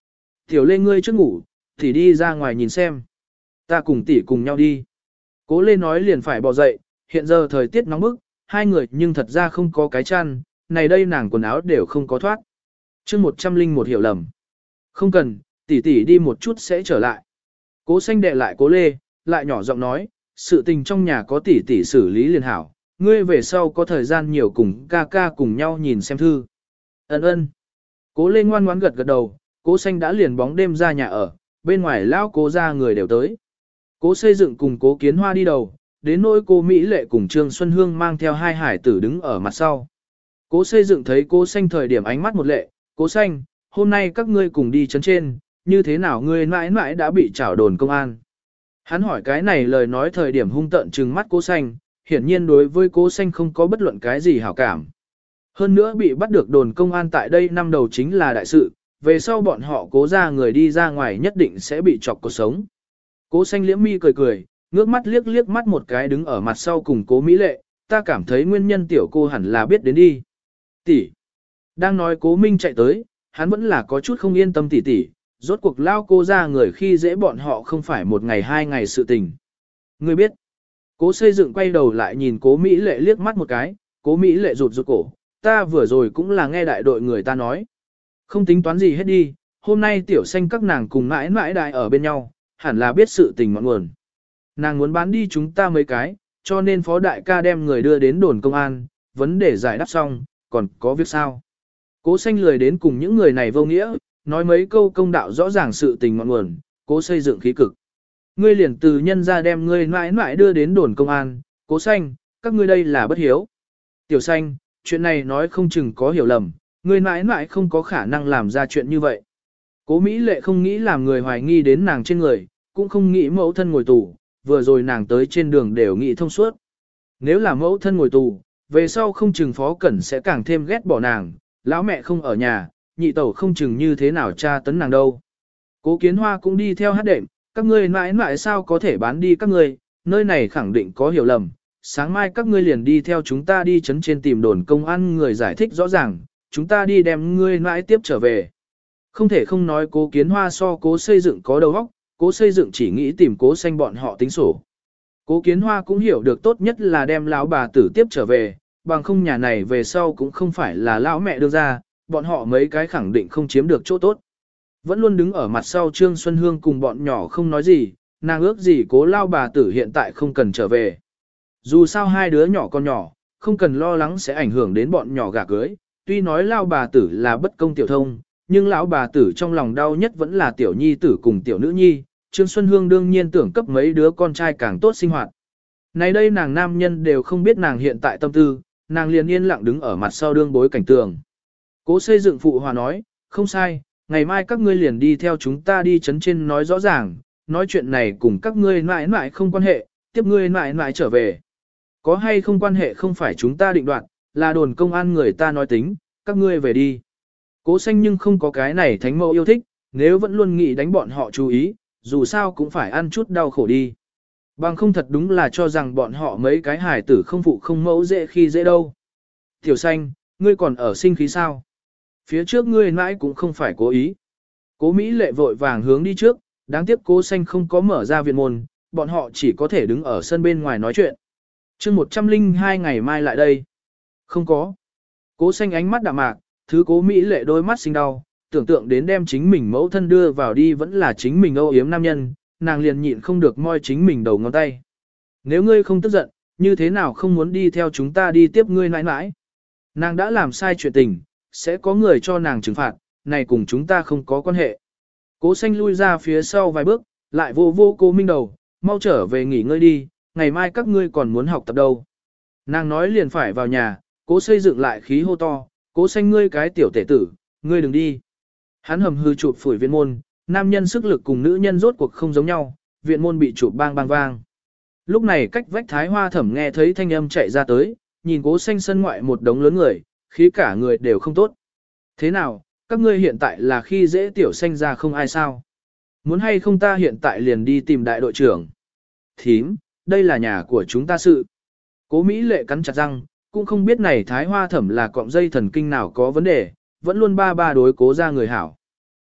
Tiểu Lê ngươi trước ngủ, tỷ đi ra ngoài nhìn xem. Ta cùng tỷ cùng nhau đi. Cố Lê nói liền phải bỏ dậy, hiện giờ thời tiết nóng bức, hai người nhưng thật ra không có cái chăn, này đây nàng quần áo đều không có thoát. chương 101 hiểu lầm. Không cần, tỷ tỷ đi một chút sẽ trở lại. Cố Xanh đệ lại Cố Lê, lại nhỏ giọng nói, sự tình trong nhà có tỷ tỷ xử lý liền hảo, ngươi về sau có thời gian nhiều cùng ca ca cùng nhau nhìn xem thư. Ấn ơn. Cố Lê ngoan ngoãn gật gật đầu, Cố Xanh đã liền bóng đêm ra nhà ở, bên ngoài lão Cố ra người đều tới. Cố Xây Dựng cùng Cố Kiến Hoa đi đầu, đến nỗi cô Mỹ Lệ cùng Trương Xuân Hương mang theo hai hải tử đứng ở mặt sau. Cố Xây Dựng thấy Cố Xanh thời điểm ánh mắt một lệ, Cố Xanh, hôm nay các ngươi cùng đi chấn trên, như thế nào ngươi mãi mãi đã bị trảo đồn công an. Hắn hỏi cái này lời nói thời điểm hung tợn trừng mắt Cố Xanh, hiển nhiên đối với Cố Xanh không có bất luận cái gì hảo cảm. Hơn nữa bị bắt được đồn công an tại đây năm đầu chính là đại sự, về sau bọn họ Cố ra người đi ra ngoài nhất định sẽ bị chọc cuộc sống. Cố Xanh liễm mi cười cười, ngước mắt liếc mắt một cái đứng ở mặt sau cùng Cố Mỹ Lệ, ta cảm thấy nguyên nhân tiểu cô hẳn là biết đến đi. Tỷ. Đang nói Cố Minh chạy tới, hắn vẫn là có chút không yên tâm tỷ, rốt cuộc lao cô ra người khi dễ bọn họ không phải một ngày hai ngày sự tình. Ngươi biết. Cố Xây Dựng quay đầu lại nhìn Cố Mỹ Lệ liếc mắt một cái, Cố Mỹ Lệ rụt cổ, ta vừa rồi cũng là nghe đại đội người ta nói. Không tính toán gì hết đi, hôm nay tiểu xanh các nàng cùng mãi mãi đại ở bên nhau, hẳn là biết sự tình ngọn nguồn. Nàng muốn bán đi chúng ta mấy cái, cho nên phó đại ca đem người đưa đến đồn công an, vấn đề giải đáp xong, còn có việc sao. Cố Xanh lười đến cùng những người này vô nghĩa, nói mấy câu công đạo rõ ràng sự tình ngọn nguồn, Cố Xây Dựng khí cực. Ngươi liền từ nhân ra đem ngươi mãi mãi đưa đến đồn công an, Cố Xanh, các ngươi đây là bất hiếu. Tiểu Xanh, chuyện này nói không chừng có hiểu lầm, ngươi mãi mãi không có khả năng làm ra chuyện như vậy. Cố Mỹ Lệ không nghĩ làm người hoài nghi đến nàng trên người, cũng không nghĩ mẫu thân ngồi tù, vừa rồi nàng tới trên đường đều nghĩ thông suốt. Nếu là mẫu thân ngồi tù, về sau không chừng Phó Cẩn sẽ càng thêm ghét bỏ nàng, lão mẹ không ở nhà, nhị tẩu không chừng như thế nào tra tấn nàng đâu. Cố Kiến Hoa cũng đi theo hát đệm, các ngươi mãi mãi sao có thể bán đi các ngươi, nơi này khẳng định có hiểu lầm. Sáng mai các ngươi liền đi theo chúng ta đi chấn trên tìm đồn công an người giải thích rõ ràng, chúng ta đi đem ngươi mãi tiếp trở về. Không thể không nói Cố Kiến Hoa so Cố Xây Dựng có đầu óc, Cố Xây Dựng chỉ nghĩ tìm Cố Xanh bọn họ tính sổ. Cố Kiến Hoa cũng hiểu được tốt nhất là đem lão bà tử tiếp trở về, bằng không nhà này về sau cũng không phải là lão mẹ đưa ra, bọn họ mấy cái khẳng định không chiếm được chỗ tốt. Vẫn luôn đứng ở mặt sau Trương Xuân Hương cùng bọn nhỏ không nói gì, nàng ước gì Cố lao bà tử hiện tại không cần trở về. Dù sao hai đứa nhỏ con nhỏ, không cần lo lắng sẽ ảnh hưởng đến bọn nhỏ gả cưới, tuy nói lao bà tử là bất công tiểu thông, nhưng lão bà tử trong lòng đau nhất vẫn là tiểu nhi tử cùng tiểu nữ nhi, Trương Xuân Hương đương nhiên tưởng cấp mấy đứa con trai càng tốt sinh hoạt. Này đây nàng nam nhân đều không biết nàng hiện tại tâm tư, nàng liền yên lặng đứng ở mặt sau đương bối cảnh tường. Cố Xây Dựng phụ hòa nói, không sai, ngày mai các ngươi liền đi theo chúng ta đi chấn trên nói rõ ràng, nói chuyện này cùng các ngươi mãi mãi không quan hệ, tiếp ngươi mãi mãi trở về. Có hay không quan hệ không phải chúng ta định đoạt, là đồn công an người ta nói tính, các ngươi về đi. Cố Xanh nhưng không có cái này thánh mẫu yêu thích, nếu vẫn luôn nghĩ đánh bọn họ chú ý, dù sao cũng phải ăn chút đau khổ đi. Bằng không thật đúng là cho rằng bọn họ mấy cái hài tử không phụ không mẫu dễ khi dễ đâu. Tiểu Xanh, ngươi còn ở sinh khí sao? Phía trước ngươi mãi cũng không phải cố ý. Cố Mỹ Lệ vội vàng hướng đi trước, đáng tiếc Cố Xanh không có mở ra viện môn, bọn họ chỉ có thể đứng ở sân bên ngoài nói chuyện. chương 102 ngày mai lại đây. Không có. Cố Xanh ánh mắt đạm mạc, thứ Cố Mỹ Lệ đôi mắt sinh đau, tưởng tượng đến đem chính mình mẫu thân đưa vào đi vẫn là chính mình âu yếm nam nhân, nàng liền nhịn không được moi chính mình đầu ngón tay. Nếu ngươi không tức giận, như thế nào không muốn đi theo chúng ta đi tiếp ngươi nãi nãi? Nàng đã làm sai chuyện tình, sẽ có người cho nàng trừng phạt, này cùng chúng ta không có quan hệ. Cố Xanh lui ra phía sau vài bước, lại vô Cố Minh đầu, mau trở về nghỉ ngơi đi, ngày mai các ngươi còn muốn học tập đâu. Nàng nói liền phải vào nhà, Cố Xây Dựng lại khí hô to, Cố Xanh ngươi cái tiểu tể tử, ngươi đừng đi. Hắn hầm hư chụp phủi viện môn, nam nhân sức lực cùng nữ nhân rốt cuộc không giống nhau, viện môn bị chụp bang bang vang. Lúc này cách vách Thái Hoa Thẩm nghe thấy thanh âm chạy ra tới, nhìn Cố Xanh sân ngoại một đống lớn người, khí cả người đều không tốt. Thế nào, các ngươi hiện tại là khi dễ tiểu Xanh ra không ai sao? Muốn hay không ta hiện tại liền đi tìm đại đội trưởng? Thím, đây là nhà của chúng ta sự. Cố Mỹ Lệ cắn chặt răng, cũng không biết này Thái Hoa Thẩm là cọng dây thần kinh nào có vấn đề, vẫn luôn ba đối Cố ra người hảo.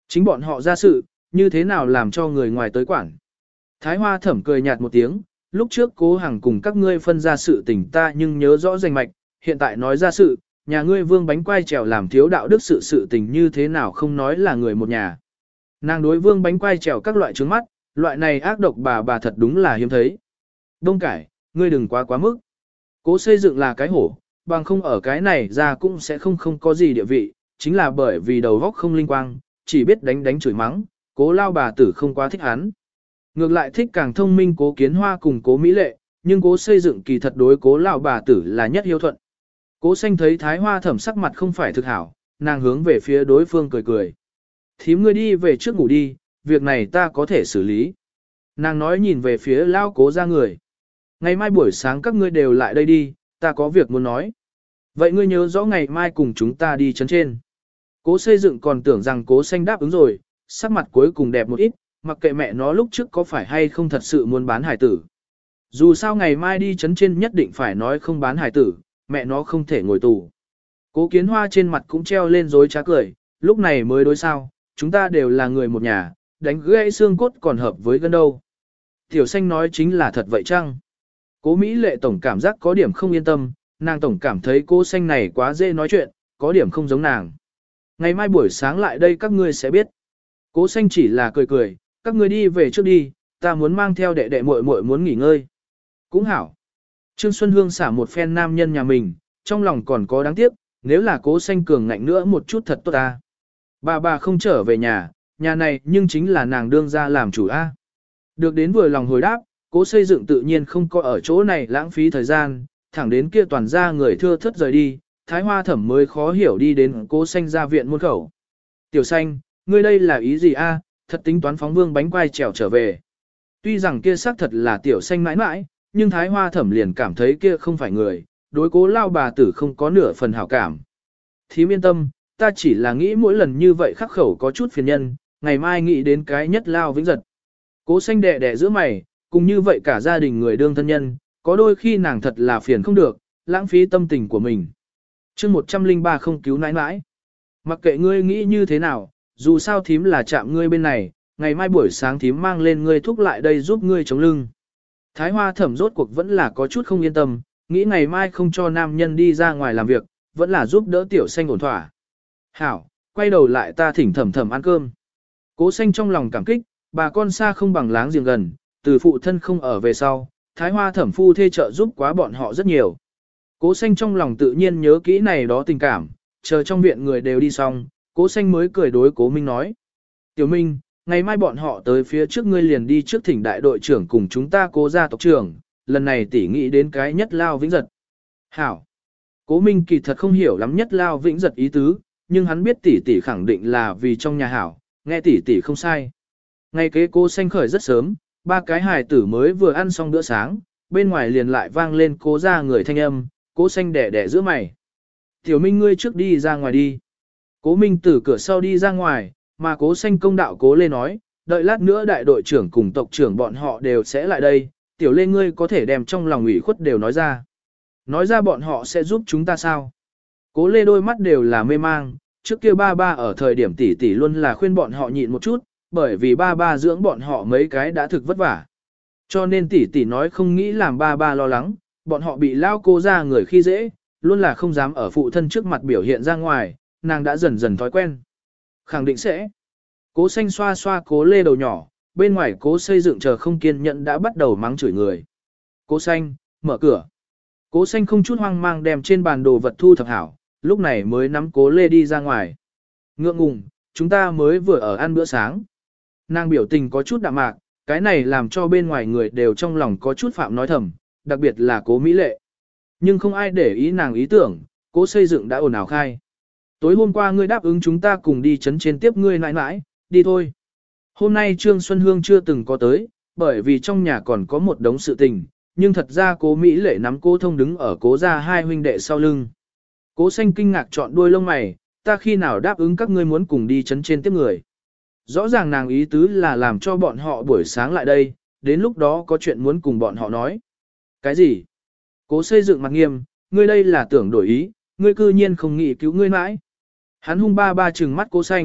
Chính bọn họ ra sự, như thế nào làm cho người ngoài tới quản. Thái Hoa Thẩm cười nhạt một tiếng, lúc trước Cố Hằng cùng các ngươi phân ra sự tình ta nhưng nhớ rõ rành mạch, hiện tại nói ra sự, nhà ngươi Vương Bánh Quai Trèo làm thiếu đạo đức sự tình như thế nào không nói là người một nhà. Nàng đối Vương Bánh Quai Trèo các loại trướng mắt, loại này ác độc bà thật đúng là hiếm thấy. Đông cải, ngươi đừng quá mức. Cố xây dựng là cái hổ, bằng không ở cái này ra cũng sẽ không có gì địa vị, chính là bởi vì đầu góc không linh quang, chỉ biết đánh chửi mắng, Cố lao bà tử không quá thích hắn. Ngược lại thích càng thông minh Cố Kiến Hoa cùng Cố Mỹ Lệ, nhưng Cố xây dựng kỳ thật đối Cố lao bà tử là nhất hiếu thuận. Cố Xanh thấy Thái Hoa Thẩm sắc mặt không phải thực hảo, nàng hướng về phía đối phương cười cười. Thím ngươi đi về trước ngủ đi, việc này ta có thể xử lý. Nàng nói nhìn về phía lao Cố ra người. Ngày mai buổi sáng các ngươi đều lại đây đi, ta có việc muốn nói. Vậy ngươi nhớ rõ ngày mai cùng chúng ta đi chấn trên. Cố xây dựng còn tưởng rằng Cố Xanh đáp ứng rồi, sắc mặt cuối cùng đẹp một ít, mặc kệ mẹ nó lúc trước có phải hay không thật sự muốn bán hải tử. Dù sao ngày mai đi chấn trên nhất định phải nói không bán hải tử, mẹ nó không thể ngồi tù. Cố Kiến Hoa trên mặt cũng treo lên dối trá cười, lúc này mới đối sao, chúng ta đều là người một nhà, đánh gãy xương cốt còn hợp với gân đâu. Tiểu Xanh nói chính là thật vậy chăng? Cố Mỹ Lệ tổng cảm giác có điểm không yên tâm, nàng tổng cảm thấy cô Xanh này quá dễ nói chuyện, có điểm không giống nàng. Ngày mai buổi sáng lại đây các ngươi sẽ biết. Cố Xanh chỉ là cười cười, các ngươi đi về trước đi, ta muốn mang theo đệ đệ muội muội muốn nghỉ ngơi. Cũng hảo. Trương Xuân Hương xả một phen nam nhân nhà mình, trong lòng còn có đáng tiếc, nếu là Cố Xanh cường ngạnh nữa một chút thật tốt ta. Bà không trở về nhà này nhưng chính là nàng đương ra làm chủ a. Được đến vừa lòng hồi đáp, Cố xây dựng tự nhiên không có ở chỗ này lãng phí thời gian, thẳng đến kia toàn ra người thưa thất rời đi, Thái Hoa Thẩm mới khó hiểu đi đến Cố Xanh ra viện môn khẩu. Tiểu Xanh, ngươi đây là ý gì a? Thật tính toán phóng Vương Bánh Quai Trèo trở về. Tuy rằng kia xác thật là Tiểu Xanh mãi mãi, nhưng Thái Hoa Thẩm liền cảm thấy kia không phải người, đối Cố lao bà tử không có nửa phần hảo cảm. Thím yên tâm, ta chỉ là nghĩ mỗi lần như vậy khắc khẩu có chút phiền nhân, ngày mai nghĩ đến cái nhất lao vĩnh giật. Cố Xanh đẻ đẻ giữa mày, cùng như vậy cả gia đình người đương thân nhân, có đôi khi nàng thật là phiền không được, lãng phí tâm tình của mình. chương 103 không cứu nãi nãi. Mặc kệ ngươi nghĩ như thế nào, dù sao thím là chạm ngươi bên này, ngày mai buổi sáng thím mang lên ngươi thúc lại đây giúp ngươi chống lưng. Thái Hoa Thẩm rốt cuộc vẫn là có chút không yên tâm, nghĩ ngày mai không cho nam nhân đi ra ngoài làm việc, vẫn là giúp đỡ Tiểu Xanh ổn thỏa. Hảo, quay đầu lại ta thỉnh Thẩm ăn cơm. Cố Xanh trong lòng cảm kích, bà con xa không bằng láng giềng gần, từ phụ thân không ở về sau, Thái Hoa Thẩm phu thê trợ giúp quá bọn họ rất nhiều. Cố Xanh trong lòng tự nhiên nhớ kỹ này đó tình cảm, chờ trong viện người đều đi xong, Cố Xanh mới cười đối Cố Minh nói. Tiểu Minh, ngày mai bọn họ tới phía trước ngươi liền đi trước thỉnh đại đội trưởng cùng chúng ta Cố gia tộc trưởng, lần này tỷ nghĩ đến cái nhất lao vĩnh giật. Hảo. Cố Minh kỳ thật không hiểu lắm nhất lao vĩnh giật ý tứ, nhưng hắn biết tỷ khẳng định là vì trong nhà hảo, nghe tỷ không sai. Ngày kế Cố Xanh khởi rất sớm, ba cái hài tử mới vừa ăn xong bữa sáng, bên ngoài liền lại vang lên Cố gia người thanh âm, Cố Xanh đẻ đẻ giữa mày. Tiểu Minh ngươi trước đi ra ngoài đi. Cố Minh từ cửa sau đi ra ngoài, mà Cố Xanh công đạo Cố Lê nói, đợi lát nữa đại đội trưởng cùng tộc trưởng bọn họ đều sẽ lại đây, Tiểu Lê ngươi có thể đem trong lòng ủy khuất đều nói ra. Nói ra bọn họ sẽ giúp chúng ta sao? Cố Lê đôi mắt đều là mê mang, trước kia ba ở thời điểm tỷ luôn là khuyên bọn họ nhịn một chút, bởi vì ba dưỡng bọn họ mấy cái đã thực vất vả. Cho nên tỷ nói không nghĩ làm ba lo lắng, bọn họ bị lao Cố ra người khi dễ, luôn là không dám ở phụ thân trước mặt biểu hiện ra ngoài, nàng đã dần dần thói quen. Khẳng định sẽ. Cố Xanh xoa xoa Cố Lê đầu nhỏ, bên ngoài Cố xây dựng chờ không kiên nhẫn đã bắt đầu mắng chửi người. Cố Xanh, mở cửa. Cố Xanh không chút hoang mang đem trên bàn đồ vật thu thập hảo, lúc này mới nắm Cố Lê đi ra ngoài. Ngượng ngùng, chúng ta mới vừa ở ăn bữa sáng. Nàng biểu tình có chút đạm mạc, cái này làm cho bên ngoài người đều trong lòng có chút phạm nói thầm, đặc biệt là Cố Mỹ Lệ. Nhưng không ai để ý nàng ý tưởng, Cố xây dựng đã ồn ào khai. Tối hôm qua ngươi đáp ứng chúng ta cùng đi chấn trên tiếp ngươi nãi nãi, đi thôi. Hôm nay Trương Xuân Hương chưa từng có tới, bởi vì trong nhà còn có một đống sự tình, nhưng thật ra Cố Mỹ Lệ nắm Cố Thông đứng ở Cố gia hai huynh đệ sau lưng. Cố Xanh kinh ngạc chọn đuôi lông mày, ta khi nào đáp ứng các ngươi muốn cùng đi chấn trên tiếp người. Rõ ràng nàng ý tứ là làm cho bọn họ buổi sáng lại đây, đến lúc đó có chuyện muốn cùng bọn họ nói. Cái gì? Cố xây dựng mặt nghiêm, ngươi đây là tưởng đổi ý, ngươi cư nhiên không nghĩ cứu ngươi mãi. Hắn hung ba trừng mắt Cố Xanh,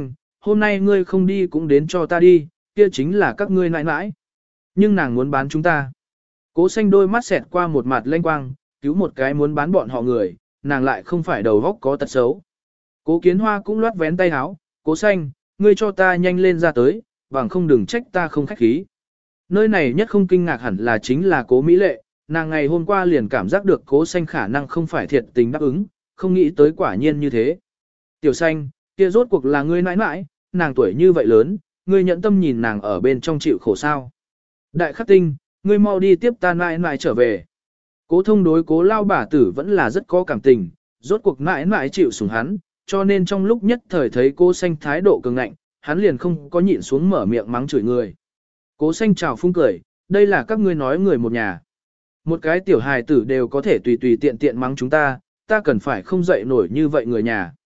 hôm nay ngươi không đi cũng đến cho ta đi, kia chính là các ngươi nãi nãi. Nhưng nàng muốn bán chúng ta. Cố xanh đôi mắt xẹt qua một mặt lanh quang, cứu một cái muốn bán bọn họ người, nàng lại không phải đầu góc có tật xấu. Cố Kiến Hoa cũng loát vén tay áo, cố xanh, ngươi cho ta nhanh lên ra tới, bằng không đừng trách ta không khách khí. Nơi này nhất không kinh ngạc hẳn là chính là cố Mỹ Lệ, nàng ngày hôm qua liền cảm giác được cố xanh khả năng không phải thiệt tình đáp ứng, không nghĩ tới quả nhiên như thế. Tiểu xanh, kia rốt cuộc là ngươi nãi nãi, nàng tuổi như vậy lớn, ngươi nhận tâm nhìn nàng ở bên trong chịu khổ sao. Đại khắc tinh, ngươi mau đi tiếp ta nãi nãi trở về. Cố thông đối cố lao bà tử vẫn là rất có cảm tình, rốt cuộc nãi nãi chịu sủng hắn, cho nên trong lúc nhất thời thấy cô xanh thái độ cường ngạnh, hắn liền không có nhịn xuống mở miệng mắng chửi người. Cố xanh chào phung cười, đây là các ngươi nói người một nhà. Một cái tiểu hài tử đều có thể tùy tùy tiện tiện mắng chúng ta cần phải không dậy nổi như vậy người nhà.